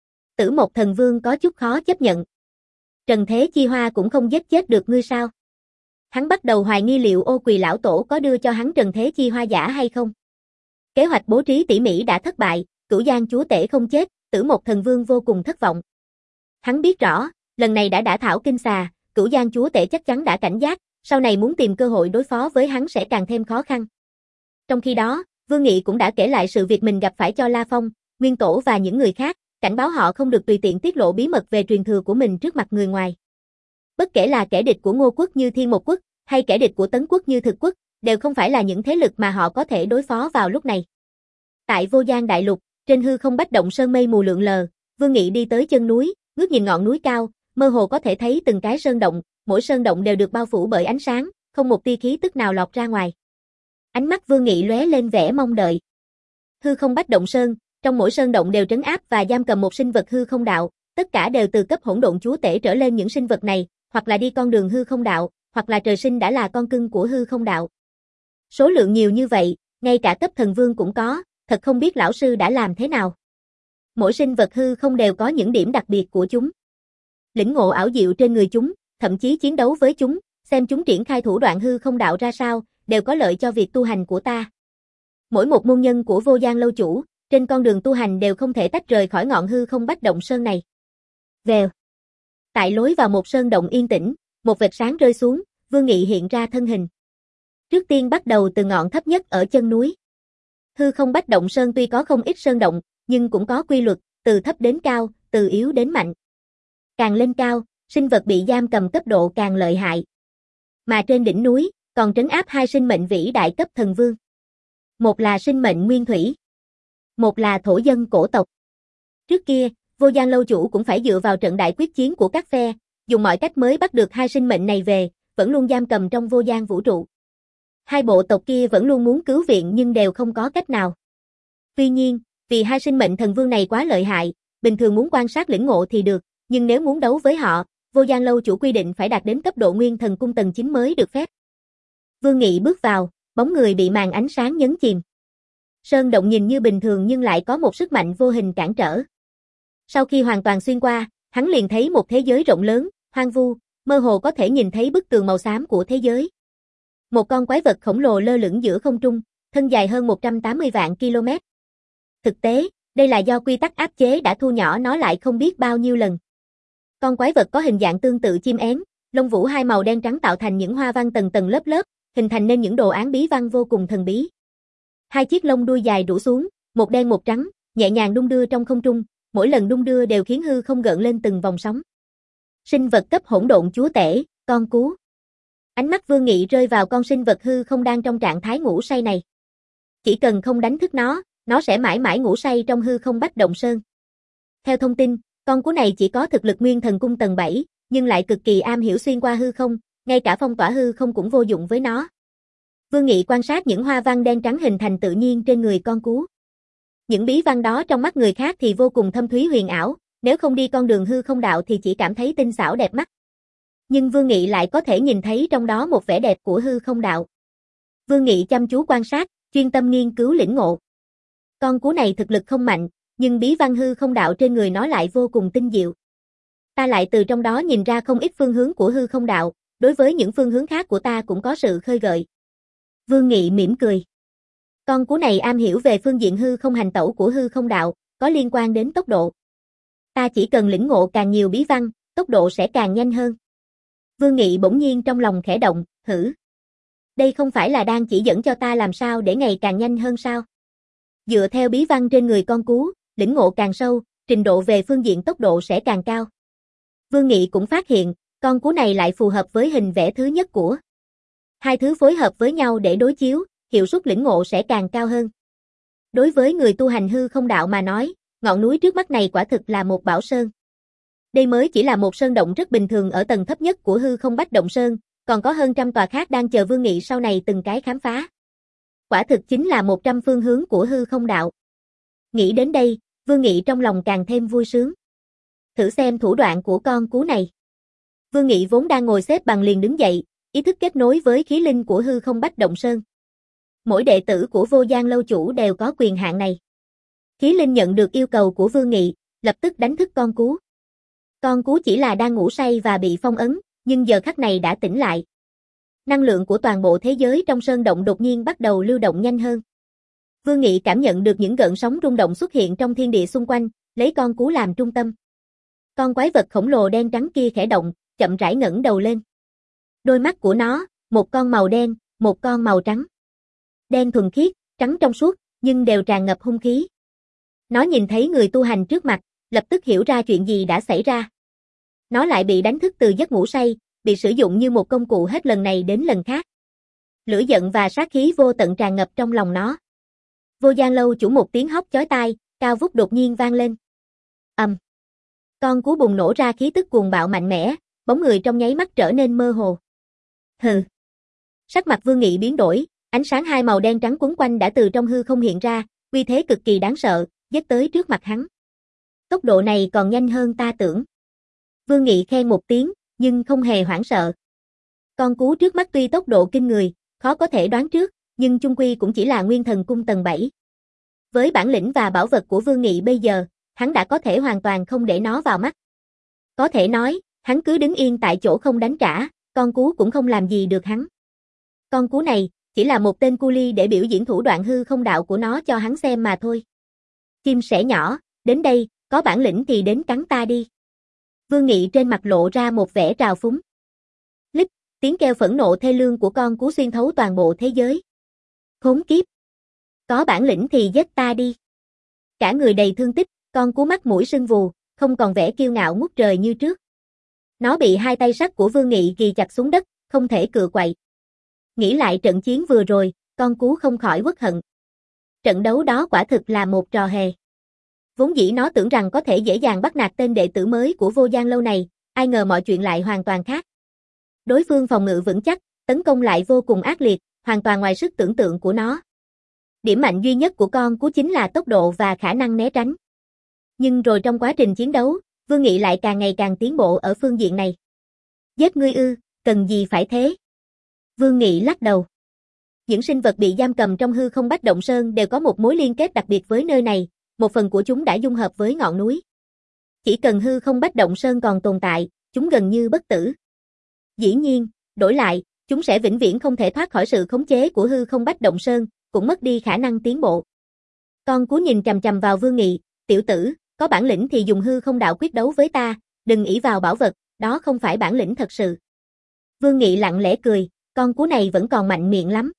Tử Mộc Thần Vương có chút khó chấp nhận. Trần Thế Chi Hoa cũng không giết chết được ngươi sao? Hắn bắt đầu hoài nghi liệu Ô Quỳ lão tổ có đưa cho hắn Trần Thế Chi Hoa giả hay không. Kế hoạch bố trí tỉ mỉ đã thất bại, Cửu Giang chúa tể không chết, Tử Mộc Thần Vương vô cùng thất vọng. Hắn biết rõ, lần này đã đả thảo kinh xà, Cửu Giang chúa tể chắc chắn đã cảnh giác, sau này muốn tìm cơ hội đối phó với hắn sẽ càng thêm khó khăn. Trong khi đó, Vương Nghị cũng đã kể lại sự việc mình gặp phải cho La Phong, Nguyên Tổ và những người khác, cảnh báo họ không được tùy tiện tiết lộ bí mật về truyền thừa của mình trước mặt người ngoài. Bất kể là kẻ địch của Ngô Quốc như Thiên Mộc Quốc, hay kẻ địch của Tấn Quốc như Thực Quốc, đều không phải là những thế lực mà họ có thể đối phó vào lúc này. Tại Vô Gian Đại Lục, trên hư không bách động sơn mây mù lượn lờ, Vương Nghị đi tới chân núi, ngước nhìn ngọn núi cao, mơ hồ có thể thấy từng cái sơn động, mỗi sơn động đều được bao phủ bởi ánh sáng, không một tia khí tức nào lọt ra ngoài. Ánh mắt Vương Nghị lóe lên vẻ mong đợi. Hư không bách động sơn, trong mỗi sơn động đều trấn áp và giam cầm một sinh vật hư không đạo, tất cả đều từ cấp hỗn độn chúa tể trở lên. Những sinh vật này, hoặc là đi con đường hư không đạo, hoặc là trời sinh đã là con cưng của hư không đạo. Số lượng nhiều như vậy, ngay cả cấp thần vương cũng có, thật không biết lão sư đã làm thế nào. Mỗi sinh vật hư không đều có những điểm đặc biệt của chúng. Lĩnh ngộ ảo diệu trên người chúng, thậm chí chiến đấu với chúng, xem chúng triển khai thủ đoạn hư không đạo ra sao, đều có lợi cho việc tu hành của ta. Mỗi một môn nhân của Vô Gian Lâu chủ, trên con đường tu hành đều không thể tách rời khỏi ngọn hư không bách động sơn này. Vèo. Tại lối vào một sơn động yên tĩnh, một vệt sáng rơi xuống, Vương Nghị hiện ra thân hình. Trước tiên bắt đầu từ ngọn thấp nhất ở chân núi. Hư không bách động sơn tuy có không ít sơn động, nhưng cũng có quy luật, từ thấp đến cao, từ yếu đến mạnh. Càng lên cao, sinh vật bị giam cầm cấp độ càng lợi hại. Mà trên đỉnh núi, còn trấn áp hai sinh mệnh vĩ đại cấp thần vương. Một là sinh mệnh nguyên thủy, một là thổ dân cổ tộc. Trước kia, Vô Gian lâu chủ cũng phải dựa vào trận đại quyết chiến của các phe, dùng mọi cách mới bắt được hai sinh mệnh này về, vẫn luôn giam cầm trong vô gian vũ trụ. Hai bộ tộc kia vẫn luôn muốn cứu viện nhưng đều không có cách nào. Tuy nhiên, vì hai sinh mệnh thần vương này quá lợi hại, bình thường muốn quan sát lĩnh ngộ thì được, nhưng nếu muốn đấu với họ, Vô Gian lâu chủ quy định phải đạt đến cấp độ Nguyên Thần Cung tầng chín mới được phép. Vương Nghị bước vào, bóng người bị màn ánh sáng nhấn chìm. Sơn động nhìn như bình thường nhưng lại có một sức mạnh vô hình cản trở. Sau khi hoàn toàn xuyên qua, hắn liền thấy một thế giới rộng lớn, hoang vu, mơ hồ có thể nhìn thấy bức tường màu xám của thế giới. Một con quái vật khổng lồ lơ lửng giữa không trung, thân dài hơn một trăm tám mươi vạn km. Thực tế, đây là do quy tắc áp chế đã thu nhỏ nó lại không biết bao nhiêu lần. Con quái vật có hình dạng tương tự chim én, lông vũ hai màu đen trắng tạo thành những hoa văn tầng tầng lớp lớp, hình thành nên những đồ án bí văn vô cùng thần bí. Hai chiếc lông đuôi dài rủ xuống, một đen một trắng, nhẹ nhàng đung đưa trong không trung, mỗi lần đung đưa đều khiến hư không gợn lên từng vòng sóng. Sinh vật cấp hỗn độn chúa tể, con cú. Ánh mắt Vương Nghị rơi vào con sinh vật hư không đang trong trạng thái ngủ say này. Chỉ cần không đánh thức nó, nó sẽ mãi mãi ngủ say trong hư không bách động sơn. Theo thông tin, con cú này chỉ có thực lực Nguyên Thần Cung tầng bảy, nhưng lại cực kỳ am hiểu xuyên qua hư không, ngay cả phong tỏa hư không cũng vô dụng với nó. Vương Nghị quan sát những hoa văn đen trắng hình thành tự nhiên trên người con cú. Những bí văn đó trong mắt người khác thì vô cùng thâm thúy huyền ảo, nếu không đi con đường hư không đạo thì chỉ cảm thấy tinh xảo đẹp mắt. Nhưng Vương Nghị lại có thể nhìn thấy trong đó một vẻ đẹp của hư không đạo. Vương Nghị chăm chú quan sát, chuyên tâm nghiên cứu lĩnh ngộ. Con cú này thực lực không mạnh, nhưng bí văn hư không đạo trên người nó lại vô cùng tinh diệu. Ta lại từ trong đó nhìn ra không ít phương hướng của hư không đạo, đối với những phương hướng khác của ta cũng có sự khơi gợi. Vương Nghị mỉm cười. Con cú này am hiểu về phương diện hư không hành tẩu của hư không đạo, có liên quan đến tốc độ. Ta chỉ cần lĩnh ngộ càng nhiều bí văn, tốc độ sẽ càng nhanh hơn. Vương Nghị bỗng nhiên trong lòng khẽ động, hử. Đây không phải là đang chỉ dẫn cho ta làm sao để ngày càng nhanh hơn sao? Dựa theo bí văn trên người con cú, lĩnh ngộ càng sâu, trình độ về phương diện tốc độ sẽ càng cao. Vương Nghị cũng phát hiện, con cú này lại phù hợp với hình vẽ thứ nhất của. Hai thứ phối hợp với nhau để đối chiếu, hiệu suất lĩnh ngộ sẽ càng cao hơn. Đối với người tu hành hư không đạo mà nói, ngọn núi trước mắt này quả thực là một bảo sơn. Đây mới chỉ là một sơn động rất bình thường ở tầng thấp nhất của hư không bách động sơn, còn có hơn trăm tòa khác đang chờ Vương Nghị sau này từng cái khám phá. Quả thực chính là một trăm phương hướng của hư không đạo. Nghĩ đến đây, Vương Nghị trong lòng càng thêm vui sướng. Thử xem thủ đoạn của con cú này. Vương Nghị vốn đang ngồi xếp bằng liền đứng dậy, ý thức kết nối với khí linh của hư không bách động sơn. Mỗi đệ tử của Vô Gian lâu chủ đều có quyền hạn này. Khí linh nhận được yêu cầu của Vương Nghị, lập tức đánh thức con cú. Con cú chỉ là đang ngủ say và bị phong ấn, nhưng giờ khắc này đã tỉnh lại. Năng lượng của toàn bộ thế giới trong sơn động đột nhiên bắt đầu lưu động nhanh hơn. Vương Nghị cảm nhận được những gợn sóng rung động xuất hiện trong thiên địa xung quanh, lấy con cú làm trung tâm. Con quái vật khổng lồ đen trắng kia khẽ động, chậm rãi ngẩng đầu lên. Đôi mắt của nó, một con màu đen, một con màu trắng. Đen thuần khiết, trắng trong suốt, nhưng đều tràn ngập hung khí. Nó nhìn thấy người tu hành trước mặt, lập tức hiểu ra chuyện gì đã xảy ra. Nó lại bị đánh thức từ giấc ngủ say, bị sử dụng như một công cụ hết lần này đến lần khác. Lửa giận và sát khí vô tận tràn ngập trong lòng nó. Vô Gian lâu chủ một tiếng hóc chói tai, cao vút đột nhiên vang lên. Ầm. Um. Con cú bùng nổ ra khí tức cuồng bạo mạnh mẽ, bóng người trong nháy mắt trở nên mơ hồ. Hừ. Sắc mặt Vương Nghị biến đổi, ánh sáng hai màu đen trắng quấn quanh đã từ trong hư không hiện ra, uy thế cực kỳ đáng sợ, giết tới trước mặt hắn. Tốc độ này còn nhanh hơn ta tưởng. Vương Nghị khen một tiếng, nhưng không hề hoảng sợ. Con cú trước mắt tuy tốc độ kinh người, khó có thể đoán trước, nhưng chung quy cũng chỉ là Nguyên Thần Cung tầng bảy. Với bản lĩnh và bảo vật của Vương Nghị bây giờ, hắn đã có thể hoàn toàn không để nó vào mắt. Có thể nói, hắn cứ đứng yên tại chỗ không đánh trả, con cú cũng không làm gì được hắn. Con cú này, chỉ là một tên cu li để biểu diễn thủ đoạn hư không đạo của nó cho hắn xem mà thôi. Chim sẻ nhỏ, đến đây, có bản lĩnh thì đến cắn ta đi. Vương Nghị trên mặt lộ ra một vẻ trào phúng. Lít, Tiếng kêu phẫn nộ thê lương của con cú xuyên thấu toàn bộ thế giới. Khốn kiếp! Có bản lĩnh thì giết ta đi. Cả người đầy thương tích, con cú mắt mũi sưng vù, không còn vẻ kiêu ngạo ngút trời như trước. Nó bị hai tay sắt của Vương Nghị ghì chặt xuống đất, không thể cựa quậy. Nghĩ lại trận chiến vừa rồi, con cú không khỏi uất hận. Trận đấu đó quả thực là một trò hề. Vốn dĩ nó tưởng rằng có thể dễ dàng bắt nạt tên đệ tử mới của Vô Gian Lâu này, ai ngờ mọi chuyện lại hoàn toàn khác. Đối phương phòng ngự vững chắc, tấn công lại vô cùng ác liệt, hoàn toàn ngoài sức tưởng tượng của nó. Điểm mạnh duy nhất của con cú chính là tốc độ và khả năng né tránh. Nhưng rồi trong quá trình chiến đấu, Vương Nghị lại càng ngày càng tiến bộ ở phương diện này. Giết ngươi ư, cần gì phải thế? Vương Nghị lắc đầu. Những sinh vật bị giam cầm trong hư không Bách Động Sơn đều có một mối liên kết đặc biệt với nơi này, một phần của chúng đã dung hợp với ngọn núi. Chỉ cần hư không Bách Động Sơn còn tồn tại, chúng gần như bất tử. Dĩ nhiên, đổi lại, chúng sẽ vĩnh viễn không thể thoát khỏi sự khống chế của hư không Bách Động Sơn, cũng mất đi khả năng tiến bộ. Con cú nhìn chằm chằm vào Vương Nghị, tiểu tử, có bản lĩnh thì dùng hư không đạo quyết đấu với ta, đừng ỷ vào bảo vật, đó không phải bản lĩnh thật sự. Vương Nghị lặng lẽ cười, con cú này vẫn còn mạnh miệng lắm.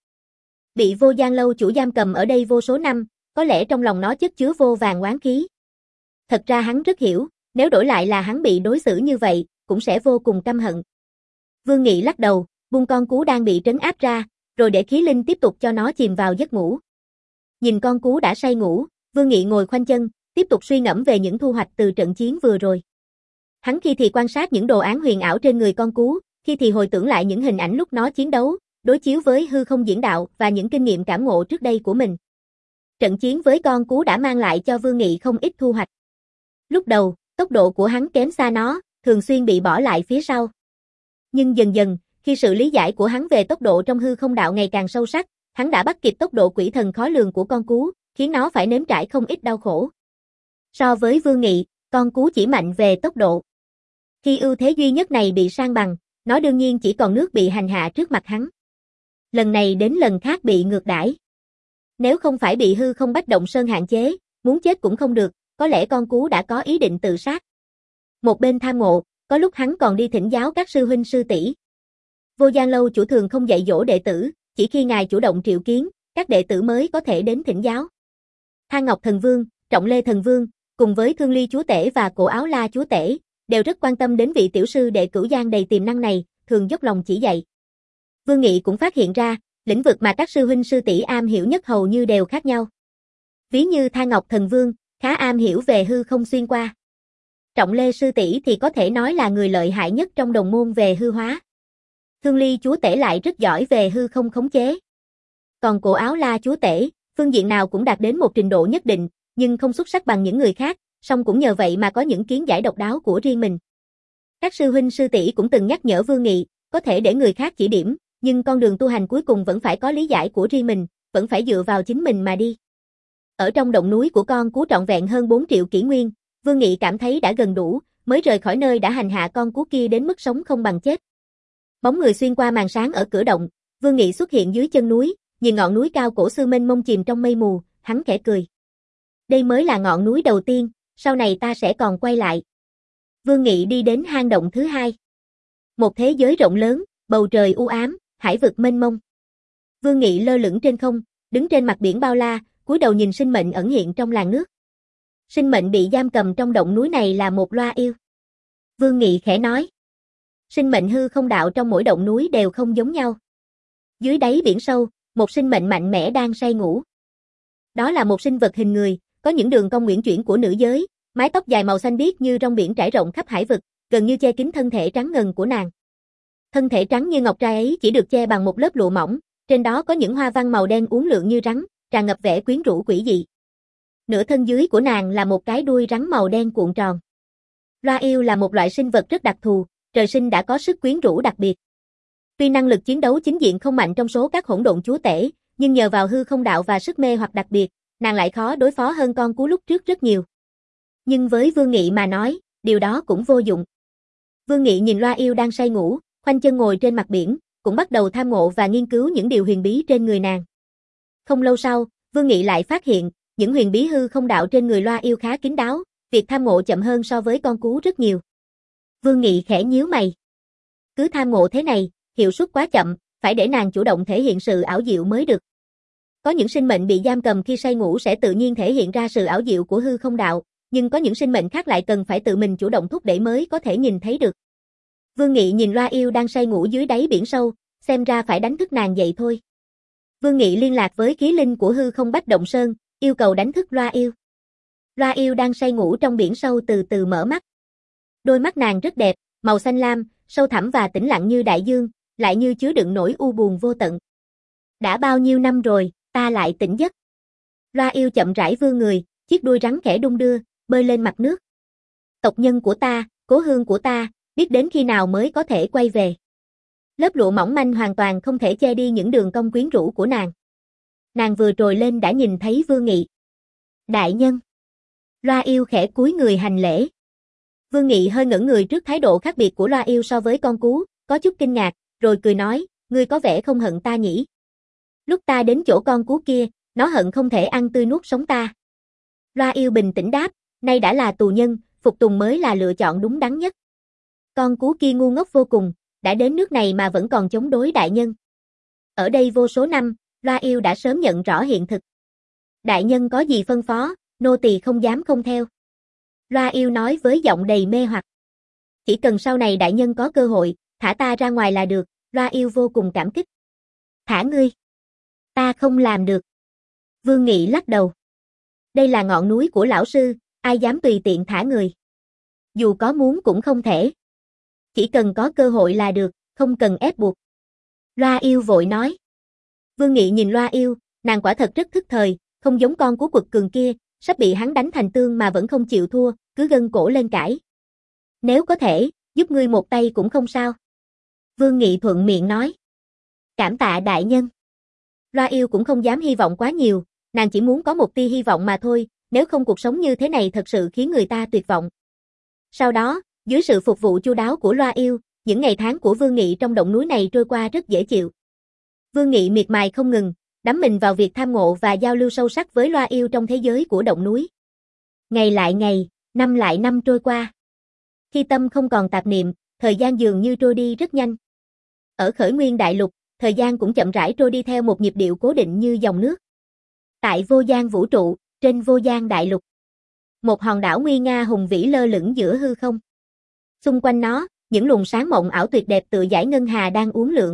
Bị Vô Gian Lâu chủ giam cầm ở đây vô số năm, có lẽ trong lòng nó chất chứa vô vàn oán khí. Thật ra hắn rất hiểu, nếu đổi lại là hắn bị đối xử như vậy, cũng sẽ vô cùng căm hận. Vương Nghị lắc đầu, buông con cú đang bị trấn áp ra, rồi để khí linh tiếp tục cho nó chìm vào giấc ngủ. Nhìn con cú đã say ngủ, Vương Nghị ngồi khoanh chân, tiếp tục suy ngẫm về những thu hoạch từ trận chiến vừa rồi. Hắn khi thì quan sát những đồ án huyền ảo trên người con cú, khi thì hồi tưởng lại những hình ảnh lúc nó chiến đấu, đối chiếu với hư không diễn đạo và những kinh nghiệm cảm ngộ trước đây của mình. Trận chiến với con cú đã mang lại cho Vương Nghị không ít thu hoạch. Lúc đầu, tốc độ của hắn kém xa nó, thường xuyên bị bỏ lại phía sau. Nhưng dần dần, khi sự lý giải của hắn về tốc độ trong hư không đạo ngày càng sâu sắc, hắn đã bắt kịp tốc độ quỷ thần khó lường của con cú, khiến nó phải nếm trải không ít đau khổ. So với Vương Nghị, con cú chỉ mạnh về tốc độ. Khi ưu thế duy nhất này bị san bằng, nó đương nhiên chỉ còn nước bị hành hạ trước mặt hắn. Lần này đến lần khác bị ngược đãi. Nếu không phải bị hư không Bách Động Sơn hạn chế, muốn chết cũng không được, có lẽ con cú đã có ý định tự sát. Một bên tham ngộ, có lúc hắn còn đi thỉnh giáo các sư huynh sư tỷ. Vô Gian Lâu chủ thường không dạy dỗ đệ tử, chỉ khi ngài chủ động triệu kiến, các đệ tử mới có thể đến thỉnh giáo. Thang Ngọc Thần Vương, Trọng Lê Thần Vương, cùng với Thương Ly Chúa Tể và Cổ Áo La Chúa Tể, đều rất quan tâm đến vị tiểu sư đệ cửu giang đầy tiềm năng này, thường dốc lòng chỉ dạy. Vương Nghị cũng phát hiện ra, lĩnh vực mà các sư huynh sư tỷ am hiểu nhất hầu như đều khác nhau. Ví như Thang Ngọc Thần Vương, khá am hiểu về hư không xuyên qua. Trọng Lê sư tỷ thì có thể nói là người lợi hại nhất trong đồng môn về hư hóa. Thương Ly Chúa Tể lại rất giỏi về hư không khống chế. Còn Cổ Áo La Chúa Tể, phương diện nào cũng đạt đến một trình độ nhất định, nhưng không xuất sắc bằng những người khác, song cũng nhờ vậy mà có những kiến giải độc đáo của riêng mình. Các sư huynh sư tỷ cũng từng nhắc nhở Vương Nghị, có thể để người khác chỉ điểm, nhưng con đường tu hành cuối cùng vẫn phải có lý giải của riêng mình, vẫn phải dựa vào chính mình mà đi. Ở trong động núi của con cú trọn vẹn hơn bốn triệu kỷ nguyên, Vương Nghị cảm thấy đã gần đủ, mới rời khỏi nơi đã hành hạ con cú kia đến mức sống không bằng chết. Bóng người xuyên qua màn sáng ở cửa động, Vương Nghị xuất hiện dưới chân núi, nhìn ngọn núi cao cổ xưa mênh mông chìm trong mây mù, hắn khẽ cười. Đây mới là ngọn núi đầu tiên, sau này ta sẽ còn quay lại. Vương Nghị đi đến hang động thứ hai. Một thế giới rộng lớn, bầu trời u ám, hải vực mênh mông. Vương Nghị lơ lửng trên không, đứng trên mặt biển bao la, cúi đầu nhìn sinh mệnh ẩn hiện trong làn nước. Sinh mệnh bị giam cầm trong động núi này là một loa yêu. Vương Nghị khẽ nói. Sinh mệnh hư không đạo trong mỗi động núi đều không giống nhau. Dưới đáy biển sâu, một sinh mệnh mạnh mẽ đang say ngủ. Đó là một sinh vật hình người, có những đường cong uyển chuyển của nữ giới, mái tóc dài màu xanh biếc như rong biển trải rộng khắp hải vực, gần như che kín thân thể trắng ngần của nàng. Thân thể trắng như ngọc trai ấy chỉ được che bằng một lớp lụa mỏng, trên đó có những hoa văn màu đen uốn lượn như rắn, tràn ngập vẻ quyến rũ quỷ dị. Nửa thân dưới của nàng là một cái đuôi rắn màu đen cuộn tròn. Loa yêu là một loại sinh vật rất đặc thù, trời sinh đã có sức quyến rũ đặc biệt. Tuy năng lực chiến đấu chính diện không mạnh trong số các hỗn độn chúa tể, nhưng nhờ vào hư không đạo và sức mê hoặc đặc biệt, nàng lại khó đối phó hơn con cú lúc trước rất nhiều. Nhưng với Vương Nghị mà nói, điều đó cũng vô dụng. Vương Nghị nhìn loa yêu đang say ngủ, khoanh chân ngồi trên mặt biển, cũng bắt đầu tham ngộ và nghiên cứu những điều huyền bí trên người nàng. Không lâu sau, Vương Nghị lại phát hiện, những huyền bí hư không đạo trên người loa yêu khá kín đáo, việc tham ngộ chậm hơn so với con cú rất nhiều. Vương Nghị khẽ nhíu mày. Cứ tham ngộ thế này, hiệu suất quá chậm, phải để nàng chủ động thể hiện sự ảo diệu mới được. Có những sinh mệnh bị giam cầm khi say ngủ sẽ tự nhiên thể hiện ra sự ảo diệu của hư không đạo, nhưng có những sinh mệnh khác lại cần phải tự mình chủ động thúc đẩy mới có thể nhìn thấy được. Vương Nghị nhìn Loa Yêu đang say ngủ dưới đáy biển sâu, xem ra phải đánh thức nàng dậy thôi. Vương Nghị liên lạc với khí linh của hư không Bách Động Sơn, yêu cầu đánh thức Loa Yêu. Loa Yêu đang say ngủ trong biển sâu từ từ mở mắt. Đôi mắt nàng rất đẹp, màu xanh lam, sâu thẳm và tĩnh lặng như đại dương, lại như chứa đựng nỗi u buồn vô tận. Đã bao nhiêu năm rồi, ta lại tỉnh giấc. Loa Yêu chậm rãi vươn người, chiếc đuôi rắn khẽ đung đưa, bơi lên mặt nước. Tộc nhân của ta, cố hương của ta, biết đến khi nào mới có thể quay về. Lớp lụa mỏng manh hoàn toàn không thể che đi những đường cong quyến rũ của nàng. Nàng vừa trồi lên đã nhìn thấy Vương Nghị. Đại nhân. Loa Yêu khẽ cúi người hành lễ. Vương Nghị hơi ngẩn người trước thái độ khác biệt của Loa Yêu so với con cú, có chút kinh ngạc, rồi cười nói, ngươi có vẻ không hận ta nhỉ? Lúc ta đến chỗ con cú kia, nó hận không thể ăn tươi nuốt sống ta. Loa Yêu bình tĩnh đáp, nay đã là tù nhân, phục tùng mới là lựa chọn đúng đắn nhất. Con cú kia ngu ngốc vô cùng, đã đến nước này mà vẫn còn chống đối đại nhân. Ở đây vô số năm, Loa Yêu đã sớm nhận rõ hiện thực. Đại nhân có gì phân phó, nô tỳ không dám không theo. Loa Yêu nói với giọng đầy mê hoặc. Chỉ cần sau này đại nhân có cơ hội, thả ta ra ngoài là được, Loa Yêu vô cùng cảm kích. Thả ngươi. Ta không làm được. Vương Nghị lắc đầu. Đây là ngọn núi của lão sư, ai dám tùy tiện thả người. Dù có muốn cũng không thể. Chỉ cần có cơ hội là được, không cần ép buộc. Loa Yêu vội nói. Vương Nghị nhìn Loa Yêu, nàng quả thật rất thức thời, không giống con của quật cường kia, sắp bị hắn đánh thành tương mà vẫn không chịu thua, cứ gân cổ lên cãi. Nếu có thể, giúp ngươi một tay cũng không sao. Vương Nghị thuận miệng nói. Cảm tạ đại nhân. Loa Yêu cũng không dám hy vọng quá nhiều, nàng chỉ muốn có một tia hy vọng mà thôi, nếu không cuộc sống như thế này thật sự khiến người ta tuyệt vọng. Sau đó, dưới sự phục vụ chu đáo của Loa Yêu, những ngày tháng của Vương Nghị trong động núi này trôi qua rất dễ chịu. Vương Nghị miệt mài không ngừng, đắm mình vào việc tham ngộ và giao lưu sâu sắc với Loa Yêu trong thế giới của động núi. Ngày lại ngày, năm lại năm trôi qua. Khi tâm không còn tạp niệm, thời gian dường như trôi đi rất nhanh. Ở Khởi Nguyên Đại Lục, thời gian cũng chậm rãi trôi đi theo một nhịp điệu cố định như dòng nước. Tại vô gian vũ trụ, trên vô gian đại lục, một hòn đảo nguy nga hùng vĩ lơ lửng giữa hư không. Xung quanh nó, những luồng sáng mộng ảo tuyệt đẹp tựa dải ngân hà đang uốn lượn.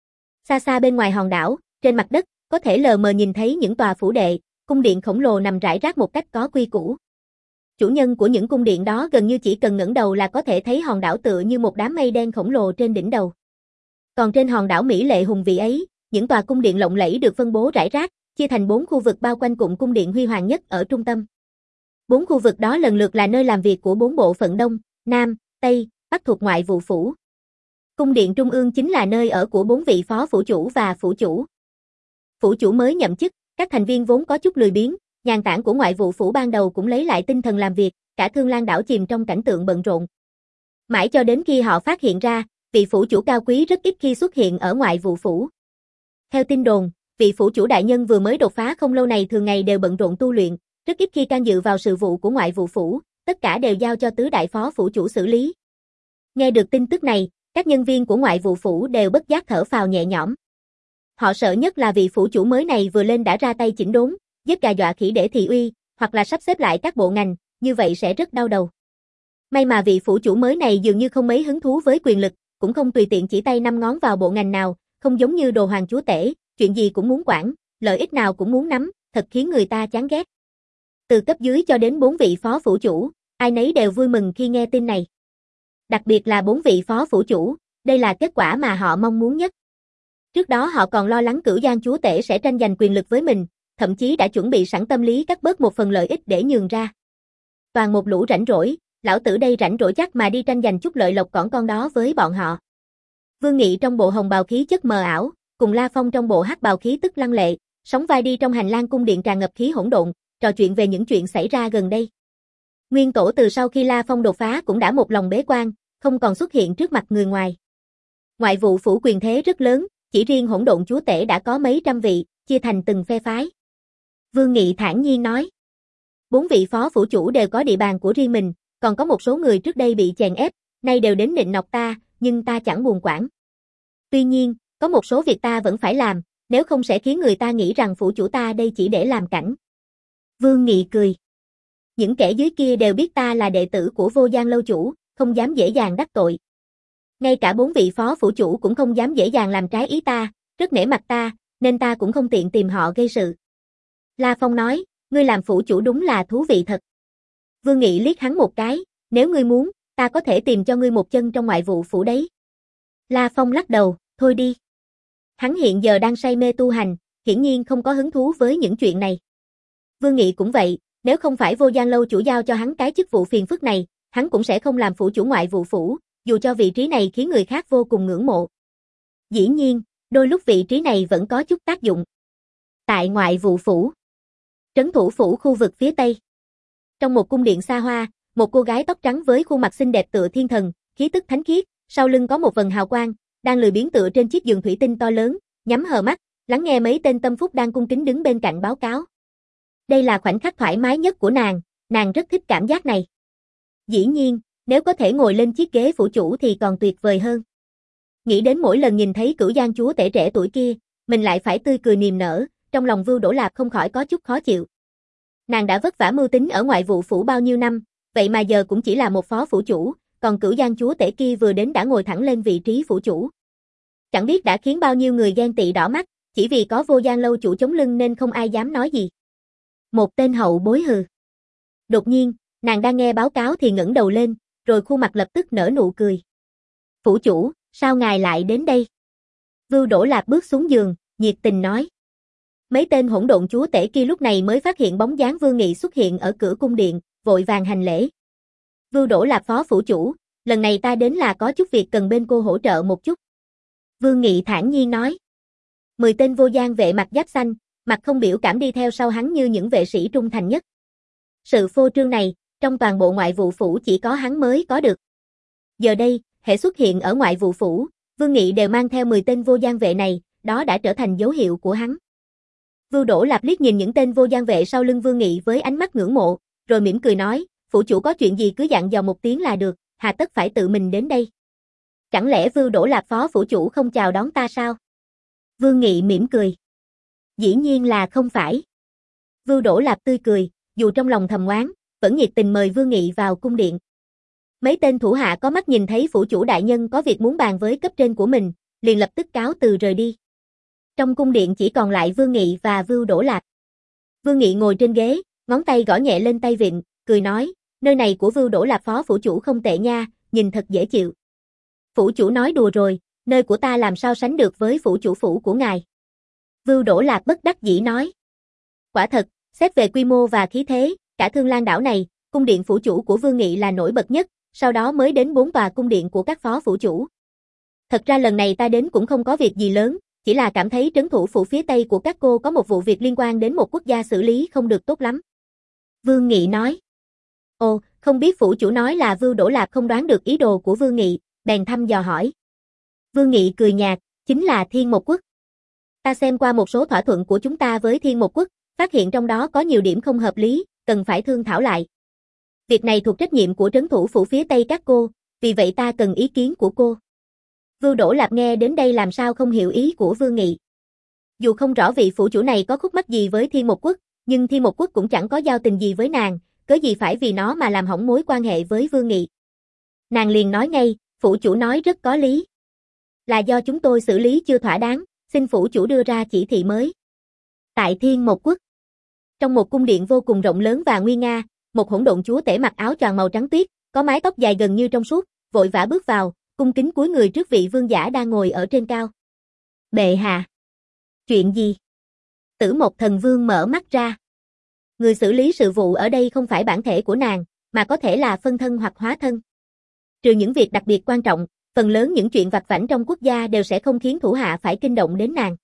Xa xa bên ngoài hòn đảo, trên mặt đất, có thể lờ mờ nhìn thấy những tòa phủ đệ, cung điện khổng lồ nằm rải rác một cách có quy củ. Chủ nhân của những cung điện đó gần như chỉ cần ngẩng đầu là có thể thấy hòn đảo tựa như một đám mây đen khổng lồ trên đỉnh đầu. Còn trên hòn đảo mỹ lệ hùng vĩ ấy, những tòa cung điện lộng lẫy được phân bố rải rác, chia thành bốn khu vực bao quanh cụm cung điện huy hoàng nhất ở trung tâm. Bốn khu vực đó lần lượt là nơi làm việc của bốn bộ phận Đông, Nam, Tây, Bắc thuộc Ngoại vụ phủ. Cung điện trung ương chính là nơi ở của bốn vị phó phủ chủ và phủ chủ. Phủ chủ mới nhậm chức, các thành viên vốn có chút lười biếng, nhàn tản của Ngoại vụ phủ ban đầu cũng lấy lại tinh thần làm việc, cả Thương Lan đảo chìm trong cảnh tượng bận rộn. Mãi cho đến khi họ phát hiện ra, vị phủ chủ cao quý rất ít khi xuất hiện ở Ngoại vụ phủ. Theo tin đồn, vị phủ chủ đại nhân vừa mới đột phá không lâu này thường ngày đều bận rộn tu luyện, rất ít khi can dự vào sự vụ của Ngoại vụ phủ, tất cả đều giao cho tứ đại phó phủ chủ xử lý. Nghe được tin tức này, các nhân viên của Ngoại vụ phủ đều bất giác thở phào nhẹ nhõm. Họ sợ nhất là vị phủ chủ mới này vừa lên đã ra tay chỉnh đốn, giết gà dọa khỉ để thị uy, hoặc là sắp xếp lại các bộ ngành, như vậy sẽ rất đau đầu. May mà vị phủ chủ mới này dường như không mấy hứng thú với quyền lực, cũng không tùy tiện chỉ tay năm ngón vào bộ ngành nào, không giống như Đồ Hoàng chúa tể, chuyện gì cũng muốn quản, lợi ích nào cũng muốn nắm, thật khiến người ta chán ghét. Từ cấp dưới cho đến bốn vị phó phủ chủ, ai nấy đều vui mừng khi nghe tin này. Đặc biệt là bốn vị phó phủ chủ, đây là kết quả mà họ mong muốn nhất. Trước đó họ còn lo lắng Cửu Giang chúa tể sẽ tranh giành quyền lực với mình, thậm chí đã chuẩn bị sẵn tâm lý cắt bớt một phần lợi ích để nhường ra. Toàn một lũ rảnh rỗi, lão tử đây rảnh rỗi chắc mà đi tranh giành chút lợi lộc cỏn con đó với bọn họ. Vương Nghị trong bộ hồng bào khí chất mờ ảo, cùng La Phong trong bộ hắc bào khí tức lăng lệ, sóng vai đi trong hành lang cung điện tràn ngập khí hỗn độn, trò chuyện về những chuyện xảy ra gần đây. Nguyên tổ từ sau khi La Phong đột phá cũng đã một lòng bế quan, không còn xuất hiện trước mặt người ngoài. Ngoại vụ phủ quyền thế rất lớn, chỉ riêng hỗn độn chúa tể đã có mấy trăm vị, chia thành từng phe phái. Vương Nghị thản nhiên nói. Bốn vị phó phủ chủ đều có địa bàn của riêng mình, còn có một số người trước đây bị chèn ép, nay đều đến nịnh nọt ta, nhưng ta chẳng buồn quản. Tuy nhiên, có một số việc ta vẫn phải làm, nếu không sẽ khiến người ta nghĩ rằng phủ chủ ta đây chỉ để làm cảnh. Vương Nghị cười. Những kẻ dưới kia đều biết ta là đệ tử của Vô Giang lâu chủ, không dám dễ dàng đắc tội. Ngay cả bốn vị phó phủ chủ cũng không dám dễ dàng làm trái ý ta, rất nể mặt ta, nên ta cũng không tiện tìm họ gây sự. La Phong nói, ngươi làm phủ chủ đúng là thú vị thật. Vương Nghị liếc hắn một cái, nếu ngươi muốn, ta có thể tìm cho ngươi một chân trong ngoại vụ phủ đấy. La Phong lắc đầu, thôi đi. Hắn hiện giờ đang say mê tu hành, hiển nhiên không có hứng thú với những chuyện này. Vương Nghị cũng vậy, nếu không phải Vô Giang lâu chủ giao cho hắn cái chức vụ phiền phức này, hắn cũng sẽ không làm phủ chủ ngoại vụ phủ, dù cho vị trí này khiến người khác vô cùng ngưỡng mộ. Dĩ nhiên, đôi lúc vị trí này vẫn có chút tác dụng. Tại ngoại vụ phủ, trấn thủ phủ khu vực phía Tây. Trong một cung điện xa hoa, một cô gái tóc trắng với khuôn mặt xinh đẹp tựa thiên thần, khí tức thánh khiết, sau lưng có một vầng hào quang, đang lười biếng tựa trên chiếc giường thủy tinh to lớn, nhắm hờ mắt, lắng nghe mấy tên tâm phúc đang cung kính đứng bên cạnh báo cáo. Đây là khoảnh khắc thoải mái nhất của nàng, nàng rất thích cảm giác này. Dĩ nhiên, nếu có thể ngồi lên chiếc ghế phủ chủ thì còn tuyệt vời hơn. Nghĩ đến mỗi lần nhìn thấy Cửu Giang chúa tể trẻ tuổi kia, mình lại phải tươi cười niềm nở, trong lòng Vưu Đỗ Lạp không khỏi có chút khó chịu. Nàng đã vất vả mưu tính ở ngoại vụ phủ bao nhiêu năm, vậy mà giờ cũng chỉ là một phó phủ chủ, còn Cửu Giang chúa tể kia vừa đến đã ngồi thẳng lên vị trí phủ chủ. Chẳng biết đã khiến bao nhiêu người ghen tị đỏ mắt, chỉ vì có Vô Giang lâu chủ chống lưng nên không ai dám nói gì. Một tên hậu bối hừ. Đột nhiên, nàng đang nghe báo cáo thì ngẩng đầu lên, rồi khuôn mặt lập tức nở nụ cười. Phủ chủ, sao ngài lại đến đây? Vưu Đỗ Lạp bước xuống giường, nhiệt tình nói. Mấy tên hỗn độn chúa tể kia lúc này mới phát hiện bóng dáng Vương Nghị xuất hiện ở cửa cung điện, vội vàng hành lễ. Vưu Đỗ Lạp phó phủ chủ, lần này ta đến là có chút việc cần bên cô hỗ trợ một chút. Vương Nghị thản nhiên nói. Mười tên Vô Giang vệ mặt giáp xanh, mặt không biểu cảm đi theo sau hắn như những vệ sĩ trung thành nhất. Sự phô trương này, trong toàn bộ ngoại vụ phủ chỉ có hắn mới có được. Giờ đây, hễ xuất hiện ở ngoại vụ phủ, Vương Nghị đều mang theo mười tên Vô Giang vệ này, đó đã trở thành dấu hiệu của hắn. Vưu Đỗ Lạp liếc nhìn những tên Vô Giang vệ sau lưng Vương Nghị với ánh mắt ngưỡng mộ, rồi mỉm cười nói, phủ chủ có chuyện gì cứ dặn dò một tiếng là được, hà tất phải tự mình đến đây. Chẳng lẽ Vưu Đỗ Lạp phó phủ chủ không chào đón ta sao? Vương Nghị mỉm cười. Dĩ nhiên là không phải. Vưu Đỗ Lạp tươi cười, dù trong lòng thầm oán, vẫn nhiệt tình mời Vương Nghị vào cung điện. Mấy tên thủ hạ có mắt nhìn thấy phủ chủ đại nhân có việc muốn bàn với cấp trên của mình, liền lập tức cáo từ rời đi. Trong cung điện chỉ còn lại Vương Nghị và Vưu Đỗ Lạp. Vương Nghị ngồi trên ghế, ngón tay gõ nhẹ lên tay vịn, cười nói, nơi này của Vưu Đỗ Lạp phó phủ chủ không tệ nha, nhìn thật dễ chịu. Phủ chủ nói đùa rồi, nơi của ta làm sao sánh được với phủ chủ phủ của ngài. Vưu Đỗ Lạp bất đắc dĩ nói. Quả thật, xét về quy mô và khí thế, cả Thương Lan đảo này, cung điện phủ chủ của Vương Nghị là nổi bật nhất, sau đó mới đến bốn tòa cung điện của các phó phủ chủ. Thật ra lần này ta đến cũng không có việc gì lớn, chỉ là cảm thấy trấn thủ phủ phía Tây của các cô có một vụ việc liên quan đến một quốc gia xử lý không được tốt lắm. Vương Nghị nói. Ồ, không biết phủ chủ nói là Vưu Đỗ Lạp không đoán được ý đồ của Vương Nghị, bèn thăm dò hỏi. Vương Nghị cười nhạt, chính là Thiên Một Quốc. Ta xem qua một số thỏa thuận của chúng ta với Thiên Một Quốc, phát hiện trong đó có nhiều điểm không hợp lý, cần phải thương thảo lại. Việc này thuộc trách nhiệm của trấn thủ phủ phía Tây các cô, vì vậy ta cần ý kiến của cô. Vưu Đỗ Lạp nghe đến đây làm sao không hiểu ý của Vương Nghị. Dù không rõ vị phủ chủ này có khúc mắc gì với Thiên Một Quốc, nhưng Thiên Một Quốc cũng chẳng có giao tình gì với nàng, cớ gì phải vì nó mà làm hỏng mối quan hệ với Vương Nghị. Nàng liền nói ngay, phủ chủ nói rất có lý. Là do chúng tôi xử lý chưa thỏa đáng, xin phủ chủ đưa ra chỉ thị mới. Tại Thiên Một Quốc, trong một cung điện vô cùng rộng lớn và nguy nga, một hỗn độn chúa tể mặc áo choàng màu trắng tuyết, có mái tóc dài gần như trong suốt, vội vã bước vào, cung kính cúi người trước vị vương giả đang ngồi ở trên cao. Bệ hạ. Chuyện gì? Tử Mộc Thần Vương mở mắt ra. Người xử lý sự vụ ở đây không phải bản thể của nàng, mà có thể là phân thân hoặc hóa thân. Trừ những việc đặc biệt quan trọng, phần lớn những chuyện vặt vãnh trong quốc gia đều sẽ không khiến thủ hạ phải kinh động đến nàng.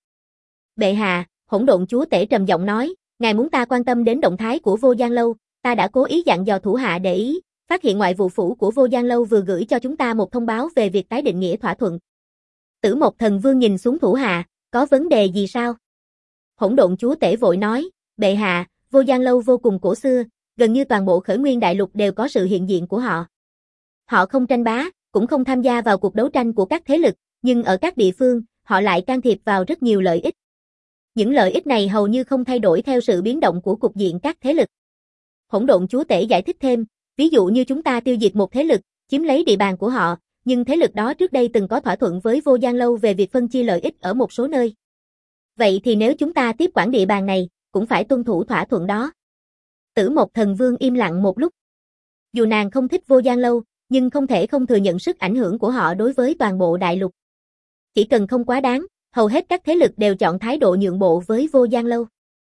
Bệ hạ, hỗn độn chúa tể trầm giọng nói, ngài muốn ta quan tâm đến động thái của Vô Giang lâu, ta đã cố ý dặn dò thủ hạ để ý, phát hiện ngoại vụ phủ của Vô Giang lâu vừa gửi cho chúng ta một thông báo về việc tái định nghĩa thỏa thuận. Tử Mộc Thần Vương nhìn xuống thủ hạ, có vấn đề gì sao? Hỗn độn chúa tể vội nói, bệ hạ, Vô Giang lâu vô cùng cổ xưa, gần như toàn bộ khởi nguyên đại lục đều có sự hiện diện của họ. Họ không tranh bá, cũng không tham gia vào cuộc đấu tranh của các thế lực, nhưng ở các địa phương, họ lại can thiệp vào rất nhiều lợi ích. Những lợi ích này hầu như không thay đổi theo sự biến động của cục diện các thế lực. Hỗn độn chúa tể giải thích thêm, ví dụ như chúng ta tiêu diệt một thế lực, chiếm lấy địa bàn của họ, nhưng thế lực đó trước đây từng có thỏa thuận với Vô Gian Lâu về việc phân chia lợi ích ở một số nơi. Vậy thì nếu chúng ta tiếp quản địa bàn này, cũng phải tuân thủ thỏa thuận đó. Tử Mộc Thần Vương im lặng một lúc. Dù nàng không thích Vô Gian Lâu, nhưng không thể không thừa nhận sức ảnh hưởng của họ đối với toàn bộ đại lục. Chỉ cần không quá đáng, hầu hết các thế lực đều chọn thái độ nhượng bộ với Vô Gian Lâu.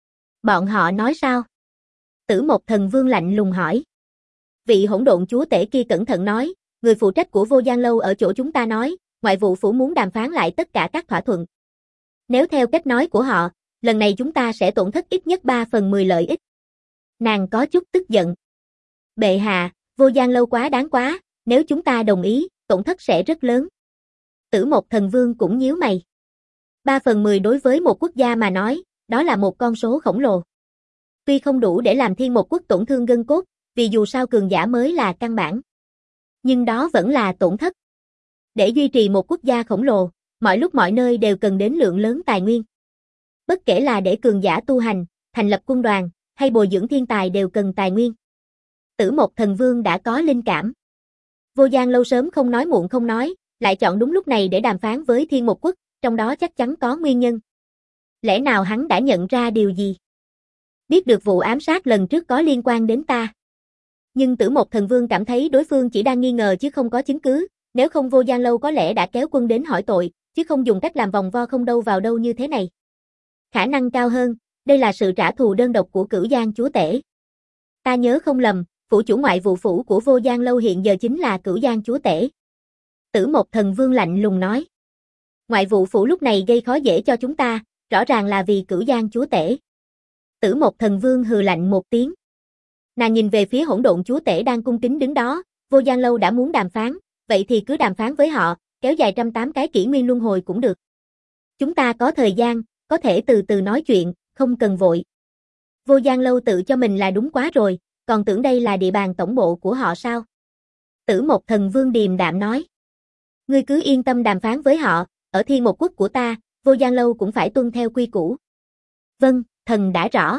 Bọn họ nói sao? Tử Mộc Thần Vương lạnh lùng hỏi. Vị hỗn độn chúa tể kia cẩn thận nói, người phụ trách của Vô Gian Lâu ở chỗ chúng ta nói, ngoại vụ phủ muốn đàm phán lại tất cả các thỏa thuận. Nếu theo cách nói của họ, lần này chúng ta sẽ tổn thất ít nhất ba phần mười lợi ích. Nàng có chút tức giận. Bệ hạ, Vô Gian Lâu quá đáng quá, nếu chúng ta đồng ý, tổn thất sẽ rất lớn. Tử Mộc Thần Vương cũng nhíu mày. ba phần mười đối với một quốc gia mà nói, đó là một con số khổng lồ. Tuy không đủ để làm Thiên Một Quốc tổn thương gân cốt, vì dù sao cường giả mới là căn bản. Nhưng đó vẫn là tổn thất. Để duy trì một quốc gia khổng lồ, mọi lúc mọi nơi đều cần đến lượng lớn tài nguyên. Bất kể là để cường giả tu hành, thành lập quân đoàn, hay bồi dưỡng thiên tài đều cần tài nguyên. Tử Mộc Thần Vương đã có linh cảm. Vô Gian Lâu sớm không nói muộn không nói, lại chọn đúng lúc này để đàm phán với Thiên Một Quốc, trong đó chắc chắn có nguyên nhân. Lẽ nào hắn đã nhận ra điều gì? Biết được vụ ám sát lần trước có liên quan đến ta. Nhưng Tử Mộc Thần Vương cảm thấy đối phương chỉ đang nghi ngờ chứ không có chứng cứ, nếu không Vô Gian Lâu có lẽ đã kéo quân đến hỏi tội, chứ không dùng cách làm vòng vo không đâu vào đâu như thế này. Khả năng cao hơn, đây là sự trả thù đơn độc của Cửu Giang chúa tể. Ta nhớ không lầm, phủ chủ ngoại vụ phủ của Vô Gian Lâu hiện giờ chính là Cửu Giang chúa tể. Tử Mộc Thần Vương lạnh lùng nói. Ngoại vụ phủ lúc này gây khó dễ cho chúng ta, rõ ràng là vì Cửu Giang chúa tể. Tử Mộc Thần Vương hừ lạnh một tiếng. Nàng nhìn về phía hỗn độn chúa tể đang cung kính đứng đó, Vô Gian Lâu đã muốn đàm phán, vậy thì cứ đàm phán với họ, kéo dài trăm tám cái kỷ nguyên luân hồi cũng được. Chúng ta có thời gian, có thể từ từ nói chuyện, không cần vội. Vô Gian Lâu tự cho mình là đúng quá rồi, còn tưởng đây là địa bàn tổng bộ của họ sao? Tử Mộc Thần Vương điềm đạm nói. Ngươi cứ yên tâm đàm phán với họ, ở Thiên Một Quốc của ta, Vô Gian Lâu cũng phải tuân theo quy củ. Vâng, thần đã rõ.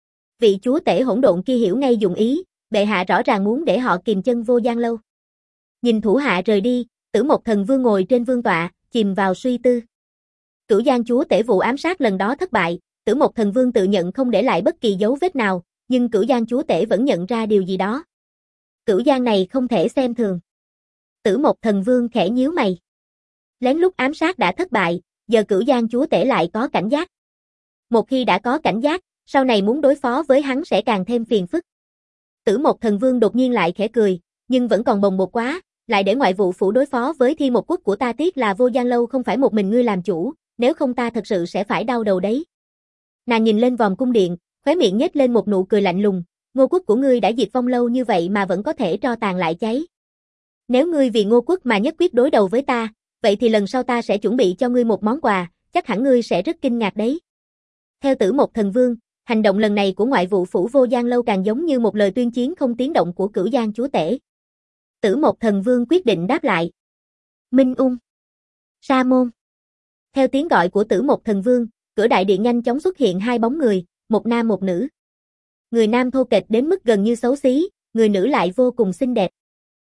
Vị chúa tể hỗn độn kia hiểu ngay dụng ý, bệ hạ rõ ràng muốn để họ kìm chân Vô Gian Lâu. Nhìn thủ hạ rời đi, Tử Mộc Thần Vương ngồi trên vương tọa, chìm vào suy tư. Cửu Giang chúa tể vụ ám sát lần đó thất bại, Tử Mộc Thần Vương tự nhận không để lại bất kỳ dấu vết nào, nhưng Cửu Giang chúa tể vẫn nhận ra điều gì đó. Cửu Giang này không thể xem thường. Tử Mộc Thần Vương khẽ nhíu mày. Lén lút ám sát đã thất bại, giờ Cửu Giang chúa tể lại có cảnh giác. Một khi đã có cảnh giác, sau này muốn đối phó với hắn sẽ càng thêm phiền phức. Tử Mộc Thần Vương đột nhiên lại khẽ cười, nhưng vẫn còn bồng bột quá, lại để ngoại vụ phủ đối phó với Thiên Một Quốc của ta, tiếc là Vô Gian Lâu không phải một mình ngươi làm chủ, nếu không ta thật sự sẽ phải đau đầu đấy. Nàng nhìn lên vòm cung điện, khóe miệng nhếch lên một nụ cười lạnh lùng, Ngô Quốc của ngươi đã diệt vong lâu như vậy mà vẫn có thể tro tàn lại cháy. Nếu ngươi vì Ngô Quốc mà nhất quyết đối đầu với ta, vậy thì lần sau ta sẽ chuẩn bị cho ngươi một món quà, chắc hẳn ngươi sẽ rất kinh ngạc đấy. Theo Tử Mộc Thần Vương, hành động lần này của ngoại vụ phủ Vô Gian Lâu càng giống như một lời tuyên chiến không tiếng động của Cửu Giang chúa tể. Tử Mộc Thần Vương quyết định đáp lại. Minh Ung. Sa môn. Theo tiếng gọi của Tử Mộc Thần Vương, cửa đại điện nhanh chóng xuất hiện hai bóng người, một nam một nữ. Người nam thô kệch đến mức gần như xấu xí, người nữ lại vô cùng xinh đẹp.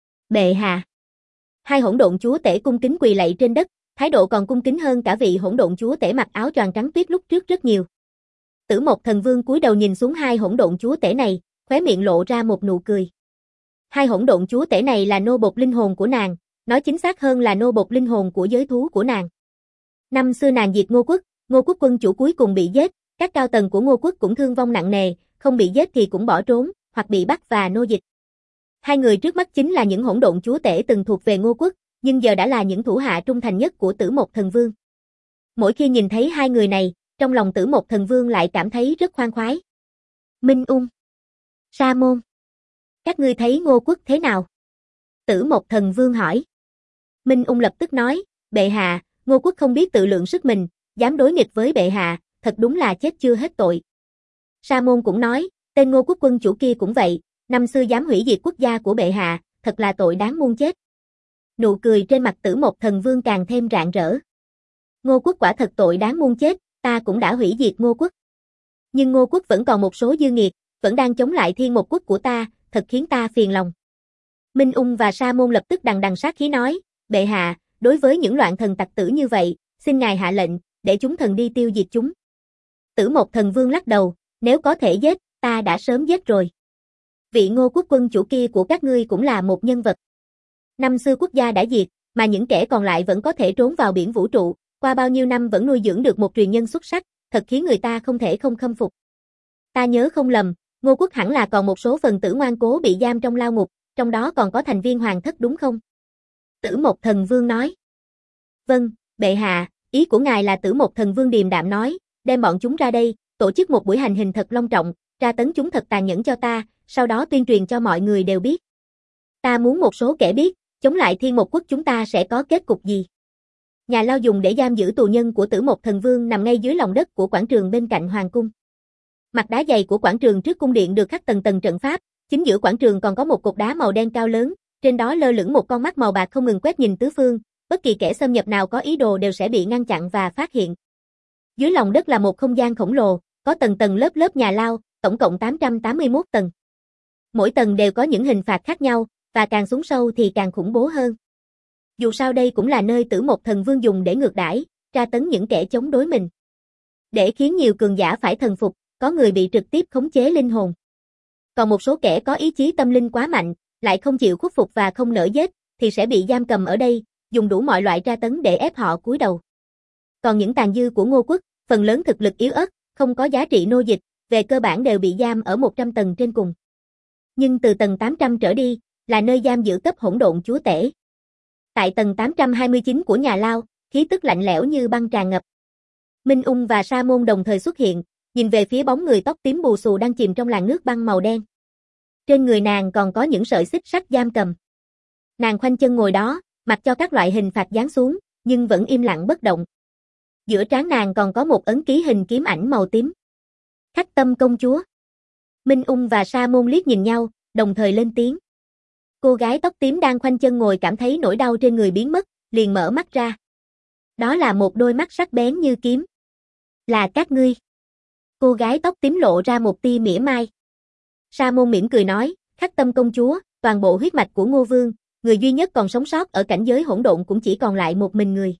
Bệ hạ. Hai hỗn độn chúa tể cung kính quỳ lạy trên đất, thái độ còn cung kính hơn cả vị hỗn độn chúa tể mặc áo choàng trắng tuyết lúc trước rất nhiều. Tử Mộc Thần Vương cúi đầu nhìn xuống hai hỗn độn chúa tể này, khóe miệng lộ ra một nụ cười. Hai hỗn độn chúa tể này là nô bộc linh hồn của nàng, nói chính xác hơn là nô bộc linh hồn của giới thú của nàng. Năm xưa nàng diệt Ngô Quốc, Ngô Quốc quân chủ cuối cùng bị giết, các cao tầng của Ngô Quốc cũng thương vong nặng nề, không bị giết thì cũng bỏ trốn, hoặc bị bắt và nô dịch. Hai người trước mắt chính là những hỗn độn chúa tể từng thuộc về Ngô Quốc, nhưng giờ đã là những thủ hạ trung thành nhất của Tử Mộc Thần Vương. Mỗi khi nhìn thấy hai người này, trong lòng Tử Mộc Thần Vương lại cảm thấy rất khoan khoái. Minh Ung. Sa môn. Các ngươi thấy Ngô Quốc thế nào? Tử Mộc Thần Vương hỏi. Minh Ung lập tức nói, bệ hạ, Ngô Quốc không biết tự lượng sức mình, dám đối nghịch với bệ hạ, thật đúng là chết chưa hết tội. Sa môn cũng nói, tên Ngô Quốc quân chủ kia cũng vậy, năm xưa dám hủy diệt quốc gia của bệ hạ, thật là tội đáng muôn chết. Nụ cười trên mặt Tử Mộc Thần Vương càng thêm rạng rỡ. Ngô quốc quả thật tội đáng muôn chết, ta cũng đã hủy diệt Ngô quốc. Nhưng Ngô quốc vẫn còn một số dư nghiệt, vẫn đang chống lại Thiên Một quốc của ta, thật khiến ta phiền lòng. Minh Ung và Sa Môn lập tức đằng đằng sát khí nói, bệ hạ, đối với những loạn thần tặc tử như vậy, xin ngài hạ lệnh, để chúng thần đi tiêu diệt chúng. Tử Mộc Thần Vương lắc đầu, nếu có thể giết, ta đã sớm giết rồi. Vị Ngô quốc quân chủ kia của các ngươi cũng là một nhân vật. Năm xưa quốc gia đã diệt, mà những kẻ còn lại vẫn có thể trốn vào biển vũ trụ, qua bao nhiêu năm vẫn nuôi dưỡng được một truyền nhân xuất sắc, thật khiến người ta không thể không khâm phục. Ta nhớ không lầm, Ngô quốc hẳn là còn một số phần tử ngoan cố bị giam trong lao ngục, trong đó còn có thành viên hoàng thất đúng không? Tử Mộc Thần Vương nói. Vâng, bệ hạ, ý của ngài là Tử Mộc Thần Vương điềm đạm nói, đem bọn chúng ra đây, tổ chức một buổi hành hình thật long trọng, tra tấn chúng thật tàn nhẫn cho ta, sau đó tuyên truyền cho mọi người đều biết. Ta muốn một số kẻ biết, chống lại Thiên Một quốc chúng ta sẽ có kết cục gì. Nhà lao dùng để giam giữ tù nhân của Tử Mộc Thần Vương nằm ngay dưới lòng đất của quảng trường bên cạnh hoàng cung. Mặt đá dày của quảng trường trước cung điện được khắc tầng tầng trận pháp, chính giữa quảng trường còn có một cột đá màu đen cao lớn, trên đó lơ lửng một con mắt màu bạc không ngừng quét nhìn tứ phương, bất kỳ kẻ xâm nhập nào có ý đồ đều sẽ bị ngăn chặn và phát hiện. Dưới lòng đất là một không gian khổng lồ, có tầng tầng lớp lớp nhà lao, tổng cộng tám trăm tám mươi mốt tầng. Mỗi tầng đều có những hình phạt khác nhau, và càng xuống sâu thì càng khủng bố hơn. Dù sao đây cũng là nơi Tử Mộc Thần Vương dùng để ngược đãi, tra tấn những kẻ chống đối mình. Để khiến nhiều cường giả phải thần phục, có người bị trực tiếp khống chế linh hồn. Còn một số kẻ có ý chí tâm linh quá mạnh, lại không chịu khuất phục và không nỡ giết, thì sẽ bị giam cầm ở đây, dùng đủ mọi loại tra tấn để ép họ cúi đầu. Còn những tàn dư của Ngô quốc, phần lớn thực lực yếu ớt, không có giá trị nô dịch, về cơ bản đều bị giam ở một trăm tầng trên cùng. Nhưng từ tầng tám trăm trở đi, là nơi giam giữ cấp hỗn độn chúa tể. Tại tầng tám trăm hai mươi chín của nhà lao, khí tức lạnh lẽo như băng tràn ngập. Minh Ung và Sa Môn đồng thời xuất hiện, nhìn về phía bóng người tóc tím bù xù đang chìm trong làn nước băng màu đen. Trên người nàng còn có những sợi xích sắt giam cầm. Nàng khoanh chân ngồi đó, mặc cho các loại hình phạt giáng xuống, nhưng vẫn im lặng bất động. Giữa trán nàng còn có một ấn ký hình kiếm ảnh màu tím. Khắc Tâm công chúa. Minh Ung và Sa Môn liếc nhìn nhau, đồng thời lên tiếng. Cô gái tóc tím đang khoanh chân ngồi cảm thấy nỗi đau trên người biến mất, liền mở mắt ra. Đó là một đôi mắt sắc bén như kiếm. Là các ngươi. Cô gái tóc tím lộ ra một tia mỉa mai. Sa Môn mỉm cười nói, Khắc Tâm công chúa, toàn bộ huyết mạch của Ngô Vương, người duy nhất còn sống sót ở cảnh giới hỗn độn cũng chỉ còn lại một mình người.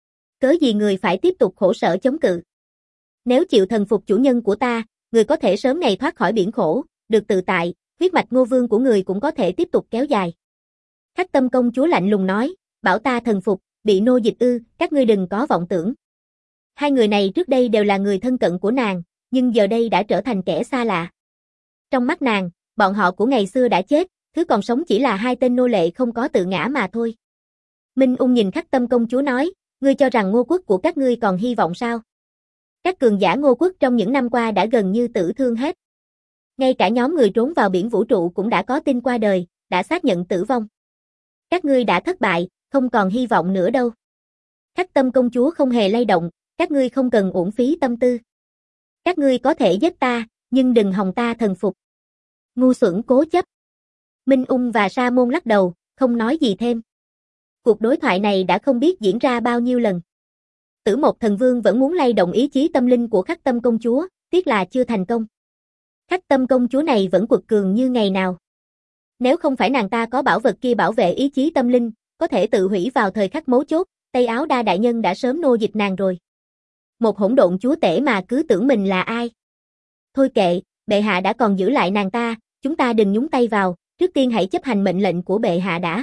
Cớ gì người phải tiếp tục khổ sở chống cự? Nếu chịu thần phục chủ nhân của ta, người có thể sớm ngày thoát khỏi biển khổ, được tự tại, huyết mạch Ngô Vương của người cũng có thể tiếp tục kéo dài. Khắc Tâm công chúa lạnh lùng nói, bảo ta thần phục, bị nô dịch ư, các ngươi đừng có vọng tưởng. Hai người này trước đây đều là người thân cận của nàng, nhưng giờ đây đã trở thành kẻ xa lạ. Trong mắt nàng, bọn họ của ngày xưa đã chết, thứ còn sống chỉ là hai tên nô lệ không có tự ngã mà thôi. Minh Ung nhìn Khắc Tâm công chúa nói, ngươi cho rằng Ngô quốc của các ngươi còn hy vọng sao? Các cường giả Ngô quốc trong những năm qua đã gần như tử thương hết. Ngay cả nhóm người trốn vào biển vũ trụ cũng đã có tin qua đời, đã xác nhận tử vong. Các ngươi đã thất bại, không còn hy vọng nữa đâu. Khắc Tâm công chúa không hề lay động, các ngươi không cần uổng phí tâm tư. Các ngươi có thể giết ta, nhưng đừng hòng ta thần phục. Ngu xuẩn cố chấp. Minh Ung và Sa Môn lắc đầu, không nói gì thêm. Cuộc đối thoại này đã không biết diễn ra bao nhiêu lần. Tử Mộc Thần Vương vẫn muốn lay động ý chí tâm linh của Khắc Tâm công chúa, tiếc là chưa thành công. Khắc Tâm công chúa này vẫn quật cường như ngày nào. Nếu không phải nàng ta có bảo vật kia bảo vệ ý chí tâm linh, có thể tự hủy vào thời khắc mấu chốt, Tây Áo Đa đại nhân đã sớm nô dịch nàng rồi. Một hỗn độn chúa tể mà cứ tưởng mình là ai. Thôi kệ, bệ hạ đã còn giữ lại nàng ta, chúng ta đừng nhúng tay vào, trước tiên hãy chấp hành mệnh lệnh của bệ hạ đã.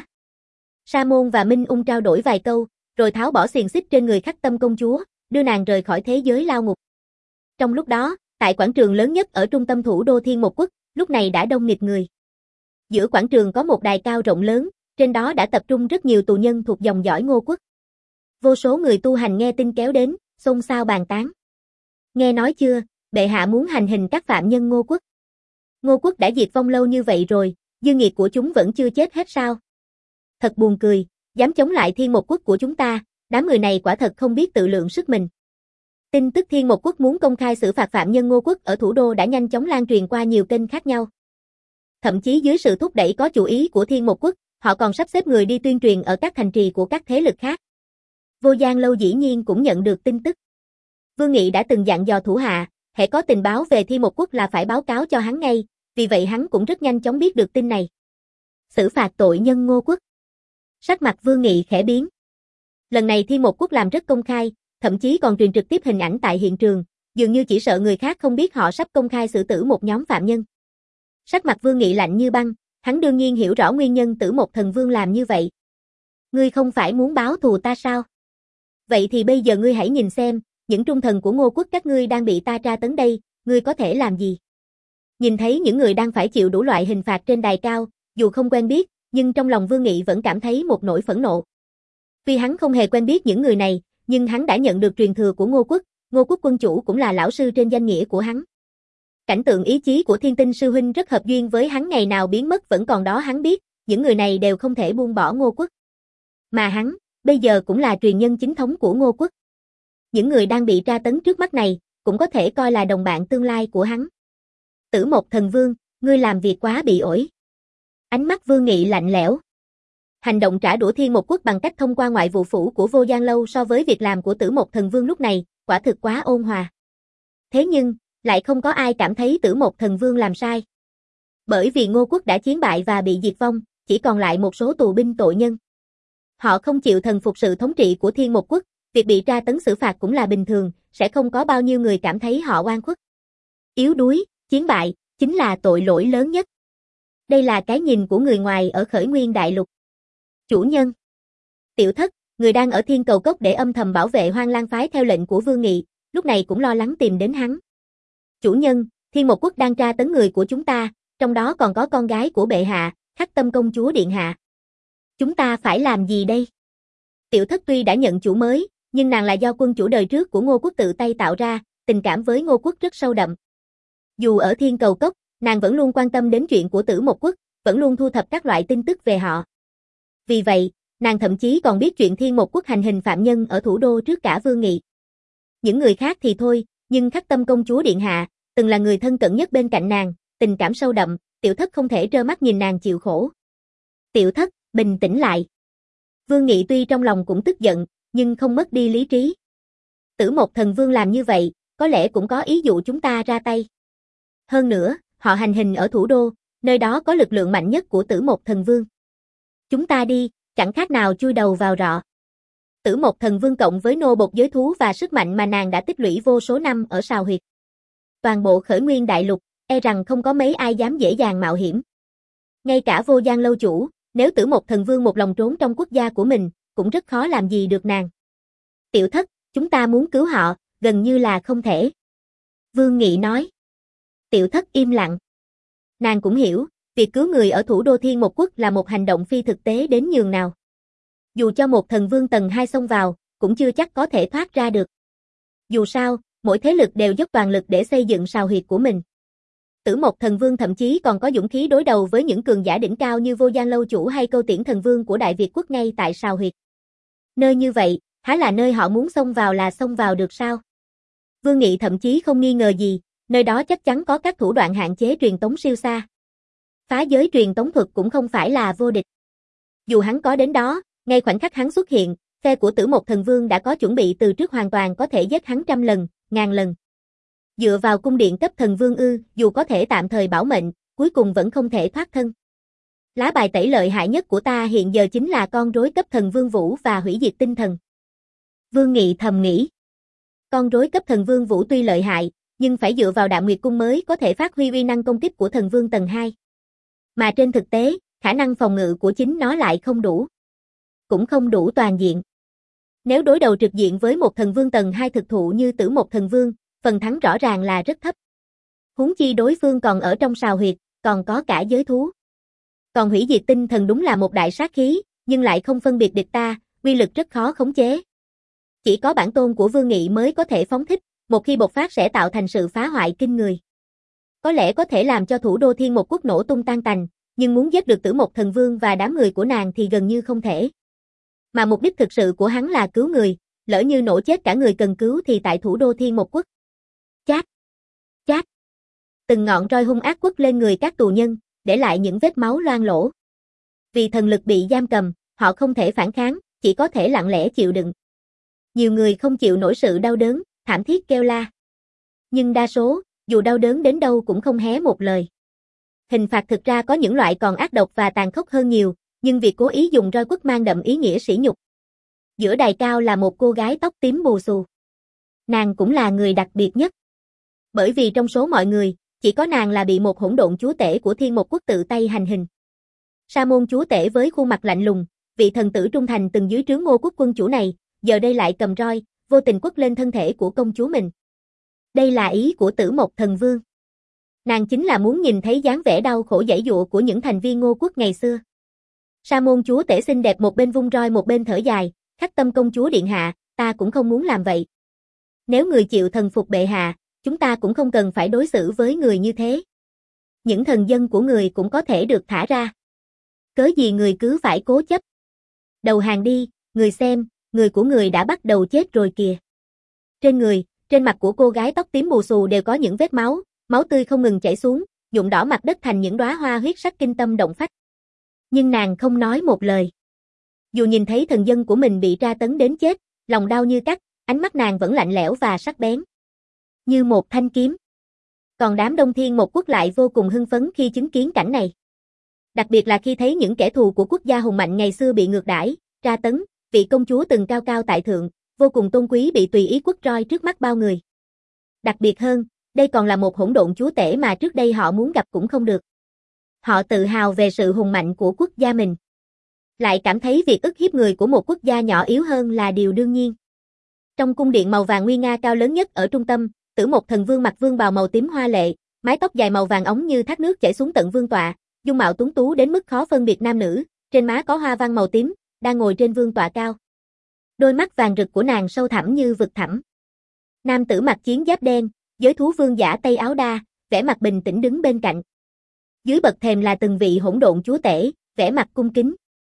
Sa Môn và Minh Ung trao đổi vài câu, rồi tháo bỏ xiềng xích trên người Khắc Tâm công chúa, đưa nàng rời khỏi thế giới lao ngục. Trong lúc đó, tại quảng trường lớn nhất ở trung tâm thủ đô Thiên Một quốc, lúc này đã đông nghịt người. Giữa quảng trường có một đài cao rộng lớn, trên đó đã tập trung rất nhiều tù nhân thuộc dòng dõi Ngô quốc. Vô số người tu hành nghe tin kéo đến, xôn xao bàn tán. Nghe nói chưa, bệ hạ muốn hành hình các phạm nhân Ngô quốc. Ngô quốc đã diệt vong lâu như vậy rồi, dư nghiệt của chúng vẫn chưa chết hết sao? Thật buồn cười, dám chống lại Thiên Một quốc của chúng ta, đám người này quả thật không biết tự lượng sức mình. Tin tức Thiên Một quốc muốn công khai xử phạt phạm nhân Ngô quốc ở thủ đô đã nhanh chóng lan truyền qua nhiều kênh khác nhau. Thậm chí dưới sự thúc đẩy có chủ ý của Thiên Một quốc, họ còn sắp xếp người đi tuyên truyền ở các thành trì của các thế lực khác. Vô Giang Lâu dĩ nhiên cũng nhận được tin tức. Vương Nghị đã từng dặn dò thủ hạ, hễ có tình báo về Thiên Một Quốc là phải báo cáo cho hắn ngay, vì vậy hắn cũng rất nhanh chóng biết được tin này. Xử phạt tội nhân Ngô Quốc. Sắc mặt Vương Nghị khẽ biến. Lần này Thiên Một Quốc làm rất công khai, thậm chí còn truyền trực tiếp hình ảnh tại hiện trường, dường như chỉ sợ người khác không biết họ sắp công khai xử tử một nhóm phạm nhân. Sắc mặt Vương Nghị lạnh như băng, hắn đương nhiên hiểu rõ nguyên nhân Tử Một Thần Vương làm như vậy. Ngươi không phải muốn báo thù ta sao? Vậy thì bây giờ ngươi hãy nhìn xem, những trung thần của Ngô Quốc các ngươi đang bị ta tra tấn đây, ngươi có thể làm gì? Nhìn thấy những người đang phải chịu đủ loại hình phạt trên đài cao, dù không quen biết, nhưng trong lòng Vương Nghị vẫn cảm thấy một nỗi phẫn nộ. Tuy hắn không hề quen biết những người này, nhưng hắn đã nhận được truyền thừa của Ngô Quốc, Ngô Quốc quân chủ cũng là lão sư trên danh nghĩa của hắn. Cảnh tượng ý chí của Thiên Tinh sư huynh rất hợp duyên với hắn, ngày nào biến mất vẫn còn đó hắn biết, những người này đều không thể buông bỏ Ngô Quốc. Mà hắn, bây giờ cũng là truyền nhân chính thống của Ngô Quốc. Những người đang bị tra tấn trước mắt này, cũng có thể coi là đồng bạn tương lai của hắn. Tử Một Thần Vương, ngươi làm việc quá bị ổi. Ánh mắt Vương Nghị lạnh lẽo. Hành động trả đũa Thiên Một Quốc bằng cách thông qua ngoại vụ phủ của Vô Giang Lâu so với việc làm của Tử Một Thần Vương lúc này, quả thực quá ôn hòa. Thế nhưng, lại không có ai cảm thấy Tử Một Thần Vương làm sai. Bởi vì Ngô Quốc đã chiến bại và bị diệt vong, chỉ còn lại một số tù binh tội nhân. Họ không chịu thần phục sự thống trị của Thiên Một Quốc, việc bị tra tấn xử phạt cũng là bình thường, sẽ không có bao nhiêu người cảm thấy họ oan khuất. Yếu đuối, chiến bại, chính là tội lỗi lớn nhất. Đây là cái nhìn của người ngoài ở Khởi Nguyên Đại Lục. Chủ nhân. Tiểu Thất, người đang ở Thiên Cầu Cốc để âm thầm bảo vệ Hoang Lang phái theo lệnh của Vương Nghị, lúc này cũng lo lắng tìm đến hắn. Chủ nhân, Thiên Một Quốc đang tra tấn người của chúng ta, trong đó còn có con gái của bệ hạ, Khắc Tâm công chúa điện hạ. Chúng ta phải làm gì đây? Tiểu Thất tuy đã nhận chủ mới, nhưng nàng là do quân chủ đời trước của Ngô Quốc tự tay tạo ra, tình cảm với Ngô Quốc rất sâu đậm. Dù ở Thiên Cầu Cốc, nàng vẫn luôn quan tâm đến chuyện của Tử Một Quốc, vẫn luôn thu thập các loại tin tức về họ. Vì vậy, nàng thậm chí còn biết chuyện Thiên Một Quốc hành hình phạm nhân ở thủ đô trước cả Vương Nghị. Những người khác thì thôi, nhưng Khắc Tâm công chúa điện hạ, từng là người thân cận nhất bên cạnh nàng, tình cảm sâu đậm, Tiểu Thất không thể trơ mắt nhìn nàng chịu khổ. Tiểu Thất, bình tĩnh lại. Vương Nghị tuy trong lòng cũng tức giận, nhưng không mất đi lý trí. Tử Một Thần Vương làm như vậy, có lẽ cũng có ý dụ chúng ta ra tay. Hơn nữa, họ hành hình ở thủ đô, nơi đó có lực lượng mạnh nhất của Tử Một Thần Vương. Chúng ta đi, chẳng khác nào chui đầu vào rọ. Tử Một Thần Vương cộng với nô bộc giới thú và sức mạnh mà nàng đã tích lũy vô số năm ở Sào Huyệt. Toàn bộ Khởi Nguyên Đại Lục, e rằng không có mấy ai dám dễ dàng mạo hiểm. Ngay cả Vô Giang Lâu chủ, nếu Tử Một Thần Vương một lòng trốn trong quốc gia của mình, cũng rất khó làm gì được nàng. Tiểu Thất, chúng ta muốn cứu họ, gần như là không thể. Vương Nghị nói. Tiểu Thất im lặng. Nàng cũng hiểu, việc cứu người ở thủ đô Thiên Một Quốc là một hành động phi thực tế đến nhường nào. Dù cho một thần vương tầng hai xông vào, cũng chưa chắc có thể thoát ra được. Dù sao, mỗi thế lực đều dốc toàn lực để xây dựng Sào Huyệt của mình. Tử Một Thần Vương thậm chí còn có dũng khí đối đầu với những cường giả đỉnh cao như Vô Giang Lâu chủ hay Câu Tiễn Thần Vương của Đại Việt Quốc ngay tại Sào Huyệt. Nơi như vậy, há là nơi họ muốn xông vào là xông vào được sao? Vương Nghị thậm chí không nghi ngờ gì, nơi đó chắc chắn có các thủ đoạn hạn chế truyền tống siêu xa. Phá giới truyền tống thuật cũng không phải là vô địch. Dù hắn có đến đó, ngay khoảnh khắc hắn xuất hiện, phe của Tử Một Thần Vương đã có chuẩn bị từ trước, hoàn toàn có thể giết hắn trăm lần, ngàn lần. Dựa vào cung điện cấp thần vương ư, dù có thể tạm thời bảo mệnh, cuối cùng vẫn không thể thoát thân. Lá bài tẩy lợi hại nhất của ta hiện giờ chính là con rối cấp thần vương vũ và hủy diệt tinh thần. Vương Nghị thầm nghĩ. Con rối cấp thần vương vũ tuy lợi hại, nhưng phải dựa vào Đạm Nguyệt cung mới có thể phát huy uy năng công kích của thần vương tầng hai. Mà trên thực tế, khả năng phòng ngự của chính nó lại không đủ. Cũng không đủ toàn diện. Nếu đối đầu trực diện với một thần vương tầng hai thực thụ như Tử Một Thần Vương, phần thắng rõ ràng là rất thấp. Huống chi đối phương còn ở trong Sào Huyệt, còn có cả giới thú. Còn hủy diệt tinh thần đúng là một đại sát khí, nhưng lại không phân biệt địch ta, uy lực rất khó khống chế. Chỉ có bản tôn của Vương Nghị mới có thể phóng thích, một khi bộc phát sẽ tạo thành sự phá hoại kinh người. Có lẽ có thể làm cho thủ đô Thiên Một Quốc nổ tung tan tành, nhưng muốn giết được Tử Một Thần Vương và đám người của nàng thì gần như không thể. Mà mục đích thực sự của hắn là cứu người, lỡ như nổ chết cả người cần cứu thì tại thủ đô Thiên Một Quốc. Chát, chát. Từng ngọn roi hung ác quất lên người các tù nhân, để lại những vết máu loang lổ. Vì thần lực bị giam cầm, họ không thể phản kháng, chỉ có thể lặng lẽ chịu đựng. Nhiều người không chịu nổi sự đau đớn, thảm thiết kêu la. Nhưng đa số, dù đau đớn đến đâu cũng không hé một lời. Hình phạt thực ra có những loại còn ác độc và tàn khốc hơn nhiều, nhưng việc cố ý dùng roi quất mang đậm ý nghĩa sỉ nhục. Giữa đài cao là một cô gái tóc tím bù xù. Nàng cũng là người đặc biệt nhất. Bởi vì trong số mọi người, chỉ có nàng là bị một hỗn độn chúa tể của Thiên Một Quốc tự tay hành hình. Sa môn chúa tể với khuôn mặt lạnh lùng, vị thần tử trung thành từng dưới trướng Ngô Quốc quân chủ này, giờ đây lại cầm roi, vô tình quất lên thân thể của công chúa mình. Đây là ý của Tử Mộc Thần Vương. Nàng chính là muốn nhìn thấy dáng vẻ đau khổ giãy giụa của những thành viên Ngô Quốc ngày xưa. Sa môn chúa tể xinh đẹp một bên vung roi một bên thở dài, khắc tâm công chúa điện hạ, ta cũng không muốn làm vậy. Nếu người chịu thần phục bệ hạ, chúng ta cũng không cần phải đối xử với người như thế. Những thần dân của người cũng có thể được thả ra. Cớ gì người cứ phải cố chấp. Đầu hàng đi, người xem, người của người đã bắt đầu chết rồi kìa. Trên người, trên mặt của cô gái tóc tím bù xù đều có những vết máu, máu tươi không ngừng chảy xuống, nhuộm đỏ mặt đất thành những đóa hoa huyết sắc kinh tâm động phách. Nhưng nàng không nói một lời. Dù nhìn thấy thần dân của mình bị tra tấn đến chết, lòng đau như cắt, ánh mắt nàng vẫn lạnh lẽo và sắc bén. Như một thanh kiếm. Còn đám Đông Thiên Một Quốc lại vô cùng hưng phấn khi chứng kiến cảnh này. Đặc biệt là khi thấy những kẻ thù của quốc gia hùng mạnh ngày xưa bị ngược đãi, tra tấn, vị công chúa từng cao cao tại thượng, vô cùng tôn quý bị tùy ý quất roi trước mắt bao người. Đặc biệt hơn, đây còn là một hỗn độn chúa tể mà trước đây họ muốn gặp cũng không được. Họ tự hào về sự hùng mạnh của quốc gia mình. Lại cảm thấy việc ức hiếp người của một quốc gia nhỏ yếu hơn là điều đương nhiên. Trong cung điện màu vàng nguy nga cao lớn nhất ở trung tâm, Tử Mộc Thần Vương mặc vương bào màu tím hoa lệ, mái tóc dài màu vàng óng như thác nước chảy xuống tận vương tọa, dung mạo tuấn tú đến mức khó phân biệt nam nữ, trên má có hoa văn màu tím, đang ngồi trên vương tọa cao. Đôi mắt vàng rực của nàng sâu thẳm như vực thẳm. Nam tử mặc chiến giáp đen, giới thú vương giả tây áo đa, vẻ mặt bình tĩnh đứng bên cạnh. Dưới bậc thềm là từng vị hỗn độn chúa tể, vẻ mặt cung kính.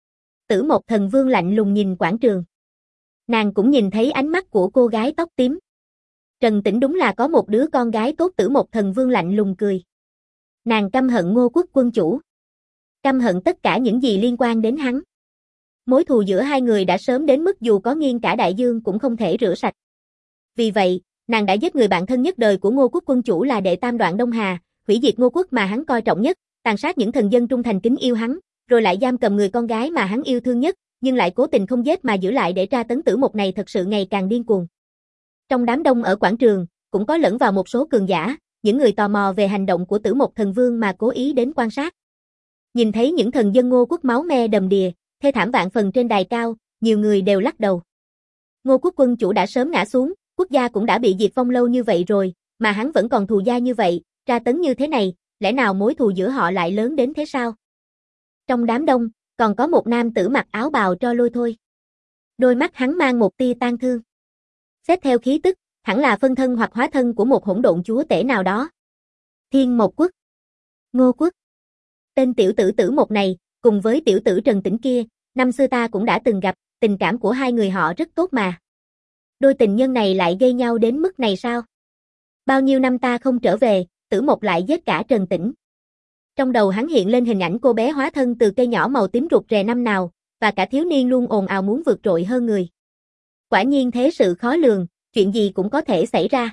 Tử Mộc Thần Vương lạnh lùng nhìn quảng trường. Nàng cũng nhìn thấy ánh mắt của cô gái tóc tím. Trần Tĩnh đúng là có một đứa con gái tốt. Tử Mộc Thần Vương lạnh lùng cười. Nàng căm hận Ngô Quốc quân chủ. Căm hận tất cả những gì liên quan đến hắn. Mối thù giữa hai người đã sớm đến mức dù có nghiêng cả đại dương cũng không thể rửa sạch. Vì vậy, nàng đã giết người bạn thân nhất đời của Ngô Quốc quân chủ là Đệ Tam Đoạn Đông Hà, hủy diệt Ngô Quốc mà hắn coi trọng nhất, tàn sát những thần dân trung thành kính yêu hắn, rồi lại giam cầm người con gái mà hắn yêu thương nhất, nhưng lại cố tình không giết mà giữ lại để tra tấn Tử Mộc này thật sự ngày càng điên cuồng. Trong đám đông ở quảng trường, cũng có lẫn vào một số cường giả, những người tò mò về hành động của Tử Mộc Thần Vương mà cố ý đến quan sát. Nhìn thấy những thần dân Ngô Quốc máu me đầm đìa, thê thảm vạn phần trên đài cao, nhiều người đều lắc đầu. Ngô Quốc quân chủ đã sớm ngã xuống, quốc gia cũng đã bị diệt vong lâu như vậy rồi, mà hắn vẫn còn thù gia như vậy, tra tấn như thế này, lẽ nào mối thù giữa họ lại lớn đến thế sao? Trong đám đông, còn có một nam tử mặc áo bào tro lôi thôi. Đôi mắt hắn mang một tia tang thương. Xét theo khí tức, hẳn là phân thân hoặc hóa thân của một hỗn độn chúa tể nào đó. Thiên Một Quốc, Ngô Quốc. Tên tiểu tử Tử Mộc này, cùng với tiểu tử Trần Tĩnh kia, năm xưa ta cũng đã từng gặp, tình cảm của hai người họ rất tốt mà. Đôi tình nhân này lại gây nhau đến mức này sao? Bao nhiêu năm ta không trở về, Tử Mộc lại giết cả Trần Tĩnh. Trong đầu hắn hiện lên hình ảnh cô bé hóa thân từ cây nhỏ màu tím rụt rè năm nào, và cả thiếu niên luôn ồn ào muốn vượt trội hơn người. Quả nhiên thế sự khó lường, chuyện gì cũng có thể xảy ra.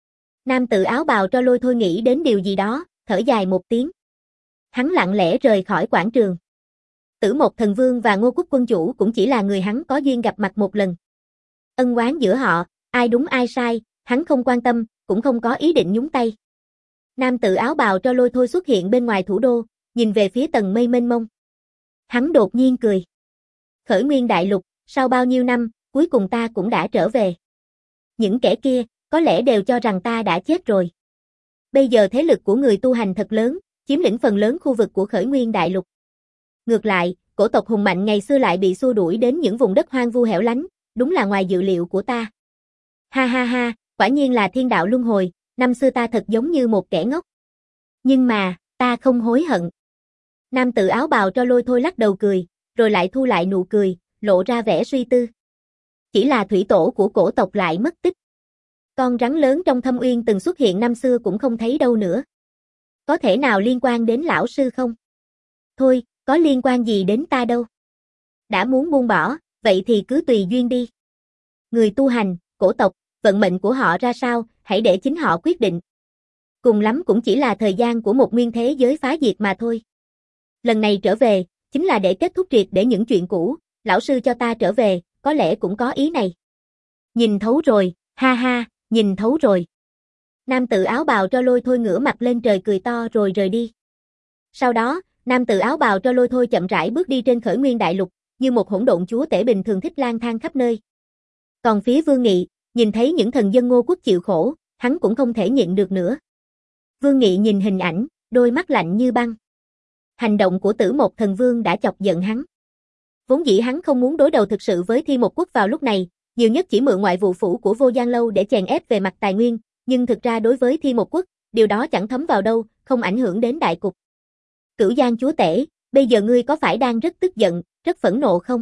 Nam tử áo bào tro lôi thôi nghĩ đến điều gì đó, thở dài một tiếng. Hắn lặng lẽ rời khỏi quảng trường. Tử Mộc Thần Vương và Ngô Quốc quân chủ cũng chỉ là người hắn có duyên gặp mặt một lần. Ân oán giữa họ, ai đúng ai sai, hắn không quan tâm, cũng không có ý định nhúng tay. Nam tử áo bào tro lôi thôi xuất hiện bên ngoài thủ đô, nhìn về phía tầng mây mênh mông. Hắn đột nhiên cười. Khởi nguyên đại lục, sau bao nhiêu năm, cuối cùng ta cũng đã trở về. Những kẻ kia, có lẽ đều cho rằng ta đã chết rồi. Bây giờ thế lực của người tu hành thật lớn, chiếm lĩnh phần lớn khu vực của khởi nguyên đại lục. Ngược lại, cổ tộc hùng mạnh ngày xưa lại bị xua đuổi đến những vùng đất hoang vu hẻo lánh, đúng là ngoài dự liệu của ta. Ha ha ha, quả nhiên là thiên đạo luân hồi, năm xưa ta thật giống như một kẻ ngốc. Nhưng mà, ta không hối hận. Nam tử áo bào tro lôi thôi lắc đầu cười, rồi lại thu lại nụ cười, lộ ra vẻ suy tư. Chỉ là thủy tổ của cổ tộc lại mất tích. Con rắn lớn trong thâm uyên từng xuất hiện năm xưa cũng không thấy đâu nữa. Có thể nào liên quan đến lão sư không? Thôi, Có liên quan gì đến ta đâu. Đã muốn buông bỏ, vậy thì cứ tùy duyên đi. Người tu hành, cổ tộc, vận mệnh của họ ra sao, hãy để chính họ quyết định. Cùng lắm cũng chỉ là thời gian của một nguyên thế giới phá diệt mà thôi. Lần này trở về, chính là để kết thúc triệt để những chuyện cũ, lão sư cho ta trở về, có lẽ cũng có ý này. Nhìn thấu rồi, ha ha, nhìn thấu rồi. Nam tử áo bào tro lôi thôi ngửa mặt lên trời cười to rồi rời đi. Sau đó, nam tử áo bào tro lôi thôi chậm rãi bước đi trên khởi nguyên đại lục, như một hỗn độn chúa tể bình thường thích lang thang khắp nơi. Còn phía Vương Nghị, nhìn thấy những thần dân Ngô quốc chịu khổ, hắn cũng không thể nhịn được nữa. Vương Nghị nhìn hình ảnh, đôi mắt lạnh như băng. Hành động của Tử Mộc Thần Vương đã chọc giận hắn. Vốn dĩ hắn không muốn đối đầu thực sự với Thiên Mộc Quốc vào lúc này, nhiều nhất chỉ mượn ngoại vụ phủ của Vô Giang Lâu để chèn ép về mặt tài nguyên, nhưng thực ra đối với Thiên Mộc Quốc, điều đó chẳng thấm vào đâu, không ảnh hưởng đến đại cục. Cửu Giang chúa tể, bây giờ ngươi có phải đang rất tức giận, rất phẫn nộ không?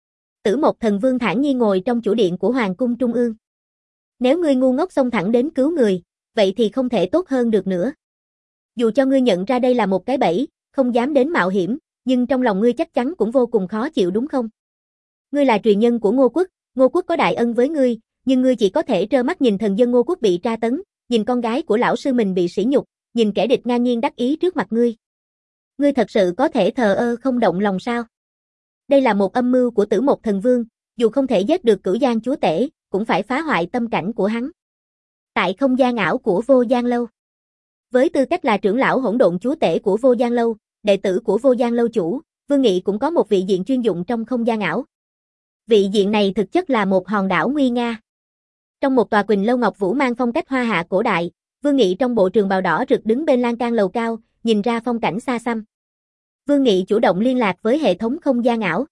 Tử Mộc Thần Vương thản nhiên ngồi trong chủ điện của Hoàng cung Trung ương. Nếu ngươi ngu ngốc xông thẳng đến cứu người, vậy thì không thể tốt hơn được nữa. Dù cho ngươi nhận ra đây là một cái bẫy, không dám đến mạo hiểm, nhưng trong lòng ngươi chắc chắn cũng vô cùng khó chịu đúng không? Ngươi là truyền nhân của Ngô quốc, Ngô quốc có đại ân với ngươi, nhưng ngươi chỉ có thể trơ mắt nhìn thần dân Ngô quốc bị tra tấn, nhìn con gái của lão sư mình bị sỉ nhục, nhìn kẻ địch ngang nhiên đắc ý trước mặt ngươi. Ngươi thật sự có thể thờ ơ không động lòng sao? Đây là một âm mưu của Tử Mộc Thần Vương, dù không thể giết được Cửu Giang chúa tể, cũng phải phá hoại tâm cảnh của hắn. Tại không gian ảo của Vô Giang Lâu. Với tư cách là trưởng lão hỗn độn chúa tể của Vô Giang Lâu, đệ tử của Vô Giang Lâu chủ, Vương Nghị cũng có một vị diện chuyên dụng trong không gian ảo. Vị diện này thực chất là một hòn đảo nguy nga. Trong một tòa Quỳnh Lâu Ngọc Vũ mang phong cách hoa hạ cổ đại, Vương Nghị trong bộ trường bào đỏ rực đứng bên lan can lầu cao, nhìn ra phong cảnh xa xăm. Vương Nghị chủ động liên lạc với hệ thống không gian ảo.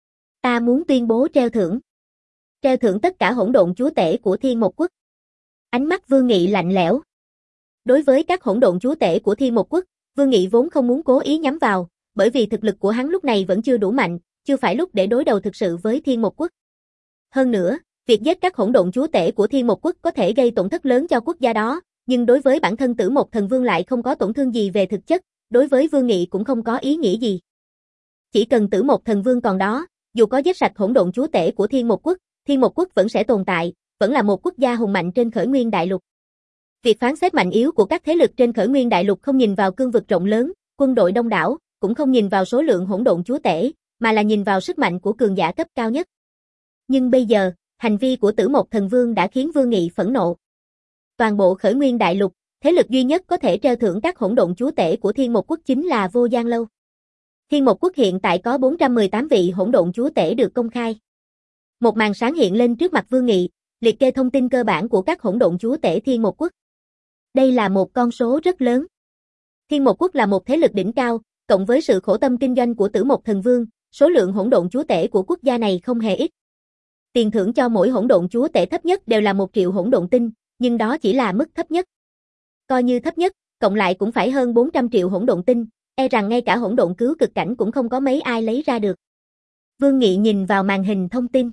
Ta muốn tuyên bố treo thưởng. Treo thưởng tất cả hỗn độn chúa tể của Thiên Mộc Quốc. Ánh mắt Vương Nghị lạnh lẽo. Đối với các hỗn độn chúa tể của Thiên Mộc Quốc, Vương Nghị vốn không muốn cố ý nhắm vào, bởi vì thực lực của hắn lúc này vẫn chưa đủ mạnh, chưa phải lúc để đối đầu thực sự với Thiên Mộc Quốc. Hơn nữa, việc giết các hỗn độn chúa tể của Thiên Mộc Quốc có thể gây tổn thất lớn cho quốc gia đó, nhưng đối với bản thân Tử Mộc Thần Vương lại không có tổn thương gì về thực chất, đối với Vương Nghị cũng không có ý nghĩa gì. Chỉ cần Tử Mộc Thần Vương còn đó, dù có giết sạch hỗn độn chúa tể của Thiên Mộc Quốc, Thiên Mộc Quốc vẫn sẽ tồn tại, vẫn là một quốc gia hùng mạnh trên khởi nguyên đại lục. Việc phán xét mạnh yếu của các thế lực trên khởi nguyên đại lục không nhìn vào cương vực rộng lớn, quân đội đông đảo, cũng không nhìn vào số lượng hỗn độn chúa tể, mà là nhìn vào sức mạnh của cường giả cấp cao nhất. Nhưng bây giờ, hành vi của Tử Mộc Thần Vương đã khiến Vương Nghị phẫn nộ. Toàn bộ khởi nguyên đại lục, thế lực duy nhất có thể treo thưởng các hỗn độn chúa tể của Thiên Mộc Quốc chính là Vô Giang Lâu. Thiên Mộc Quốc hiện tại có bốn trăm mười tám vị hỗn độn chúa tể được công khai. Một màn sáng hiện lên trước mặt Vương Nghị, liệt kê thông tin cơ bản của các hỗn độn chúa tể Thiên Mộc Quốc. Đây là một con số rất lớn. Thiên Mộc Quốc là một thế lực đỉnh cao, cộng với sự khổ tâm kinh doanh của Tử Mộc Thần Vương, số lượng hỗn độn chúa tể của quốc gia này không hề ít. Tiền thưởng cho mỗi hỗn độn chúa tể thấp nhất đều là một triệu hỗn độn tinh, nhưng đó chỉ là mức thấp nhất. Coi như thấp nhất, cộng lại cũng phải hơn bốn trăm triệu hỗn độn tinh, e rằng ngay cả hỗn độn cứu cực cảnh cũng không có mấy ai lấy ra được. Vương Nghị nhìn vào màn hình thông tin.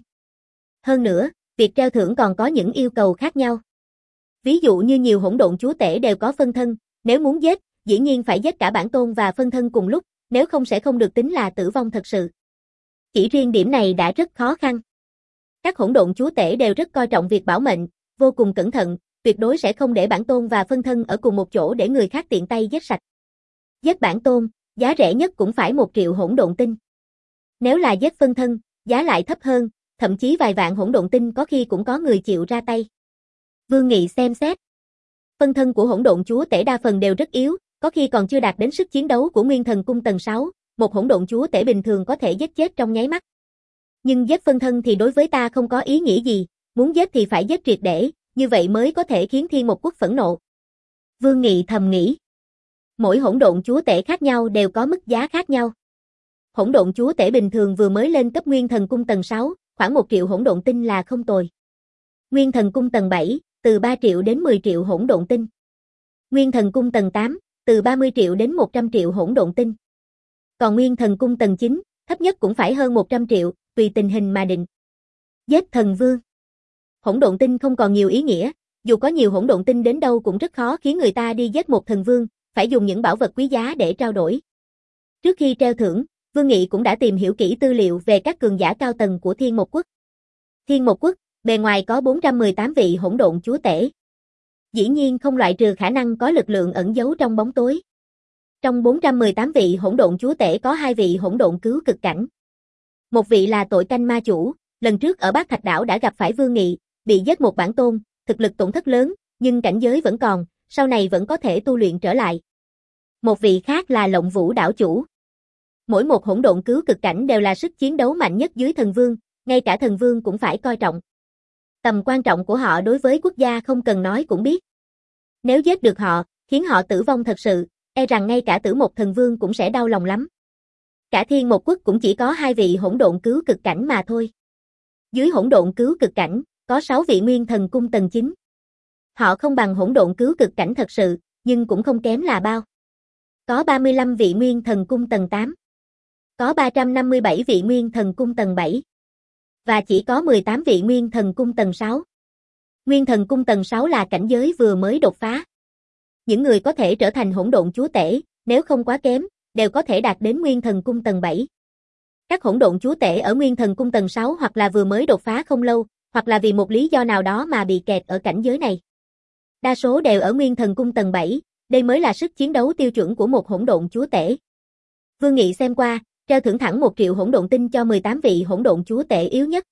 Hơn nữa, việc treo thưởng còn có những yêu cầu khác nhau. Ví dụ như nhiều hỗn độn chúa tể đều có phân thân, nếu muốn giết, dĩ nhiên phải giết cả bản tôn và phân thân cùng lúc, nếu không sẽ không được tính là tử vong thật sự. Chỉ riêng điểm này đã rất khó khăn. Các hỗn độn chúa tể đều rất coi trọng việc bảo mệnh, vô cùng cẩn thận, tuyệt đối sẽ không để bản tôn và phân thân ở cùng một chỗ để người khác tiện tay giết sạch. Giết bản tôn, giá rẻ nhất cũng phải một triệu hỗn độn tinh. Nếu là giết phân thân, giá lại thấp hơn, thậm chí vài vạn hỗn độn tinh có khi cũng có người chịu ra tay. Vương Nghị xem xét. Phân thân của hỗn độn chúa tể đa phần đều rất yếu, có khi còn chưa đạt đến sức chiến đấu của Nguyên Thần Cung tầng sáu, một hỗn độn chúa tể bình thường có thể giết chết trong nháy mắt. Nhưng giết phân thân thì đối với ta không có ý nghĩa gì, muốn giết thì phải giết triệt để, như vậy mới có thể khiến Thiên Mộc Quốc phẫn nộ. Vương Nghị thầm nghĩ. Mỗi hỗn độn chúa tể khác nhau đều có mức giá khác nhau. Hỗn độn chúa tể bình thường vừa mới lên cấp Nguyên Thần Cung tầng sáu, khoảng một triệu hỗn độn tinh là không tồi. Nguyên Thần Cung tầng bảy, từ ba triệu đến mười triệu hỗn độn tinh. Nguyên Thần Cung tầng tám, từ ba mươi triệu đến một trăm triệu hỗn độn tinh. Còn Nguyên Thần Cung tầng chín, thấp nhất cũng phải hơn một trăm triệu, tùy tình hình mà định. Giết thần vương. Hỗn độn tinh không còn nhiều ý nghĩa, dù có nhiều hỗn độn tinh đến đâu cũng rất khó khiến người ta đi giết một thần vương, phải dùng những bảo vật quý giá để trao đổi. Trước khi treo thưởng, Vương Nghị cũng đã tìm hiểu kỹ tư liệu về các cường giả cao tầng của Thiên Một Quốc. Thiên Một Quốc, bề ngoài có bốn trăm mười tám vị hỗn độn chúa tể. Dĩ nhiên không loại trừ khả năng có lực lượng ẩn giấu trong bóng tối. Trong bốn trăm mười tám vị hỗn độn chúa tể có hai vị hỗn độn cứu cực cảnh. Một vị là Tội Canh Ma Chủ, lần trước ở Bát Thạch Đảo đã gặp phải Vương Nghị, bị giết một bản tôn, thực lực tổn thất lớn, nhưng cảnh giới vẫn còn, sau này vẫn có thể tu luyện trở lại. Một vị khác là Lộng Vũ Đảo Chủ. Mỗi một hỗn độn cứu cực cảnh đều là sức chiến đấu mạnh nhất dưới thần vương, ngay cả thần vương cũng phải coi trọng. Tầm quan trọng của họ đối với quốc gia không cần nói cũng biết. Nếu giết được họ, khiến họ tử vong thật sự, e rằng ngay cả Tử Một Thần Vương cũng sẽ đau lòng lắm. Cả Thiên Một Quốc cũng chỉ có hai vị hỗn độn cứu cực cảnh mà thôi. Dưới hỗn độn cứu cực cảnh, có sáu vị nguyên thần cung tầng chín. Họ không bằng hỗn độn cứu cực cảnh thật sự, nhưng cũng không kém là bao. Có ba mươi lăm vị nguyên thần cung tầng tám. Có ba trăm năm mươi bảy vị nguyên thần cung tầng bảy. Và chỉ có mười tám vị nguyên thần cung tầng sáu. Nguyên thần cung tầng sáu là cảnh giới vừa mới đột phá. Những người có thể trở thành hỗn độn chúa tể, nếu không quá kém, đều có thể đạt đến nguyên thần cung tầng bảy. Các hỗn độn chúa tể ở nguyên thần cung tầng sáu hoặc là vừa mới đột phá không lâu, hoặc là vì một lý do nào đó mà bị kẹt ở cảnh giới này. Đa số đều ở nguyên thần cung tầng bảy, đây mới là sức chiến đấu tiêu chuẩn của một hỗn độn chúa tể. Vương Nghị xem qua, treo thưởng thẳng một triệu hỗn độn tinh cho mười tám vị hỗn độn chúa tể yếu nhất.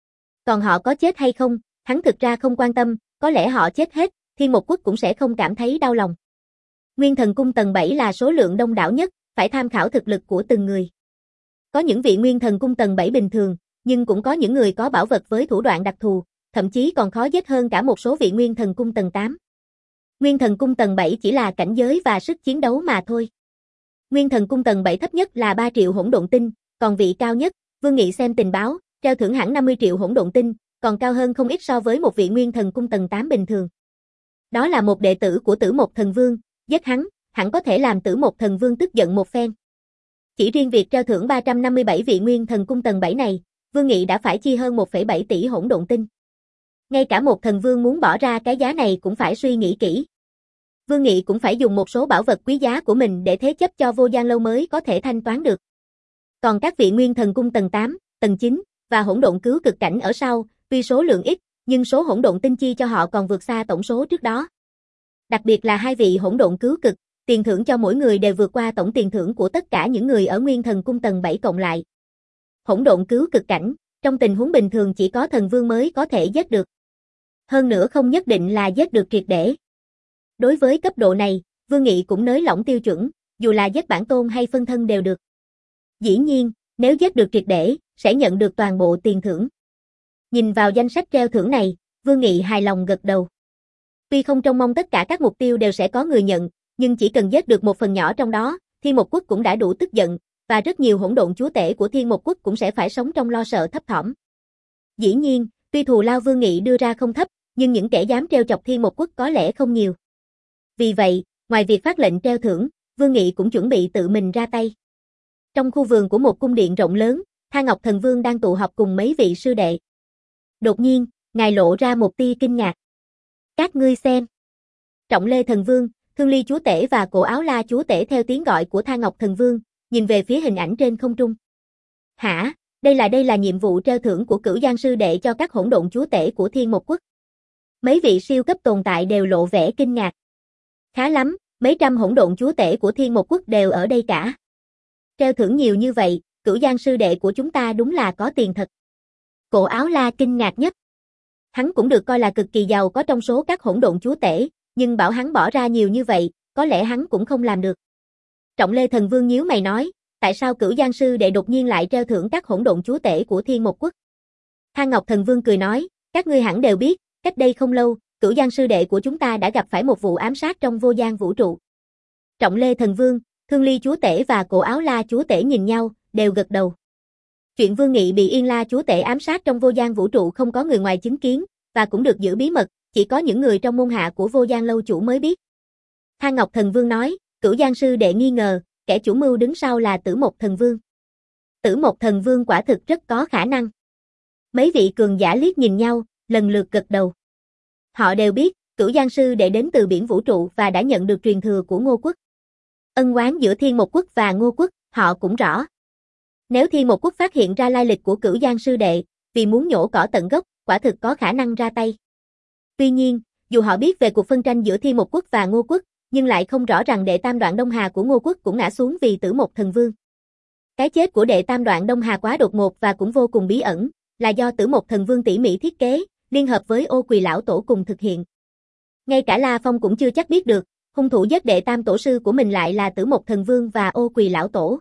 Còn họ có chết hay không, hắn thực ra không quan tâm, có lẽ họ chết hết, Thiên Một Quốc cũng sẽ không cảm thấy đau lòng. Nguyên thần cung tầng bảy là số lượng đông đảo nhất, phải tham khảo thực lực của từng người. Có những vị nguyên thần cung tầng bảy bình thường, nhưng cũng có những người có bảo vật với thủ đoạn đặc thù, thậm chí còn khó giết hơn cả một số vị nguyên thần cung tầng tám. Nguyên thần cung tầng bảy chỉ là cảnh giới và sức chiến đấu mà thôi. Nguyên thần cung tầng bảy thấp nhất là ba triệu hỗn độn tinh, còn vị cao nhất, Vương Nghị xem tình báo, treo thưởng hẳn năm mươi triệu hỗn độn tinh, còn cao hơn không ít so với một vị nguyên thần cung tầng tám bình thường. Đó là một đệ tử của Tử Một Thần Vương, giết hắn, hẳn có thể làm Tử Một Thần Vương tức giận một phen. Chỉ riêng việc treo thưởng ba trăm năm mươi bảy vị nguyên thần cung tầng bảy này, Vương Nghị đã phải chi hơn một phẩy bảy tỷ hỗn độn tinh. Ngay cả một thần vương muốn bỏ ra cái giá này cũng phải suy nghĩ kỹ. Vương Nghị cũng phải dùng một số bảo vật quý giá của mình để thế chấp cho Vô Gian Lâu mới có thể thanh toán được. Còn các vị nguyên thần cung tầng tám, tầng chín và hỗn độn cứu cực cảnh ở sau, tuy số lượng ít, nhưng số hỗn độn tinh chi cho họ còn vượt xa tổng số trước đó. Đặc biệt là hai vị hỗn độn cứu cực, tiền thưởng cho mỗi người đều vượt qua tổng tiền thưởng của tất cả những người ở nguyên thần cung tầng bảy cộng lại. Hỗn độn cứu cực cảnh, trong tình huống bình thường chỉ có thần vương mới có thể giết được. Hơn nữa không nhất định là giết được triệt để. Đối với cấp độ này, Vương Nghị cũng nới lỏng tiêu chuẩn, dù là giết bản tôn hay phân thân đều được. Dĩ nhiên, nếu giết được triệt để, sẽ nhận được toàn bộ tiền thưởng. Nhìn vào danh sách treo thưởng này, Vương Nghị hài lòng gật đầu. Tuy không trông mong tất cả các mục tiêu đều sẽ có người nhận, nhưng chỉ cần giết được một phần nhỏ trong đó, Thiên Một Quốc cũng đã đủ tức giận, và rất nhiều hỗn độn chúa tể của Thiên Một Quốc cũng sẽ phải sống trong lo sợ thấp thỏm. Dĩ nhiên, tuy thù lao Vương Nghị đưa ra không thấp, nhưng những kẻ dám treo chọc Thiên Một Quốc có lẽ không nhiều. Vì vậy, ngoài việc phát lệnh treo thưởng, Vương Nghị cũng chuẩn bị tự mình ra tay. Trong khu vườn của một cung điện rộng lớn, Tha Ngọc Thần Vương đang tụ họp cùng mấy vị sư đệ. Đột nhiên, ngài lộ ra một tia kinh ngạc. Các ngươi xem. Trọng Lê Thần Vương, Thương Ly Chúa Tể và Cổ Áo La Chúa Tể theo tiếng gọi của Tha Ngọc Thần Vương, nhìn về phía hình ảnh trên không trung. Hả, đây là đây là nhiệm vụ treo thưởng của Cửu Giang sư đệ cho các hỗn độn chúa tể của Thiên Một Quốc. Mấy vị siêu cấp tồn tại đều lộ vẻ kinh ngạc. Khá lắm, mấy trăm hỗn độn chúa tể của Thiên Một Quốc đều ở đây cả. Treo thưởng nhiều như vậy, Cửu Giang sư đệ của chúng ta đúng là có tiền thật. Cổ Áo La kinh ngạc nhất. Hắn cũng được coi là cực kỳ giàu có trong số các hỗn độn chúa tể, nhưng bảo hắn bỏ ra nhiều như vậy, có lẽ hắn cũng không làm được. Trọng Lê Thần Vương nhíu mày nói, tại sao Cửu Giang sư đệ đột nhiên lại treo thưởng các hỗn độn chúa tể của Thiên Một Quốc? Tha Ngọc Thần Vương cười nói, các ngươi hẳn đều biết, cách đây không lâu, Cửu Giang sư đệ của chúng ta đã gặp phải một vụ ám sát trong vô gian vũ trụ. Trọng Lê Thần Vương, Thương Ly chúa tể và Cổ Áo La chúa tể nhìn nhau, đều gật đầu. Chuyện Vương Nghị bị Yên La chúa tể ám sát trong vô gian vũ trụ không có người ngoài chứng kiến, và cũng được giữ bí mật, chỉ có những người trong môn hạ của Vô Gian Lâu chủ mới biết. Tha Ngọc Thần Vương nói, Cửu Giang sư đệ nghi ngờ, kẻ chủ mưu đứng sau là Tử Một Thần Vương. Tử Một Thần Vương quả thực rất có khả năng. Mấy vị cường giả liếc nhìn nhau, lần lượt gật đầu. Họ đều biết, Cửu Giang sư đệ đến từ biển vũ trụ và đã nhận được truyền thừa của Ngô Quốc. Ân oán giữa Thiên Một Quốc và Ngô Quốc, họ cũng rõ. Nếu Thiên Một Quốc phát hiện ra lai lịch của Cửu Giang sư đệ, vì muốn nhổ cỏ tận gốc, quả thực có khả năng ra tay. Tuy nhiên, dù họ biết về cuộc phân tranh giữa Thiên Một Quốc và Ngô Quốc, nhưng lại không rõ rằng đệ tam đoạn Đông Hà của Ngô Quốc cũng ngã xuống vì Tử Một Thần Vương. Cái chết của đệ tam đoạn Đông Hà quá đột ngột và cũng vô cùng bí ẩn, là do Tử Một Thần Vương tỉ mỉ thiết kế, liên hợp với Ô Quỳ lão tổ cùng thực hiện. Ngay cả La Phong cũng chưa chắc biết được, hung thủ giết đệ tam tổ sư của mình lại là Tử Một Thần Vương và Ô Quỳ lão tổ.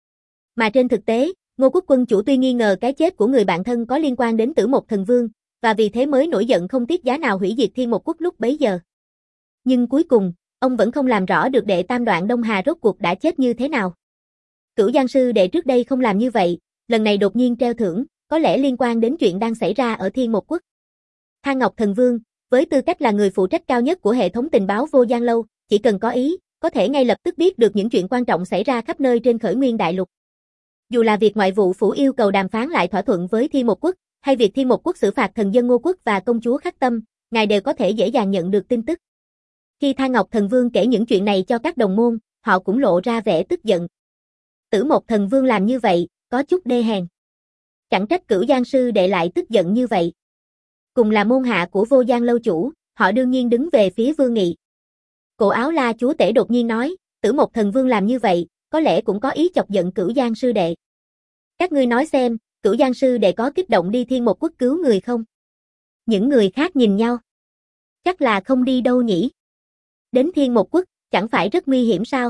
Mà trên thực tế, Ngô Quốc quân chủ tuy nghi ngờ cái chết của người bạn thân có liên quan đến Tử Một Thần Vương, và vì thế mới nổi giận không tiếc giá nào hủy diệt Thiên Một Quốc lúc bấy giờ. Nhưng cuối cùng, ông vẫn không làm rõ được đệ tam đoạn Đông Hà rốt cuộc đã chết như thế nào. Cửu Giang sư đệ trước đây không làm như vậy, lần này đột nhiên treo thưởng, có lẽ liên quan đến chuyện đang xảy ra ở Thiên Một Quốc. Thang Ngọc Thần Vương, với tư cách là người phụ trách cao nhất của hệ thống tình báo Vô Gian Lâu, chỉ cần có ý, có thể ngay lập tức biết được những chuyện quan trọng xảy ra khắp nơi trên Khởi Nguyên Đại Lục. Dù là việc Ngoại vụ phủ yêu cầu đàm phán lại thỏa thuận với Thiên Một Quốc, hay việc Thiên Một Quốc xử phạt thần dân Ngô Quốc và công chúa Khắc Tâm, ngài đều có thể dễ dàng nhận được tin tức. Khi Thang Ngọc Thần Vương kể những chuyện này cho các đồng môn, họ cũng lộ ra vẻ tức giận. Tử Một Thần Vương làm như vậy, có chút đê hèn. Chẳng trách Cửu Giang sư đệ lại tức giận như vậy. Cùng là môn hạ của Vô Gian Lâu chủ, họ đương nhiên đứng về phía Vương Nghị. Cổ Áo La chúa tể đột nhiên nói, Tử Một Thần Vương làm như vậy, có lẽ cũng có ý chọc giận Cửu Giang sư đệ. Các ngươi nói xem, Cửu Giang sư đệ có kích động đi Thiên Một Quốc cứu người không? Những người khác nhìn nhau. Chắc là không đi đâu nhỉ? Đến Thiên Một Quốc, chẳng phải rất nguy hiểm sao?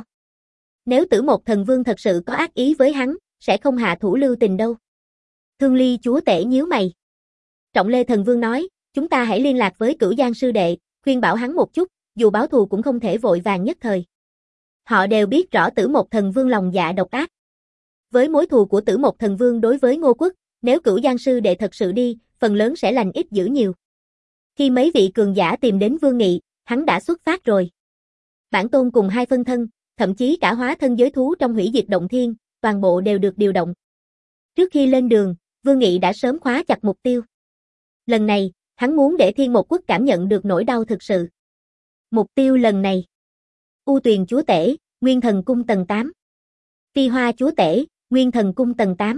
Nếu Tử Một Thần Vương thật sự có ác ý với hắn, sẽ không hạ thủ lưu tình đâu. Thương Ly chúa tể nhíu mày. Trọng Lê Thần Vương nói, chúng ta hãy liên lạc với Cửu Giang sư đệ, khuyên bảo hắn một chút, dù báo thù cũng không thể vội vàng nhất thời. Họ đều biết rõ Tử Một Thần Vương lòng dạ độc ác. Với mối thù của Tử Một Thần Vương đối với Ngô Quốc, nếu Cửu Giang sư đệ thật sự đi, phần lớn sẽ lành ít dữ nhiều. Khi mấy vị cường giả tìm đến Vương Nghị, hắn đã xuất phát rồi. Bản tôn cùng hai phân thân, thậm chí cả hóa thân giới thú trong hủy diệt động thiên, toàn bộ đều được điều động. Trước khi lên đường, Vương Nghị đã sớm khóa chặt mục tiêu. Lần này, hắn muốn để Thiên Một Quốc cảm nhận được nỗi đau thực sự. Mục tiêu lần này. U Tuyền chúa tể, Nguyên Thần Cung tầng tám. Phi Hoa chúa tể, Nguyên Thần Cung tầng tám.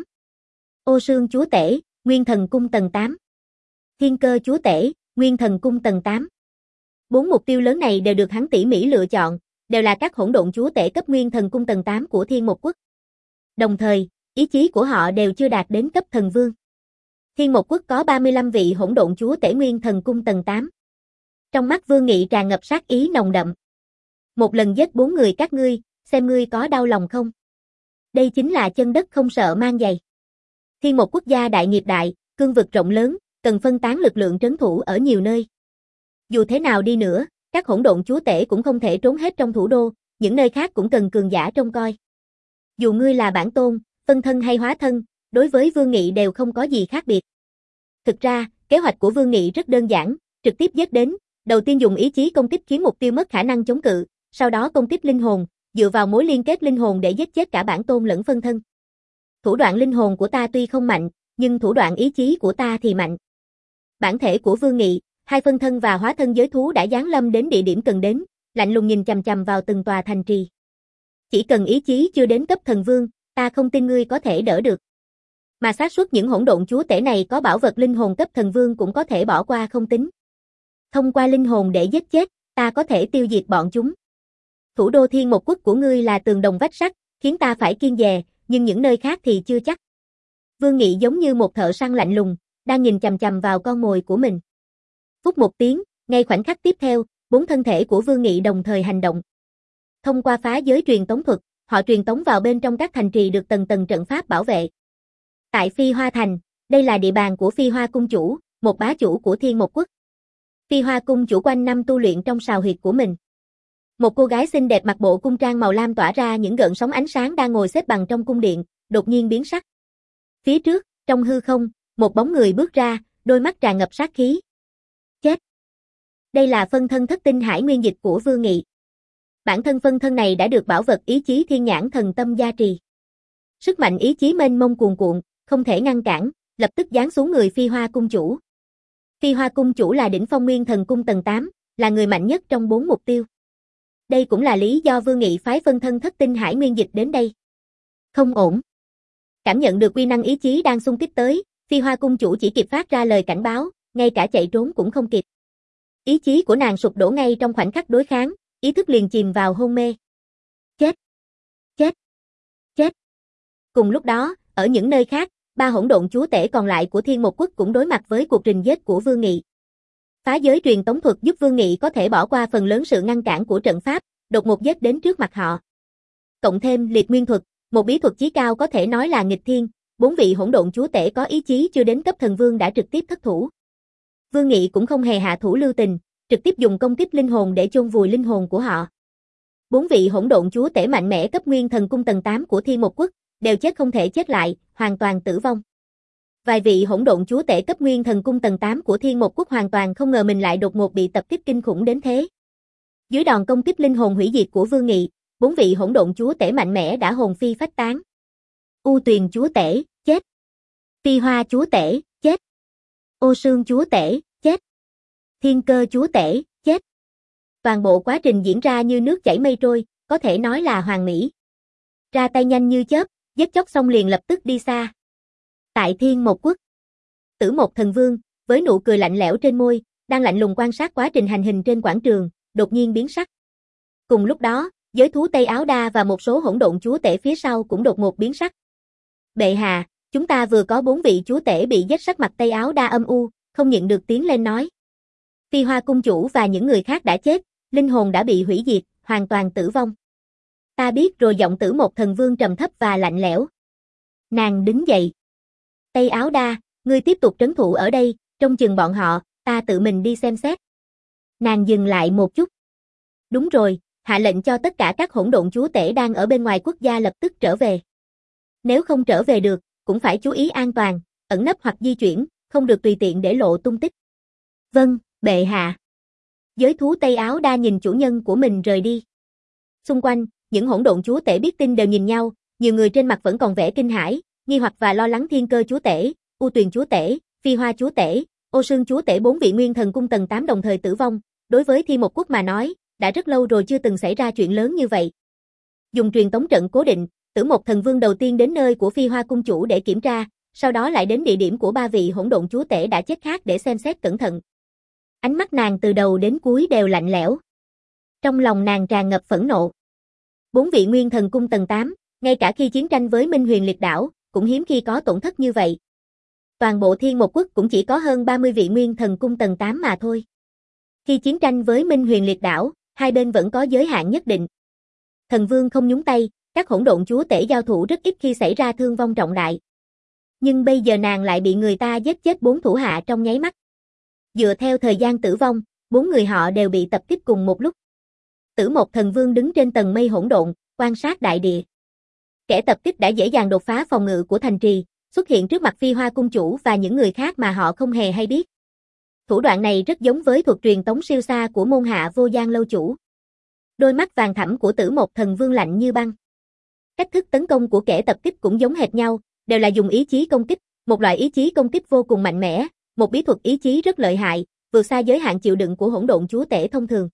Ô Sương chúa tể, Nguyên Thần Cung tầng tám. Thiên Cơ chúa tể, Nguyên Thần Cung tầng tám. Bốn mục tiêu lớn này đều được hắn tỉ mỉ lựa chọn, đều là các hỗn độn chúa tể cấp Nguyên Thần Cung tầng tám của Thiên Một Quốc. Đồng thời, ý chí của họ đều chưa đạt đến cấp thần vương. Thiên Một Quốc có ba mươi lăm vị hỗn độn chúa tể Nguyên Thần Cung tầng tám. Trong mắt Vương Nghị tràn ngập sát ý nồng đậm. Một lần giết bốn người các ngươi, xem ngươi có đau lòng không? Đây chính là chân đất không sợ mang giày. Thiên Một Quốc gia đại nghiệp đại, cương vực rộng lớn, cần phân tán lực lượng trấn thủ ở nhiều nơi. Dù thế nào đi nữa, các hỗn độn chúa tể cũng không thể trốn hết trong thủ đô, những nơi khác cũng cần cường giả trông coi. Dù ngươi là bản tôn, phân thân hay hóa thân, đối với Vương Nghị đều không có gì khác biệt. Thực ra, kế hoạch của Vương Nghị rất đơn giản, trực tiếp giết đến, đầu tiên dùng ý chí công kích khiến mục tiêu mất khả năng chống cự, sau đó công kích linh hồn, dựa vào mối liên kết linh hồn để giết chết cả bản tôn lẫn phân thân. Thủ đoạn linh hồn của ta tuy không mạnh, nhưng thủ đoạn ý chí của ta thì mạnh. Bản thể của Vương Nghị, hai phân thân và hóa thân giới thú đã giáng lâm đến địa điểm cần đến, lạnh lùng nhìn chằm chằm vào từng tòa thành trì. Chỉ cần ý chí chưa đến cấp thần vương, ta không tin ngươi có thể đỡ được. Mà xác suất những hỗn độn chúa tể này có bảo vật linh hồn cấp thần vương cũng có thể bỏ qua không tính. Thông qua linh hồn để giết chết, ta có thể tiêu diệt bọn chúng. Thủ đô Thiên Một Quốc của ngươi là tường đồng vách sắt, khiến ta phải kiêng dè, nhưng những nơi khác thì chưa chắc. Vương Nghị giống như một thợ săn lạnh lùng, đang nhìn chằm chằm vào con mồi của mình. Phút một tiếng, ngay khoảnh khắc tiếp theo, bốn thân thể của Vương Nghị đồng thời hành động. Thông qua phá giới truyền tống thuật, họ truyền tống vào bên trong các thành trì được tầng tầng trận pháp bảo vệ. Tại Phi Hoa Thành, đây là địa bàn của Phi Hoa Cung chủ, một bá chủ của Thiên Một Quốc. Phi Hoa Cung chủ quanh năm tu luyện trong sào huyệt của mình. Một cô gái xinh đẹp mặc bộ cung trang màu lam tỏa ra những gợn sóng ánh sáng đang ngồi xếp bằng trong cung điện, đột nhiên biến sắc. Phía trước, trong hư không, một bóng người bước ra, đôi mắt tràn ngập sát khí. Chết! Đây là phân thân thất tinh hải nguyên dịch của Vương Nghị. Bản thân phân thân này đã được bảo vật ý chí thiên nhãn thần tâm gia trì. Sức mạnh ý chí mênh mông cuồn cuộn, không thể ngăn cản, lập tức giáng xuống người Phi Hoa Cung chủ. Phi Hoa Cung chủ là đỉnh phong Nguyên Thần Cung tầng tám, là người mạnh nhất trong bốn mục tiêu. Đây cũng là lý do Vương Nghị phái phân thân thất tinh hải nguyên dịch đến đây. Không ổn. Cảm nhận được uy năng ý chí đang xung kích tới, Phi Hoa cung chủ chỉ kịp phát ra lời cảnh báo, ngay cả chạy trốn cũng không kịp. Ý chí của nàng sụp đổ ngay trong khoảnh khắc đối kháng, ý thức liền chìm vào hôn mê. Chết! Chết! Chết! Cùng lúc đó, ở những nơi khác, ba hỗn độn chúa tể còn lại của Thiên Một Quốc cũng đối mặt với cuộc rình giết của Vương Nghị. Phá giới truyền tống thuật giúp Vương Nghị có thể bỏ qua phần lớn sự ngăn cản của trận pháp, đột ngột giết đến trước mặt họ. Cộng thêm liệt nguyên thuật, một bí thuật chí cao có thể nói là nghịch thiên, bốn vị hỗn độn chúa tể có ý chí chưa đến cấp thần vương đã trực tiếp thất thủ. Vương Nghị cũng không hề hạ thủ lưu tình, trực tiếp dùng công kích linh hồn để chôn vùi linh hồn của họ. Bốn vị hỗn độn chúa tể mạnh mẽ cấp nguyên thần cung tầng tám của Thiên Một Quốc, đều chết không thể chết lại, hoàn toàn tử vong. Vài vị hỗn độn chúa tể cấp nguyên thần cung tầng tám của Thiên Một Quốc hoàn toàn không ngờ mình lại đột ngột bị tập kích kinh khủng đến thế. Dưới đòn công kích linh hồn hủy diệt của Vương Nghị, bốn vị hỗn độn chúa tể mạnh mẽ đã hồn phi phách tán. U Tuyền chúa tể, chết. Phi Hoa chúa tể, chết. Ô Sương chúa tể, chết. Thiên Cơ chúa tể, chết. Toàn bộ quá trình diễn ra như nước chảy mây trôi, có thể nói là hoàn mỹ. Ra tay nhanh như chớp, giết chóc xong liền lập tức đi xa. Tại Thiên Một Quốc, Tử Một Thần Vương, với nụ cười lạnh lẽo trên môi, đang lạnh lùng quan sát quá trình hành hình trên quảng trường, đột nhiên biến sắc. Cùng lúc đó, giới thú Tây Áo Đa và một số hỗn độn chúa tể phía sau cũng đột ngột biến sắc. Bệ hạ, chúng ta vừa có bốn vị chúa tể bị giết, sắc mặt Tây Áo Đa âm u, không nhịn được tiến lên nói. Phi Hoa cung chủ và những người khác đã chết, linh hồn đã bị hủy diệt, hoàn toàn tử vong. Ta biết rồi, giọng Tử Một Thần Vương trầm thấp và lạnh lẽo. Nàng đứng dậy. Tây Áo Đa, ngươi tiếp tục trấn thủ ở đây, trông chừng bọn họ, ta tự mình đi xem xét. Nàng dừng lại một chút. Đúng rồi, hạ lệnh cho tất cả các hỗn độn chúa tể đang ở bên ngoài quốc gia lập tức trở về. Nếu không trở về được, cũng phải chú ý an toàn, ẩn nấp hoặc di chuyển, không được tùy tiện để lộ tung tích. Vâng, bệ hạ. Giới thú Tây Áo Đa nhìn chủ nhân của mình rời đi. Xung quanh, những hỗn độn chúa tể biết tin đều nhìn nhau, nhiều người trên mặt vẫn còn vẻ kinh hãi, nghi hoặc và lo lắng. Thiên Cơ chúa tể, U Tuyền chúa tể, Phi Hoa chúa tể, Ô Sương chúa tể, bốn vị nguyên thần cung tầng tám đồng thời tử vong. Đối với Thiên Một Quốc mà nói, đã rất lâu rồi chưa từng xảy ra chuyện lớn như vậy. Dùng truyền tống trận cố định, Tử Một Thần Vương đầu tiên đến nơi của Phi Hoa cung chủ để kiểm tra, sau đó lại đến địa điểm của ba vị hỗn độn chúa tể đã chết khác để xem xét cẩn thận. Ánh mắt nàng từ đầu đến cuối đều lạnh lẽo. Trong lòng nàng tràn ngập phẫn nộ. Bốn vị nguyên thần cung tầng tám, ngay cả khi chiến tranh với Minh Huyền Liệt Đảo, cũng hiếm khi có tổn thất như vậy. Toàn bộ Thiên Một Quốc cũng chỉ có hơn ba mươi vị nguyên thần cung tầng tám mà thôi. Khi chiến tranh với Minh Huyền Liệt Đảo, hai bên vẫn có giới hạn nhất định. Thần Vương không nhúng tay, các hỗn độn chúa tể giao thủ rất ít khi xảy ra thương vong trọng đại. Nhưng bây giờ nàng lại bị người ta giết chết bốn thủ hạ trong nháy mắt. Dựa theo thời gian tử vong, bốn người họ đều bị tập kích cùng một lúc. Tử Một Thần Vương đứng trên tầng mây hỗn độn, quan sát đại địa. Kẻ tập kích đã dễ dàng đột phá phòng ngự của thành trì, xuất hiện trước mặt Phi Hoa cung chủ và những người khác mà họ không hề hay biết. Thủ đoạn này rất giống với thuật truyền tống siêu xa của môn hạ Vô Gian lâu chủ. Đôi mắt vàng thẳm của Tử Một Thần Vương lạnh như băng. Cách thức tấn công của kẻ tập kích cũng giống hệt nhau, đều là dùng ý chí công kích, một loại ý chí công kích vô cùng mạnh mẽ, một bí thuật ý chí rất lợi hại, vượt xa giới hạn chịu đựng của hỗn độn chúa tể thông thường.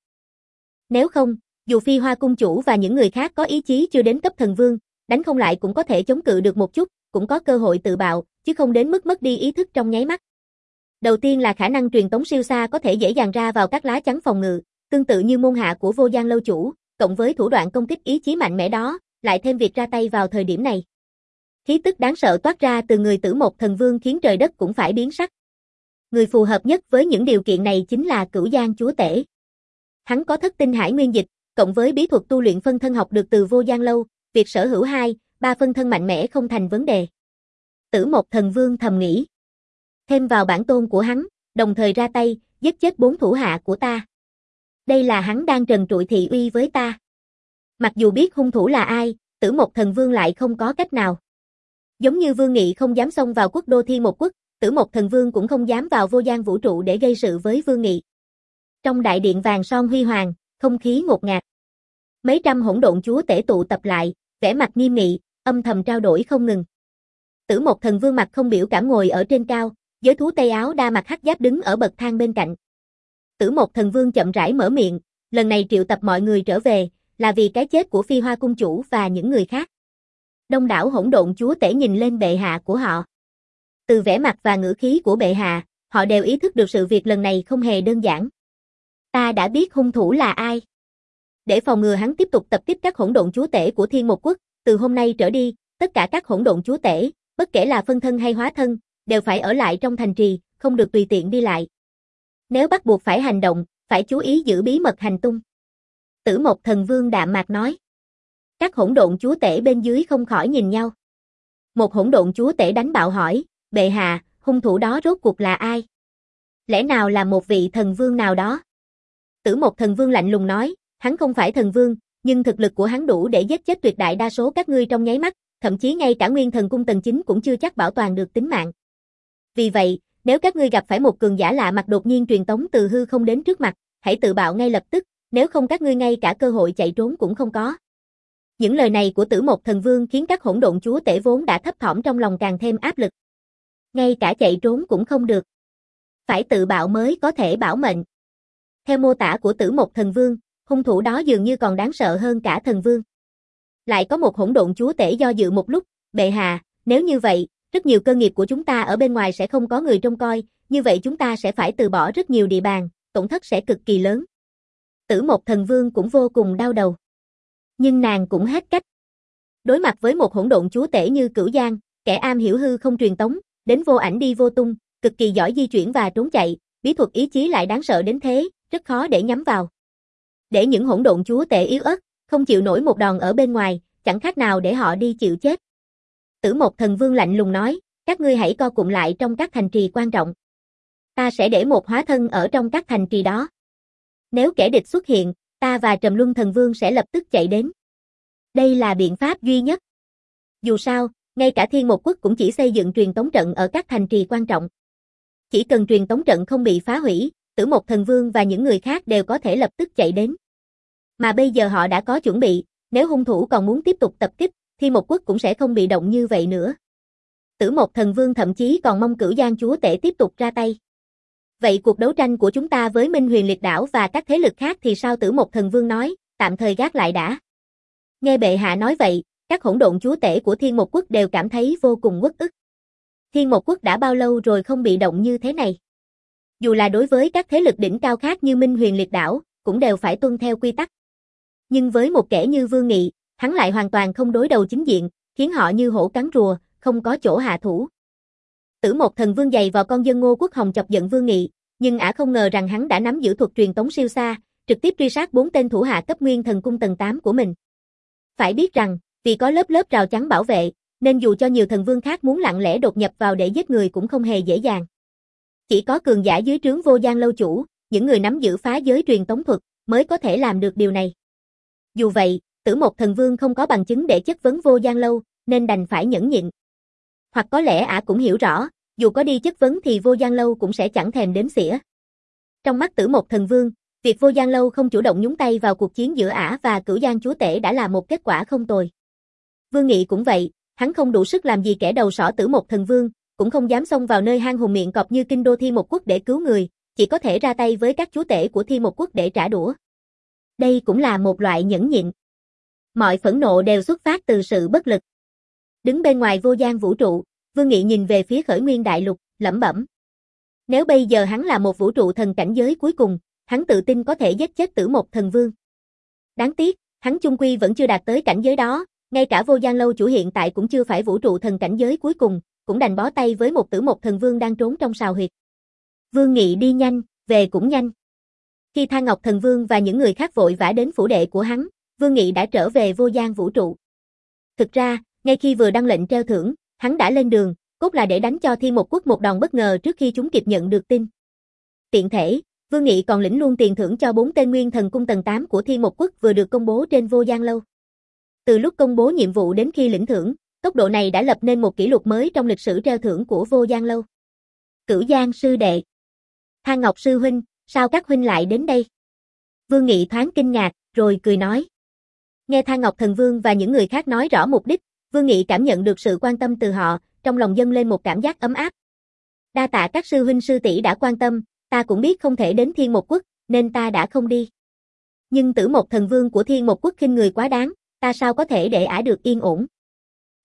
Nếu không, dù Phi Hoa cung chủ và những người khác có ý chí chưa đến cấp thần vương, đánh không lại cũng có thể chống cự được một chút, cũng có cơ hội tự bạo, chứ không đến mức mất đi ý thức trong nháy mắt. Đầu tiên là khả năng truyền tống siêu xa có thể dễ dàng ra vào các lá chắn phòng ngự, tương tự như môn hạ của Vô Gian lâu chủ, cộng với thủ đoạn công kích ý chí mạnh mẽ đó, lại thêm việc ra tay vào thời điểm này. Khí tức đáng sợ toát ra từ người Tử Một Thần Vương khiến trời đất cũng phải biến sắc. Người phù hợp nhất với những điều kiện này chính là Cửu Giang chúa tể. Hắn có thất tinh hải nguyên dịch, cộng với bí thuật tu luyện phân thân học được từ Vô Gian lâu, việc sở hữu hai, ba phân thân mạnh mẽ không thành vấn đề. Tử Một Thần Vương thầm nghĩ. Thêm vào bản tôn của hắn, đồng thời ra tay, giết chết bốn thủ hạ của ta. Đây là hắn đang trần trụi thị uy với ta. Mặc dù biết hung thủ là ai, Tử Một Thần Vương lại không có cách nào. Giống như Vương Nghị không dám xông vào quốc đô Thiên Một Quốc, Tử Một Thần Vương cũng không dám vào Vô Gian vũ trụ để gây sự với Vương Nghị. Trong đại điện vàng son huy hoàng, không khí ngột ngạt. Mấy trăm hỗn độn chúa tể tụ tập lại, vẻ mặt nghiêm nghị, âm thầm trao đổi không ngừng. Tử Một Thần Vương mặt không biểu cảm ngồi ở trên cao, giới thú Tây Áo Đa mặt hắc giáp đứng ở bậc thang bên cạnh. Tử Một Thần Vương chậm rãi mở miệng, lần này triệu tập mọi người trở về, là vì cái chết của Phi Hoa cung chủ và những người khác. Đông đảo hỗn độn chúa tể nhìn lên bệ hạ của họ. Từ vẻ mặt và ngữ khí của bệ hạ, họ đều ý thức được sự việc lần này không hề đơn giản. Ta đã biết hung thủ là ai. Để phòng ngừa hắn tiếp tục tập kích các hỗn độn chúa tể của Thiên Một Quốc, từ hôm nay trở đi, tất cả các hỗn độn chúa tể, bất kể là phân thân hay hóa thân, đều phải ở lại trong thành trì, không được tùy tiện đi lại. Nếu bắt buộc phải hành động, phải chú ý giữ bí mật hành tung. Tử Mộc Thần Vương đạm mạc nói. Các hỗn độn chúa tể bên dưới không khỏi nhìn nhau. Một hỗn độn chúa tể đánh bạo hỏi, bệ hạ, hung thủ đó rốt cuộc là ai? Lẽ nào là một vị thần vương nào đó? Tử Mộc Thần Vương lạnh lùng nói, hắn không phải thần vương, nhưng thực lực của hắn đủ để giết chết tuyệt đại đa số các ngươi trong nháy mắt, thậm chí ngay cả Nguyên Thần Cung tầng chín cũng chưa chắc bảo toàn được tính mạng. Vì vậy, nếu các ngươi gặp phải một cường giả lạ mặt đột nhiên truyền tống từ hư không đến trước mặt, hãy tự bạo ngay lập tức, nếu không các ngươi ngay cả cơ hội chạy trốn cũng không có. Những lời này của Tử Mộc Thần Vương khiến các hỗn độn chúa tể vốn đã thấp thỏm trong lòng càng thêm áp lực. Ngay cả chạy trốn cũng không được. Phải tự bạo mới có thể bảo mệnh. Theo mô tả của Tử Mộc Thần Vương, hung thủ đó dường như còn đáng sợ hơn cả thần vương. Lại có một hỗn độn chúa tể do dự một lúc, bệ hạ, nếu như vậy, rất nhiều cơ nghiệp của chúng ta ở bên ngoài sẽ không có người trông coi, như vậy chúng ta sẽ phải từ bỏ rất nhiều địa bàn, tổn thất sẽ cực kỳ lớn. Tử Mộc Thần Vương cũng vô cùng đau đầu. Nhưng nàng cũng hết cách. Đối mặt với một hỗn độn chúa tể như Cửu Giang, kẻ am hiểu hư không truyền tống, đến vô ảnh đi vô tung, cực kỳ giỏi di chuyển và trốn chạy, bí thuật ý chí lại đáng sợ đến thế, rất khó để nhắm vào. Để những hỗn độn chúa tể yếu ớt, không chịu nổi một đòn ở bên ngoài, chẳng khác nào để họ đi chịu chết. Tử Mộc Thần Vương lạnh lùng nói, các ngươi hãy co cụm lại trong các thành trì quan trọng. Ta sẽ để một hóa thân ở trong các thành trì đó. Nếu kẻ địch xuất hiện, ta và Trầm Luân Thần Vương sẽ lập tức chạy đến. Đây là biện pháp duy nhất. Dù sao, ngay cả Thiên Một Quốc cũng chỉ xây dựng truyền tống trận ở các thành trì quan trọng. Chỉ cần truyền tống trận không bị phá hủy, Tử Mộc Thần Vương và những người khác đều có thể lập tức chạy đến. Mà bây giờ họ đã có chuẩn bị, nếu hung thủ còn muốn tiếp tục tập kích, Thiên Một Quốc cũng sẽ không bị động như vậy nữa. Tử Mộc Thần Vương thậm chí còn mong Cửu Giang chúa tể tiếp tục ra tay. Vậy cuộc đấu tranh của chúng ta với Minh Huyền Liệt Đảo và các thế lực khác thì sao? Tử Mộc Thần Vương nói, tạm thời gác lại đã. Nghe bệ hạ nói vậy, các hỗn độn chúa tể của Thiên Một Quốc đều cảm thấy vô cùng uất ức. Thiên Một Quốc đã bao lâu rồi không bị động như thế này? Dù là đối với các thế lực đỉnh cao khác như Minh Huyền Liệt Đảo, cũng đều phải tuân theo quy tắc. Nhưng với một kẻ như Vương Nghị, hắn lại hoàn toàn không đối đầu chính diện, khiến họ như hổ cắn rùa, không có chỗ hạ thủ. Tử Mộc Thần Vương giày vào con dân Ngô Quốc Hồng chọc giận Vương Nghị, nhưng ả không ngờ rằng hắn đã nắm giữ thuật truyền tống siêu xa, trực tiếp truy sát bốn tên thủ hạ cấp Nguyên Thần Cung tầng tám của mình. Phải biết rằng, vì có lớp lớp rào chắn bảo vệ, nên dù cho nhiều thần vương khác muốn lặng lẽ đột nhập vào để giết người cũng không hề dễ dàng. Chỉ có cường giả dưới trướng Vô Gian lâu chủ, những người nắm giữ phá giới truyền tống thuật, mới có thể làm được điều này. Dù vậy, Tử Mộc Thần Vương không có bằng chứng để chất vấn Vô Gian lâu, nên đành phải nhẫn nhịn. Hoặc có lẽ ả cũng hiểu rõ, dù có đi chất vấn thì Vô Gian lâu cũng sẽ chẳng thèm đếm xỉa. Trong mắt Tử Mộc Thần Vương, việc Vô Gian lâu không chủ động nhúng tay vào cuộc chiến giữa ả và Cửu Giang chúa tể đã là một kết quả không tồi. Vương Nghị cũng vậy, hắn không đủ sức làm gì kẻ đầu sỏ Tử Mộc Thần Vương, cũng không dám xông vào nơi hang hùm miệng cọp như kinh đô Thiên Một Quốc để cứu người, chỉ có thể ra tay với các chúa tể của Thiên Một Quốc để trả đũa. Đây cũng là một loại nhẫn nhịn. Mọi phẫn nộ đều xuất phát từ sự bất lực. Đứng bên ngoài vô gian vũ trụ, Vương Nghị nhìn về phía Khởi Nguyên Đại Lục, lẩm bẩm. Nếu bây giờ hắn là một vũ trụ thần cảnh giới cuối cùng, hắn tự tin có thể giết chết Tử Mộc Thần Vương. Đáng tiếc, hắn chung quy vẫn chưa đạt tới cảnh giới đó, ngay cả Vô Gian lâu chủ hiện tại cũng chưa phải vũ trụ thần cảnh giới cuối cùng, cũng đành bó tay với một Tử Mộc Thần Vương đang trốn trong sào huyệt. Vương Nghị đi nhanh, về cũng nhanh. Khi Tha Ngọc Thần Vương và những người khác vội vã đến phủ đệ của hắn, Vương Nghị đã trở về Vô Gian vũ trụ. Thực ra, ngay khi vừa đăng lệnh treo thưởng, hắn đã lên đường, cốt là để đánh cho Thiên Một Quốc một đòn bất ngờ trước khi chúng kịp nhận được tin. Tiện thể, Vương Nghị còn lĩnh luôn tiền thưởng cho bốn tên Nguyên Thần Cung tầng tám của Thiên Một Quốc vừa được công bố trên Vô Gian lâu. Từ lúc công bố nhiệm vụ đến khi lĩnh thưởng, tốc độ này đã lập nên một kỷ lục mới trong lịch sử treo thưởng của Vô Gian lâu. Cửu Giang sư đệ, Tha Ngọc sư huynh, sao các huynh lại đến đây? Vương Nghị thoáng kinh ngạc, rồi cười nói. Nghe Tha Ngọc Thần Vương và những người khác nói rõ mục đích, Vương Nghị cảm nhận được sự quan tâm từ họ, trong lòng dâng lên một cảm giác ấm áp. Đa tạ các sư huynh sư tỷ đã quan tâm, ta cũng biết không thể đến Thiên Một Quốc, nên ta đã không đi. Nhưng Tử Mộc Thần Vương của Thiên Một Quốc khinh người quá đáng, ta sao có thể để ả được yên ổn.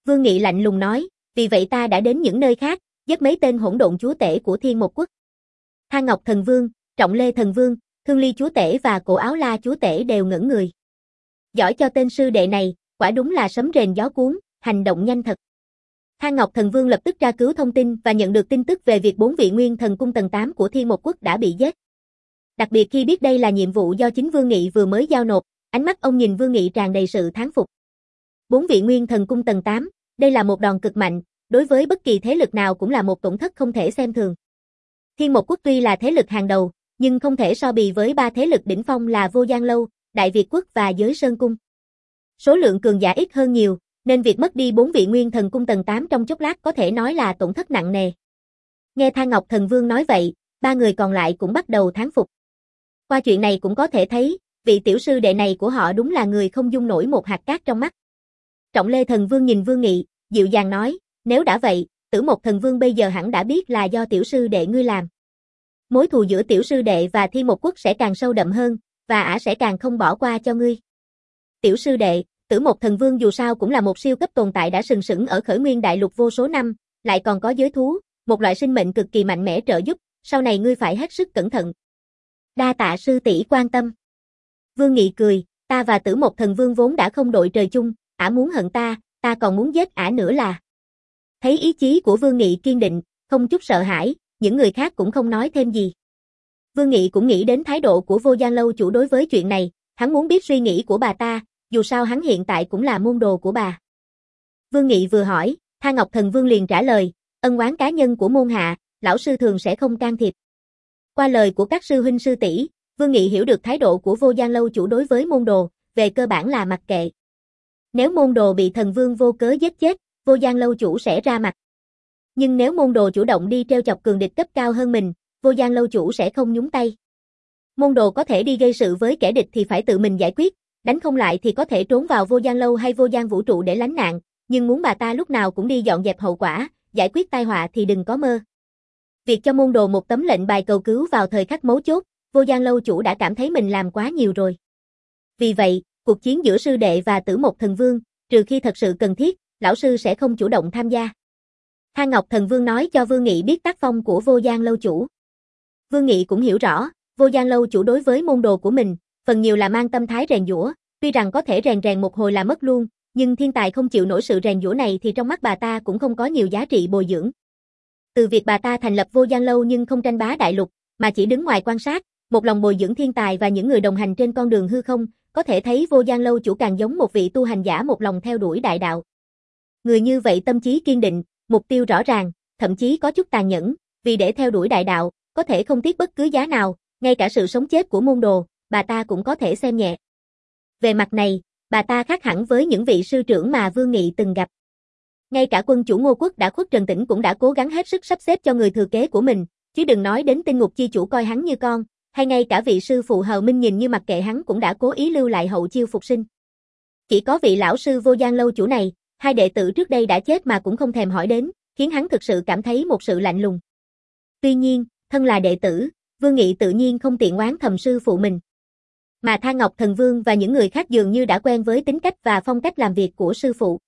Vương Nghị lạnh lùng nói, vì vậy ta đã đến những nơi khác, giết mấy tên hỗn độn chúa tể của Thiên Một Quốc. Thang Ngọc Thần Vương, Trọng Lê Thần Vương, Thương Ly chúa tể và Cổ Áo La chúa tể đều ngẩn người. Giỏi cho tên sư đệ này, quả đúng là sấm rền gió cuốn, hành động nhanh thật. Thang Ngọc Thần Vương lập tức tra cứu thông tin và nhận được tin tức về việc bốn vị nguyên thần cung tầng tám của Thiên Một Quốc đã bị giết. Đặc biệt khi biết đây là nhiệm vụ do chính Vương Nghị vừa mới giao nộp, ánh mắt ông nhìn Vương Nghị tràn đầy sự thán phục. Bốn vị nguyên thần cung tầng tám, đây là một đòn cực mạnh, đối với bất kỳ thế lực nào cũng là một tổn thất không thể xem thường. Thiên Một Quốc tuy là thế lực hàng đầu, nhưng không thể so bì với ba thế lực đỉnh phong là Vô Gian Lâu, Đại Việt Quốc và Giới Sơn Cung. Số lượng cường giả ít hơn nhiều, nên việc mất đi bốn vị nguyên thần cung tầng tám trong chốc lát có thể nói là tổn thất nặng nề. Nghe Thang Ngọc Thần Vương nói vậy, ba người còn lại cũng bắt đầu thán phục. Qua chuyện này cũng có thể thấy, vị tiểu sư đệ này của họ đúng là người không dung nổi một hạt cát trong mắt. Trọng Lê Thần Vương nhìn Vương Nghị, dịu dàng nói, nếu đã vậy, Tử Mộc Thần Vương bây giờ hẳn đã biết là do tiểu sư đệ ngươi làm. Mối thù giữa tiểu sư đệ và Thiên Một Quốc sẽ càng sâu đậm hơn, và ả sẽ càng không bỏ qua cho ngươi. Tiểu sư đệ, Tử Mộc Thần Vương dù sao cũng là một siêu cấp tồn tại đã sừng sững ở Khởi Nguyên Đại Lục vô số năm, lại còn có giới thú, một loại sinh mệnh cực kỳ mạnh mẽ trợ giúp, sau này ngươi phải hết sức cẩn thận. Đa tạ sư tỷ quan tâm. Vương Nghị cười, ta và Tử Mộc Thần Vương vốn đã không đội trời chung, ả muốn hận ta, ta còn muốn giết ả nữa là. Thấy ý chí của Vương Nghị kiên định, không chút sợ hãi, những người khác cũng không nói thêm gì. Vương Nghị cũng nghĩ đến thái độ của Vô Gian Lâu chủ đối với chuyện này, hắn muốn biết suy nghĩ của bà ta, dù sao hắn hiện tại cũng là môn đồ của bà. Vương Nghị vừa hỏi, Thang Ngọc Thần Vương liền trả lời, ân oán cá nhân của môn hạ, lão sư thường sẽ không can thiệp. Qua lời của các sư huynh sư tỷ, Vương Nghị hiểu được thái độ của Vô Gian Lâu chủ đối với môn đồ, về cơ bản là mặc kệ. Nếu môn đồ bị thần vương vô cớ giết chết, Vô Gian Lâu chủ sẽ ra mặt. Nhưng nếu môn đồ chủ động đi trêu chọc cường địch cấp cao hơn mình, Vô Gian Lâu chủ sẽ không nhúng tay. Môn đồ có thể đi gây sự với kẻ địch thì phải tự mình giải quyết, đánh không lại thì có thể trốn vào Vô Gian Lâu hay Vô Gian Vũ Trụ để lánh nạn, nhưng muốn bà ta lúc nào cũng đi dọn dẹp hậu quả, giải quyết tai họa thì đừng có mơ. Việc cho môn đồ một tấm lệnh bài cầu cứu vào thời khắc mấu chốt, Vô Gian Lâu chủ đã cảm thấy mình làm quá nhiều rồi. Vì vậy, cuộc chiến giữa sư đệ và Tử Mộc Thần Vương, trừ khi thật sự cần thiết, lão sư sẽ không chủ động tham gia. Thang Ngọc Thần Vương nói cho Vương Nghị biết tác phong của Vô Gian Lâu chủ. Vương Nghị cũng hiểu rõ, Vô Gian Lâu chủ đối với môn đồ của mình, phần nhiều là mang tâm thái rèn giũa, tuy rằng có thể rèn rèn một hồi là mất luôn, nhưng thiên tài không chịu nổi sự rèn giũa này thì trong mắt bà ta cũng không có nhiều giá trị bồi dưỡng. Từ việc bà ta thành lập Vô Gian Lâu nhưng không tranh bá đại lục, mà chỉ đứng ngoài quan sát, một lòng bồi dưỡng thiên tài và những người đồng hành trên con đường hư không, có thể thấy Vô Gian Lâu chủ càng giống một vị tu hành giả một lòng theo đuổi đại đạo. Người như vậy tâm trí kiên định, mục tiêu rõ ràng, thậm chí có chút tàn nhẫn, vì để theo đuổi đại đạo, có thể không tiếc bất cứ giá nào, ngay cả sự sống chết của môn đồ, bà ta cũng có thể xem nhẹ. Về mặt này, bà ta khác hẳn với những vị sư trưởng mà Vương Nghị từng gặp. Ngay cả quân chủ Ngô Quốc đã khuất Trần Tĩnh cũng đã cố gắng hết sức sắp xếp cho người thừa kế của mình, chứ đừng nói đến Tinh Ngục chi chủ coi hắn như con, hay ngay cả vị sư phụ Hờ Minh nhìn như mặc kệ hắn cũng đã cố ý lưu lại hậu chiêu phục sinh. Chỉ có vị lão sư Vô Gian Lâu chủ này, hai đệ tử trước đây đã chết mà cũng không thèm hỏi đến, khiến hắn thực sự cảm thấy một sự lạnh lùng. Tuy nhiên, thân là đệ tử, Vương Nghị tự nhiên không tiện oán thầm sư phụ mình. Mà Thang Ngọc Thần Vương và những người khác dường như đã quen với tính cách và phong cách làm việc của sư phụ.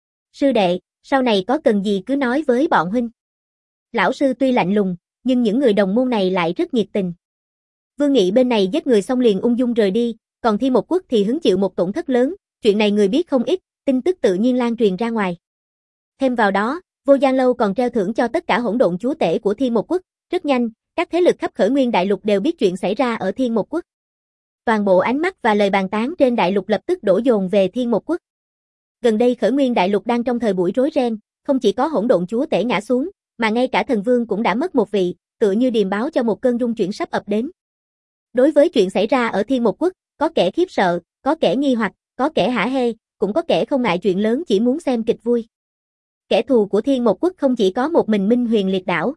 Sư đệ, sau này có cần gì cứ nói với bọn huynh. Lão sư tuy lạnh lùng, nhưng những người đồng môn này lại rất nhiệt tình. Vương Nghị bên này giết người xong liền ung dung rời đi, còn Thiên Một Quốc thì hứng chịu một tổn thất lớn, chuyện này người biết không ít, tin tức tự nhiên lan truyền ra ngoài. Thêm vào đó, Vô Gian Lâu còn treo thưởng cho tất cả hỗn độn chúa tể của Thiên Một Quốc, rất nhanh, các thế lực khắp Khởi Nguyên Đại Lục đều biết chuyện xảy ra ở Thiên Một Quốc. Toàn bộ ánh mắt và lời bàn tán trên đại lục lập tức đổ dồn về Thiên Một Quốc. Gần đây Khởi Nguyên Đại Lục đang trong thời buổi rối ren, không chỉ có hỗn độn chúa tể ngã xuống, mà ngay cả thần vương cũng đã mất một vị, tựa như điềm báo cho một cơn rung chuyển sắp ập đến. Đối với chuyện xảy ra ở Thiên Một Quốc, có kẻ khiếp sợ, có kẻ nghi hoặc, có kẻ hả hê, cũng có kẻ không ngại chuyện lớn chỉ muốn xem kịch vui. Kẻ thù của Thiên Một Quốc không chỉ có một mình Minh Huyền Liệt Đảo.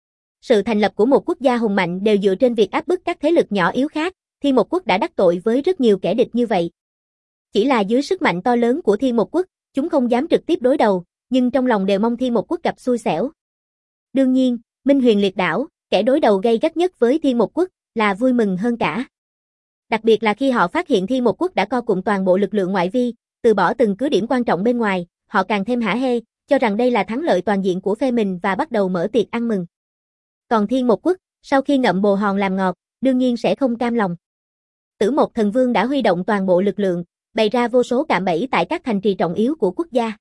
Sự thành lập của một quốc gia hùng mạnh đều dựa trên việc áp bức các thế lực nhỏ yếu khác, Thiên Một Quốc đã đắc tội với rất nhiều kẻ địch như vậy. Chỉ là dưới sức mạnh to lớn của Thiên Một Quốc, chúng không dám trực tiếp đối đầu, nhưng trong lòng đều mong Thiên Một Quốc gặp xui xẻo. Đương nhiên, Minh Huyền Liệt Đảo, kẻ đối đầu gay gắt nhất với Thiên Một Quốc, là vui mừng hơn cả. Đặc biệt là khi họ phát hiện Thiên Một Quốc đã co cụm toàn bộ lực lượng ngoại vi, từ bỏ từng cứ điểm quan trọng bên ngoài, họ càng thêm hả hê, cho rằng đây là thắng lợi toàn diện của phe mình và bắt đầu mở tiệc ăn mừng. Còn Thiên Một Quốc, sau khi ngậm bồ hòn làm ngọt, đương nhiên sẽ không cam lòng. Tử Mộc Thần Vương đã huy động toàn bộ lực lượng, bày ra vô số cạm bẫy tại các thành trì trọng yếu của quốc gia.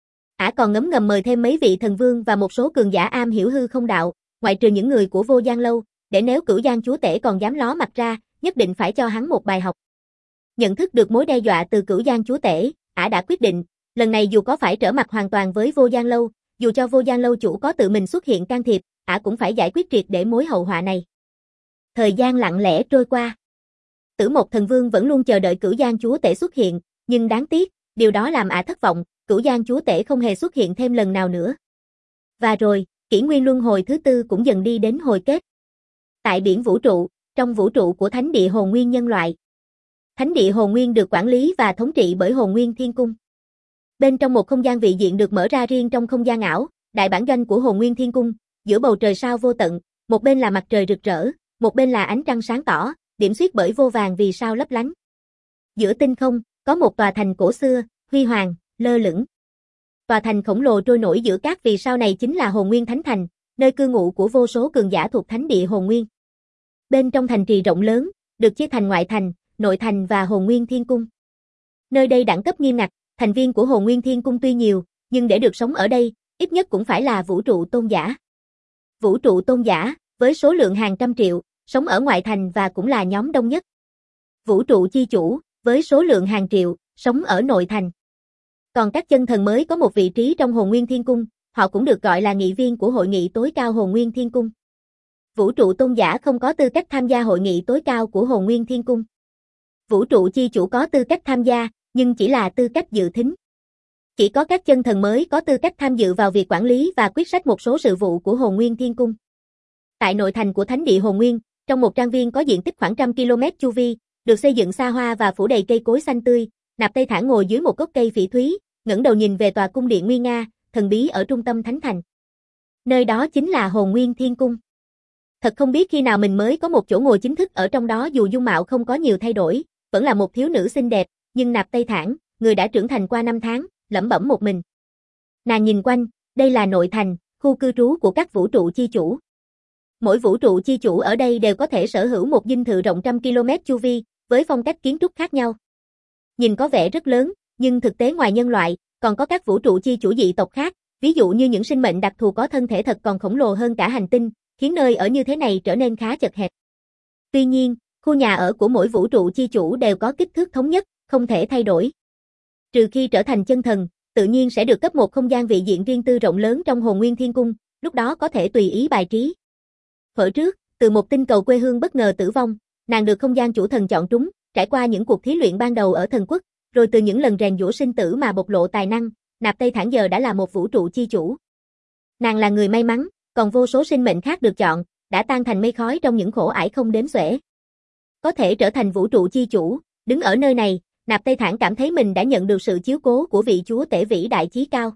Ả còn ngấm ngầm mời thêm mấy vị thần vương và một số cường giả am hiểu hư không đạo, ngoại trừ những người của Vô Gian Lâu, để nếu Cửu Giang chúa tể còn dám ló mặt ra, nhất định phải cho hắn một bài học. Nhận thức được mối đe dọa từ Cửu Giang chúa tể, Ả đã quyết định, lần này dù có phải trở mặt hoàn toàn với Vô Gian Lâu, dù cho Vô Gian Lâu chủ có tự mình xuất hiện can thiệp, Ả cũng phải giải quyết triệt để mối hậu họa này. Thời gian lặng lẽ trôi qua. Tử Mộc Thần Vương vẫn luôn chờ đợi Cửu Giang chúa tể xuất hiện, nhưng đáng tiếc, điều đó làm Ả thất vọng, Cửu Giang chúa tể không hề xuất hiện thêm lần nào nữa. Và rồi, kỷ nguyên luân hồi thứ tư cũng dần đi đến hồi kết. Tại biển vũ trụ, trong vũ trụ của Thánh địa Hồn Nguyên nhân loại. Thánh địa Hồn Nguyên được quản lý và thống trị bởi Hồn Nguyên Thiên Cung. Bên trong một không gian vị diện được mở ra riêng trong không gian ảo, đại bản doanh của Hồn Nguyên Thiên Cung, giữa bầu trời sao vô tận, một bên là mặt trời rực rỡ, một bên là ánh trăng sáng tỏ, điểm xuyết bởi vô vàng vì sao lấp lánh. Giữa tinh không, có một tòa thành cổ xưa, huy hoàng, lơ lửng. Tòa thành khổng lồ trôi nổi giữa các vì sao này chính là Hồn Nguyên Thánh Thành, nơi cư ngụ của vô số cường giả thuộc Thánh địa Hồn Nguyên. Bên trong thành trì rộng lớn, được chia thành ngoại thành, nội thành và Hồn Nguyên Thiên Cung. Nơi đây đẳng cấp nghiêm ngặt, thành viên của Hồn Nguyên Thiên Cung tuy nhiều, nhưng để được sống ở đây, ít nhất cũng phải là vũ trụ tôn giả. Vũ trụ tôn giả, với số lượng hàng trăm triệu, sống ở ngoại thành và cũng là nhóm đông nhất. Vũ trụ chi chủ, với số lượng hàng triệu, sống ở nội thành. Còn các chân thần mới có một vị trí trong Hồn Nguyên Thiên Cung, họ cũng được gọi là nghị viên của hội nghị tối cao Hồn Nguyên Thiên Cung. Vũ trụ tôn giả không có tư cách tham gia hội nghị tối cao của Hồn Nguyên Thiên Cung. Vũ trụ chi chủ có tư cách tham gia, nhưng chỉ là tư cách dự thính. Chỉ có các chân thần mới có tư cách tham dự vào việc quản lý và quyết sách một số sự vụ của Hồn Nguyên Thiên Cung. Tại nội thành của Thánh địa Hồn Nguyên, trong một trang viên có diện tích khoảng trăm ki lô mét chu vi, được xây dựng xa hoa và phủ đầy cây cối xanh tươi, Nạp Tây Thản ngồi dưới một gốc cây phỉ thúy, ngẩng đầu nhìn về tòa cung điện nguy nga, thần bí ở trung tâm thánh thành. Nơi đó chính là Hồn Nguyên Thiên Cung. Thật không biết khi nào mình mới có một chỗ ngồi chính thức ở trong đó, dù dung mạo không có nhiều thay đổi, vẫn là một thiếu nữ xinh đẹp, nhưng Nạp Tây Thản, người đã trưởng thành qua năm tháng, lẩm bẩm một mình. Nàng nhìn quanh, đây là nội thành, khu cư trú của các vũ trụ chi chủ. Mỗi vũ trụ chi chủ ở đây đều có thể sở hữu một dinh thự rộng trăm ki lô mét chu vi, với phong cách kiến trúc khác nhau. Nhìn có vẻ rất lớn, nhưng thực tế ngoài nhân loại, còn có các vũ trụ chi chủ dị tộc khác, ví dụ như những sinh mệnh đặc thù có thân thể thật còn khổng lồ hơn cả hành tinh, khiến nơi ở như thế này trở nên khá chật hẹp. Tuy nhiên, khu nhà ở của mỗi vũ trụ chi chủ đều có kích thước thống nhất, không thể thay đổi. Trừ khi trở thành chân thần, tự nhiên sẽ được cấp một không gian vị diện riêng tư rộng lớn trong Hồn Nguyên Thiên Cung, lúc đó có thể tùy ý bài trí. Thuở trước, từ một tinh cầu quê hương bất ngờ tử vong, nàng được không gian chủ thần chọn trúng, trải qua những cuộc thí luyện ban đầu ở thần quốc, rồi từ những lần rèn giũa sinh tử mà bộc lộ tài năng, Nạp Tây Thản giờ đã là một vũ trụ chi chủ. Nàng là người may mắn, còn vô số sinh mệnh khác được chọn, đã tan thành mây khói trong những khổ ải không đếm xuể. Có thể trở thành vũ trụ chi chủ, đứng ở nơi này, Nạp Tây Thản cảm thấy mình đã nhận được sự chiếu cố của vị chúa tể vĩ đại chí cao.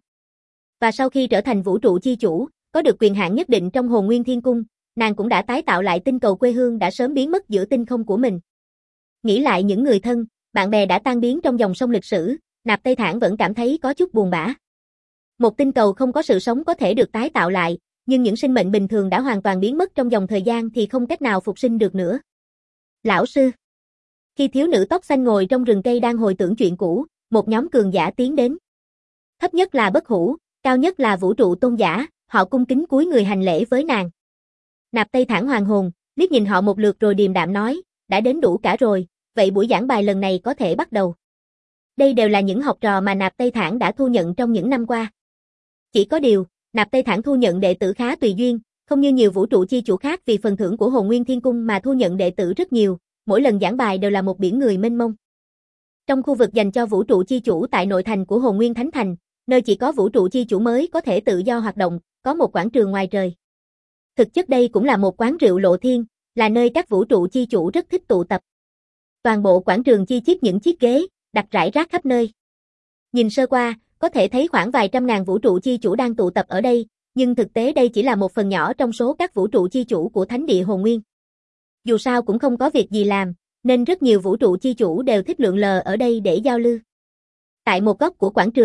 Và sau khi trở thành vũ trụ chi chủ, có được quyền hạn nhất định trong Hồn Nguyên Thiên Cung, nàng cũng đã tái tạo lại tinh cầu quê hương đã sớm biến mất giữa tinh không của mình. Nghĩ lại những người thân, bạn bè đã tan biến trong dòng sông lịch sử, Nạp Tây Thản vẫn cảm thấy có chút buồn bã. Một tinh cầu không có sự sống có thể được tái tạo lại, nhưng những sinh mệnh bình thường đã hoàn toàn biến mất trong dòng thời gian thì không cách nào phục sinh được nữa. Lão sư. Khi thiếu nữ tóc xanh ngồi trong rừng cây đang hồi tưởng chuyện cũ, một nhóm cường giả tiến đến. Thấp nhất là Bất Hủ, cao nhất là vũ trụ tôn giả, họ cung kính cúi người hành lễ với nàng. Nạp Tây Thản hoàng hồn, liếc nhìn họ một lượt rồi điềm đạm nói, đã đến đủ cả rồi, vậy buổi giảng bài lần này có thể bắt đầu. Đây đều là những học trò mà Nạp Tây Thản đã thu nhận trong những năm qua. Chỉ có điều, Nạp Tây Thản thu nhận đệ tử khá tùy duyên, không như nhiều vũ trụ chi chủ khác vì phần thưởng của Hồn Nguyên Thiên Cung mà thu nhận đệ tử rất nhiều, mỗi lần giảng bài đều là một biển người mênh mông. Trong khu vực dành cho vũ trụ chi chủ tại nội thành của Hồn Nguyên Thánh Thành, nơi chỉ có vũ trụ chi chủ mới có thể tự do hoạt động, có một quảng trường ngoài trời. Thực chất đây cũng là một quán rượu lộ thiên, là nơi các vũ trụ chi chủ rất thích tụ tập. Toàn bộ quảng trường chi chít những chiếc ghế, đặt rải rác khắp nơi. Nhìn sơ qua, có thể thấy khoảng vài trăm ngàn vũ trụ chi chủ đang tụ tập ở đây, nhưng thực tế đây chỉ là một phần nhỏ trong số các vũ trụ chi chủ của Thánh địa Hồn Nguyên. Dù sao cũng không có việc gì làm, nên rất nhiều vũ trụ chi chủ đều thích lượn lờ ở đây để giao lưu. Tại một góc của quảng trường,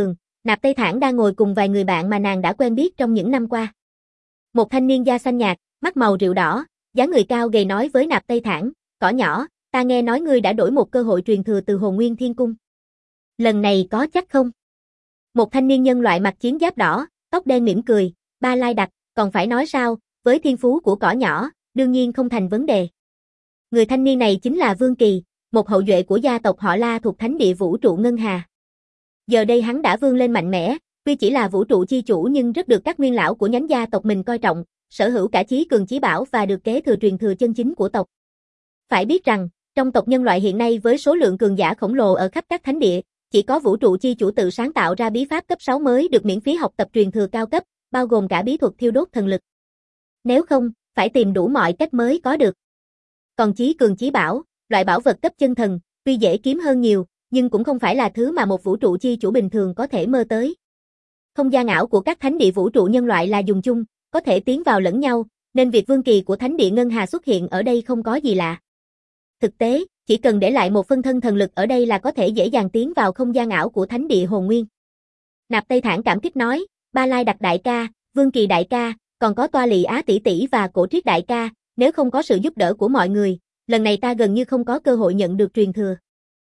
Nạp Tây Thản đang ngồi cùng vài người bạn mà nàng đã quen biết trong những năm qua. Một thanh niên da xanh nhạt, mắt màu rượu đỏ, dáng người cao gầy nói với Nạp Tây Thản, cỏ nhỏ, ta nghe nói ngươi đã đổi một cơ hội truyền thừa từ Hồn Nguyên Thiên Cung. Lần này có chắc không? Một thanh niên nhân loại mặc chiến giáp đỏ, tóc đen mỉm cười, Ba Lai Đặc, còn phải nói sao, với thiên phú của cỏ nhỏ, đương nhiên không thành vấn đề. Người thanh niên này chính là Vương Kỳ, một hậu duệ của gia tộc họ La thuộc thánh địa vũ trụ Ngân Hà. Giờ đây hắn đã vươn lên mạnh mẽ, tuy chỉ là vũ trụ chi chủ nhưng rất được các nguyên lão của nhánh gia tộc mình coi trọng, sở hữu cả chí cường chí bảo và được kế thừa truyền thừa chân chính của tộc. Phải biết rằng, trong tộc nhân loại hiện nay với số lượng cường giả khổng lồ ở khắp các thánh địa, chỉ có vũ trụ chi chủ tự sáng tạo ra bí pháp cấp sáu mới được miễn phí học tập truyền thừa cao cấp, bao gồm cả bí thuật thiêu đốt thần lực. Nếu không, phải tìm đủ mọi cách mới có được. Còn chí cường chí bảo, loại bảo vật cấp chân thần, tuy dễ kiếm hơn nhiều, nhưng cũng không phải là thứ mà một vũ trụ chi chủ bình thường có thể mơ tới. Không gian ảo của các thánh địa vũ trụ nhân loại là dùng chung, có thể tiến vào lẫn nhau, nên việc Vương Kỳ của thánh địa Ngân Hà xuất hiện ở đây không có gì lạ. Thực tế, chỉ cần để lại một phân thân thần lực ở đây là có thể dễ dàng tiến vào không gian ảo của thánh địa Hồn Nguyên. Nạp Tây Thản cảm kích nói, Ba Lai Đặc đại ca, Vương Kỳ đại ca, còn có Toa Lị Á tỷ tỷ và Cổ Triết đại ca, nếu không có sự giúp đỡ của mọi người, lần này ta gần như không có cơ hội nhận được truyền thừa.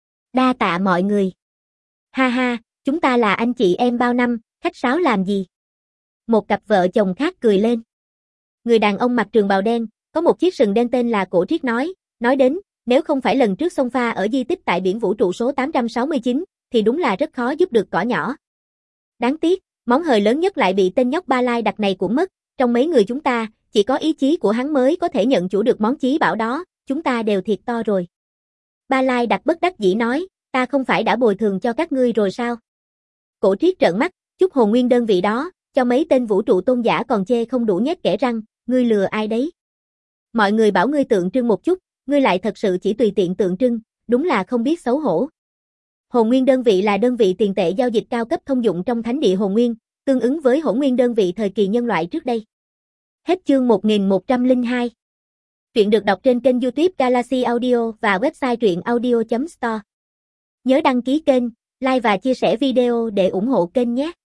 Đa tạ mọi người. Ha ha, chúng ta là anh chị em bao năm, khách sáo làm gì? Một cặp vợ chồng khác cười lên. Người đàn ông mặc trường bào đen, có một chiếc sừng đen tên là Cổ Triết nói, nói đến, nếu không phải lần trước xông pha ở di tích tại biển vũ trụ số tám trăm sáu mươi chín, thì đúng là rất khó giúp được cỏ nhỏ. Đáng tiếc, món hời lớn nhất lại bị tên nhóc Ba Lai Đặc này cũng mất, trong mấy người chúng ta, chỉ có ý chí của hắn mới có thể nhận chủ được món chí bảo đó, chúng ta đều thiệt to rồi. Ba Lai Đặc bất đắc dĩ nói, ta không phải đã bồi thường cho các ngươi rồi sao? Cổ Triết trợn mắt, chút hồn nguyên đơn vị đó, cho mấy tên vũ trụ tôn giả còn chê không đủ nhét kẽ răng, ngươi lừa ai đấy? Mọi người bảo ngươi tượng trưng một chút, ngươi lại thật sự chỉ tùy tiện tượng trưng, đúng là không biết xấu hổ. Hồn nguyên đơn vị là đơn vị tiền tệ giao dịch cao cấp thông dụng trong thánh địa hồn nguyên, tương ứng với hỗn nguyên đơn vị thời kỳ nhân loại trước đây. Hết chương một nghìn một trăm lẻ hai. Truyện được đọc trên kênh YouTube Galaxy Audio và website truyện audio chấm store. Nhớ đăng ký kênh, like và chia sẻ video để ủng hộ kênh nhé.